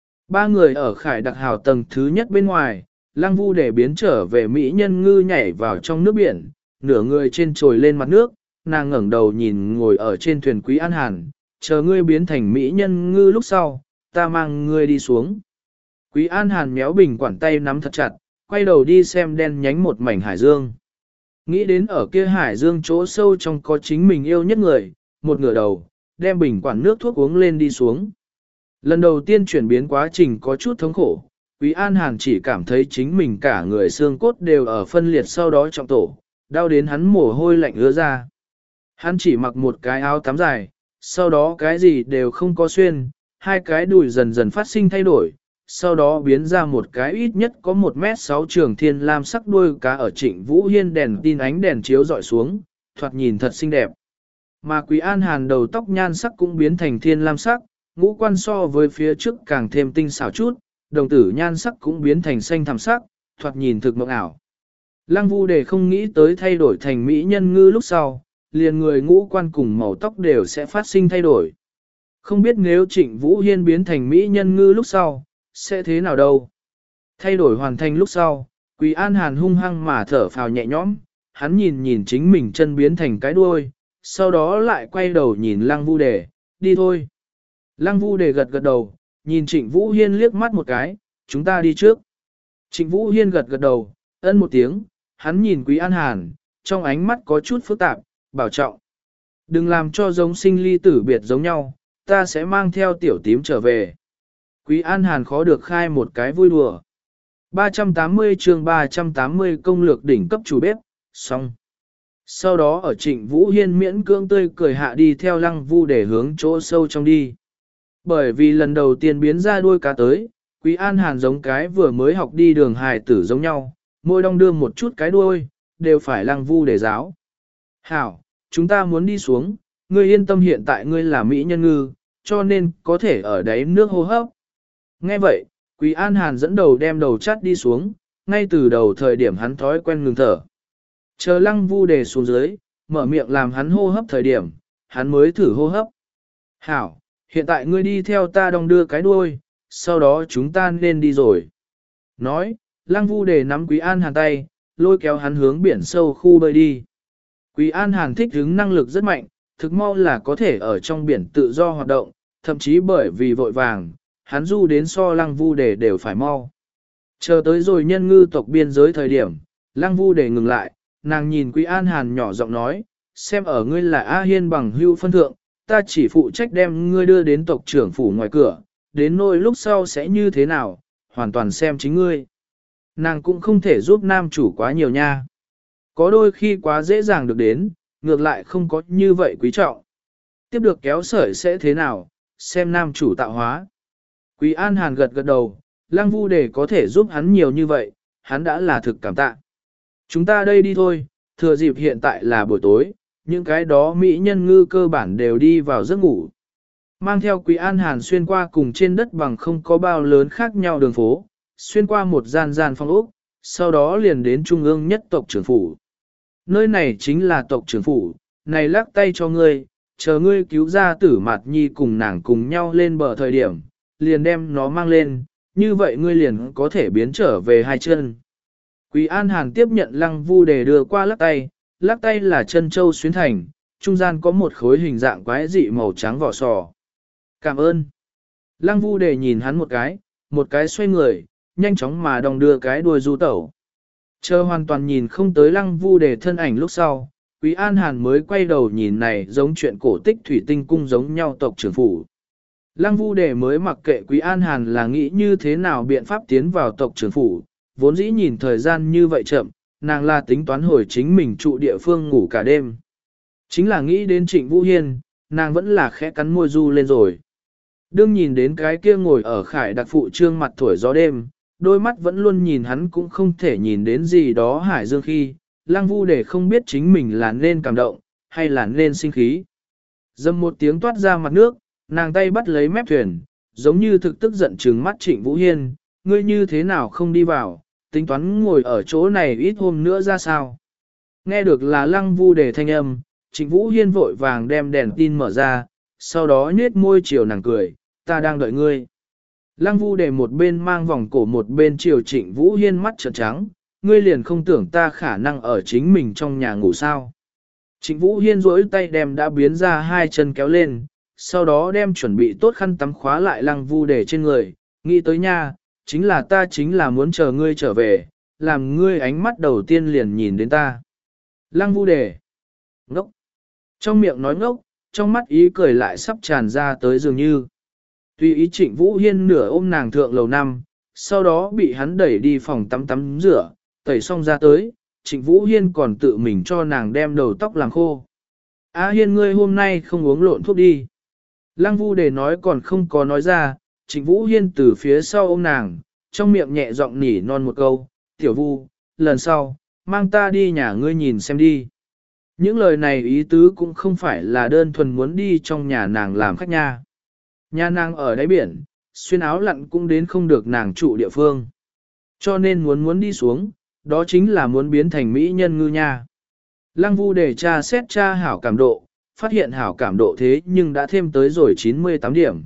Ba người ở khải đặc hào tầng thứ nhất bên ngoài, Lăng Vu đề biến trở về Mỹ nhân ngư nhảy vào trong nước biển, nửa người trên trồi lên mặt nước, nàng ngẩng đầu nhìn ngồi ở trên thuyền Quý An Hàn, chờ ngươi biến thành Mỹ nhân ngư lúc sau, ta mang ngươi đi xuống. Quý An Hàn méo bình quản tay nắm thật chặt, quay đầu đi xem đen nhánh một mảnh hải dương. Nghĩ đến ở kia hải dương chỗ sâu trong có chính mình yêu nhất người, một ngửa đầu, đem bình quản nước thuốc uống lên đi xuống. Lần đầu tiên chuyển biến quá trình có chút thống khổ, Quý An Hàn chỉ cảm thấy chính mình cả người xương cốt đều ở phân liệt sau đó trọng tổ, đau đến hắn mồ hôi lạnh ứa ra. Hắn chỉ mặc một cái áo tắm dài, sau đó cái gì đều không có xuyên, hai cái đùi dần dần phát sinh thay đổi, sau đó biến ra một cái ít nhất có một mét sáu trường thiên lam sắc đuôi cá ở Trịnh Vũ Hiên đèn tin ánh đèn chiếu dọi xuống, thoạt nhìn thật xinh đẹp. Mà Quý An Hàn đầu tóc nhan sắc cũng biến thành thiên lam sắc, ngũ quan so với phía trước càng thêm tinh xảo chút, đồng tử nhan sắc cũng biến thành xanh thẳm sắc, thoạt nhìn thực mộng ảo. Lăng Vu đề không nghĩ tới thay đổi thành mỹ nhân ngư lúc sau, liền người ngũ quan cùng màu tóc đều sẽ phát sinh thay đổi. Không biết nếu Trịnh Vũ Hiên biến thành mỹ nhân ngư lúc sau, sẽ thế nào đâu. Thay đổi hoàn thành lúc sau, Quý An Hàn hung hăng mà thở phào nhẹ nhõm, hắn nhìn nhìn chính mình chân biến thành cái đuôi, sau đó lại quay đầu nhìn Lăng Vu đề, đi thôi. Lăng Vu đề gật gật đầu, nhìn Trịnh Vũ Hiên liếc mắt một cái, chúng ta đi trước. Trịnh Vũ Hiên gật gật đầu, ân một tiếng, hắn nhìn Quý An Hàn, trong ánh mắt có chút phức tạp, bảo trọng. Đừng làm cho giống sinh ly tử biệt giống nhau, ta sẽ mang theo tiểu tím trở về. Quý An Hàn khó được khai một cái vui đùa. ba trăm tám mươi chương ba trăm tám mươi công lược đỉnh cấp chủ bếp, xong. Sau đó ở Trịnh Vũ Hiên miễn cưỡng tươi cười hạ đi theo Lăng Vu để hướng chỗ sâu trong đi. Bởi vì lần đầu tiên biến ra đuôi cá tới, Quý An Hàn giống cái vừa mới học đi đường hài tử giống nhau, môi đong đưa một chút cái đuôi, đều phải Lăng Vu để giáo. Hảo, chúng ta muốn đi xuống, ngươi yên tâm hiện tại ngươi là mỹ nhân ngư, cho nên có thể ở đáy nước hô hấp. Nghe vậy, Quý An Hàn dẫn đầu đem đầu chắt đi xuống, ngay từ đầu thời điểm hắn thói quen ngừng thở. Chờ Lăng Vu đề xuống dưới, mở miệng làm hắn hô hấp thời điểm, hắn mới thử hô hấp. Hảo, hiện tại ngươi đi theo ta đong đưa cái đuôi, sau đó chúng ta nên đi rồi. Nói, Lăng Vu đề nắm Quý An Hàn tay, lôi kéo hắn hướng biển sâu khu bơi đi. Quý An Hàn thích hứng năng lực rất mạnh, thực mau là có thể ở trong biển tự do hoạt động, thậm chí bởi vì vội vàng, hắn du đến so Lăng Vu đề đều phải mau. Chờ tới rồi nhân ngư tộc biên giới thời điểm, Lăng Vu đề ngừng lại, nàng nhìn Quý An Hàn nhỏ giọng nói, xem ở ngươi là A Hiên bằng hữu phân thượng, ta chỉ phụ trách đem ngươi đưa đến tộc trưởng phủ ngoài cửa, đến nỗi lúc sau sẽ như thế nào, hoàn toàn xem chính ngươi. Nàng cũng không thể giúp nam chủ quá nhiều nha. Có đôi khi quá dễ dàng được đến, ngược lại không có như vậy quý trọng. Tiếp được kéo sởi sẽ thế nào, xem nam chủ tạo hóa. Quý An Hàn gật gật đầu, Lăng Vu đề có thể giúp hắn nhiều như vậy, hắn đã là thực cảm tạ. Chúng ta đây đi thôi, thừa dịp hiện tại là buổi tối, những cái đó mỹ nhân ngư cơ bản đều đi vào giấc ngủ. Mang theo Quý An Hàn xuyên qua cùng trên đất bằng không có bao lớn khác nhau đường phố, xuyên qua một gian gian phong ốc, sau đó liền đến trung ương nhất tộc trưởng phủ. Nơi này chính là tộc trưởng phủ, này lắc tay cho ngươi, chờ ngươi cứu ra tử mạt nhi cùng nàng cùng nhau lên bờ thời điểm, liền đem nó mang lên, như vậy ngươi liền có thể biến trở về hai chân. Quý An Hàn tiếp nhận Lăng Vu đề đưa qua lắc tay, lắc tay là chân châu xuyến thành, trung gian có một khối hình dạng quái dị màu trắng vỏ sò. Cảm ơn. Lăng Vu đề nhìn hắn một cái, một cái xoay người, nhanh chóng mà đong đưa cái đuôi du tẩu. Chờ hoàn toàn nhìn không tới Lăng Vu Đề thân ảnh lúc sau, Quý An Hàn mới quay đầu nhìn này giống chuyện cổ tích thủy tinh cung giống nhau tộc trưởng phủ. Lăng Vu Đề mới mặc kệ Quý An Hàn là nghĩ như thế nào biện pháp tiến vào tộc trưởng phủ, vốn dĩ nhìn thời gian như vậy chậm, nàng là tính toán hồi chính mình trụ địa phương ngủ cả đêm. Chính là nghĩ đến Trịnh Vũ Hiên, nàng vẫn là khẽ cắn môi du lên rồi. Đương nhìn đến cái kia ngồi ở khải đặc phụ trương mặt thổi gió đêm, đôi mắt vẫn luôn nhìn hắn cũng không thể nhìn đến gì đó hải dương khi, Lăng Vu Đề không biết chính mình là nên cảm động, hay là nên sinh khí. Dầm một tiếng toát ra mặt nước, nàng tay bắt lấy mép thuyền, giống như thực tức giận trừng mắt Trịnh Vũ Hiên, ngươi như thế nào không đi vào, tính toán ngồi ở chỗ này ít hôm nữa ra sao. Nghe được là Lăng Vu Đề thanh âm, Trịnh Vũ Hiên vội vàng đem đèn tin mở ra, sau đó nhếch môi chiều nàng cười, ta đang đợi ngươi. Lăng Vu Đề một bên mang vòng cổ một bên chiều Trịnh Vũ Hiên mắt trợn trắng, ngươi liền không tưởng ta khả năng ở chính mình trong nhà ngủ sao. Trịnh Vũ Hiên duỗi tay đem đã biến ra hai chân kéo lên, sau đó đem chuẩn bị tốt khăn tắm khóa lại Lăng Vu Đề trên người, nghĩ tới nha, chính là ta chính là muốn chờ ngươi trở về, làm ngươi ánh mắt đầu tiên liền nhìn đến ta. Lăng Vu Đề ngốc. Trong miệng nói ngốc, trong mắt ý cười lại sắp tràn ra tới dường như. Tuy ý Trịnh Vũ Hiên nửa ôm nàng thượng lầu năm, sau đó bị hắn đẩy đi phòng tắm tắm rửa, tẩy xong ra tới, Trịnh Vũ Hiên còn tự mình cho nàng đem đầu tóc làm khô. A Hiên ngươi hôm nay không uống lộn thuốc đi. Lăng Vu Đề nói còn không có nói ra, Trịnh Vũ Hiên từ phía sau ôm nàng, trong miệng nhẹ giọng nỉ non một câu, tiểu Vu, lần sau, mang ta đi nhà ngươi nhìn xem đi. Những lời này ý tứ cũng không phải là đơn thuần muốn đi trong nhà nàng làm khách nha. Nhà nàng ở đáy biển, xuyên áo lặn cũng đến không được nàng trụ địa phương. Cho nên muốn muốn đi xuống, đó chính là muốn biến thành mỹ nhân ngư nha. Lăng Vu Đề tra xét tra hảo cảm độ, phát hiện hảo cảm độ thế nhưng đã thêm tới rồi chín mươi tám điểm.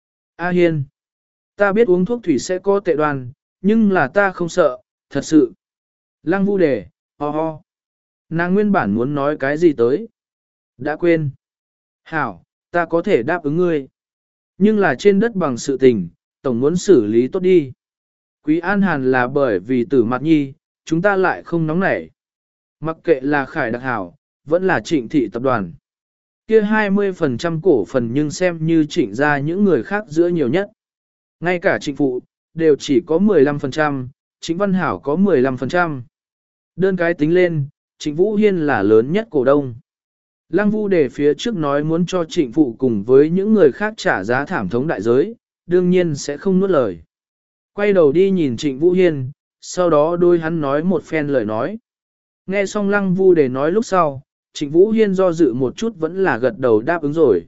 A Hiên, ta biết uống thuốc thủy sẽ có tệ đoan, nhưng là ta không sợ, thật sự. Lăng Vu Đề, ho ho. Nàng nguyên bản muốn nói cái gì tới? Đã quên. Hảo, ta có thể đáp ứng ngươi. Nhưng là trên đất bằng sự tình, tổng muốn xử lý tốt đi. Quý An Hàn là bởi vì tử mặt nhi, chúng ta lại không nóng nảy. Mặc kệ là Khải Đặc Hảo, vẫn là Trịnh thị tập đoàn. Kia hai mươi phần trăm cổ phần nhưng xem như Trịnh ra những người khác giữa nhiều nhất. Ngay cả Trịnh phụ, đều chỉ có mười lăm phần trăm, Trịnh Văn Hảo có mười lăm phần trăm. Đơn cái tính lên, Trịnh Vũ Hiên là lớn nhất cổ đông. Lăng Vu Đề phía trước nói muốn cho Trịnh phụ cùng với những người khác trả giá thảm thống đại giới, đương nhiên sẽ không nuốt lời. Quay đầu đi nhìn Trịnh Vũ Hiên, sau đó đôi hắn nói một phen lời nói. Nghe xong Lăng Vu Đề nói lúc sau, Trịnh Vũ Hiên do dự một chút vẫn là gật đầu đáp ứng rồi.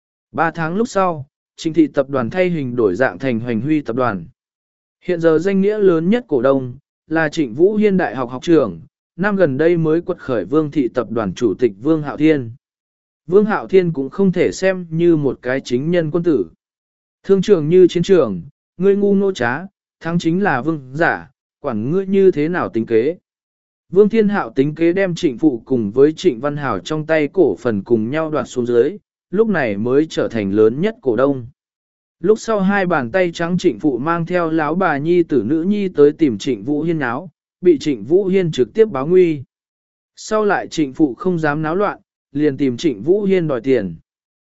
Ba tháng lúc sau, Trịnh thị tập đoàn thay hình đổi dạng thành Hoành Huy tập đoàn. Hiện giờ danh nghĩa lớn nhất cổ đông là Trịnh Vũ Hiên đại học học trưởng, năm gần đây mới quật khởi Vương thị tập đoàn chủ tịch Vương Hạo Thiên. Vương Hạo Thiên cũng không thể xem như một cái chính nhân quân tử. Thương trường như chiến trường, ngươi ngu ngô trá, thắng chính là vương giả, quản ngươi như thế nào tính kế. Vương Thiên Hạo tính kế đem Trịnh phụ cùng với Trịnh Văn Hảo trong tay cổ phần cùng nhau đoạt xuống dưới, lúc này mới trở thành lớn nhất cổ đông. Lúc sau hai bàn tay trắng Trịnh phụ mang theo lão bà nhi tử nữ nhi tới tìm Trịnh Vũ Hiên náo, bị Trịnh Vũ Hiên trực tiếp báo nguy. Sau lại Trịnh phụ không dám náo loạn, liền tìm Trịnh Vũ Hiên đòi tiền.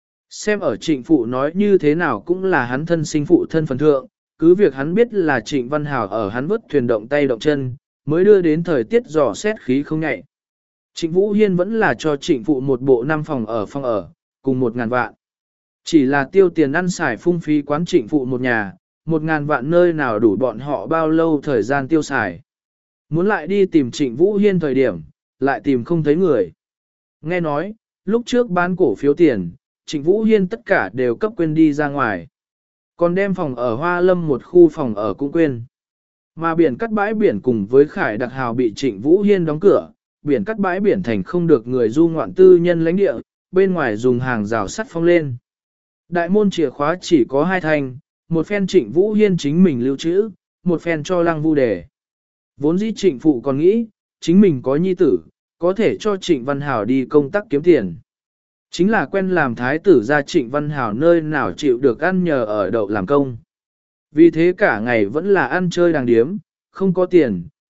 Xem ở Trịnh phụ nói như thế nào cũng là hắn thân sinh phụ thân phần thượng, cứ việc hắn biết là Trịnh Văn Hảo ở hắn vớt thuyền động tay động chân, mới đưa đến thời tiết dò xét khí không nhạy. Trịnh Vũ Hiên vẫn là cho Trịnh phụ một bộ năm phòng ở phòng ở, cùng một ngàn vạn. Chỉ là tiêu tiền ăn xài phung phí quán Trịnh phụ một nhà, một ngàn vạn nơi nào đủ bọn họ bao lâu thời gian tiêu xài. Muốn lại đi tìm Trịnh Vũ Hiên thời điểm, lại tìm không thấy người. Nghe nói, lúc trước bán cổ phiếu tiền, Trịnh Vũ Hiên tất cả đều cấp quên đi ra ngoài. Còn đem phòng ở Hoa Lâm một khu phòng ở cũng quên. Mà biển cắt bãi biển cùng với Khải Đặc Hào bị Trịnh Vũ Hiên đóng cửa, biển cắt bãi biển thành không được người du ngoạn tư nhân lãnh địa, bên ngoài dùng hàng rào sắt phong lên. Đại môn chìa khóa chỉ có hai thanh, một phen Trịnh Vũ Hiên chính mình lưu trữ, một phen cho Lăng Vu Đề. Vốn dĩ Trịnh phụ còn nghĩ, chính mình có nhi tử, có thể cho Trịnh Văn Hảo đi công tác kiếm tiền. Chính là quen làm thái tử ra Trịnh Văn Hảo nơi nào chịu được ăn nhờ ở đậu làm công. Vì thế cả ngày vẫn là ăn chơi đàng điếm, không có tiền,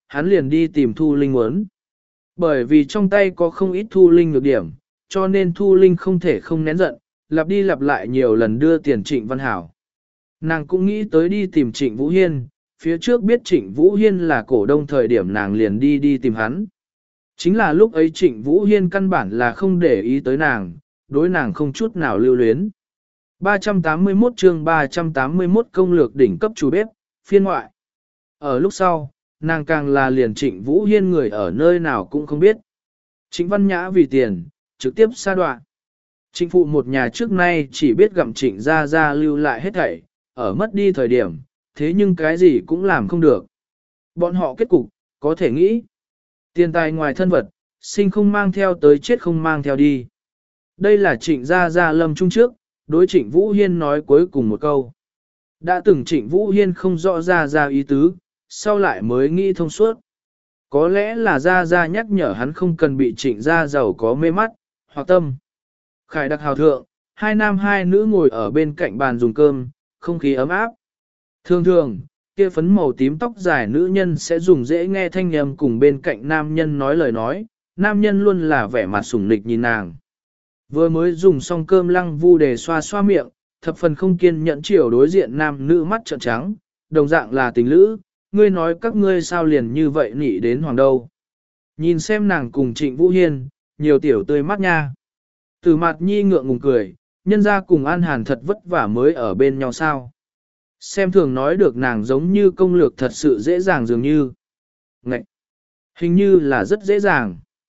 hắn liền đi tìm Thu Linh muốn. Bởi vì trong tay có không ít Thu Linh nhược điểm, cho nên Thu Linh không thể không nén giận, lặp đi lặp lại nhiều lần đưa tiền Trịnh Văn Hảo. Nàng cũng nghĩ tới đi tìm Trịnh Vũ Hiên, phía trước biết Trịnh Vũ Hiên là cổ đông thời điểm nàng liền đi đi tìm hắn. Chính là lúc ấy Trịnh Vũ Hiên căn bản là không để ý tới nàng, đối nàng không chút nào lưu luyến. ba trăm tám mươi mốt chương ba trăm tám mươi mốt công lược đỉnh cấp chủ bếp, phiên ngoại. Ở lúc sau, nàng càng là liền Trịnh Vũ Hiên người ở nơi nào cũng không biết. Trịnh Văn Nhã vì tiền, trực tiếp sa đoạn. Trịnh phụ một nhà trước nay chỉ biết gặm Trịnh ra ra lưu lại hết thảy, ở mất đi thời điểm, thế nhưng cái gì cũng làm không được. Bọn họ kết cục, có thể nghĩ. Tiền tài ngoài thân vật, sinh không mang theo tới chết không mang theo đi. Đây là Trịnh gia gia lâm trung trước, đối Trịnh Vũ Hiên nói cuối cùng một câu. Đã từng Trịnh Vũ Hiên không rõ ra ra ý tứ, sau lại mới nghĩ thông suốt. Có lẽ là ra ra nhắc nhở hắn không cần bị Trịnh gia giàu có mê mắt, hoặc tâm. Khải đặc hào thượng, hai nam hai nữ ngồi ở bên cạnh bàn dùng cơm, không khí ấm áp. Thường thường, kia phấn màu tím tóc dài nữ nhân sẽ dùng dễ nghe thanh âm cùng bên cạnh nam nhân nói lời nói, nam nhân luôn là vẻ mặt sủng nịch nhìn nàng. Vừa mới dùng xong cơm Lăng Vu để xoa xoa miệng, thập phần không kiên nhẫn chiều đối diện nam nữ mắt trợn trắng, đồng dạng là tình lữ, ngươi nói các ngươi sao liền như vậy nị đến hoàng đâu. Nhìn xem nàng cùng Trịnh Vũ Hiên, nhiều tiểu tươi mắt nha. Từ mặt nhi ngượng ngùng cười, nhân ra cùng An Hàn thật vất vả mới ở bên nhau sao. Xem thường nói được nàng giống như công lược thật sự dễ dàng dường như. Ngậy! Hình như là rất dễ dàng.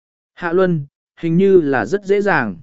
Hạ Luân, hình như là rất dễ dàng.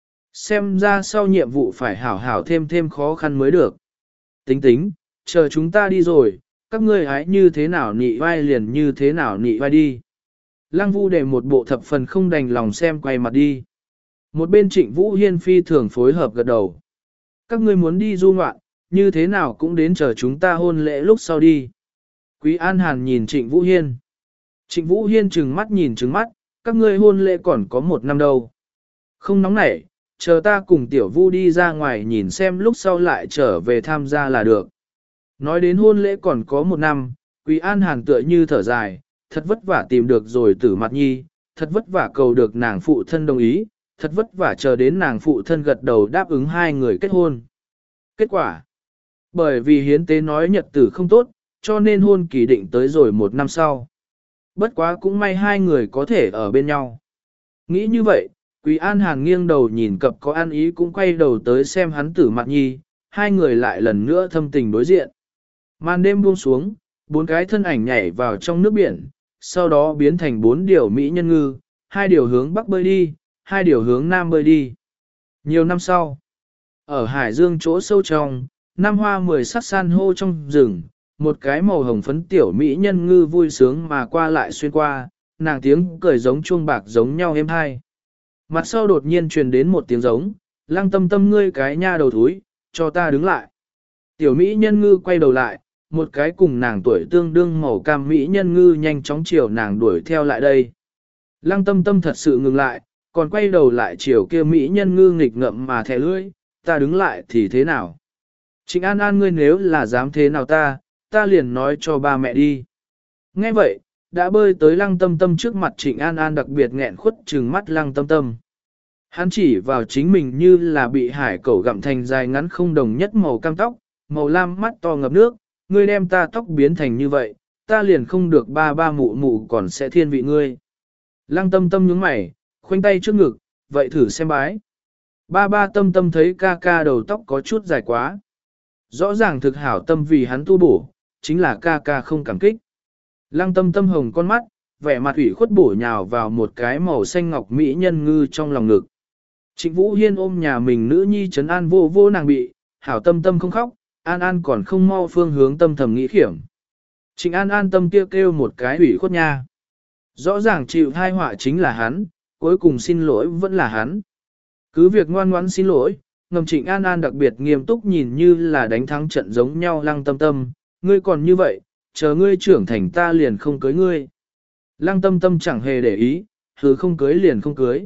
Xem ra sau nhiệm vụ phải hảo hảo thêm thêm khó khăn mới được. Tính tính, chờ chúng ta đi rồi, các ngươi hãy như thế nào nị vai liền như thế nào nị vai đi. Lăng Vu để một bộ thập phần không đành lòng xem quay mặt đi. Một bên Trịnh Vũ Hiên phi thường phối hợp gật đầu. Các ngươi muốn đi du ngoạn, như thế nào cũng đến chờ chúng ta hôn lễ lúc sau đi. Quý An Hàn nhìn Trịnh Vũ Hiên. Trịnh Vũ Hiên trừng mắt nhìn trừng mắt, các ngươi hôn lễ còn có một năm đâu. Không nóng nảy, chờ ta cùng Tiểu Vu đi ra ngoài nhìn xem lúc sau lại trở về tham gia là được. Nói đến hôn lễ còn có một năm, Quý An Hàn tựa như thở dài, thật vất vả tìm được rồi Tử Mặt Nhi, thật vất vả cầu được nàng phụ thân đồng ý, thật vất vả chờ đến nàng phụ thân gật đầu đáp ứng hai người kết hôn. Kết quả, bởi vì hiến tế nói nhật tử không tốt, cho nên hôn kỳ định tới rồi một năm sau. Bất quá cũng may hai người có thể ở bên nhau. Nghĩ như vậy, Quý An Hàn nghiêng đầu nhìn cập có an ý cũng quay đầu tới xem hắn Tử Mặt Nhi, hai người lại lần nữa thâm tình đối diện. Màn đêm buông xuống, bốn cái thân ảnh nhảy vào trong nước biển, sau đó biến thành bốn điều mỹ nhân ngư, hai điều hướng bắc bơi đi, hai điều hướng nam bơi đi. Nhiều năm sau, ở hải dương chỗ sâu trong, năm hoa mười sắc san hô trong rừng, một cái màu hồng phấn tiểu mỹ nhân ngư vui sướng mà qua lại xuyên qua, nàng tiếng cười giống chuông bạc giống nhau êm hai. Mặt sau đột nhiên truyền đến một tiếng giống, Lăng Tâm Tâm ngươi cái nha đầu thúi, cho ta đứng lại. Tiểu mỹ nhân ngư quay đầu lại, một cái cùng nàng tuổi tương đương màu cam mỹ nhân ngư nhanh chóng chiều nàng đuổi theo lại đây. Lăng Tâm Tâm thật sự ngừng lại, còn quay đầu lại chiều kia mỹ nhân ngư nghịch ngậm mà thẻ lưỡi, ta đứng lại thì thế nào? Trịnh An An ngươi nếu là dám thế nào ta, ta liền nói cho ba mẹ đi. Nghe vậy, đã bơi tới Lăng Tâm Tâm trước mặt Trịnh An An đặc biệt nghẹn khuất trừng mắt Lăng Tâm Tâm. Hắn chỉ vào chính mình như là bị hải cẩu gặm thành dài ngắn không đồng nhất màu cam tóc, màu lam mắt to ngập nước, ngươi đem ta tóc biến thành như vậy, ta liền không được ba ba mụ mụ còn sẽ thiên vị ngươi. Lăng Tâm Tâm nhướng mày, khoanh tay trước ngực, vậy thử xem bái. Ba ba Tâm Tâm thấy ca ca đầu tóc có chút dài quá. Rõ ràng thực hảo tâm vì hắn tu bổ, chính là ca ca không cảm kích. Lăng Tâm Tâm hồng con mắt, vẻ mặt ủy khuất bổ nhào vào một cái màu xanh ngọc mỹ nhân ngư trong lòng ngực. Trịnh Vũ Hiên ôm nhà mình nữ nhi trấn an vô vô nàng bị, hảo Tâm Tâm không khóc, An An còn không mau phương hướng tâm thầm nghĩ khiểm. Trịnh An An tâm kêu kêu một cái ủy khuất nha. Rõ ràng chịu thai họa chính là hắn, cuối cùng xin lỗi vẫn là hắn. Cứ việc ngoan ngoãn xin lỗi, ngầm Trịnh An An đặc biệt nghiêm túc nhìn như là đánh thắng trận giống nhau Lăng Tâm Tâm, ngươi còn như vậy, chờ ngươi trưởng thành ta liền không cưới ngươi. Lăng Tâm Tâm chẳng hề để ý, hừ không cưới liền không cưới.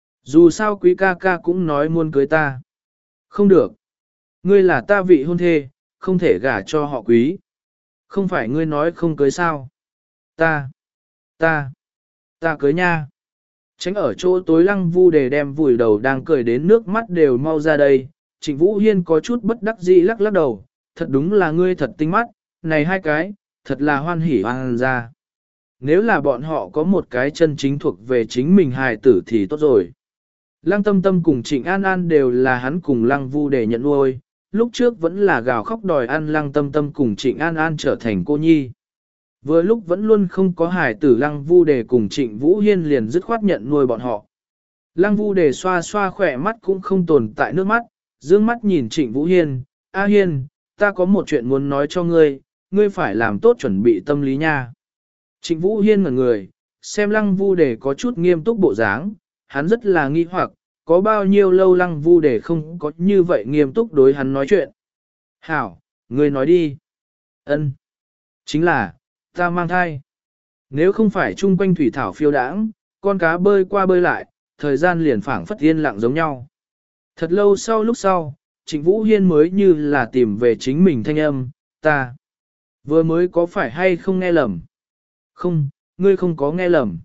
Dù sao quý ca ca cũng nói muốn cưới ta. Không được. Ngươi là ta vị hôn thê, không thể gả cho họ quý. Không phải ngươi nói không cưới sao. Ta. Ta, ta cưới nha. Tránh ở chỗ tối Lăng Vu Đề đem vùi đầu đang cười đến nước mắt đều mau ra đây. Trịnh Vũ Hiên có chút bất đắc dĩ lắc lắc đầu, thật đúng là ngươi thật tinh mắt, này hai cái, thật là hoan hỉ hoan ra. Nếu là bọn họ có một cái chân chính thuộc về chính mình hài tử thì tốt rồi. Lăng Tâm Tâm cùng Trịnh An An đều là hắn cùng Lăng Vu Đề nhận nuôi, lúc trước vẫn là gào khóc đòi ăn Lăng Tâm Tâm cùng Trịnh An An trở thành cô nhi. Vừa lúc vẫn luôn không có hài tử Lăng Vu Đề cùng Trịnh Vũ Hiên liền dứt khoát nhận nuôi bọn họ. Lăng Vu Đề xoa xoa khỏe mắt cũng không tồn tại nước mắt, dương mắt nhìn Trịnh Vũ Hiên, A Hiên, ta có một chuyện muốn nói cho ngươi, ngươi phải làm tốt chuẩn bị tâm lý nha. Trịnh Vũ Hiên ngẩn người, xem Lăng Vu Đề có chút nghiêm túc bộ dáng, hắn rất là nghi hoặc, có bao nhiêu lâu Lăng Vu Đề không có như vậy nghiêm túc đối hắn nói chuyện. Hảo, ngươi nói đi. Ân, chính là, ta mang thai. Nếu không phải chung quanh thủy thảo phiêu đãng, con cá bơi qua bơi lại, thời gian liền phảng phất yên lặng giống nhau. Thật lâu sau lúc sau, Trịnh Vũ Hiên mới như là tìm về chính mình thanh âm, ta. Vừa mới có phải hay không nghe lầm? Không, ngươi không có nghe lầm.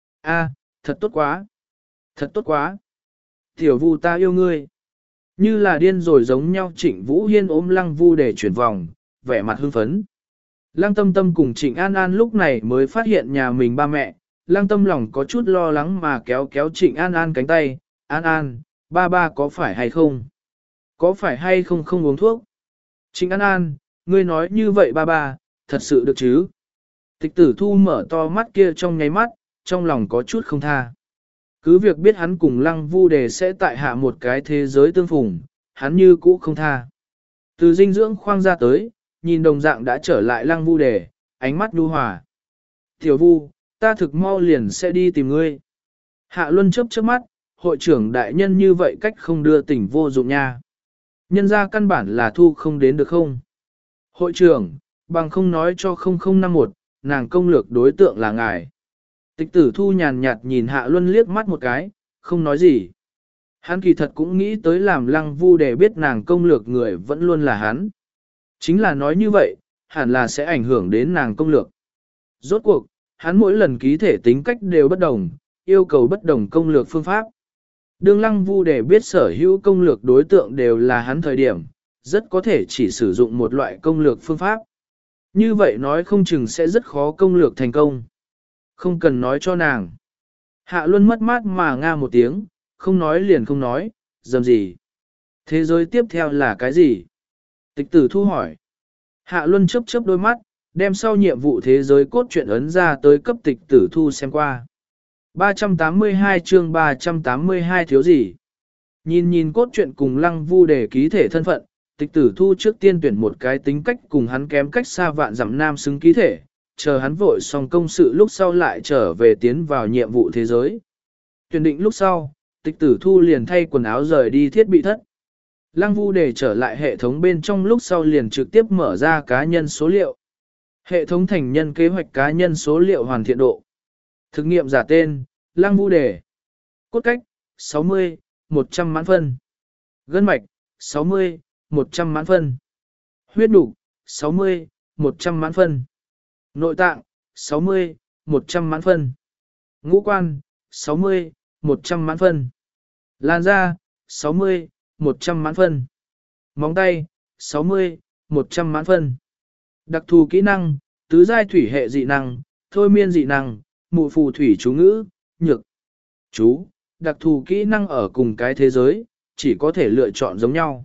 A, thật tốt quá. Thật tốt quá. Tiểu Vu ta yêu ngươi. Như là điên rồi giống nhau Trịnh Vũ Hiên ôm Lăng Vu để chuyển vòng, vẻ mặt hưng phấn. Lăng Tâm Tâm cùng Trịnh An An lúc này mới phát hiện nhà mình ba mẹ, Lăng Tâm lòng có chút lo lắng mà kéo kéo Trịnh An An cánh tay, An An, ba ba có phải hay không? Có phải hay không không uống thuốc? Trịnh An An, ngươi nói như vậy ba ba, thật sự được chứ? Tịch Tử Thu mở to mắt kia trong nháy mắt, trong lòng có chút không tha. Cứ việc biết hắn cùng Lăng Vu Đề sẽ tại hạ một cái thế giới tương phùng, hắn như cũ không tha. Từ dinh dưỡng khoang ra tới, nhìn đồng dạng đã trở lại Lăng Vu Đề, ánh mắt nhu hòa. Tiểu Vu, ta thực mau liền sẽ đi tìm ngươi. Hạ Luân chớp chớp mắt, hội trưởng đại nhân như vậy cách không đưa tình vô dụng nha. Nhân ra căn bản là thu không đến được không? Hội trưởng, bằng không nói cho không không năm một, nàng công lược đối tượng là ngài. Tịch Tử Thu nhàn nhạt nhìn Hạ Luân liếc mắt một cái, không nói gì. Hắn kỳ thật cũng nghĩ tới làm Lăng Vu để biết nàng công lược người vẫn luôn là hắn. Chính là nói như vậy, hẳn là sẽ ảnh hưởng đến nàng công lược. Rốt cuộc, hắn mỗi lần ký thể tính cách đều bất đồng, yêu cầu bất đồng công lược phương pháp. Đương Lăng Vu để biết sở hữu công lược đối tượng đều là hắn thời điểm, rất có thể chỉ sử dụng một loại công lược phương pháp. Như vậy nói không chừng sẽ rất khó công lược thành công. Không cần nói cho nàng. Hạ Luân mất mát mà nga một tiếng, không nói liền không nói, dầm gì. Thế giới tiếp theo là cái gì? Tịch Tử Thu hỏi. Hạ Luân chớp chớp đôi mắt, đem sau nhiệm vụ thế giới cốt truyện ấn ra tới cấp Tịch Tử Thu xem qua. ba trăm tám mươi hai chương ba trăm tám mươi hai thiếu gì? Nhìn nhìn cốt truyện cùng Lăng Vu để ký thể thân phận, Tịch Tử Thu trước tiên tuyển một cái tính cách cùng hắn kém cách xa vạn dặm nam xứng ký thể, chờ hắn vội xong công sự lúc sau lại trở về tiến vào nhiệm vụ thế giới. Tuyển định lúc sau, Tịch Tử Thu liền thay quần áo rời đi thiết bị thất. Lăng Vu để trở lại hệ thống bên trong lúc sau liền trực tiếp mở ra cá nhân số liệu. Hệ thống thành nhân kế hoạch cá nhân số liệu hoàn thiện độ. Thực nghiệm giả tên, Lăng Vu đề. Cốt cách, sáu mươi, một trăm mãn phân. Gân mạch, sáu mươi, một trăm mãn phân. Huyết nục, sáu mươi, một trăm mãn phân. Nội tạng, sáu mươi, một trăm mãn phân. Ngũ quan, sáu mươi, một trăm mãn phân. Làn da, sáu mươi, một trăm mãn phân. Móng tay, sáu mươi, một trăm mãn phân. Đặc thù kỹ năng, tứ giai thủy hệ dị năng, thôi miên dị năng, mụ phù thủy chú ngữ, nhược. Chú, đặc thù kỹ năng ở cùng cái thế giới, chỉ có thể lựa chọn giống nhau.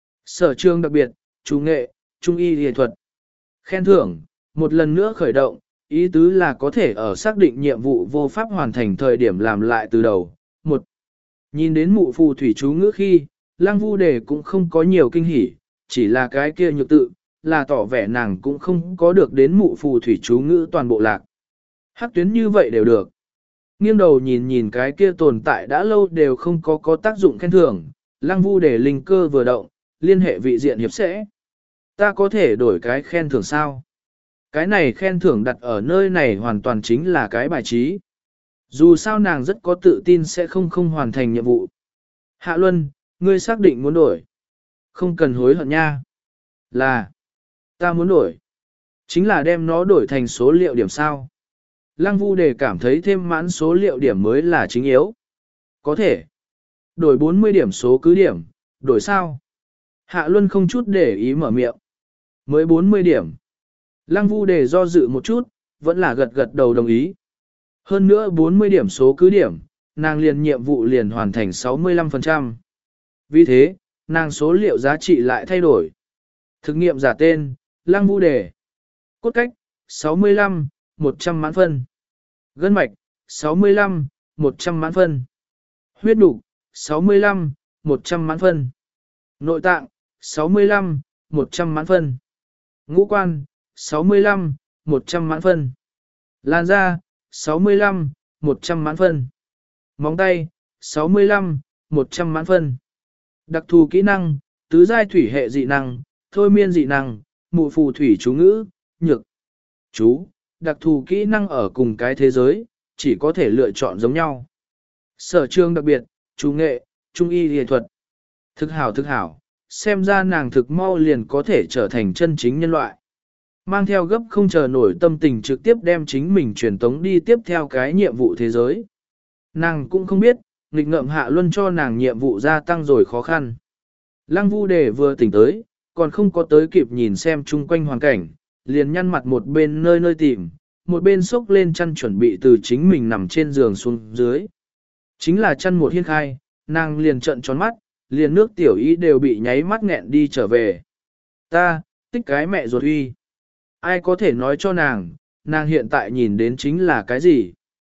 Sở trường đặc biệt, chú nghệ, trung y y thuật. Khen thưởng, một lần nữa khởi động, ý tứ là có thể ở xác định nhiệm vụ vô pháp hoàn thành thời điểm làm lại từ đầu. Một, nhìn đến mụ phù thủy chú ngữ khi, Lăng Vu đề cũng không có nhiều kinh hỉ, chỉ là cái kia nhược tự, là tỏ vẻ nàng cũng không có được đến mụ phù thủy chú ngữ toàn bộ lạc. Hắc tuyến như vậy đều được. Nghiêng đầu nhìn nhìn cái kia tồn tại đã lâu đều không có có tác dụng khen thưởng, Lăng Vu để linh cơ vừa động, liên hệ vị diện hiệp sẽ. Ta có thể đổi cái khen thưởng sao? Cái này khen thưởng đặt ở nơi này hoàn toàn chính là cái bài trí. Dù sao nàng rất có tự tin sẽ không không hoàn thành nhiệm vụ. Hạ Luân, ngươi xác định muốn đổi. Không cần hối hận nha. Là, ta muốn đổi. Chính là đem nó đổi thành số liệu điểm sao. Lăng Vu Đề cảm thấy thêm mãn số liệu điểm mới là chính yếu. Có thể. Đổi bốn mươi điểm số cứ điểm, đổi sao? Hạ Luân không chút để ý mở miệng. Mới bốn mươi điểm. Lăng Vu Đề do dự một chút, vẫn là gật gật đầu đồng ý. Hơn nữa bốn mươi điểm số cứ điểm, nàng liền nhiệm vụ liền hoàn thành sáu mươi lăm phần trăm. Vì thế, nàng số liệu giá trị lại thay đổi. Thực nghiệm giả tên, Lăng Vu Đề. Cốt cách, sáu mươi lăm, một trăm mãn phân. Gân mạch, sáu mươi lăm, một trăm mãn phân. Huyết đục, sáu mươi lăm, một trăm mãn phân. Nội tạng, sáu mươi lăm, một trăm mãn phân. Ngũ quan, sáu mươi lăm, một trăm mãn phân. Làn da, sáu mươi lăm, một trăm mãn phân. Móng tay, sáu mươi lăm, một trăm mãn phân. Đặc thù kỹ năng, tứ giai thủy hệ dị năng, thôi miên dị năng, mụ phù thủy chú ngữ, nhược. Chú, đặc thù kỹ năng ở cùng cái thế giới, chỉ có thể lựa chọn giống nhau. Sở trường đặc biệt, chú nghệ, trung y y thuật. Thực hảo thực hảo, xem ra nàng thực mau liền có thể trở thành chân chính nhân loại. Mang theo gấp không chờ nổi tâm tình trực tiếp đem chính mình truyền tống đi tiếp theo cái nhiệm vụ thế giới. Nàng cũng không biết, nghịch ngợm Hạ Luân cho nàng nhiệm vụ gia tăng rồi khó khăn. Lăng Vu Đề vừa tỉnh tới, còn không có tới kịp nhìn xem chung quanh hoàn cảnh, liền nhăn mặt một bên nơi nơi tìm, một bên xốc lên chăn chuẩn bị từ chính mình nằm trên giường xuống dưới. Chính là chăn một hiên khai, nàng liền trợn tròn mắt, liền nước tiểu ý đều bị nháy mắt nghẹn đi trở về. Ta, tích cái mẹ ruột huy. Ai có thể nói cho nàng, nàng hiện tại nhìn đến chính là cái gì?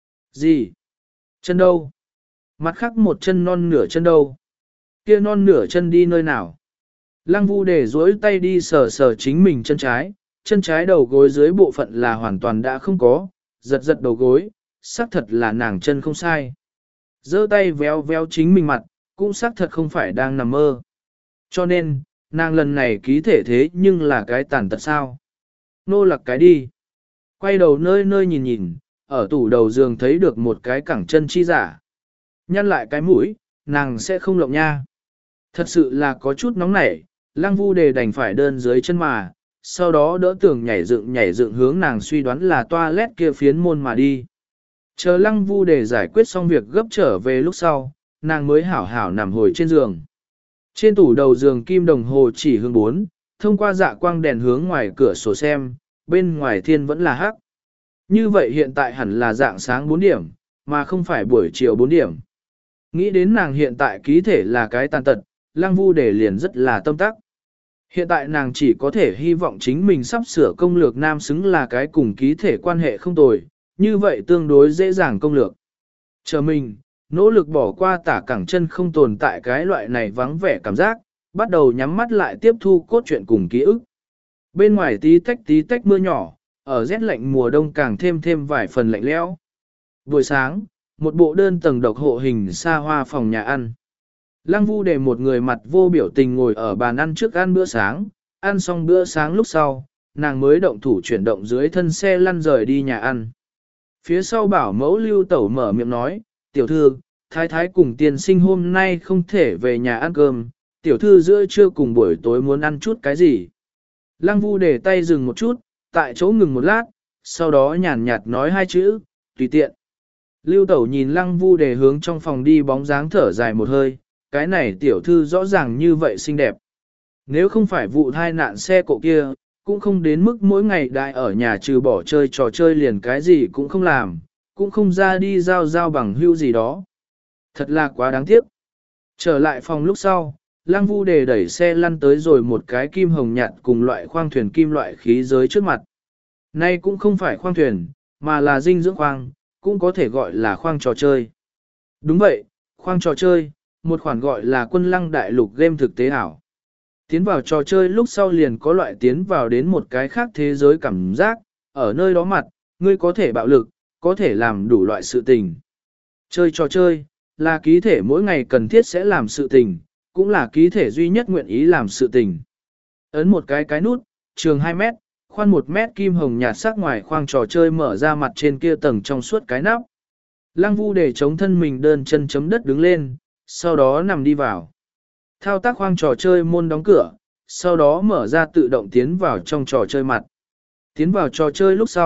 Gì? Chân đâu? Mặt khác một chân non nửa chân đâu? Kia non nửa chân đi nơi nào? Lăng Vu Đề duỗi tay đi sờ sờ chính mình chân trái, chân trái đầu gối dưới bộ phận là hoàn toàn đã không có, giật giật đầu gối, xác thật là nàng chân không sai. Giơ tay véo véo chính mình mặt, cũng xác thật không phải đang nằm mơ. Cho nên, nàng lần này ký thể thế nhưng là cái tàn tật sao. Nô lặc cái đi. Quay đầu nơi nơi nhìn nhìn, ở tủ đầu giường thấy được một cái cẳng chân chi giả. Nhăn lại cái mũi, nàng sẽ không lộng nha. Thật sự là có chút nóng nảy, Lăng Vu Đề đành phải đơn dưới chân mà, sau đó đỡ tường nhảy dựng nhảy dựng hướng nàng suy đoán là toilet kia phiến môn mà đi. Chờ Lăng Vu Đề giải quyết xong việc gấp trở về lúc sau, nàng mới hảo hảo nằm hồi trên giường. Trên tủ đầu giường kim đồng hồ chỉ hướng bốn, thông qua dạ quang đèn hướng ngoài cửa sổ xem, bên ngoài thiên vẫn là hắc. Như vậy hiện tại hẳn là dạng sáng bốn điểm, mà không phải buổi chiều bốn điểm. Nghĩ đến nàng hiện tại ký thể là cái tàn tật, Lăng Vu Đề liền rất là tâm tắc. Hiện tại nàng chỉ có thể hy vọng chính mình sắp sửa công lược nam xứng là cái cùng ký thể quan hệ không tồi, như vậy tương đối dễ dàng công lược. Chờ mình, nỗ lực bỏ qua tả cẳng chân không tồn tại cái loại này vắng vẻ cảm giác, bắt đầu nhắm mắt lại tiếp thu cốt truyện cùng ký ức. Bên ngoài tí tách tí tách mưa nhỏ, ở rét lạnh mùa đông càng thêm thêm vài phần lạnh lẽo. Buổi sáng, một bộ đơn tầng độc hộ hình xa hoa phòng nhà ăn. Lăng Vu Đề một người mặt vô biểu tình ngồi ở bàn ăn trước ăn bữa sáng, ăn xong bữa sáng lúc sau, nàng mới động thủ chuyển động dưới thân xe lăn rời đi nhà ăn. Phía sau bảo mẫu Lưu Tẩu mở miệng nói, tiểu thư, thái thái cùng tiên sinh hôm nay không thể về nhà ăn cơm, tiểu thư giữa trưa cùng buổi tối muốn ăn chút cái gì. Lăng Vu Đề tay dừng một chút, tại chỗ ngừng một lát, sau đó nhàn nhạt nói hai chữ, tùy tiện. Lưu Tẩu nhìn Lăng Vu Đề hướng trong phòng đi bóng dáng thở dài một hơi, cái này tiểu thư rõ ràng như vậy xinh đẹp. Nếu không phải vụ thai nạn xe cộ kia, cũng không đến mức mỗi ngày đại ở nhà trừ bỏ chơi trò chơi liền cái gì cũng không làm, cũng không ra đi giao giao bằng hưu gì đó. Thật là quá đáng tiếc. Trở lại phòng lúc sau, Lăng Vu Đề đẩy xe lăn tới rồi một cái kim hồng nhạt cùng loại khoang thuyền kim loại khí giới trước mặt. Nay cũng không phải khoang thuyền, mà là dinh dưỡng khoang, cũng có thể gọi là khoang trò chơi. Đúng vậy, khoang trò chơi, một khoản gọi là Quân Lăng Đại Lục game thực tế ảo. Tiến vào trò chơi lúc sau liền có loại tiến vào đến một cái khác thế giới cảm giác, ở nơi đó mặt, ngươi có thể bạo lực, có thể làm đủ loại sự tình. Chơi trò chơi, là ký thể mỗi ngày cần thiết sẽ làm sự tình, cũng là ký thể duy nhất nguyện ý làm sự tình. Ấn một cái cái nút, trường hai mét, khoan một mét kim hồng nhạt sắc ngoài khoang trò chơi mở ra mặt trên kia tầng trong suốt cái nắp. Lăng Vu để chống thân mình đơn chân chấm đất đứng lên, sau đó nằm đi vào. Thao tác khoang trò chơi môn đóng cửa, sau đó mở ra tự động tiến vào trong trò chơi mặt. Tiến vào trò chơi lúc sau,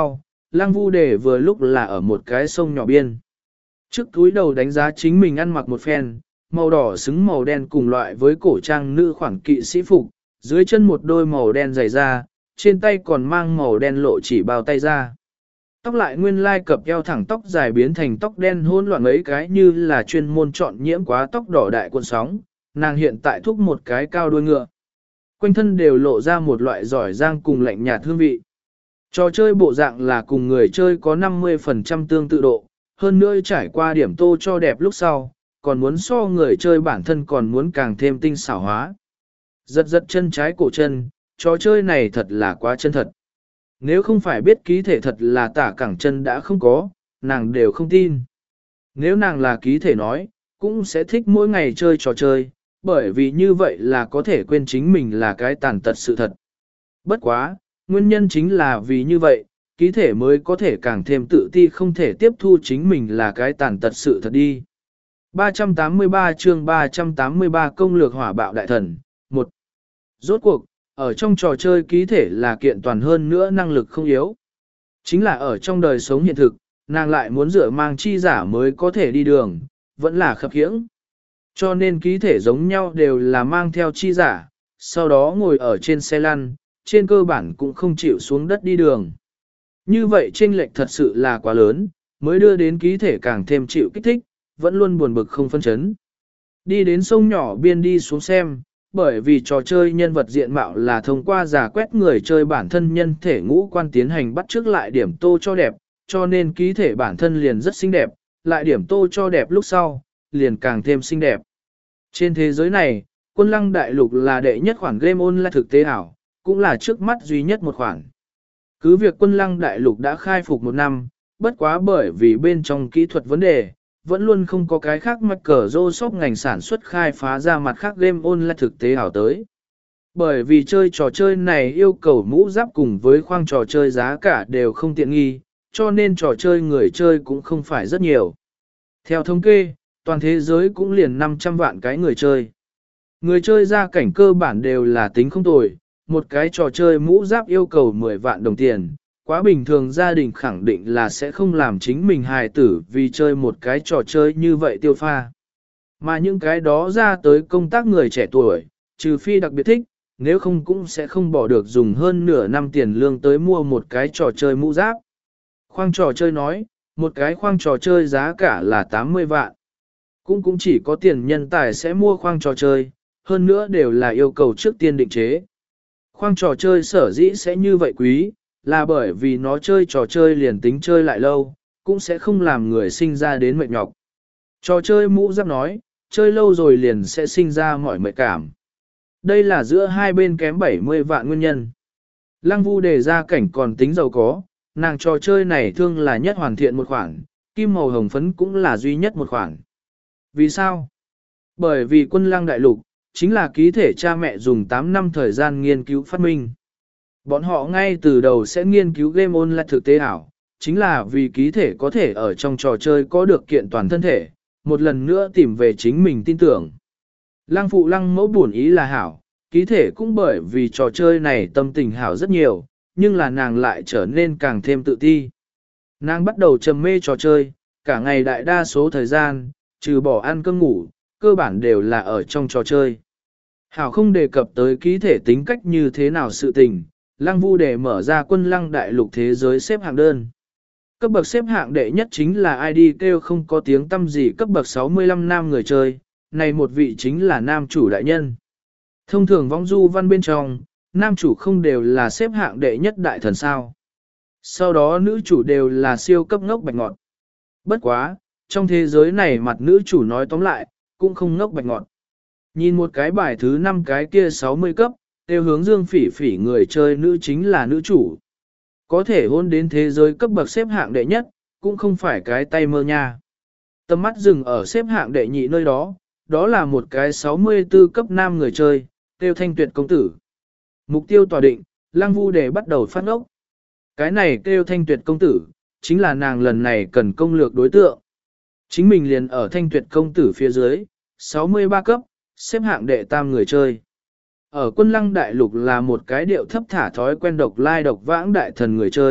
Lăng Vu Đề vừa lúc là ở một cái sông nhỏ biên. Trước túi đầu đánh giá chính mình ăn mặc một phen, màu đỏ xứng màu đen cùng loại với cổ trang nữ khoản kỵ sĩ phục, dưới chân một đôi màu đen dày da, trên tay còn mang màu đen lộ chỉ bao tay ra. Tóc lại nguyên lai cập eo thẳng tóc dài biến thành tóc đen hỗn loạn mấy cái như là chuyên môn chọn nhiễm quá tóc đỏ đại cuộn sóng, nàng hiện tại thúc một cái cao đuôi ngựa. Quanh thân đều lộ ra một loại giỏi giang cùng lạnh nhạt hương vị. Trò chơi bộ dạng là cùng người chơi có năm mươi phần trăm tương tự độ, hơn nữa trải qua điểm tô cho đẹp lúc sau, còn muốn so người chơi bản thân còn muốn càng thêm tinh xảo hóa. Giật giật chân trái cổ chân, trò chơi này thật là quá chân thật. Nếu không phải biết ký thể thật là tả cẳng chân đã không có, nàng đều không tin. Nếu nàng là ký thể nói, cũng sẽ thích mỗi ngày chơi trò chơi, bởi vì như vậy là có thể quên chính mình là cái tàn tật sự thật. Bất quá, nguyên nhân chính là vì như vậy, ký thể mới có thể càng thêm tự ti không thể tiếp thu chính mình là cái tàn tật sự thật đi. ba trăm tám mươi ba chương ba trăm tám mươi ba công lược hỏa bạo đại thần, một. Rốt cuộc, ở trong trò chơi ký thể là kiện toàn hơn nữa năng lực không yếu. Chính là ở trong đời sống hiện thực, nàng lại muốn dựa mang chi giả mới có thể đi đường, vẫn là khập khiễng. Cho nên ký thể giống nhau đều là mang theo chi giả, sau đó ngồi ở trên xe lăn, trên cơ bản cũng không chịu xuống đất đi đường. Như vậy chênh lệch thật sự là quá lớn, mới đưa đến ký thể càng thêm chịu kích thích, vẫn luôn buồn bực không phân chấn. Đi đến sông nhỏ biên đi xuống xem, bởi vì trò chơi nhân vật diện mạo là thông qua giả quét người chơi bản thân nhân thể ngũ quan tiến hành bắt chước lại điểm tô cho đẹp, cho nên ký thể bản thân liền rất xinh đẹp, lại điểm tô cho đẹp lúc sau, liền càng thêm xinh đẹp. Trên thế giới này, Quân Lăng Đại Lục là đệ nhất khoản game online thực tế ảo, cũng là trước mắt duy nhất một khoản. Cứ việc Quân Lăng Đại Lục đã khai phục một năm, bất quá bởi vì bên trong kỹ thuật vấn đề, vẫn luôn không có cái khác mạch cờ rô sóc ngành sản xuất khai phá ra mặt khác game online thực tế ảo tới. Bởi vì chơi trò chơi này yêu cầu mũ giáp cùng với khoang trò chơi giá cả đều không tiện nghi, cho nên trò chơi người chơi cũng không phải rất nhiều. Theo thống kê, toàn thế giới cũng liền năm trăm vạn cái người chơi. Người chơi ra cảnh cơ bản đều là tính không tồi, một cái trò chơi mũ giáp yêu cầu mười vạn đồng tiền, quá bình thường gia đình khẳng định là sẽ không làm chính mình hài tử vì chơi một cái trò chơi như vậy tiêu pha. Mà những cái đó ra tới công tác người trẻ tuổi, trừ phi đặc biệt thích, nếu không cũng sẽ không bỏ được dùng hơn nửa năm tiền lương tới mua một cái trò chơi mũ giáp. Khoang trò chơi nói, một cái khoang trò chơi giá cả là tám mươi vạn. Cũng cũng chỉ có tiền nhân tài sẽ mua khoang trò chơi, hơn nữa đều là yêu cầu trước tiên định chế. Khoang trò chơi sở dĩ sẽ như vậy quý, là bởi vì nó chơi trò chơi liền tính chơi lại lâu, cũng sẽ không làm người sinh ra đến mệt nhọc. Trò chơi mũ giáp nói, chơi lâu rồi liền sẽ sinh ra mỏi mệt cảm. Đây là giữa hai bên kém bảy mươi vạn nguyên nhân. Lăng Vu đề ra cảnh còn tính giàu có, nàng trò chơi này thương là nhất hoàn thiện một khoản, kim màu hồng phấn cũng là duy nhất một khoản. Vì sao? Bởi vì Quân Lăng Đại Lục, chính là ký thể cha mẹ dùng tám năm thời gian nghiên cứu phát minh. Bọn họ ngay từ đầu sẽ nghiên cứu game online thực tế ảo, chính là vì ký thể có thể ở trong trò chơi có được kiện toàn thân thể, một lần nữa tìm về chính mình tin tưởng. Lăng phụ lăng mẫu buồn ý là hảo, ký thể cũng bởi vì trò chơi này tâm tình hảo rất nhiều, nhưng là nàng lại trở nên càng thêm tự ti. Nàng bắt đầu trầm mê trò chơi, cả ngày đại đa số thời gian, trừ bỏ ăn cơm ngủ, cơ bản đều là ở trong trò chơi. Hảo không đề cập tới ký thể tính cách như thế nào sự tình, Lăng Vu để mở ra Quân Lăng Đại Lục thế giới xếp hạng đơn. Cấp bậc xếp hạng đệ nhất chính là i đê kêu không có tiếng tâm gì cấp bậc sáu mươi lăm nam người chơi, này một vị chính là nam chủ đại nhân. Thông thường vong du văn bên trong, nam chủ không đều là xếp hạng đệ nhất đại thần sao. Sau đó nữ chủ đều là siêu cấp ngốc bạch ngọt. Bất quá, trong thế giới này mặt nữ chủ nói tóm lại, cũng không ngốc bạch ngọt. Nhìn một cái bài thứ năm cái kia sáu mươi cấp, đều hướng dương phỉ phỉ người chơi nữ chính là nữ chủ. Có thể hôn đến thế giới cấp bậc xếp hạng đệ nhất, cũng không phải cái tay mơ nha. Tầm mắt dừng ở xếp hạng đệ nhị nơi đó, đó là một cái sáu mươi tư cấp nam người chơi, tiêu thanh tuyệt công tử. Mục tiêu tỏa định, Lăng Vu để bắt đầu phát ngốc. Cái này kêu thanh tuyệt công tử, chính là nàng lần này cần công lược đối tượng. Chính mình liền ở thanh tuyệt công tử phía dưới, sáu mươi ba cấp, xếp hạng đệ tam người chơi. Ở Quân Lăng Đại Lục là một cái điệu thấp thả thói quen độc lai độc vãng đại thần người chơi,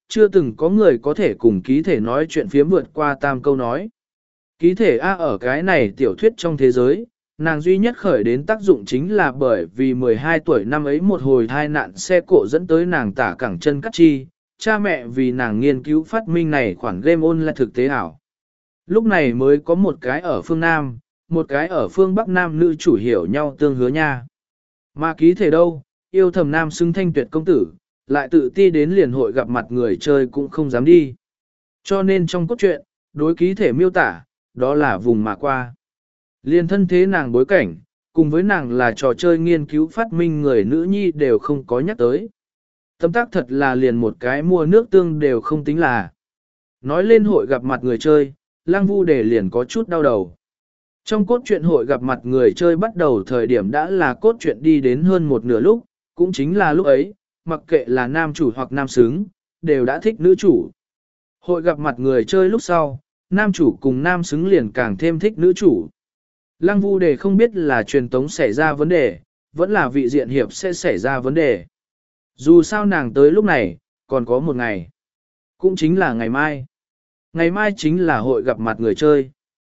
chưa từng có người có thể cùng ký thể nói chuyện phiếm vượt qua tam câu nói. Ký thể A ở cái này tiểu thuyết trong thế giới, nàng duy nhất khởi đến tác dụng chính là bởi vì mười hai tuổi năm ấy một hồi thai nạn xe cộ dẫn tới nàng tả cẳng chân cắt chi, cha mẹ vì nàng nghiên cứu phát minh này khoản game online thực tế ảo. Lúc này mới có một cái ở phương Nam, một cái ở phương Bắc Nam nữ chủ hiểu nhau tương hứa nha. Mà ký thể đâu, yêu thầm nam xứng thanh tuyệt công tử, lại tự ti đến liền hội gặp mặt người chơi cũng không dám đi. Cho nên trong cốt truyện, đối ký thể miêu tả, đó là vùng mà qua. Liên thân thế nàng bối cảnh, cùng với nàng là trò chơi nghiên cứu phát minh người nữ nhi đều không có nhắc tới. Tâm tác thật là liền một cái mua nước tương đều không tính là. Nói lên hội gặp mặt người chơi, Lăng Vu Đề liền có chút đau đầu. Trong cốt truyện hội gặp mặt người chơi bắt đầu thời điểm đã là cốt truyện đi đến hơn một nửa lúc, cũng chính là lúc ấy, mặc kệ là nam chủ hoặc nam xứng, đều đã thích nữ chủ. Hội gặp mặt người chơi lúc sau, nam chủ cùng nam xứng liền càng thêm thích nữ chủ. Lăng Vu Đề không biết là truyền tống xảy ra vấn đề, vẫn là vị diện hiệp sẽ xảy ra vấn đề. Dù sao nàng tới lúc này, còn có một ngày. Cũng chính là ngày mai. Ngày mai chính là hội gặp mặt người chơi.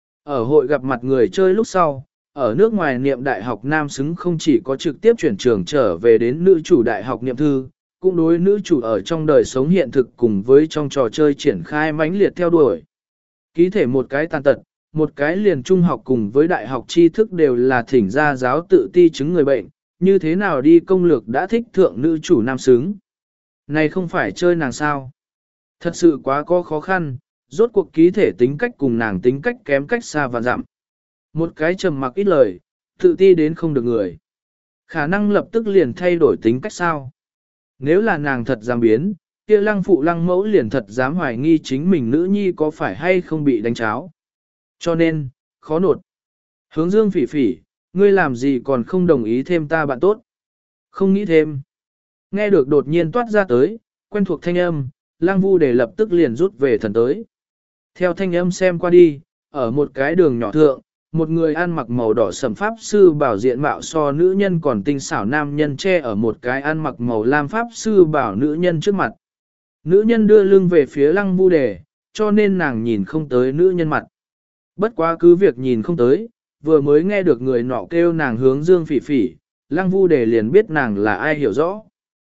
Ở hội gặp mặt người chơi lúc sau, ở nước ngoài niệm đại học nam xứng không chỉ có trực tiếp chuyển trường trở về đến nữ chủ đại học niệm thư, cũng đối nữ chủ ở trong đời sống hiện thực cùng với trong trò chơi triển khai mãnh liệt theo đuổi. Ký thể một cái tàn tật, một cái liền trung học cùng với đại học tri thức đều là thỉnh gia giáo tự ti chứng người bệnh, như thế nào đi công lược đã thích thượng nữ chủ nam xứng. Này không phải chơi nàng sao. Thật sự quá có khó khăn, rốt cuộc ký thể tính cách cùng nàng tính cách kém cách xa và dặm. Một cái trầm mặc ít lời, tự ti đến không được người. Khả năng lập tức liền thay đổi tính cách sao. Nếu là nàng thật dám biến, kia lăng phụ lăng mẫu liền thật dám hoài nghi chính mình nữ nhi có phải hay không bị đánh cháo. Cho nên, khó nột. Hướng dương phỉ phỉ, ngươi làm gì còn không đồng ý thêm ta bạn tốt. Không nghĩ thêm. Nghe được đột nhiên toát ra tới, quen thuộc thanh âm, Lăng Vu Đề lập tức liền rút về thần tới. Theo thanh âm xem qua đi, ở một cái đường nhỏ thượng, một người ăn mặc màu đỏ sẫm pháp sư bảo diện mạo so nữ nhân còn tinh xảo nam nhân che ở một cái ăn mặc màu lam pháp sư bảo nữ nhân trước mặt. Nữ nhân đưa lưng về phía Lăng Vu Đề, cho nên nàng nhìn không tới nữ nhân mặt. Bất quá cứ việc nhìn không tới, vừa mới nghe được người nọ kêu nàng hướng dương phỉ phỉ, Lăng Vu Đề liền biết nàng là ai hiểu rõ.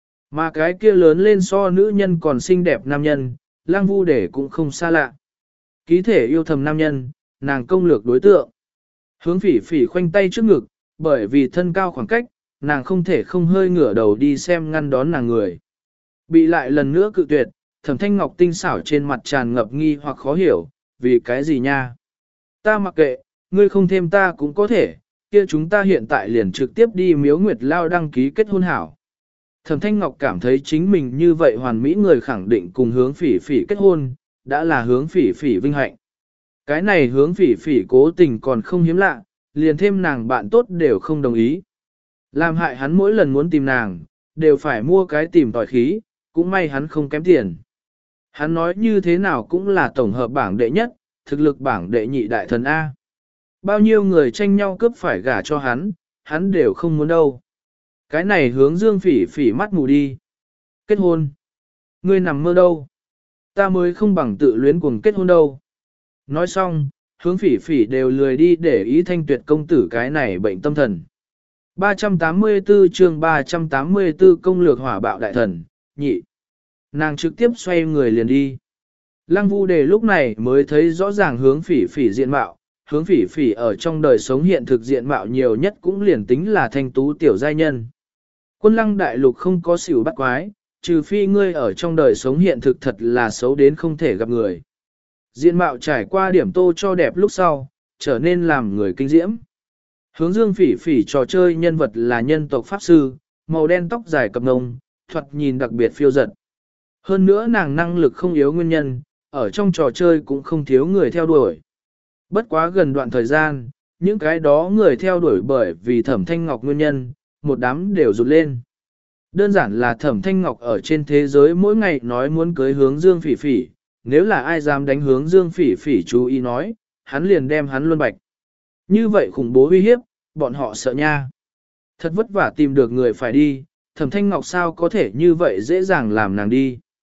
Mà cái kia lớn lên so nữ nhân còn xinh đẹp nam nhân, Lăng Vu Đề cũng không xa lạ. Ký thể yêu thầm nam nhân, nàng công lược đối tượng. Hướng phỉ phỉ khoanh tay trước ngực, bởi vì thân cao khoảng cách, nàng không thể không hơi ngửa đầu đi xem ngăn đón nàng người. Bị lại lần nữa cự tuyệt, Thẩm Thanh Ngọc tinh xảo trên mặt tràn ngập nghi hoặc khó hiểu, vì cái gì nha? Ta mặc kệ, ngươi không thêm ta cũng có thể, kia chúng ta hiện tại liền trực tiếp đi Miếu Nguyệt Lao đăng ký kết hôn hảo. Thẩm Thanh Ngọc cảm thấy chính mình như vậy hoàn mỹ người khẳng định cùng hướng phỉ phỉ kết hôn, đã là hướng phỉ phỉ vinh hạnh. Cái này hướng phỉ phỉ cố tình còn không hiếm lạ, liền thêm nàng bạn tốt đều không đồng ý. Làm hại hắn mỗi lần muốn tìm nàng, đều phải mua cái tìm tỏi khí, cũng may hắn không kém tiền. Hắn nói như thế nào cũng là tổng hợp bảng đệ nhất, thực lực bảng đệ nhị đại thần A. Bao nhiêu người tranh nhau cướp phải gả cho hắn, hắn đều không muốn đâu. Cái này hướng dương phỉ phỉ mắt mù đi. Kết hôn. Ngươi nằm mơ đâu? Ta mới không bằng tự luyến cuồng kết hôn đâu. Nói xong, hướng phỉ phỉ đều lười đi để ý thanh tuyệt công tử cái này bệnh tâm thần. ba trăm tám mươi tư chương ba trăm tám mươi tư công lược hỏa bạo đại thần, nhị. Nàng trực tiếp xoay người liền đi. Lăng Vu Đề lúc này mới thấy rõ ràng hướng phỉ phỉ diện mạo, hướng phỉ phỉ ở trong đời sống hiện thực diện mạo nhiều nhất cũng liền tính là thanh tú tiểu giai nhân. Quân lăng đại lục không có xỉu bắt quái, trừ phi ngươi ở trong đời sống hiện thực thật là xấu đến không thể gặp người. Diện mạo trải qua điểm tô cho đẹp lúc sau, trở nên làm người kinh diễm. Hướng dương phỉ phỉ trò chơi nhân vật là nhân tộc pháp sư, màu đen tóc dài cặp ngông, thoạt nhìn đặc biệt phiêu dật. Hơn nữa nàng năng lực không yếu nguyên nhân, ở trong trò chơi cũng không thiếu người theo đuổi. Bất quá gần đoạn thời gian, những cái đó người theo đuổi bởi vì Thẩm Thanh Ngọc nguyên nhân, một đám đều rụt lên. Đơn giản là Thẩm Thanh Ngọc ở trên thế giới mỗi ngày nói muốn cưới hướng dương phỉ phỉ, nếu là ai dám đánh hướng dương phỉ phỉ chú ý nói, hắn liền đem hắn luôn bạch. Như vậy khủng bố uy hiếp, bọn họ sợ nha. Thật vất vả tìm được người phải đi, Thẩm Thanh Ngọc sao có thể như vậy dễ dàng làm nàng đi.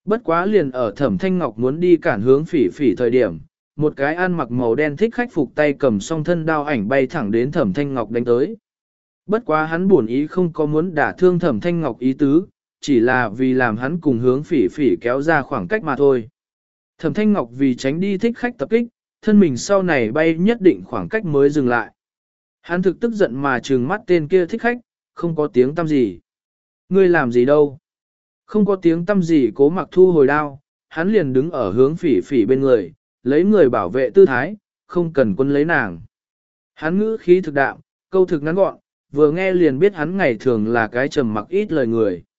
Bất quá liền ở Thẩm Thanh Ngọc muốn đi cản hướng phỉ phỉ thời điểm, một cái ăn mặc màu đen thích khách phục tay cầm song thân đao ảnh bay thẳng đến Thẩm Thanh Ngọc đánh tới. Bất quá hắn buồn ý không có muốn đả thương Thẩm Thanh Ngọc ý tứ, chỉ là vì làm hắn cùng hướng phỉ phỉ kéo ra khoảng cách mà thôi. Thẩm Thanh Ngọc vì tránh đi thích khách tập kích, thân mình sau này bay nhất định khoảng cách mới dừng lại. Hắn thực tức giận mà trừng mắt tên kia thích khách, không có tiếng tăm gì. Ngươi làm gì đâu? Không có tiếng tăm gì Cố Mặc thu hồi đao, hắn liền đứng ở hướng phỉ phỉ bên người, lấy người bảo vệ tư thái, không cần quân lấy nàng. Hắn ngữ khí thực đạm, câu thực ngắn gọn, vừa nghe liền biết hắn ngày thường là cái trầm mặc ít lời người.